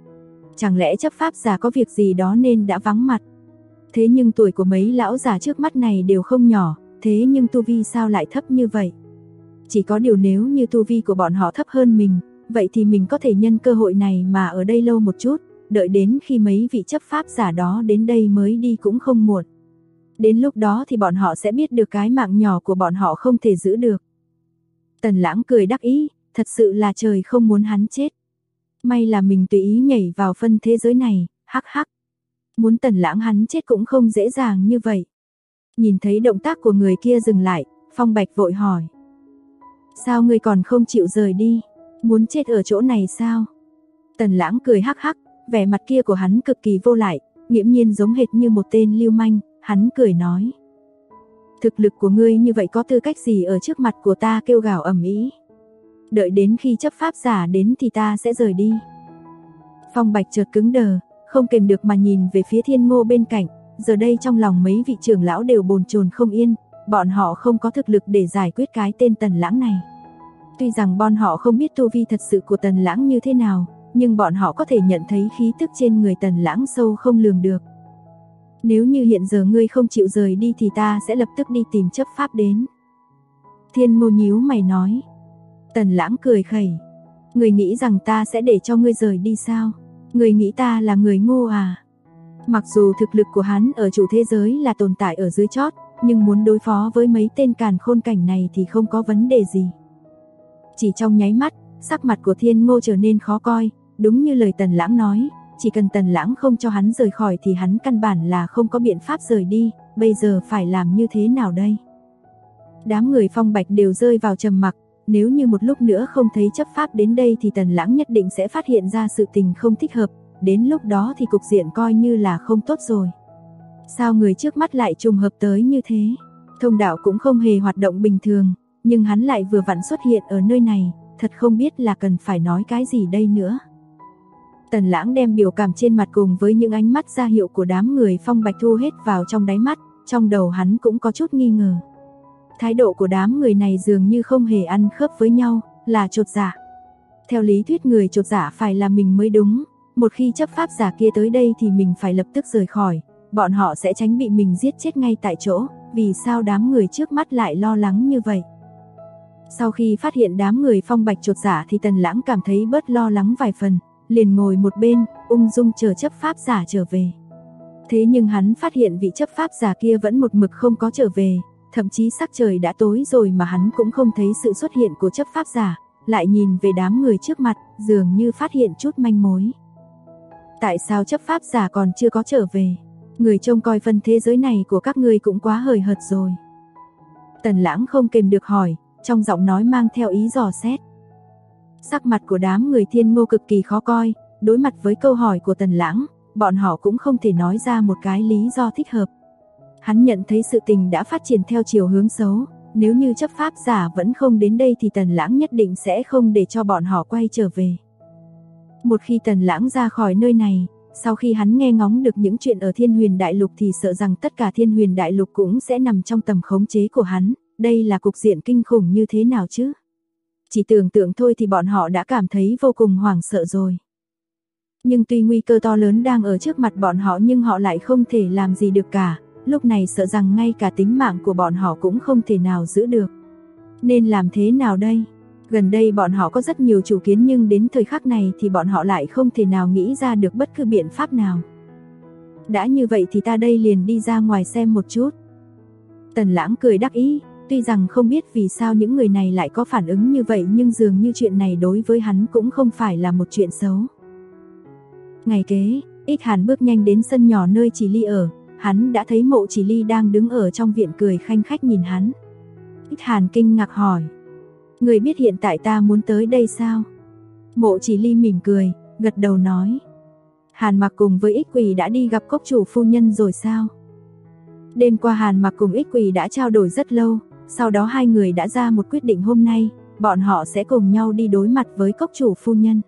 Chẳng lẽ chấp pháp giả có việc gì đó nên đã vắng mặt? Thế nhưng tuổi của mấy lão giả trước mắt này đều không nhỏ, thế nhưng tu vi sao lại thấp như vậy? Chỉ có điều nếu như tu vi của bọn họ thấp hơn mình, vậy thì mình có thể nhân cơ hội này mà ở đây lâu một chút, đợi đến khi mấy vị chấp pháp giả đó đến đây mới đi cũng không muộn. Đến lúc đó thì bọn họ sẽ biết được cái mạng nhỏ của bọn họ không thể giữ được. Tần Lãng cười đắc ý, thật sự là trời không muốn hắn chết. May là mình tùy ý nhảy vào phân thế giới này, hắc hắc. Muốn Tần Lãng hắn chết cũng không dễ dàng như vậy. Nhìn thấy động tác của người kia dừng lại, Phong Bạch vội hỏi. Sao ngươi còn không chịu rời đi? Muốn chết ở chỗ này sao? Tần Lãng cười hắc hắc, vẻ mặt kia của hắn cực kỳ vô lại, nghiễm nhiên giống hệt như một tên lưu manh, hắn cười nói. Thực lực của ngươi như vậy có tư cách gì ở trước mặt của ta kêu gào ầm ĩ? Đợi đến khi chấp pháp giả đến thì ta sẽ rời đi. Phong Bạch chợt cứng đờ, không kềm được mà nhìn về phía Thiên Ngô bên cạnh, giờ đây trong lòng mấy vị trưởng lão đều bồn chồn không yên, bọn họ không có thực lực để giải quyết cái tên Tần Lãng này. Tuy rằng bọn họ không biết tu vi thật sự của Tần Lãng như thế nào, nhưng bọn họ có thể nhận thấy khí tức trên người Tần Lãng sâu không lường được. Nếu như hiện giờ ngươi không chịu rời đi thì ta sẽ lập tức đi tìm chấp pháp đến. Thiên Ngô nhíu mày nói. Tần Lãng cười khẩy. Ngươi nghĩ rằng ta sẽ để cho ngươi rời đi sao? Ngươi nghĩ ta là người ngu à? Mặc dù thực lực của hắn ở chủ thế giới là tồn tại ở dưới chót, nhưng muốn đối phó với mấy tên càn khôn cảnh này thì không có vấn đề gì. Chỉ trong nháy mắt, sắc mặt của Thiên Ngô trở nên khó coi, đúng như lời Tần Lãng nói, chỉ cần Tần Lãng không cho hắn rời khỏi thì hắn căn bản là không có biện pháp rời đi, bây giờ phải làm như thế nào đây? Đám người Phong Bạch đều rơi vào trầm mặc, nếu như một lúc nữa không thấy chấp pháp đến đây thì Tần Lãng nhất định sẽ phát hiện ra sự tình không thích hợp, đến lúc đó thì cục diện coi như là không tốt rồi. Sao người trước mắt lại trùng hợp tới như thế? Thông đạo cũng không hề hoạt động bình thường, nhưng hắn lại vừa vặn xuất hiện ở nơi này, thật không biết là cần phải nói cái gì đây nữa. Tần Lãng đem biểu cảm trên mặt cùng với những ánh mắt ra hiệu của đám người Phong Bạch thu hết vào trong đáy mắt, trong đầu hắn cũng có chút nghi ngờ. Thái độ của đám người này dường như không hề ăn khớp với nhau, là chột dạ. Theo lý thuyết người chột dạ phải là mình mới đúng, một khi chấp pháp giả kia tới đây thì mình phải lập tức rời khỏi, bọn họ sẽ tránh bị mình giết chết ngay tại chỗ, vì sao đám người trước mắt lại lo lắng như vậy? Sau khi phát hiện đám người Phong Bạch chột dạ thì Tần Lãng cảm thấy bớt lo lắng vài phần, liền ngồi một bên, ung dung chờ chấp pháp giả trở về. Thế nhưng hắn phát hiện vị chấp pháp giả kia vẫn một mực không có trở về, thậm chí sắc trời đã tối rồi mà hắn cũng không thấy sự xuất hiện của chấp pháp giả, lại nhìn về đám người trước mặt, dường như phát hiện chút manh mối. Tại sao chấp pháp giả còn chưa có trở về? Người trông coi phân thế giới này của các ngươi cũng quá hời hợt rồi. Tần Lãng không kềm được hỏi, trong giọng nói mang theo ý dò xét. Sắc mặt của đám người Thiên Ngô cực kỳ khó coi, đối mặt với câu hỏi của Tần Lãng, bọn họ cũng không thể nói ra một cái lý do thích hợp. Hắn nhận thấy sự tình đã phát triển theo chiều hướng xấu, nếu như chấp pháp giả vẫn không đến đây thì Tần Lãng nhất định sẽ không để cho bọn họ quay trở về. Một khi Tần Lãng ra khỏi nơi này, sau khi hắn nghe ngóng được những chuyện ở Thiên Huyền Đại Lục thì sợ rằng tất cả Thiên Huyền Đại Lục cũng sẽ nằm trong tầm khống chế của hắn, đây là cục diện kinh khủng như thế nào chứ? Chỉ tưởng tượng thôi thì bọn họ đã cảm thấy vô cùng hoảng sợ rồi. Nhưng tuy nguy cơ to lớn đang ở trước mặt bọn họ nhưng họ lại không thể làm gì được cả, lúc này sợ rằng ngay cả tính mạng của bọn họ cũng không thể nào giữ được. Nên làm thế nào đây? Gần đây bọn họ có rất nhiều chủ kiến nhưng đến thời khắc này thì bọn họ lại không thể nào nghĩ ra được bất cứ biện pháp nào. Đã như vậy thì ta đây liền đi ra ngoài xem một chút. Tần Lãng cười đắc ý, tuy rằng không biết vì sao những người này lại có phản ứng như vậy nhưng dường như chuyện này đối với hắn cũng không phải là một chuyện xấu. Ngày kế, Ích Hàn bước nhanh đến sân nhỏ nơi Chỉ Ly ở, hắn đã thấy Mộ Chỉ Ly đang đứng ở trong viện cười khanh khách nhìn hắn. Ích Hàn kinh ngạc hỏi, người biết hiện tại ta muốn tới đây sao? Mộ Chỉ Ly mỉm cười, gật đầu nói, Hàn Mặc cùng với Ích Quỳ đã đi gặp cốc chủ phu nhân rồi sao? Đêm qua Hàn Mặc cùng Ích Quỳ đã trao đổi rất lâu, sau đó hai người đã ra một quyết định hôm nay, bọn họ sẽ cùng nhau đi đối mặt với cốc chủ phu nhân.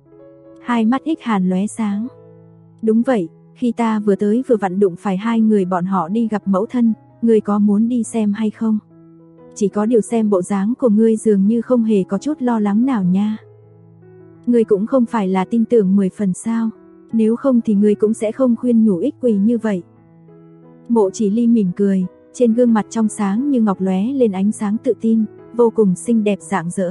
Hai mắt Ích Hàn lóe sáng. Đúng vậy, khi ta vừa tới vừa vặn đụng phải hai người bọn họ đi gặp mẫu thân, ngươi có muốn đi xem hay không? Chỉ có điều xem bộ dáng của ngươi dường như không hề có chút lo lắng nào nha. Ngươi cũng không phải là tin tưởng 10 phần sao, nếu không thì ngươi cũng sẽ không khuyên nhủ Ích Quỳ như vậy. Mộ Chỉ Ly mỉm cười, trên gương mặt trong sáng như ngọc lóe lên ánh sáng tự tin, vô cùng xinh đẹp rạng rỡ.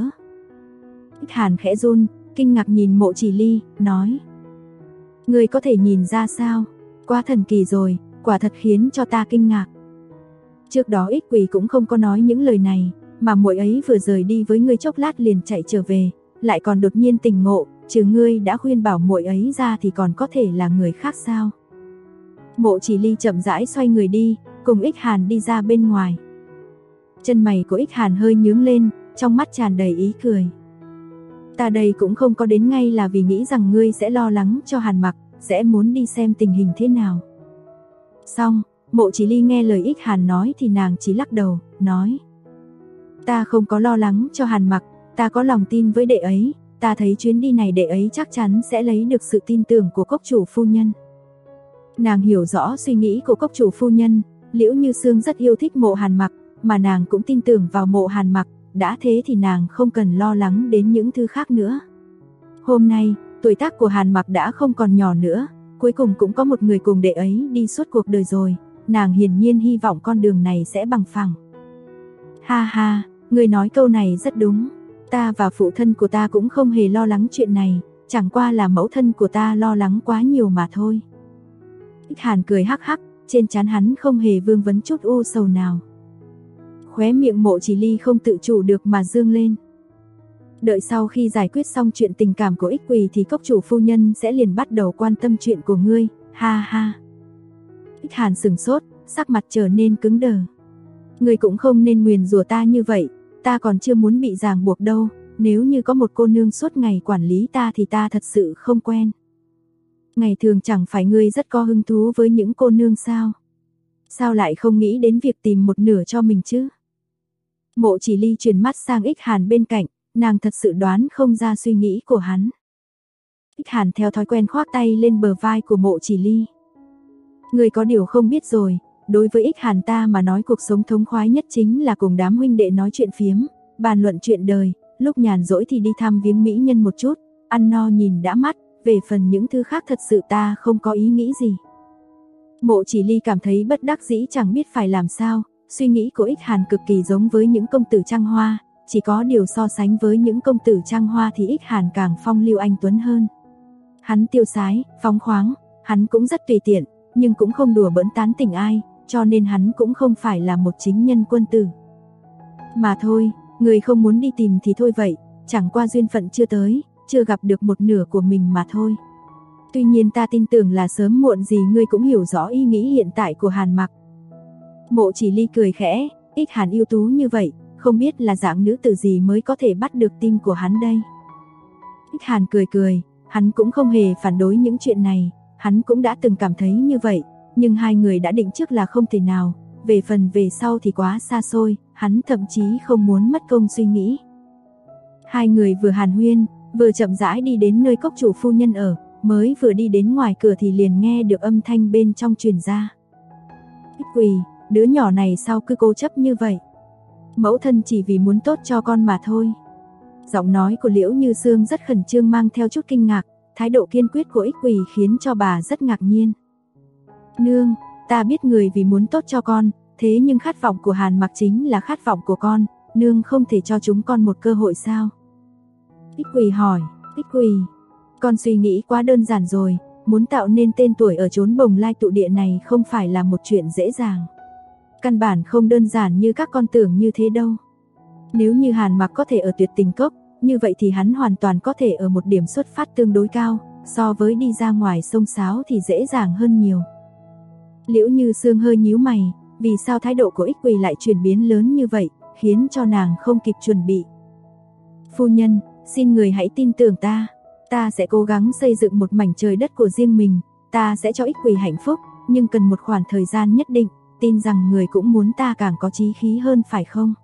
Ích Hàn khẽ run, kinh ngạc nhìn Mộ Chỉ Ly, nói, ngươi có thể nhìn ra sao? Quá thần kỳ rồi, quả thật khiến cho ta kinh ngạc. Trước đó Ích Quỳ cũng không có nói những lời này, mà muội ấy vừa rời đi với ngươi chốc lát liền chạy trở về, lại còn đột nhiên tỉnh ngộ, trừ ngươi đã khuyên bảo muội ấy ra thì còn có thể là người khác sao? Mộ Chỉ Ly chậm rãi xoay người đi, cùng Ích Hàn đi ra bên ngoài. Chân mày của Ích Hàn hơi nhướng lên, trong mắt tràn đầy ý cười. Ta đây cũng không có đến ngay là vì nghĩ rằng ngươi sẽ lo lắng cho Hàn Mặc, sẽ muốn đi xem tình hình thế nào. Xong, Mộ Chỉ Ly nghe lời Ích Hàn nói thì nàng chỉ lắc đầu, nói: ta không có lo lắng cho Hàn Mặc, ta có lòng tin với đệ ấy, ta thấy chuyến đi này đệ ấy chắc chắn sẽ lấy được sự tin tưởng của cốc chủ phu nhân. Nàng hiểu rõ suy nghĩ của cốc chủ phu nhân, Liễu Như Sương rất yêu thích Mộ Hàn Mặc, mà nàng cũng tin tưởng vào Mộ Hàn Mặc, đã thế thì nàng không cần lo lắng đến những thứ khác nữa. Hôm nay, tuổi tác của Hàn Mặc đã không còn nhỏ nữa, cuối cùng cũng có một người cùng đệ ấy đi suốt cuộc đời rồi, nàng hiển nhiên hy vọng con đường này sẽ bằng phẳng. Ha ha, người nói câu này rất đúng, ta và phụ thân của ta cũng không hề lo lắng chuyện này, chẳng qua là mẫu thân của ta lo lắng quá nhiều mà thôi. Ích Hàn cười hắc hắc, trên trán hắn không hề vương vấn chút u sầu nào. Khóe miệng Mộ Chỉ Ly không tự chủ được mà dương lên. Đợi sau khi giải quyết xong chuyện tình cảm của Ích Quỳ thì cốc chủ phu nhân sẽ liền bắt đầu quan tâm chuyện của ngươi, ha ha. Ích Hàn sừng sốt, sắc mặt trở nên cứng đờ. Ngươi cũng không nên nguyền rủa ta như vậy, ta còn chưa muốn bị ràng buộc đâu, nếu như có một cô nương suốt ngày quản lý ta thì ta thật sự không quen. Ngày thường chẳng phải ngươi rất có hứng thú với những cô nương sao? Sao lại không nghĩ đến việc tìm một nửa cho mình chứ? Mộ Chỉ Ly chuyển mắt sang Ích Hàn bên cạnh, nàng thật sự đoán không ra suy nghĩ của hắn. Ích Hàn theo thói quen khoác tay lên bờ vai của Mộ Chỉ Ly. Người có điều không biết rồi, đối với Ích Hàn ta mà nói cuộc sống thống khoái nhất chính là cùng đám huynh đệ nói chuyện phiếm, bàn luận chuyện đời, lúc nhàn rỗi thì đi thăm viếng mỹ nhân một chút, ăn no nhìn đã mắt, về phần những thứ khác thật sự ta không có ý nghĩ gì. Mộ Chỉ Ly cảm thấy bất đắc dĩ chẳng biết phải làm sao, suy nghĩ của Ích Hàn cực kỳ giống với những công tử Trăng Hoa, chỉ có điều so sánh với những công tử Trăng Hoa thì Ích Hàn càng phong lưu anh tuấn hơn. Hắn tiêu sái, phóng khoáng, hắn cũng rất tùy tiện, nhưng cũng không đùa bỡn tán tỉnh ai, cho nên hắn cũng không phải là một chính nhân quân tử. Mà thôi, người không muốn đi tìm thì thôi vậy, chẳng qua duyên phận chưa tới, chưa gặp được một nửa của mình mà thôi. Tuy nhiên ta tin tưởng là sớm muộn gì ngươi cũng hiểu rõ ý nghĩ hiện tại của Hàn Mặc. Mộ Chỉ Ly cười khẽ, Ích Hàn ưu tú như vậy, không biết là dạng nữ tử gì mới có thể bắt được tim của hắn đây. Ích Hàn cười cười, hắn cũng không hề phản đối những chuyện này, hắn cũng đã từng cảm thấy như vậy, nhưng hai người đã định trước là không thể nào, về phần về sau thì quá xa xôi, hắn thậm chí không muốn mất công suy nghĩ. Hai người vừa hàn huyên, vừa chậm rãi đi đến nơi cốc chủ phu nhân ở, mới vừa đi đến ngoài cửa thì liền nghe được âm thanh bên trong truyền ra. Ích Quỳ, đứa nhỏ này sao cứ cố chấp như vậy? Mẫu thân chỉ vì muốn tốt cho con mà thôi. Giọng nói của Liễu Như Sương rất khẩn trương mang theo chút kinh ngạc, thái độ kiên quyết của Ích Quỳ khiến cho bà rất ngạc nhiên. Nương, ta biết người vì muốn tốt cho con, thế nhưng khát vọng của Hàn Mặc chính là khát vọng của con, nương không thể cho chúng con một cơ hội sao? Ích Quỳ hỏi, Ích Quỳ, con suy nghĩ quá đơn giản rồi, muốn tạo nên tên tuổi ở chốn Bồng Lai tụ địa này không phải là một chuyện dễ dàng. Căn bản không đơn giản như các con tưởng như thế đâu. Nếu như Hàn Mặc có thể ở Tuyệt Tình Cốc, như vậy thì hắn hoàn toàn có thể ở một điểm xuất phát tương đối cao, so với đi ra ngoài sông sáo thì dễ dàng hơn nhiều. Liễu Như Sương hơi nhíu mày, vì sao thái độ của Ích Quỳ lại chuyển biến lớn như vậy, khiến cho nàng không kịp chuẩn bị. Phu nhân, xin người hãy tin tưởng ta, ta sẽ cố gắng xây dựng một mảnh trời đất của riêng mình, ta sẽ cho Ích Quỳ hạnh phúc, nhưng cần một khoảng thời gian nhất định, tin rằng người cũng muốn ta càng có chí khí hơn phải không?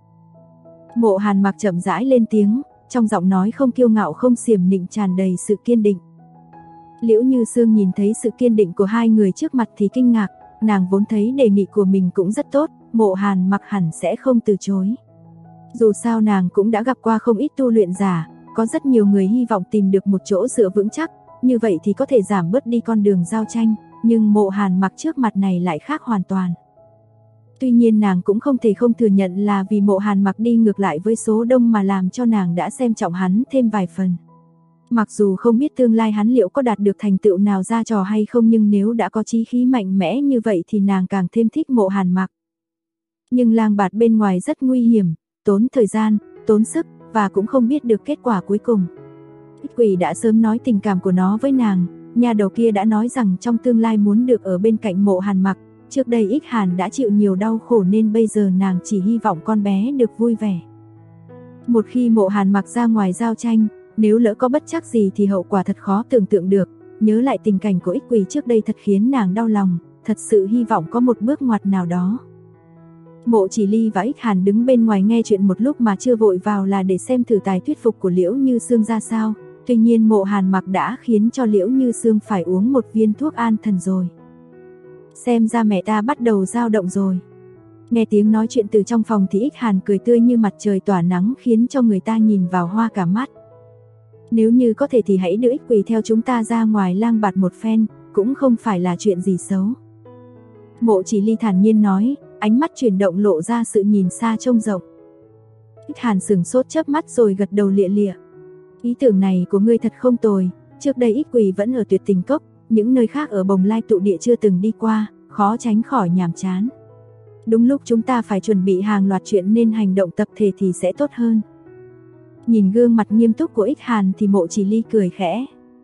Mộ Hàn Mặc chậm rãi lên tiếng, trong giọng nói không kiêu ngạo không xiểm nịnh tràn đầy sự kiên định. Liễu Như Sương nhìn thấy sự kiên định của hai người trước mặt thì kinh ngạc, nàng vốn thấy đề nghị của mình cũng rất tốt, Mộ Hàn Mặc hẳn sẽ không từ chối. Dù sao nàng cũng đã gặp qua không ít tu luyện giả, có rất nhiều người hy vọng tìm được một chỗ dựa vững chắc, như vậy thì có thể giảm bớt đi con đường giao tranh, nhưng Mộ Hàn Mặc trước mặt này lại khác hoàn toàn. Tuy nhiên nàng cũng không thể không thừa nhận là vì Mộ Hàn Mặc đi ngược lại với số đông mà làm cho nàng đã xem trọng hắn thêm vài phần. Mặc dù không biết tương lai hắn liệu có đạt được thành tựu nào ra trò hay không, nhưng nếu đã có chí khí mạnh mẽ như vậy thì nàng càng thêm thích Mộ Hàn Mặc. Nhưng lang bạt bên ngoài rất nguy hiểm, tốn thời gian, tốn sức, và cũng không biết được kết quả cuối cùng. Ích Quỳ đã sớm nói tình cảm của nó với nàng, nhà đầu kia đã nói rằng trong tương lai muốn được ở bên cạnh Mộ Hàn Mặc. Trước đây Ích Hàn đã chịu nhiều đau khổ nên bây giờ nàng chỉ hy vọng con bé được vui vẻ. Một khi Mộ Hàn Mặc ra ngoài giao tranh, nếu lỡ có bất trắc gì thì hậu quả thật khó tưởng tượng được. Nhớ lại tình cảnh của Ích Quỳ trước đây thật khiến nàng đau lòng, thật sự hy vọng có một bước ngoặt nào đó. Mộ Chỉ Ly và Ích Hàn đứng bên ngoài nghe chuyện một lúc mà chưa vội vào là để xem thử tài thuyết phục của Liễu Như Sương ra sao. Tuy nhiên Mộ Hàn Mặc đã khiến cho Liễu Như Sương phải uống một viên thuốc an thần rồi. Xem ra mẹ ta bắt đầu dao động rồi. Nghe tiếng nói chuyện từ trong phòng thì Ích Hàn cười tươi như mặt trời tỏa nắng khiến cho người ta nhìn vào hoa cả mắt. Nếu như có thể thì hãy đưa Ích Quỳ theo chúng ta ra ngoài lang bạt một phen, cũng không phải là chuyện gì xấu. Mộ Chỉ Ly thản nhiên nói, ánh mắt chuyển động lộ ra sự nhìn xa trông rộng. Ích Hàn sửng sốt chớp mắt rồi gật đầu lịa lịa. Ý tưởng này của ngươi thật không tồi, trước đây Ích Quỳ vẫn ở Tuyệt Tình Cốc, những nơi khác ở Bồng Lai tụ địa chưa từng đi qua, khó tránh khỏi nhàm chán. Đúng lúc chúng ta phải chuẩn bị hàng loạt chuyện nên hành động tập thể thì sẽ tốt hơn. Nhìn gương mặt nghiêm túc của Ích Hàn thì Mộ Chỉ Ly cười khẽ.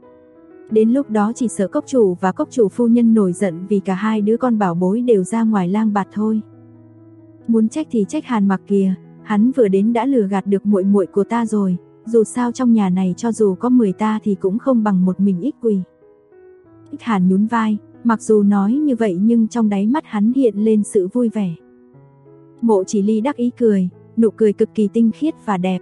Đến lúc đó chỉ sợ cốc chủ và cốc chủ phu nhân nổi giận vì cả hai đứa con bảo bối đều ra ngoài lang bạt thôi. Muốn trách thì trách Hàn Mặc kìa, hắn vừa đến đã lừa gạt được muội muội của ta rồi, dù sao trong nhà này cho dù có 10 ta thì cũng không bằng một mình Ích Quỳ. Ích Hàn nhún vai, mặc dù nói như vậy nhưng trong đáy mắt hắn hiện lên sự vui vẻ. Mộ Chỉ Ly đắc ý cười, nụ cười cực kỳ tinh khiết và đẹp.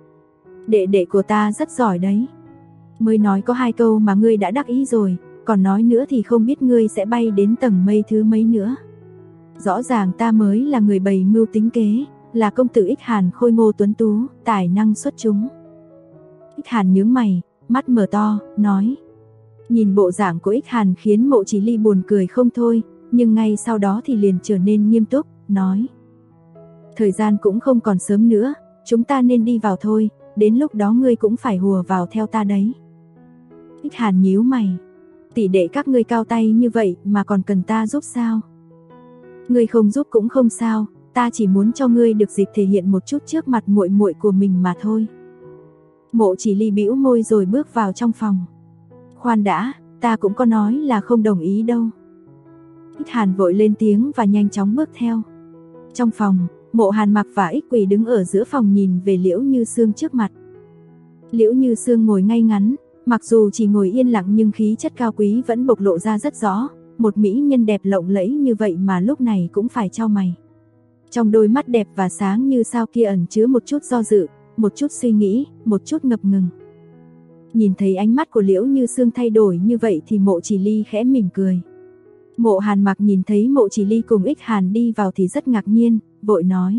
Đệ đệ của ta rất giỏi đấy. Mới nói có 2 câu mà ngươi đã đắc ý rồi, còn nói nữa thì không biết ngươi sẽ bay đến tầng mây thứ mấy nữa. Rõ ràng ta mới là người bày mưu tính kế, là công tử Ích Hàn khôi ngô tuấn tú, tài năng xuất chúng. Ích Hàn nhướng mày, mắt mở to, nói. Nhìn bộ dạng của Ích Hàn khiến Mộ Chỉ Ly buồn cười không thôi, nhưng ngay sau đó thì liền trở nên nghiêm túc, nói. Thời gian cũng không còn sớm nữa, chúng ta nên đi vào thôi, đến lúc đó ngươi cũng phải hùa vào theo ta đấy. Ích Hàn nhíu mày, tỷ đệ các ngươi cao tay như vậy mà còn cần ta giúp sao? Ngươi không giúp cũng không sao, ta chỉ muốn cho ngươi được dịp thể hiện một chút trước mặt muội muội của mình mà thôi. Mộ Chỉ Ly bĩu môi rồi bước vào trong phòng. Khoan đã, ta cũng có nói là không đồng ý đâu. Ích Hàn vội lên tiếng và nhanh chóng bước theo. Trong phòng, Mộ Hàn Mặc và Ích Quỳ đứng ở giữa phòng nhìn về Liễu Như Sương trước mặt. Liễu Như Sương ngồi ngay ngắn, mặc dù chỉ ngồi yên lặng nhưng khí chất cao quý vẫn bộc lộ ra rất rõ. Một mỹ nhân đẹp lộng lẫy như vậy mà lúc này cũng phải chau mày. Trong đôi mắt đẹp và sáng như sao kia ẩn chứa một chút do dự, một chút suy nghĩ, một chút ngập ngừng. Nhìn thấy ánh mắt của Liễu Như Sương thay đổi như vậy thì Mộ Chỉ Ly khẽ mỉm cười. Mộ Hàn Mặc nhìn thấy Mộ Chỉ Ly cùng Ích Hàn đi vào thì rất ngạc nhiên, vội nói.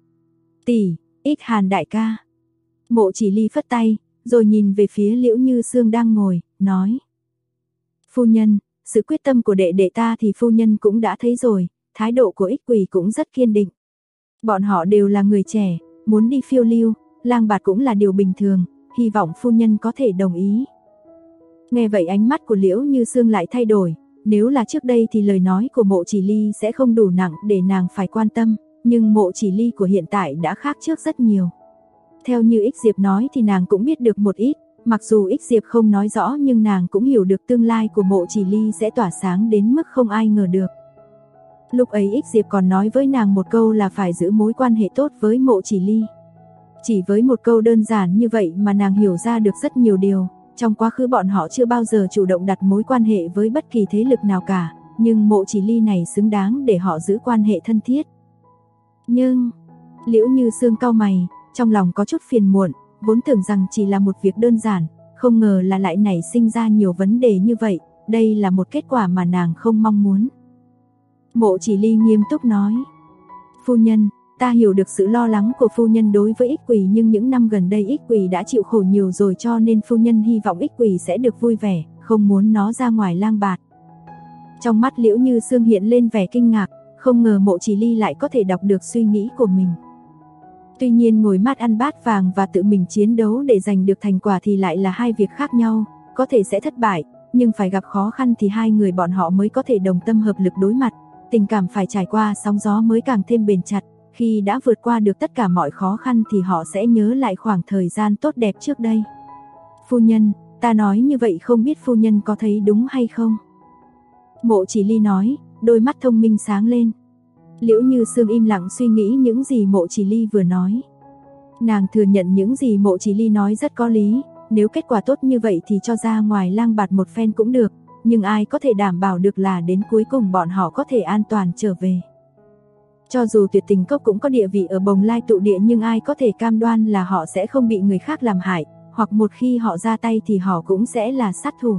Tỷ, Ích Hàn đại ca. Mộ Chỉ Ly phất tay, rồi nhìn về phía Liễu Như Sương đang ngồi, nói. Phu nhân, sự quyết tâm của đệ đệ ta thì phu nhân cũng đã thấy rồi, thái độ của Ích Quỳ cũng rất kiên định. Bọn họ đều là người trẻ, muốn đi phiêu lưu, lang bạt cũng là điều bình thường, hy vọng phu nhân có thể đồng ý. Nghe vậy ánh mắt của Liễu Như Sương lại thay đổi, nếu là trước đây thì lời nói của Mộ Chỉ Ly sẽ không đủ nặng để nàng phải quan tâm, nhưng Mộ Chỉ Ly của hiện tại đã khác trước rất nhiều. Theo như Ích Diệp nói thì nàng cũng biết được một ít, mặc dù Ích Diệp không nói rõ nhưng nàng cũng hiểu được tương lai của Mộ Chỉ Ly sẽ tỏa sáng đến mức không ai ngờ được. Lúc ấy Ích Diệp còn nói với nàng một câu là phải giữ mối quan hệ tốt với Mộ Chỉ Ly. Chỉ với một câu đơn giản như vậy mà nàng hiểu ra được rất nhiều điều. Trong quá khứ bọn họ chưa bao giờ chủ động đặt mối quan hệ với bất kỳ thế lực nào cả, nhưng Mộ Chỉ Ly này xứng đáng để họ giữ quan hệ thân thiết. Nhưng, Liễu Như Sương cau mày, trong lòng có chút phiền muộn, vốn tưởng rằng chỉ là một việc đơn giản, không ngờ là lại nảy sinh ra nhiều vấn đề như vậy, đây là một kết quả mà nàng không mong muốn. Mộ Chỉ Ly nghiêm túc nói, phu nhân, ta hiểu được sự lo lắng của phu nhân đối với Ích Quỳ nhưng những năm gần đây Ích Quỳ đã chịu khổ nhiều rồi cho nên phu nhân hy vọng Ích Quỳ sẽ được vui vẻ, không muốn nó ra ngoài lang bạt. Trong mắt Liễu Như Sương hiện lên vẻ kinh ngạc, không ngờ Mộ Chỉ Ly lại có thể đọc được suy nghĩ của mình. Tuy nhiên ngồi mát ăn bát vàng và tự mình chiến đấu để giành được thành quả thì lại là hai việc khác nhau, có thể sẽ thất bại, nhưng phải gặp khó khăn thì hai người bọn họ mới có thể đồng tâm hợp lực đối mặt, tình cảm phải trải qua sóng gió mới càng thêm bền chặt, khi đã vượt qua được tất cả mọi khó khăn thì họ sẽ nhớ lại khoảng thời gian tốt đẹp trước đây. Phu nhân, ta nói như vậy không biết phu nhân có thấy đúng hay không? Mộ Chỉ Ly nói, đôi mắt thông minh sáng lên. Liễu Như Sương im lặng suy nghĩ những gì Mộ Chỉ Ly vừa nói. Nàng thừa nhận những gì Mộ Chỉ Ly nói rất có lý, nếu kết quả tốt như vậy thì cho ra ngoài lang bạt một phen cũng được, nhưng ai có thể đảm bảo được là đến cuối cùng bọn họ có thể an toàn trở về. Cho dù Tuyệt Tình Cốc cũng có địa vị ở Bồng Lai tụ địa, nhưng ai có thể cam đoan là họ sẽ không bị người khác làm hại, hoặc một khi họ ra tay thì họ cũng sẽ là sát thủ.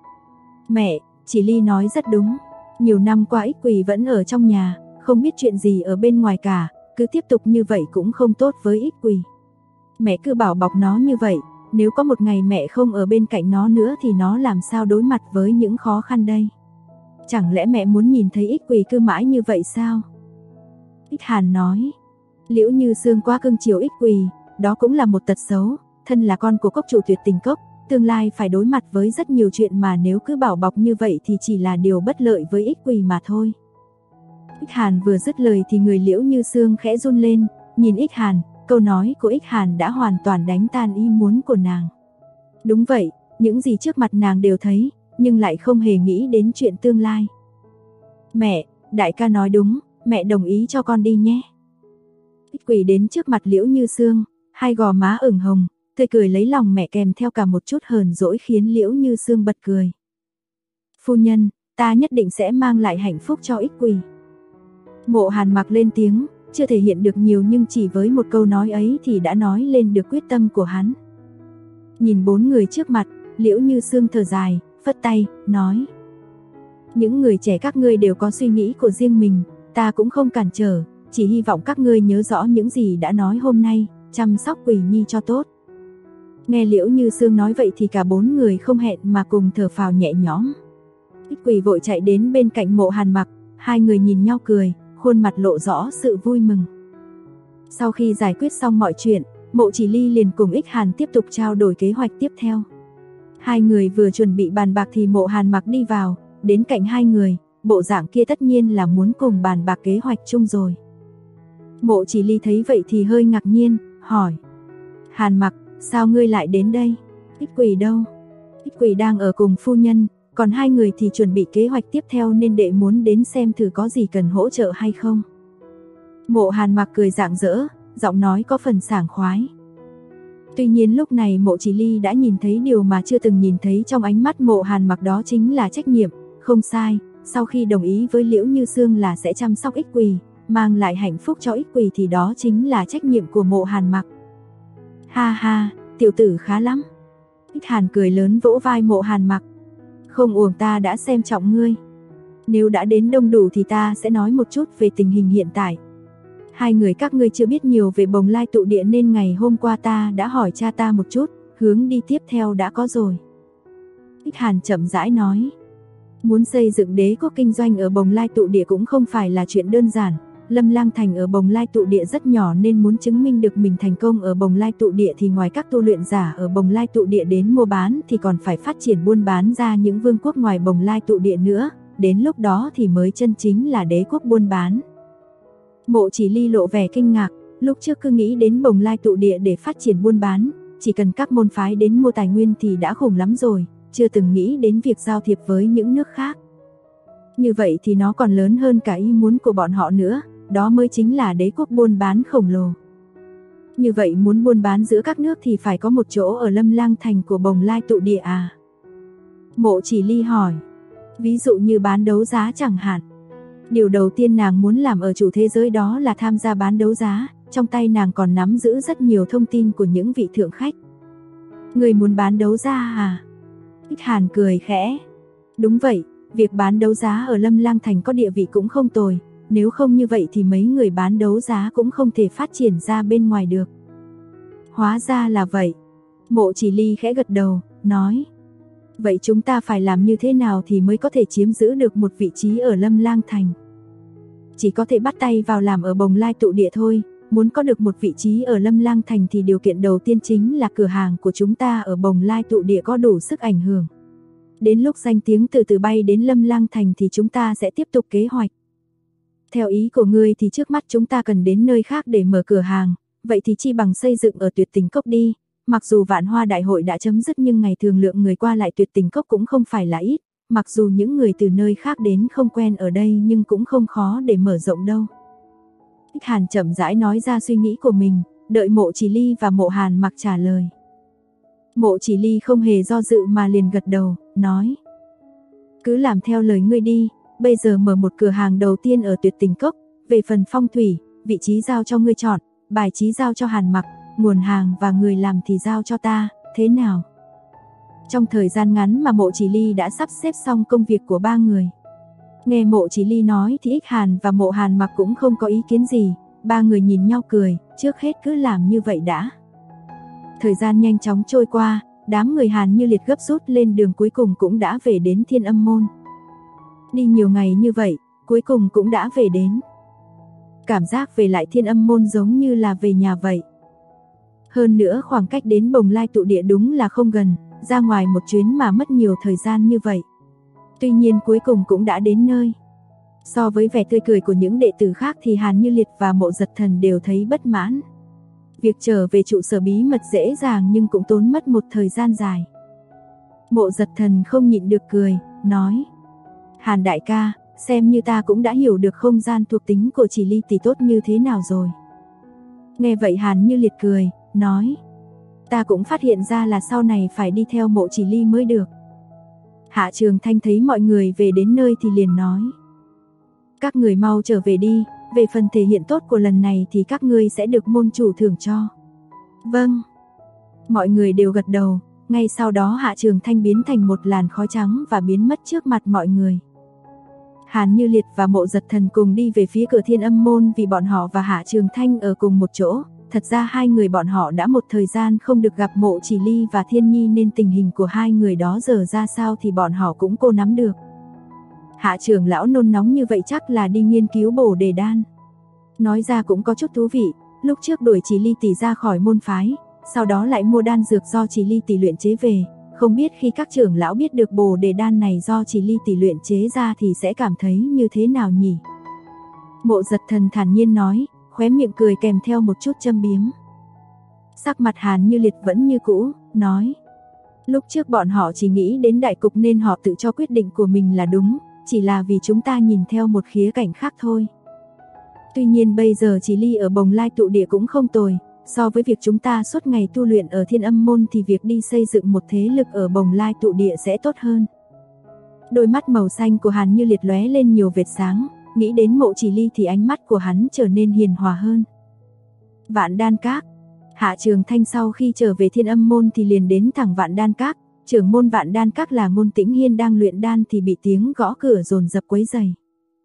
Mẹ, Chỉ Ly nói rất đúng. Nhiều năm qua Ích Quỳ vẫn ở trong nhà, không biết chuyện gì ở bên ngoài cả, cứ tiếp tục như vậy cũng không tốt với Ích Quỳ. Mẹ cứ bảo bọc nó như vậy, nếu có một ngày mẹ không ở bên cạnh nó nữa thì nó làm sao đối mặt với những khó khăn đây? Chẳng lẽ mẹ muốn nhìn thấy Ích Quỳ cứ mãi như vậy sao? Ích Hàn nói, Liễu Như Sương quá cưng chiều Ích Quỳ, đó cũng là một tật xấu, thân là con của cốc chủ Tuyệt Tình Cốc, tương lai phải đối mặt với rất nhiều chuyện mà nếu cứ bảo bọc như vậy thì chỉ là điều bất lợi với Ích Quỳ mà thôi. Ích Hàn vừa dứt lời thì người Liễu Như Sương khẽ run lên, nhìn Ích Hàn, câu nói của Ích Hàn đã hoàn toàn đánh tan ý muốn của nàng. Đúng vậy, những gì trước mặt nàng đều thấy, nhưng lại không hề nghĩ đến chuyện tương lai. Mẹ, đại ca nói đúng, mẹ đồng ý cho con đi nhé. Ích Quỳ đến trước mặt Liễu Như Sương, hai gò má ửng hồng, tươi cười lấy lòng mẹ kèm theo cả một chút hờn dỗi khiến Liễu Như Sương bật cười. Phu nhân, ta nhất định sẽ mang lại hạnh phúc cho Ích Quỳ. Mộ Hàn Mặc lên tiếng, chưa thể hiện được nhiều nhưng chỉ với một câu nói ấy thì đã nói lên được quyết tâm của hắn. Nhìn bốn người trước mặt, Liễu Như Sương thở dài, phất tay, nói: những người trẻ các ngươi đều có suy nghĩ của riêng mình, ta cũng không cản trở, chỉ hy vọng các ngươi nhớ rõ những gì đã nói hôm nay, chăm sóc Quỳ Nhi cho tốt. Nghe Liễu Như Sương nói vậy thì cả bốn người không hẹn mà cùng thở phào nhẹ nhõm. Ích Quỳ vội chạy đến bên cạnh Mộ Hàn Mặc, hai người nhìn nhau cười, khuôn mặt lộ rõ sự vui mừng. Sau khi giải quyết xong mọi chuyện, Mộ Chỉ Ly liền cùng Ích Hàn tiếp tục trao đổi kế hoạch tiếp theo. Hai người vừa chuẩn bị bàn bạc thì Mộ Hàn Mặc đi vào, đến cạnh hai người, bộ dạng kia tất nhiên là muốn cùng bàn bạc kế hoạch chung rồi. Mộ Chỉ Ly thấy vậy thì hơi ngạc nhiên, hỏi: Hàn Mặc, sao ngươi lại đến đây? Ích Quỳ đâu? Ích Quỳ đang ở cùng phu nhân, còn hai người thì chuẩn bị kế hoạch tiếp theo nên đệ muốn đến xem thử có gì cần hỗ trợ hay không. Mộ Hàn Mặc cười rạng rỡ, giọng nói có phần sảng khoái. Tuy nhiên lúc này Mộ Chỉ Ly đã nhìn thấy điều mà chưa từng nhìn thấy trong ánh mắt Mộ Hàn Mặc, đó chính là trách nhiệm. Không sai, sau khi đồng ý với Liễu Như Sương là sẽ chăm sóc Ích Quỳ, mang lại hạnh phúc cho Ích Quỳ thì đó chính là trách nhiệm của Mộ Hàn Mặc. Ha ha, tiểu tử khá lắm. Ích Hàn cười lớn vỗ vai Mộ Hàn Mặc. Không uổng ta đã xem trọng ngươi. Nếu đã đến đông đủ thì ta sẽ nói một chút về tình hình hiện tại. Hai người các ngươi chưa biết nhiều về Bồng Lai tụ địa nên ngày hôm qua ta đã hỏi cha ta một chút, hướng đi tiếp theo đã có rồi. Ích Hàn chậm rãi nói. Muốn xây dựng đế quốc kinh doanh ở Bồng Lai tụ địa cũng không phải là chuyện đơn giản. Lâm Lang Thành ở Bồng Lai tụ địa rất nhỏ nên muốn chứng minh được mình thành công ở Bồng Lai tụ địa thì ngoài các tu luyện giả ở Bồng Lai tụ địa đến mua bán thì còn phải phát triển buôn bán ra những vương quốc ngoài Bồng Lai tụ địa nữa, đến lúc đó thì mới chân chính là đế quốc buôn bán. Mộ Chỉ Ly lộ vẻ kinh ngạc, lúc trước cứ nghĩ đến Bồng Lai tụ địa để phát triển buôn bán, chỉ cần các môn phái đến mua tài nguyên thì đã khủng lắm rồi, chưa từng nghĩ đến việc giao thiệp với những nước khác. Như vậy thì nó còn lớn hơn cả ý muốn của bọn họ nữa, đó mới chính là đế quốc buôn bán khổng lồ. Như vậy muốn buôn bán giữa các nước thì phải có một chỗ ở Lâm Lang Thành của Bồng Lai tụ địa à? Mộ Chỉ Ly hỏi. Ví dụ như bán đấu giá chẳng hạn. Điều đầu tiên nàng muốn làm ở chủ thế giới đó là tham gia bán đấu giá, trong tay nàng còn nắm giữ rất nhiều thông tin của những vị thượng khách. Người muốn bán đấu giá à? Ích Hàn cười khẽ. Đúng vậy, việc bán đấu giá ở Lâm Lang Thành có địa vị cũng không tồi, nếu không như vậy thì mấy người bán đấu giá cũng không thể phát triển ra bên ngoài được. Hóa ra là vậy. Mộ Chỉ Ly khẽ gật đầu, nói. Vậy chúng ta phải làm như thế nào thì mới có thể chiếm giữ được một vị trí ở Lâm Lang Thành? Chỉ có thể bắt tay vào làm ở Bồng Lai tụ địa thôi, muốn có được một vị trí ở Lâm Lang Thành thì điều kiện đầu tiên chính là cửa hàng của chúng ta ở Bồng Lai tụ địa có đủ sức ảnh hưởng. Đến lúc danh tiếng từ từ bay đến Lâm Lang Thành thì chúng ta sẽ tiếp tục kế hoạch. Theo ý của ngươi thì trước mắt chúng ta cần đến nơi khác để mở cửa hàng, vậy thì chi bằng xây dựng ở Tuyệt Tình Cốc đi. Mặc dù Vạn Hoa Đại hội đã chấm dứt nhưng ngày thường lượng người qua lại Tuyệt Tình Cốc cũng không phải là ít, mặc dù những người từ nơi khác đến không quen ở đây nhưng cũng không khó để mở rộng đâu. Ích Hàn chậm rãi nói ra suy nghĩ của mình, đợi Mộ Chỉ Ly và Mộ Hàn Mặc trả lời. Mộ Chỉ Ly không hề do dự mà liền gật đầu, nói: cứ làm theo lời ngươi đi, bây giờ mở một cửa hàng đầu tiên ở Tuyệt Tình Cốc, về phần phong thủy, vị trí giao cho ngươi chọn, bài trí giao cho Hàn Mặc, nguồn hàng và người làm thì giao cho ta, thế nào? Trong thời gian ngắn mà Mộ Chỉ Ly đã sắp xếp xong công việc của ba người. Nghe Mộ Chỉ Ly nói thì Ích Hàn và Mộ Hàn Mặc cũng không có ý kiến gì, ba người nhìn nhau cười, trước hết cứ làm như vậy đã. Thời gian nhanh chóng trôi qua, đám người Hàn Như Liệt gấp rút lên đường cuối cùng cũng đã về đến Thiên Âm Môn. Đi nhiều ngày như vậy, cuối cùng cũng đã về đến. Cảm giác về lại Thiên Âm Môn giống như là về nhà vậy. Hơn nữa khoảng cách đến Bồng Lai tụ địa đúng là không gần, ra ngoài một chuyến mà mất nhiều thời gian như vậy. Tuy nhiên cuối cùng cũng đã đến nơi. So với vẻ tươi cười của những đệ tử khác thì Hàn Như Liệt và Mộ Giật Thần đều thấy bất mãn. Việc trở về trụ sở bí mật dễ dàng nhưng cũng tốn mất một thời gian dài. Mộ Giật Thần không nhịn được cười, nói: Hàn đại ca, xem như ta cũng đã hiểu được không gian thuộc tính của Chỉ Ly tỷ tốt như thế nào rồi. Nghe vậy Hàn Như Liệt cười, nói: ta cũng phát hiện ra là sau này phải đi theo Mộ Chỉ Ly mới được. Hạ Trường Thanh thấy mọi người về đến nơi thì liền nói: các người mau trở về đi, về phần thể hiện tốt của lần này thì các ngươi sẽ được môn chủ thưởng cho. Vâng. Mọi người đều gật đầu, ngay sau đó Hạ Trường Thanh biến thành một làn khói trắng và biến mất trước mặt mọi người. Hàn Như Liệt và Mộ Giật Thần cùng đi về phía cửa Thiên Âm Môn vì bọn họ và Hạ Trường Thanh ở cùng một chỗ. Thật ra hai người bọn họ đã một thời gian không được gặp Mộ Chỉ Ly và Thiên Nhi nên tình hình của hai người đó giờ ra sao thì bọn họ cũng cô nắm được. Hạ trưởng lão nôn nóng như vậy chắc là đi nghiên cứu bổ đề đan. Nói ra cũng có chút thú vị, lúc trước đuổi Chỉ Ly tỷ ra khỏi môn phái, sau đó lại mua đan dược do Chỉ Ly tỷ luyện chế về, không biết khi các trưởng lão biết được bổ đề đan này do Chỉ Ly tỷ luyện chế ra thì sẽ cảm thấy như thế nào nhỉ? Mộ Giật Thần thản nhiên nói, khóe miệng cười kèm theo một chút châm biếm. Sắc mặt Hàn Như Liệt vẫn như cũ, nói: lúc trước bọn họ chỉ nghĩ đến đại cục nên họ tự cho quyết định của mình là đúng, chỉ là vì chúng ta nhìn theo một khía cạnh khác thôi. Tuy nhiên bây giờ Chỉ Ly ở Bồng Lai tụ địa cũng không tồi, so với việc chúng ta suốt ngày tu luyện ở Thiên Âm Môn thì việc đi xây dựng một thế lực ở Bồng Lai tụ địa sẽ tốt hơn. Đôi mắt màu xanh của Hàn Như Liệt lóe lên nhiều vệt sáng, nghĩ đến Mộ Chỉ Ly thì ánh mắt của hắn trở nên hiền hòa hơn. Vạn Đan Các. Hạ Trường Thanh sau khi trở về Thiên Âm Môn thì liền đến thẳng Vạn Đan Các. Trưởng môn Vạn Đan Các là Ngôn Tĩnh Hiên đang luyện đan thì bị tiếng gõ cửa dồn dập quấy rầy.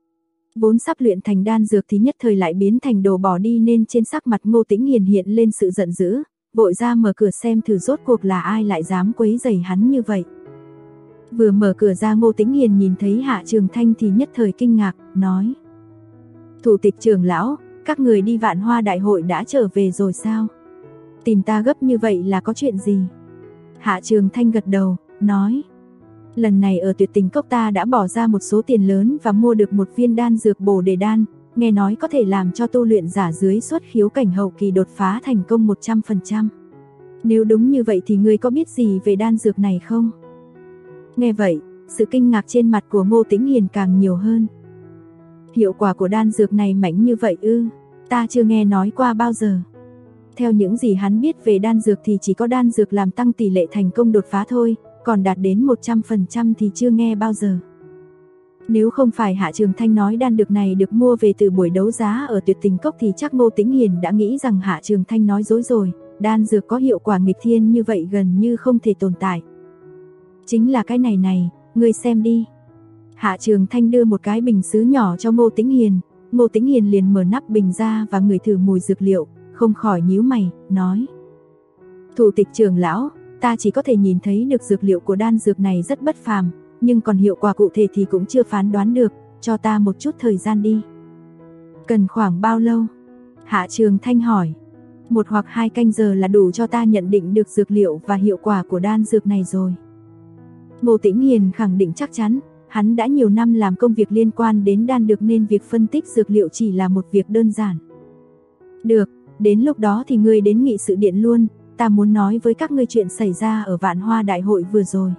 Vốn sắp luyện thành đan dược thì nhất thời lại biến thành đồ bỏ đi nên trên sắc mặt Ngô Tĩnh Hiền hiện lên sự giận dữ, vội ra mở cửa xem thử rốt cuộc là ai lại dám quấy rầy hắn như vậy. Vừa mở cửa ra Ngô Tĩnh Hiền nhìn thấy Hạ Trường Thanh thì nhất thời kinh ngạc, nói: thủ tịch trưởng lão, các người đi Vạn Hoa đại hội đã trở về rồi sao? Tìm ta gấp như vậy là có chuyện gì? Hạ Trường Thanh gật đầu, nói: lần này ở Tuyệt Tình Cốc ta đã bỏ ra một số tiền lớn và mua được một viên đan dược bổ đề đan, nghe nói có thể làm cho tu luyện giả dưới xuất khiếu cảnh hậu kỳ đột phá thành công 100%. Nếu đúng như vậy thì ngươi có biết gì về đan dược này không? Nghe vậy, sự kinh ngạc trên mặt của Ngô Tĩnh Hiền càng nhiều hơn. Hiệu quả của đan dược này mạnh như vậy ư? Ta chưa nghe nói qua bao giờ. Theo những gì hắn biết về đan dược thì chỉ có đan dược làm tăng tỷ lệ thành công đột phá thôi, còn đạt đến 100% thì chưa nghe bao giờ. Nếu không phải Hạ Trường Thanh nói đan dược này được mua về từ buổi đấu giá ở Tuyệt Tình Cốc thì chắc Ngô Tĩnh Hiền đã nghĩ rằng Hạ Trường Thanh nói dối rồi, đan dược có hiệu quả nghịch thiên như vậy gần như không thể tồn tại. Chính là cái này, ngươi xem đi. Hạ Trường Thanh đưa một cái bình sứ nhỏ cho Ngô Tĩnh Hiền, Ngô Tĩnh Hiền liền mở nắp bình ra và ngửi thử mùi dược liệu, không khỏi nhíu mày, nói: thủ tịch trưởng lão, ta chỉ có thể nhìn thấy được dược liệu của đan dược này rất bất phàm, nhưng còn hiệu quả cụ thể thì cũng chưa phán đoán được, cho ta một chút thời gian đi. Cần khoảng bao lâu? Hạ Trường Thanh hỏi. 1 hoặc 2 canh giờ là đủ cho ta nhận định được dược liệu và hiệu quả của đan dược này rồi. Ngô Tĩnh Hiền khẳng định chắc chắn, hắn đã nhiều năm làm công việc liên quan đến đan dược nên việc phân tích dược liệu chỉ là một việc đơn giản. Được, đến lúc đó thì ngươi đến nghị sự điện luôn, ta muốn nói với các ngươi chuyện xảy ra ở Vạn Hoa đại hội vừa rồi.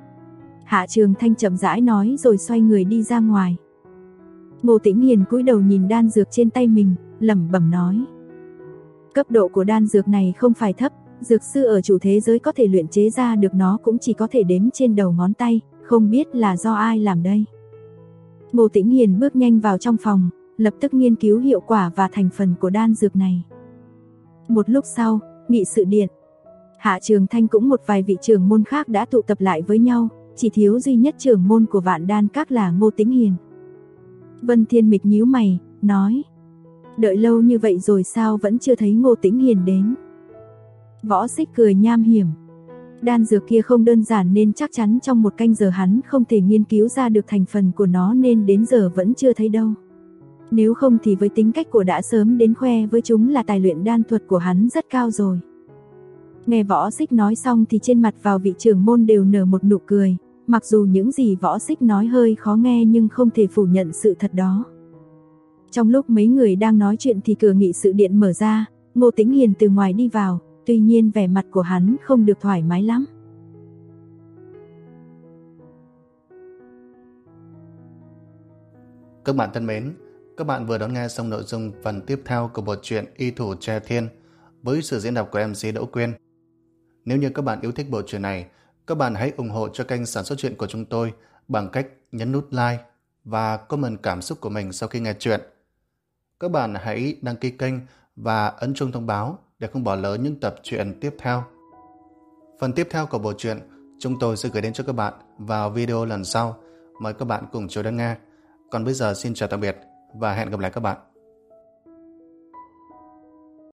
Hạ Trường Thanh chậm rãi nói rồi xoay người đi ra ngoài. Ngô Tĩnh Hiền cúi đầu nhìn đan dược trên tay mình, lẩm bẩm nói: Cấp độ của đan dược này không phải thấp, dược sư ở chủ thế giới có thể luyện chế ra được nó cũng chỉ có thể đếm trên đầu ngón tay, không biết là do ai làm đây. Ngô Tĩnh Hiền bước nhanh vào trong phòng, lập tức nghiên cứu hiệu quả và thành phần của đan dược này. Một lúc sau, nghị sự điện, Hạ Trường Thanh cũng một vài vị trưởng môn khác đã tụ tập lại với nhau, chỉ thiếu duy nhất trưởng môn của Vạn Đan Các là Ngô Tĩnh Hiền. Vân Thiên Mịch nhíu mày, nói: đợi lâu như vậy rồi sao vẫn chưa thấy Ngô Tĩnh Hiền đến? Võ Xích cười nham hiểm: đan dược kia không đơn giản nên chắc chắn trong một canh giờ hắn không thể nghiên cứu ra được thành phần của nó nên đến giờ vẫn chưa thấy đâu. Nếu không thì với tính cách của đã sớm đến khoe với chúng là tài luyện đan thuật của hắn rất cao rồi. Nghe Võ Xích nói xong thì trên mặt vào vị trưởng môn đều nở một nụ cười, mặc dù những gì Võ Xích nói hơi khó nghe nhưng không thể phủ nhận sự thật đó. Trong lúc mấy người đang nói chuyện thì cửa nghị sự điện mở ra, Ngô Tĩnh Hiền từ ngoài đi vào, tuy nhiên vẻ mặt của hắn không được thoải mái lắm. Các bạn thân mến, các bạn vừa đón nghe xong nội dung phần tiếp theo của bộ truyện Y Thủ Tre Thiên với sự diễn đọc của MC Đỗ Quyên. Nếu như các bạn yêu thích bộ truyện này, các bạn hãy ủng hộ cho kênh sản xuất truyện của chúng tôi bằng cách nhấn nút like và comment cảm xúc của mình sau khi nghe truyện. Các bạn hãy đăng ký kênh và ấn chuông thông báo để không bỏ lỡ những tập truyện tiếp theo. Phần tiếp theo của bộ truyện chúng tôi sẽ gửi đến cho các bạn vào video lần sau. Mời các bạn cùng chờ đón nghe. Còn bây giờ xin chào tạm biệt và hẹn gặp lại các bạn.